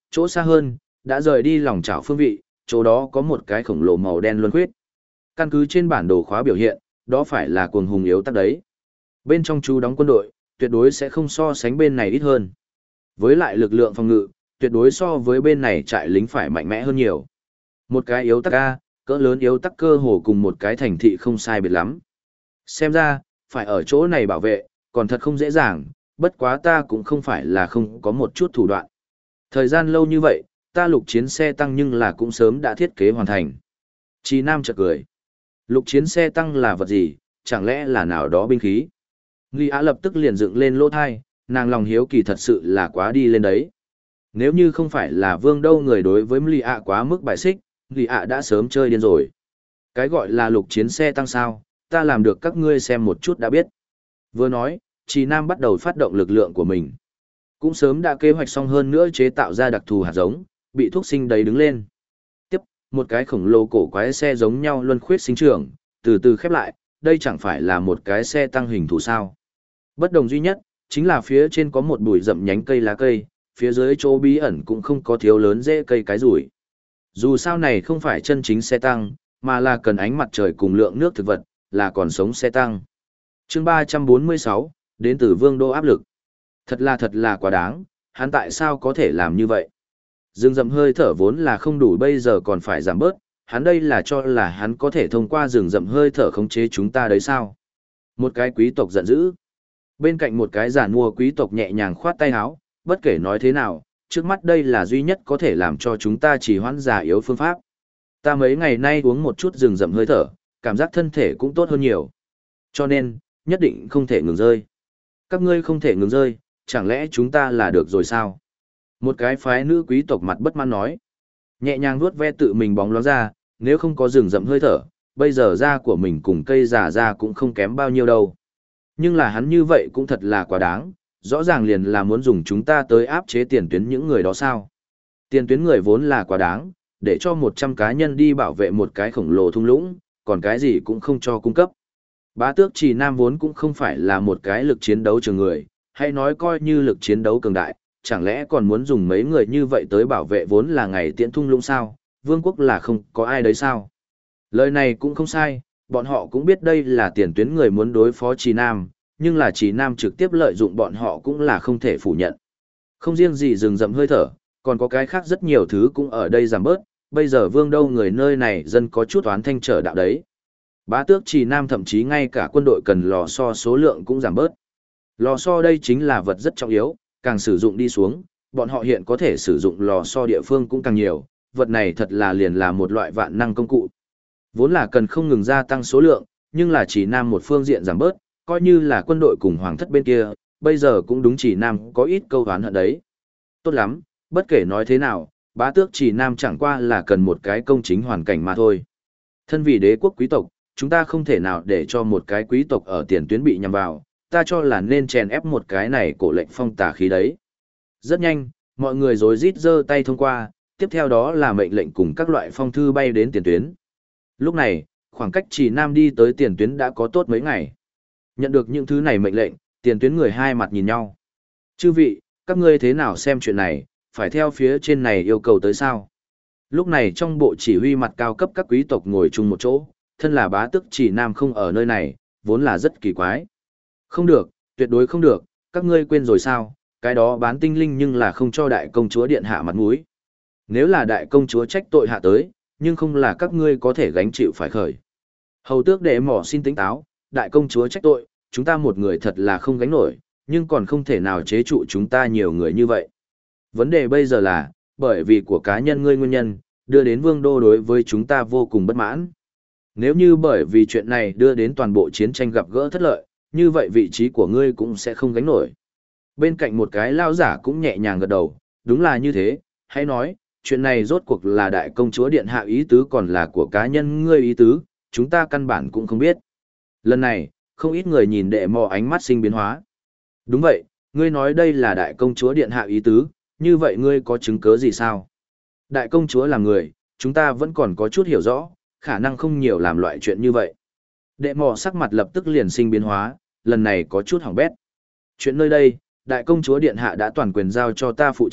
chỗ xa hơn, đã rời đi lòng chảo phương vị, chỗ đó có một cái khổng lồ màu đen luân khuyết. Căn cứ trên bản đồ khóa biểu hiện, đó phải là cuồng hùng yếu tắc đấy. Bên trong chú đóng quân đội, tuyệt đối sẽ không so sánh bên này ít hơn. Với lại lực lượng phòng ngự, tuyệt đối so với bên này trại lính phải mạnh mẽ hơn nhiều. Một cái yếu tắc A, cỡ lớn yếu tắc cơ hồ cùng một cái thành thị không sai biệt lắm. Xem ra, phải ở chỗ này bảo vệ, còn thật không dễ dàng, bất quá ta cũng không phải là không có một chút thủ đoạn. Thời gian lâu như vậy, ta lục chiến xe tăng nhưng là cũng sớm đã thiết kế hoàn thành. Chí Nam chợt cười. Lục chiến xe tăng là vật gì, chẳng lẽ là nào đó binh khí? Nghi Á lập tức liền dựng lên lỗ thai, nàng lòng hiếu kỳ thật sự là quá đi lên đấy. Nếu như không phải là Vương Đâu người đối với Nghi Á quá mức bài xích, Nghi Á đã sớm chơi điên rồi. Cái gọi là lục chiến xe tăng sao, ta làm được các ngươi xem một chút đã biết. Vừa nói, Chí Nam bắt đầu phát động lực lượng của mình. Cũng sớm đã kế hoạch xong hơn nữa chế tạo ra đặc thù hạt giống, bị thuốc sinh đấy đứng lên. Tiếp, một cái khổng lồ cổ quái xe giống nhau luân khuyết sinh trưởng, từ từ khép lại, đây chẳng phải là một cái xe tăng hình thù sao. Bất đồng duy nhất, chính là phía trên có một bụi rậm nhánh cây lá cây, phía dưới chỗ bí ẩn cũng không có thiếu lớn rễ cây cái rủi. Dù sao này không phải chân chính xe tăng, mà là cần ánh mặt trời cùng lượng nước thực vật, là còn sống xe tăng. Chương 346, đến từ Vương đô áp lực. Thật là quá đáng, hắn tại sao có thể làm như vậy? Rừng rậm hơi thở vốn là không đủ bây giờ còn phải giảm bớt, hắn đây là cho là hắn có thể thông qua rừng rậm hơi thở khống chế chúng ta đấy sao? Một cái quý tộc giận dữ. Bên cạnh một cái giản mua quý tộc nhẹ nhàng khoát tay áo, bất kể nói thế nào, trước mắt đây là duy nhất có thể làm cho chúng ta trì hoãn già yếu phương pháp. Ta mấy ngày nay uống một chút rừng rậm hơi thở, cảm giác thân thể cũng tốt hơn nhiều. Cho nên, nhất định không thể ngừng rơi. Các ngươi không thể ngừng rơi, chẳng lẽ chúng ta là được rồi sao? Một cái phái nữ quý tộc mặt bất mãn nói. Nhẹ nhàng vuốt ve tự mình bóng loáng ra, nếu không có rừng rậm hơi thở, bây giờ da của mình cùng cây già da cũng không kém bao nhiêu đâu. Nhưng là hắn như vậy cũng thật là quá đáng, rõ ràng liền là muốn dùng chúng ta tới áp chế tiền tuyến những người đó sao. Tiền tuyến người vốn là quá đáng, để cho 100 cá nhân đi bảo vệ một cái khổng lồ thung lũng, còn cái gì cũng không cho cung cấp. Bá tước Trì Nam vốn cũng không phải là một cái lực chiến đấu trường người, hay nói coi như lực chiến đấu cường đại, chẳng lẽ còn muốn dùng mấy người như vậy tới bảo vệ vốn là ngày tiễn thung lũng sao, vương quốc là không có ai đấy sao. Lời này cũng không sai, bọn họ cũng biết đây là tiền tuyến người muốn đối phó Trì Nam, nhưng là Trì Nam trực tiếp lợi dụng bọn họ cũng là không thể phủ nhận. Không riêng gì rừng rậm hơi thở, còn có cái khác rất nhiều thứ cũng ở đây giảm bớt, bây giờ Vương Đâu người nơi này dân có chút oán thanh trở đạo đấy. Bá tước Trì Nam thậm chí ngay cả quân đội cần lò xo số lượng cũng giảm bớt. Lò xo đây chính là vật rất trọng yếu, càng sử dụng đi xuống, bọn họ hiện có thể sử dụng lò xo địa phương cũng càng nhiều, vật này thật là liền là một loại vạn năng công cụ. Vốn là cần không ngừng gia tăng số lượng, nhưng là Trì Nam một phương diện giảm bớt, coi như là quân đội cùng hoàng thất bên kia, bây giờ cũng đúng Trì Nam có ít câu oán hận đấy. Tốt lắm, bất kể nói thế nào, bá tước Trì Nam chẳng qua là cần một cái công chính hoàn cảnh mà thôi. Thân vì đế quốc quý tộc, chúng ta không thể nào để cho một cái quý tộc ở tiền tuyến bị nhằm vào, ta cho là nên chèn ép một cái này cổ lệnh phong tà khí đấy. Rất nhanh, mọi người rối rít giơ tay thông qua, tiếp theo đó là mệnh lệnh cùng các loại phong thư bay đến tiền tuyến. Lúc này, khoảng cách Trì Nam đi tới tiền tuyến đã có tốt mấy ngày. Nhận được những thứ này mệnh lệnh, tiền tuyến người hai mặt nhìn nhau. Chư vị, các ngươi thế nào xem chuyện này, phải theo phía trên này yêu cầu tới sao? Lúc này trong bộ chỉ huy mặt cao cấp các quý tộc ngồi chung một chỗ, thân là bá tước Trì Nam không ở nơi này, vốn là rất kỳ quái. Không được, tuyệt đối không được, các ngươi quên rồi sao, cái đó bán tinh linh nhưng là không cho đại công chúa điện hạ mặt mũi. Nếu là đại công chúa trách tội hạ tới, nhưng không là các ngươi có thể gánh chịu phải khởi. Hầu tước đệ mỏ xin tính táo, đại công chúa trách tội, chúng ta một người thật là không gánh nổi, nhưng còn không thể nào chế trụ chúng ta nhiều người như vậy. Vấn đề bây giờ là, bởi vì của cá nhân ngươi nguyên nhân, đưa đến vương đô đối với chúng ta vô cùng bất mãn. Nếu như bởi vì chuyện này đưa đến toàn bộ chiến tranh gặp gỡ thất lợi, như vậy vị trí của ngươi cũng sẽ không gánh nổi. Bên cạnh một cái lao giả cũng nhẹ nhàng gật đầu, đúng là như thế, hãy nói, chuyện này rốt cuộc là đại công chúa điện hạ ý tứ còn là của cá nhân ngươi ý tứ, chúng ta căn bản cũng không biết. Lần này, không ít người nhìn đệ mò ánh mắt sinh biến hóa. Đúng vậy, ngươi nói đây là đại công chúa điện hạ ý tứ, như vậy ngươi có chứng cứ gì sao? Đại công chúa là người, chúng ta vẫn còn có chút hiểu rõ, khả năng không nhiều làm loại chuyện như vậy. Đệ mò sắc mặt lập tức liền sinh biến hóa, lần này có chút hỏng bét. Chuyện nơi đây, đại công chúa điện hạ đã toàn quyền giao cho ta phụ trách,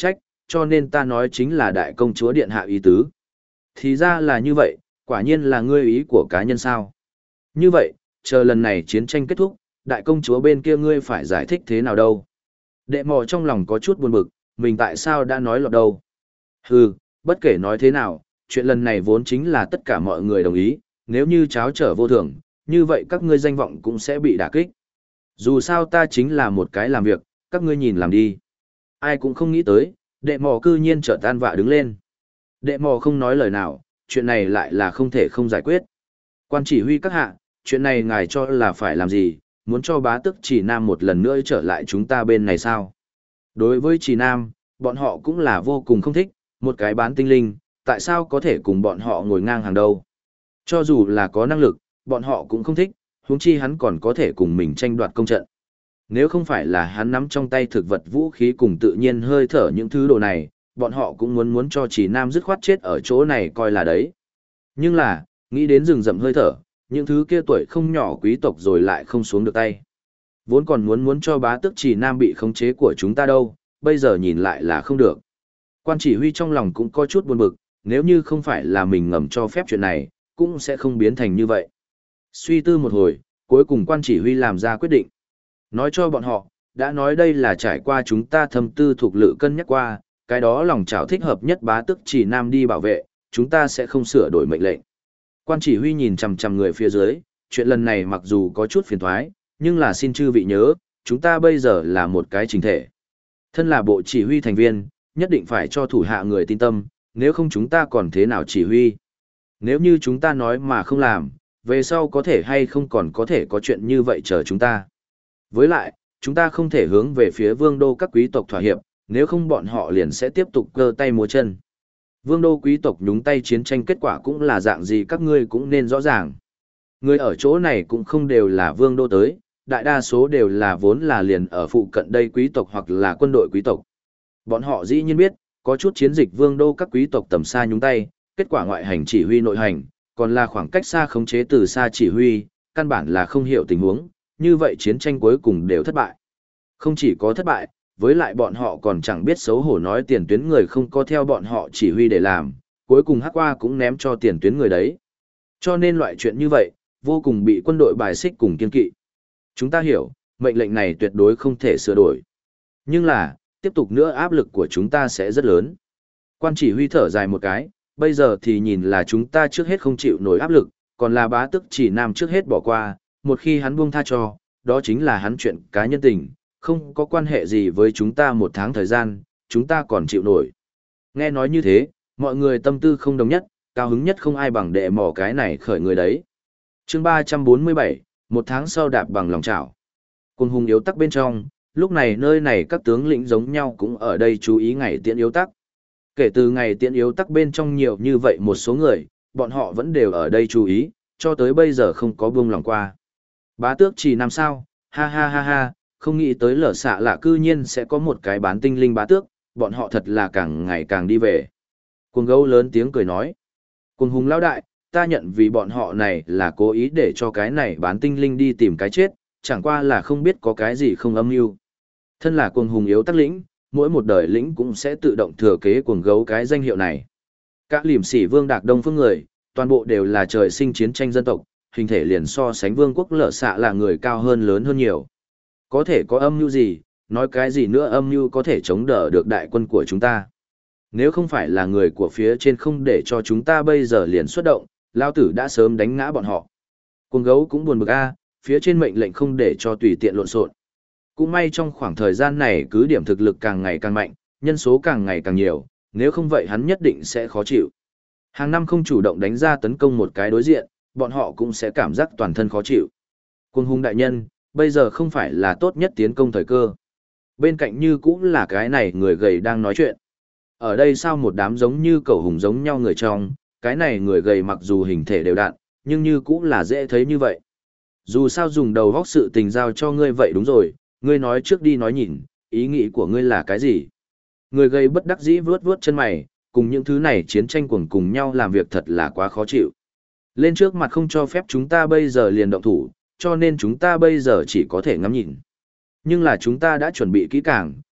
cho nên ta nói chính là đại công chúa điện hạ ý tứ. Thì ra là như vậy, quả nhiên là ngươi ý của cá nhân sao. Như vậy, chờ lần này chiến tranh kết thúc, đại công chúa bên kia ngươi phải giải thích thế nào đâu. Đệ mò trong lòng có chút buồn bực, mình tại sao đã nói lọt đâu. Hừ, bất kể nói thế nào, chuyện lần này vốn chính là tất cả mọi người đồng ý, nếu như cháo trở vô thường, như vậy các ngươi danh vọng cũng sẽ bị đả kích. Dù sao ta chính là một cái làm việc, các ngươi nhìn làm đi. Ai cũng không nghĩ tới, đệ mò cư nhiên trở tan vạ đứng lên. Đệ mò không nói lời nào, chuyện này lại là không thể không giải quyết. Quan chỉ huy các hạ, chuyện này ngài cho là phải làm gì, muốn cho bá tước Chỉ Nam một lần nữa trở lại chúng ta bên này sao? Đối với Chỉ Nam, bọn họ cũng là vô cùng không thích, một cái bán tinh linh, tại sao có thể cùng bọn họ ngồi ngang hàng đâu? Cho dù là có năng lực, bọn họ cũng không thích, huống chi hắn còn có thể cùng mình tranh đoạt công trận. Nếu không phải là hắn nắm trong tay thực vật vũ khí cùng tự nhiên hơi thở những thứ đồ này, bọn họ cũng muốn cho Chỉ Nam dứt khoát chết ở chỗ này coi là đấy. Nhưng là, nghĩ đến rừng rậm hơi thở, những thứ kia tuổi không nhỏ quý tộc rồi lại không xuống được tay. Vốn còn muốn cho bá tước Chỉ Nam bị khống chế của chúng ta đâu, bây giờ nhìn lại là không được. Quan chỉ huy trong lòng cũng có chút buồn bực, nếu như không phải là mình ngầm cho phép chuyện này, cũng sẽ không biến thành như vậy. Suy tư một hồi, cuối cùng quan chỉ huy làm ra quyết định. Nói cho bọn họ, đã nói đây là trải qua chúng ta thâm tư thuộc lự cân nhắc qua, cái đó lòng chảo thích hợp nhất bá tước Chỉ Nam đi bảo vệ, chúng ta sẽ không sửa đổi mệnh lệnh. Quan chỉ huy nhìn chằm chằm người phía dưới, chuyện lần này mặc dù có chút phiền toái, nhưng là xin chư vị nhớ, chúng ta bây giờ là một cái chỉnh thể. Thân là bộ chỉ huy thành viên, nhất định phải cho thủ hạ người tin tâm, nếu không chúng ta còn thế nào chỉ huy. Nếu như chúng ta nói mà không làm, về sau có thể hay không còn có thể có chuyện như vậy chờ chúng ta. Với lại, chúng ta không thể hướng về phía vương đô các quý tộc thỏa hiệp, nếu không bọn họ liền sẽ tiếp tục cơ tay múa chân. Vương đô quý tộc nhúng tay chiến tranh kết quả cũng là dạng gì các ngươi cũng nên rõ ràng. Người ở chỗ này cũng không đều là vương đô tới, đại đa số đều là vốn là liền ở phụ cận đây quý tộc hoặc là quân đội quý tộc. Bọn họ dĩ nhiên biết, có chút chiến dịch vương đô các quý tộc tầm xa nhúng tay, kết quả ngoại hành chỉ huy nội hành, còn là khoảng cách xa khống chế từ xa chỉ huy, căn bản là không hiểu tình huống, như vậy chiến tranh cuối cùng đều thất bại. Không chỉ có thất bại, với lại bọn họ còn chẳng biết xấu hổ nói tiền tuyến người không có theo bọn họ chỉ huy để làm, cuối cùng hắc qua cũng ném cho tiền tuyến người đấy. Cho nên loại chuyện như vậy, vô cùng bị quân đội bài xích cùng kiên kỵ. Chúng ta hiểu, mệnh lệnh này tuyệt đối không thể sửa đổi. Nhưng là, tiếp tục nữa áp lực của chúng ta sẽ rất lớn. Quan chỉ huy thở dài một cái, bây giờ thì nhìn là chúng ta trước hết không chịu nổi áp lực, còn là bá tước Chỉ Nam trước hết bỏ qua, một khi hắn buông tha cho, đó chính là hắn chuyện cá nhân tình, không có quan hệ gì với chúng ta một tháng thời gian, chúng ta còn chịu nổi. Nghe nói như thế, mọi người tâm tư không đồng nhất, cao hứng nhất không ai bằng đệ mỏ cái này khởi người đấy. Chương 347, một tháng sau đạp bằng lòng chảo. Cùng hùng yếu tắc bên trong, lúc này nơi này các tướng lĩnh giống nhau cũng ở đây chú ý ngày tiễn yếu tắc. Kể từ ngày tiễn yếu tắc bên trong nhiều như vậy một số người, bọn họ vẫn đều ở đây chú ý, cho tới bây giờ không có buông lòng qua. Bá tước Chỉ Nam sao, ha ha ha ha, không nghĩ tới lở xạ lạ cư nhiên sẽ có một cái bán tinh linh bá tước, bọn họ thật là càng ngày càng đi về. Cuồng gấu lớn tiếng cười nói. Cuồng hùng lão đại, ta nhận vì bọn họ này là cố ý để cho cái này bán tinh linh đi tìm cái chết, chẳng qua là không biết có cái gì không âm mưu. Thân là cuồng hùng yếu tắc lĩnh, mỗi một đời lĩnh cũng sẽ tự động thừa kế cuồng gấu cái danh hiệu này. Các liềm sỉ vương đạc đông phương người, toàn bộ đều là trời sinh chiến tranh dân tộc, hình thể liền so sánh vương quốc lở xạ là người cao hơn lớn hơn nhiều. Có thể có âm mưu gì, nói cái gì nữa âm mưu có thể chống đỡ được đại quân của chúng ta. Nếu không phải là người của phía trên không để cho chúng ta bây giờ liền xuất động, lao tử đã sớm đánh ngã bọn họ. Cuồng gấu cũng buồn bực phía trên mệnh lệnh không để cho tùy tiện lộn xộn. Cũng may trong khoảng thời gian này cứ điểm thực lực càng ngày càng mạnh, nhân số càng ngày càng nhiều, nếu không vậy hắn nhất định sẽ khó chịu. Hàng năm không chủ động đánh ra tấn công một cái đối diện, bọn họ cũng sẽ cảm giác toàn thân khó chịu. Cuồng hùng đại nhân, bây giờ không phải là tốt nhất tiến công thời cơ. Bên cạnh như cũng là cái này người gầy đang nói chuyện. Ở đây sao một đám giống như cẩu hùng giống nhau người trong, cái này người gầy mặc dù hình thể đều đặn, nhưng như cũng là dễ thấy như vậy. Dù sao dùng đầu góc sự tình giao cho ngươi vậy đúng rồi, ngươi nói trước đi nói nhìn, ý nghĩ của ngươi là cái gì? Người gầy bất đắc dĩ vướt vướt chân mày, cùng những thứ này chiến tranh cuồng cùng nhau làm việc thật là quá khó chịu. Lên trước mặt không cho phép chúng ta bây giờ liền động thủ, cho nên chúng ta bây giờ chỉ có thể ngắm nhìn. Nhưng là chúng ta đã chuẩn bị kỹ càng,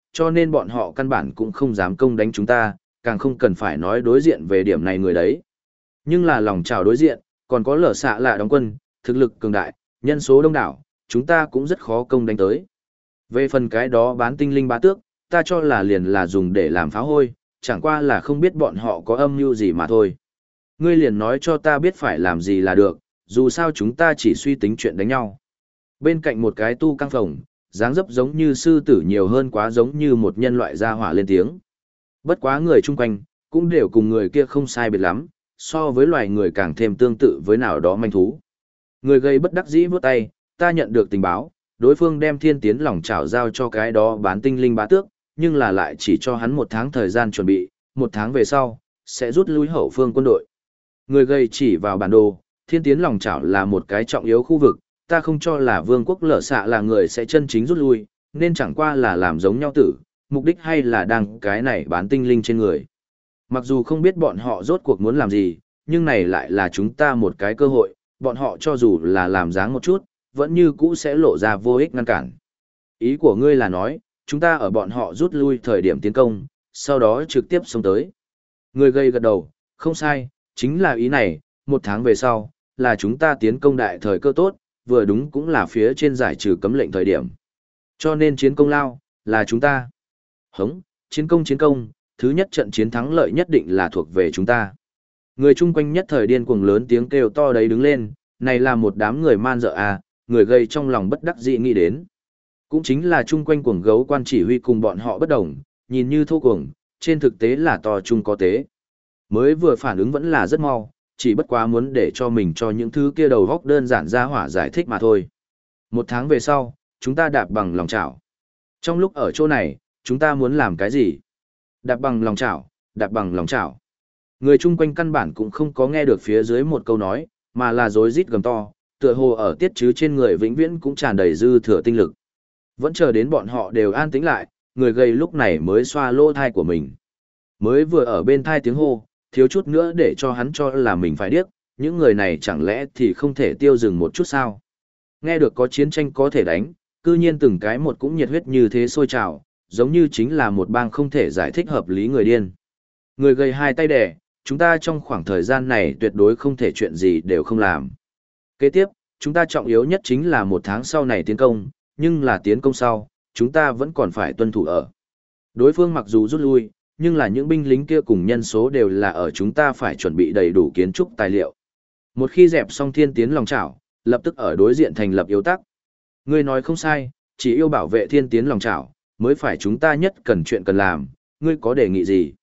cho nên bọn họ căn bản cũng không dám công đánh chúng ta, càng không cần phải nói đối diện về điểm này người đấy. Nhưng là lòng chào đối diện, còn có lở xạ lạ đóng quân, thực lực cường đại, nhân số đông đảo, chúng ta cũng rất khó công đánh tới. Về phần cái đó bán tinh linh bá tước, ta cho là liền là dùng để làm phá hôi, chẳng qua là không biết bọn họ có âm mưu gì mà thôi. Ngươi liền nói cho ta biết phải làm gì là được, dù sao chúng ta chỉ suy tính chuyện đánh nhau. Bên cạnh một cái tu căng phòng, dáng dấp giống như sư tử nhiều hơn quá giống như một nhân loại gia hỏa lên tiếng. Bất quá người chung quanh, cũng đều cùng người kia không sai biệt lắm, so với loài người càng thêm tương tự với nào đó manh thú. Người gây bất đắc dĩ vút tay, ta nhận được tình báo, đối phương đem thiên tiến lòng chảo giao cho cái đó bán tinh linh bá tước, nhưng là lại chỉ cho hắn 1 tháng thời gian chuẩn bị, 1 tháng về sau, sẽ rút lui hậu phương quân đội. Người gây chỉ vào bản đồ, thiên tiến lòng chảo là một cái trọng yếu khu vực, ta không cho là vương quốc lở xạ là người sẽ chân chính rút lui, nên chẳng qua là làm giống nhau tử, mục đích hay là đang cái này bán tinh linh trên người. Mặc dù không biết bọn họ rốt cuộc muốn làm gì, nhưng này lại là chúng ta một cái cơ hội, bọn họ cho dù là làm dáng một chút, vẫn như cũ sẽ lộ ra vô ích ngăn cản. Ý của ngươi là nói, chúng ta ở bọn họ rút lui thời điểm tiến công, sau đó trực tiếp xông tới. Người gây gật đầu, không sai, chính là ý này, 1 tháng về sau, là chúng ta tiến công đại thời cơ tốt, vừa đúng cũng là phía trên giải trừ cấm lệnh thời điểm. Cho nên chiến công lao, là chúng ta. Hống, chiến công, thứ nhất trận chiến thắng lợi nhất định là thuộc về chúng ta. Người chung quanh nhất thời điên cuồng lớn tiếng kêu to đấy đứng lên, này là một đám người man dợ à, người gây trong lòng bất đắc dĩ nghĩ đến. Cũng chính là chung quanh cuồng gấu quan chỉ huy cùng bọn họ bất đồng, nhìn như thô cuồng, trên thực tế là to chung có tế. Mới vừa phản ứng vẫn là rất mau, chỉ bất quá muốn để cho mình cho những thứ kia đầu góc đơn giản ra hỏa giải thích mà thôi. 1 tháng về sau, chúng ta đạp bằng lòng chảo. Trong lúc ở chỗ này, chúng ta muốn làm cái gì? Đạp bằng lòng chảo, đạp bằng lòng chảo. Người chung quanh căn bản cũng không có nghe được phía dưới một câu nói, mà là rối rít gầm to, tựa hồ ở tiết chứ trên người vĩnh viễn cũng tràn đầy dư thừa tinh lực. Vẫn chờ đến bọn họ đều an tĩnh lại, người gầy lúc này mới xoa lỗ thai của mình. Mới vừa ở bên thai tiếng hô, thiếu chút nữa để cho hắn cho là mình phải điếc, những người này chẳng lẽ thì không thể tiêu dừng một chút sao? Nghe được có chiến tranh có thể đánh, cư nhiên từng cái một cũng nhiệt huyết như thế sôi trào, giống như chính là một bang không thể giải thích hợp lý người điên. Người gầy hai tay đẻ, chúng ta trong khoảng thời gian này tuyệt đối không thể chuyện gì đều không làm. Kế tiếp, chúng ta trọng yếu nhất chính là 1 tháng sau này tiến công, nhưng là tiến công sau, chúng ta vẫn còn phải tuân thủ ở. Đối phương mặc dù rút lui, nhưng là những binh lính kia cùng nhân số đều là ở chúng ta phải chuẩn bị đầy đủ kiến trúc tài liệu. Một khi dẹp xong thiên tiến lòng chảo, lập tức ở đối diện thành lập yếu tắc. Ngươi nói không sai, chỉ yêu bảo vệ thiên tiến lòng chảo, mới phải chúng ta nhất cần chuyện cần làm, ngươi có đề nghị gì?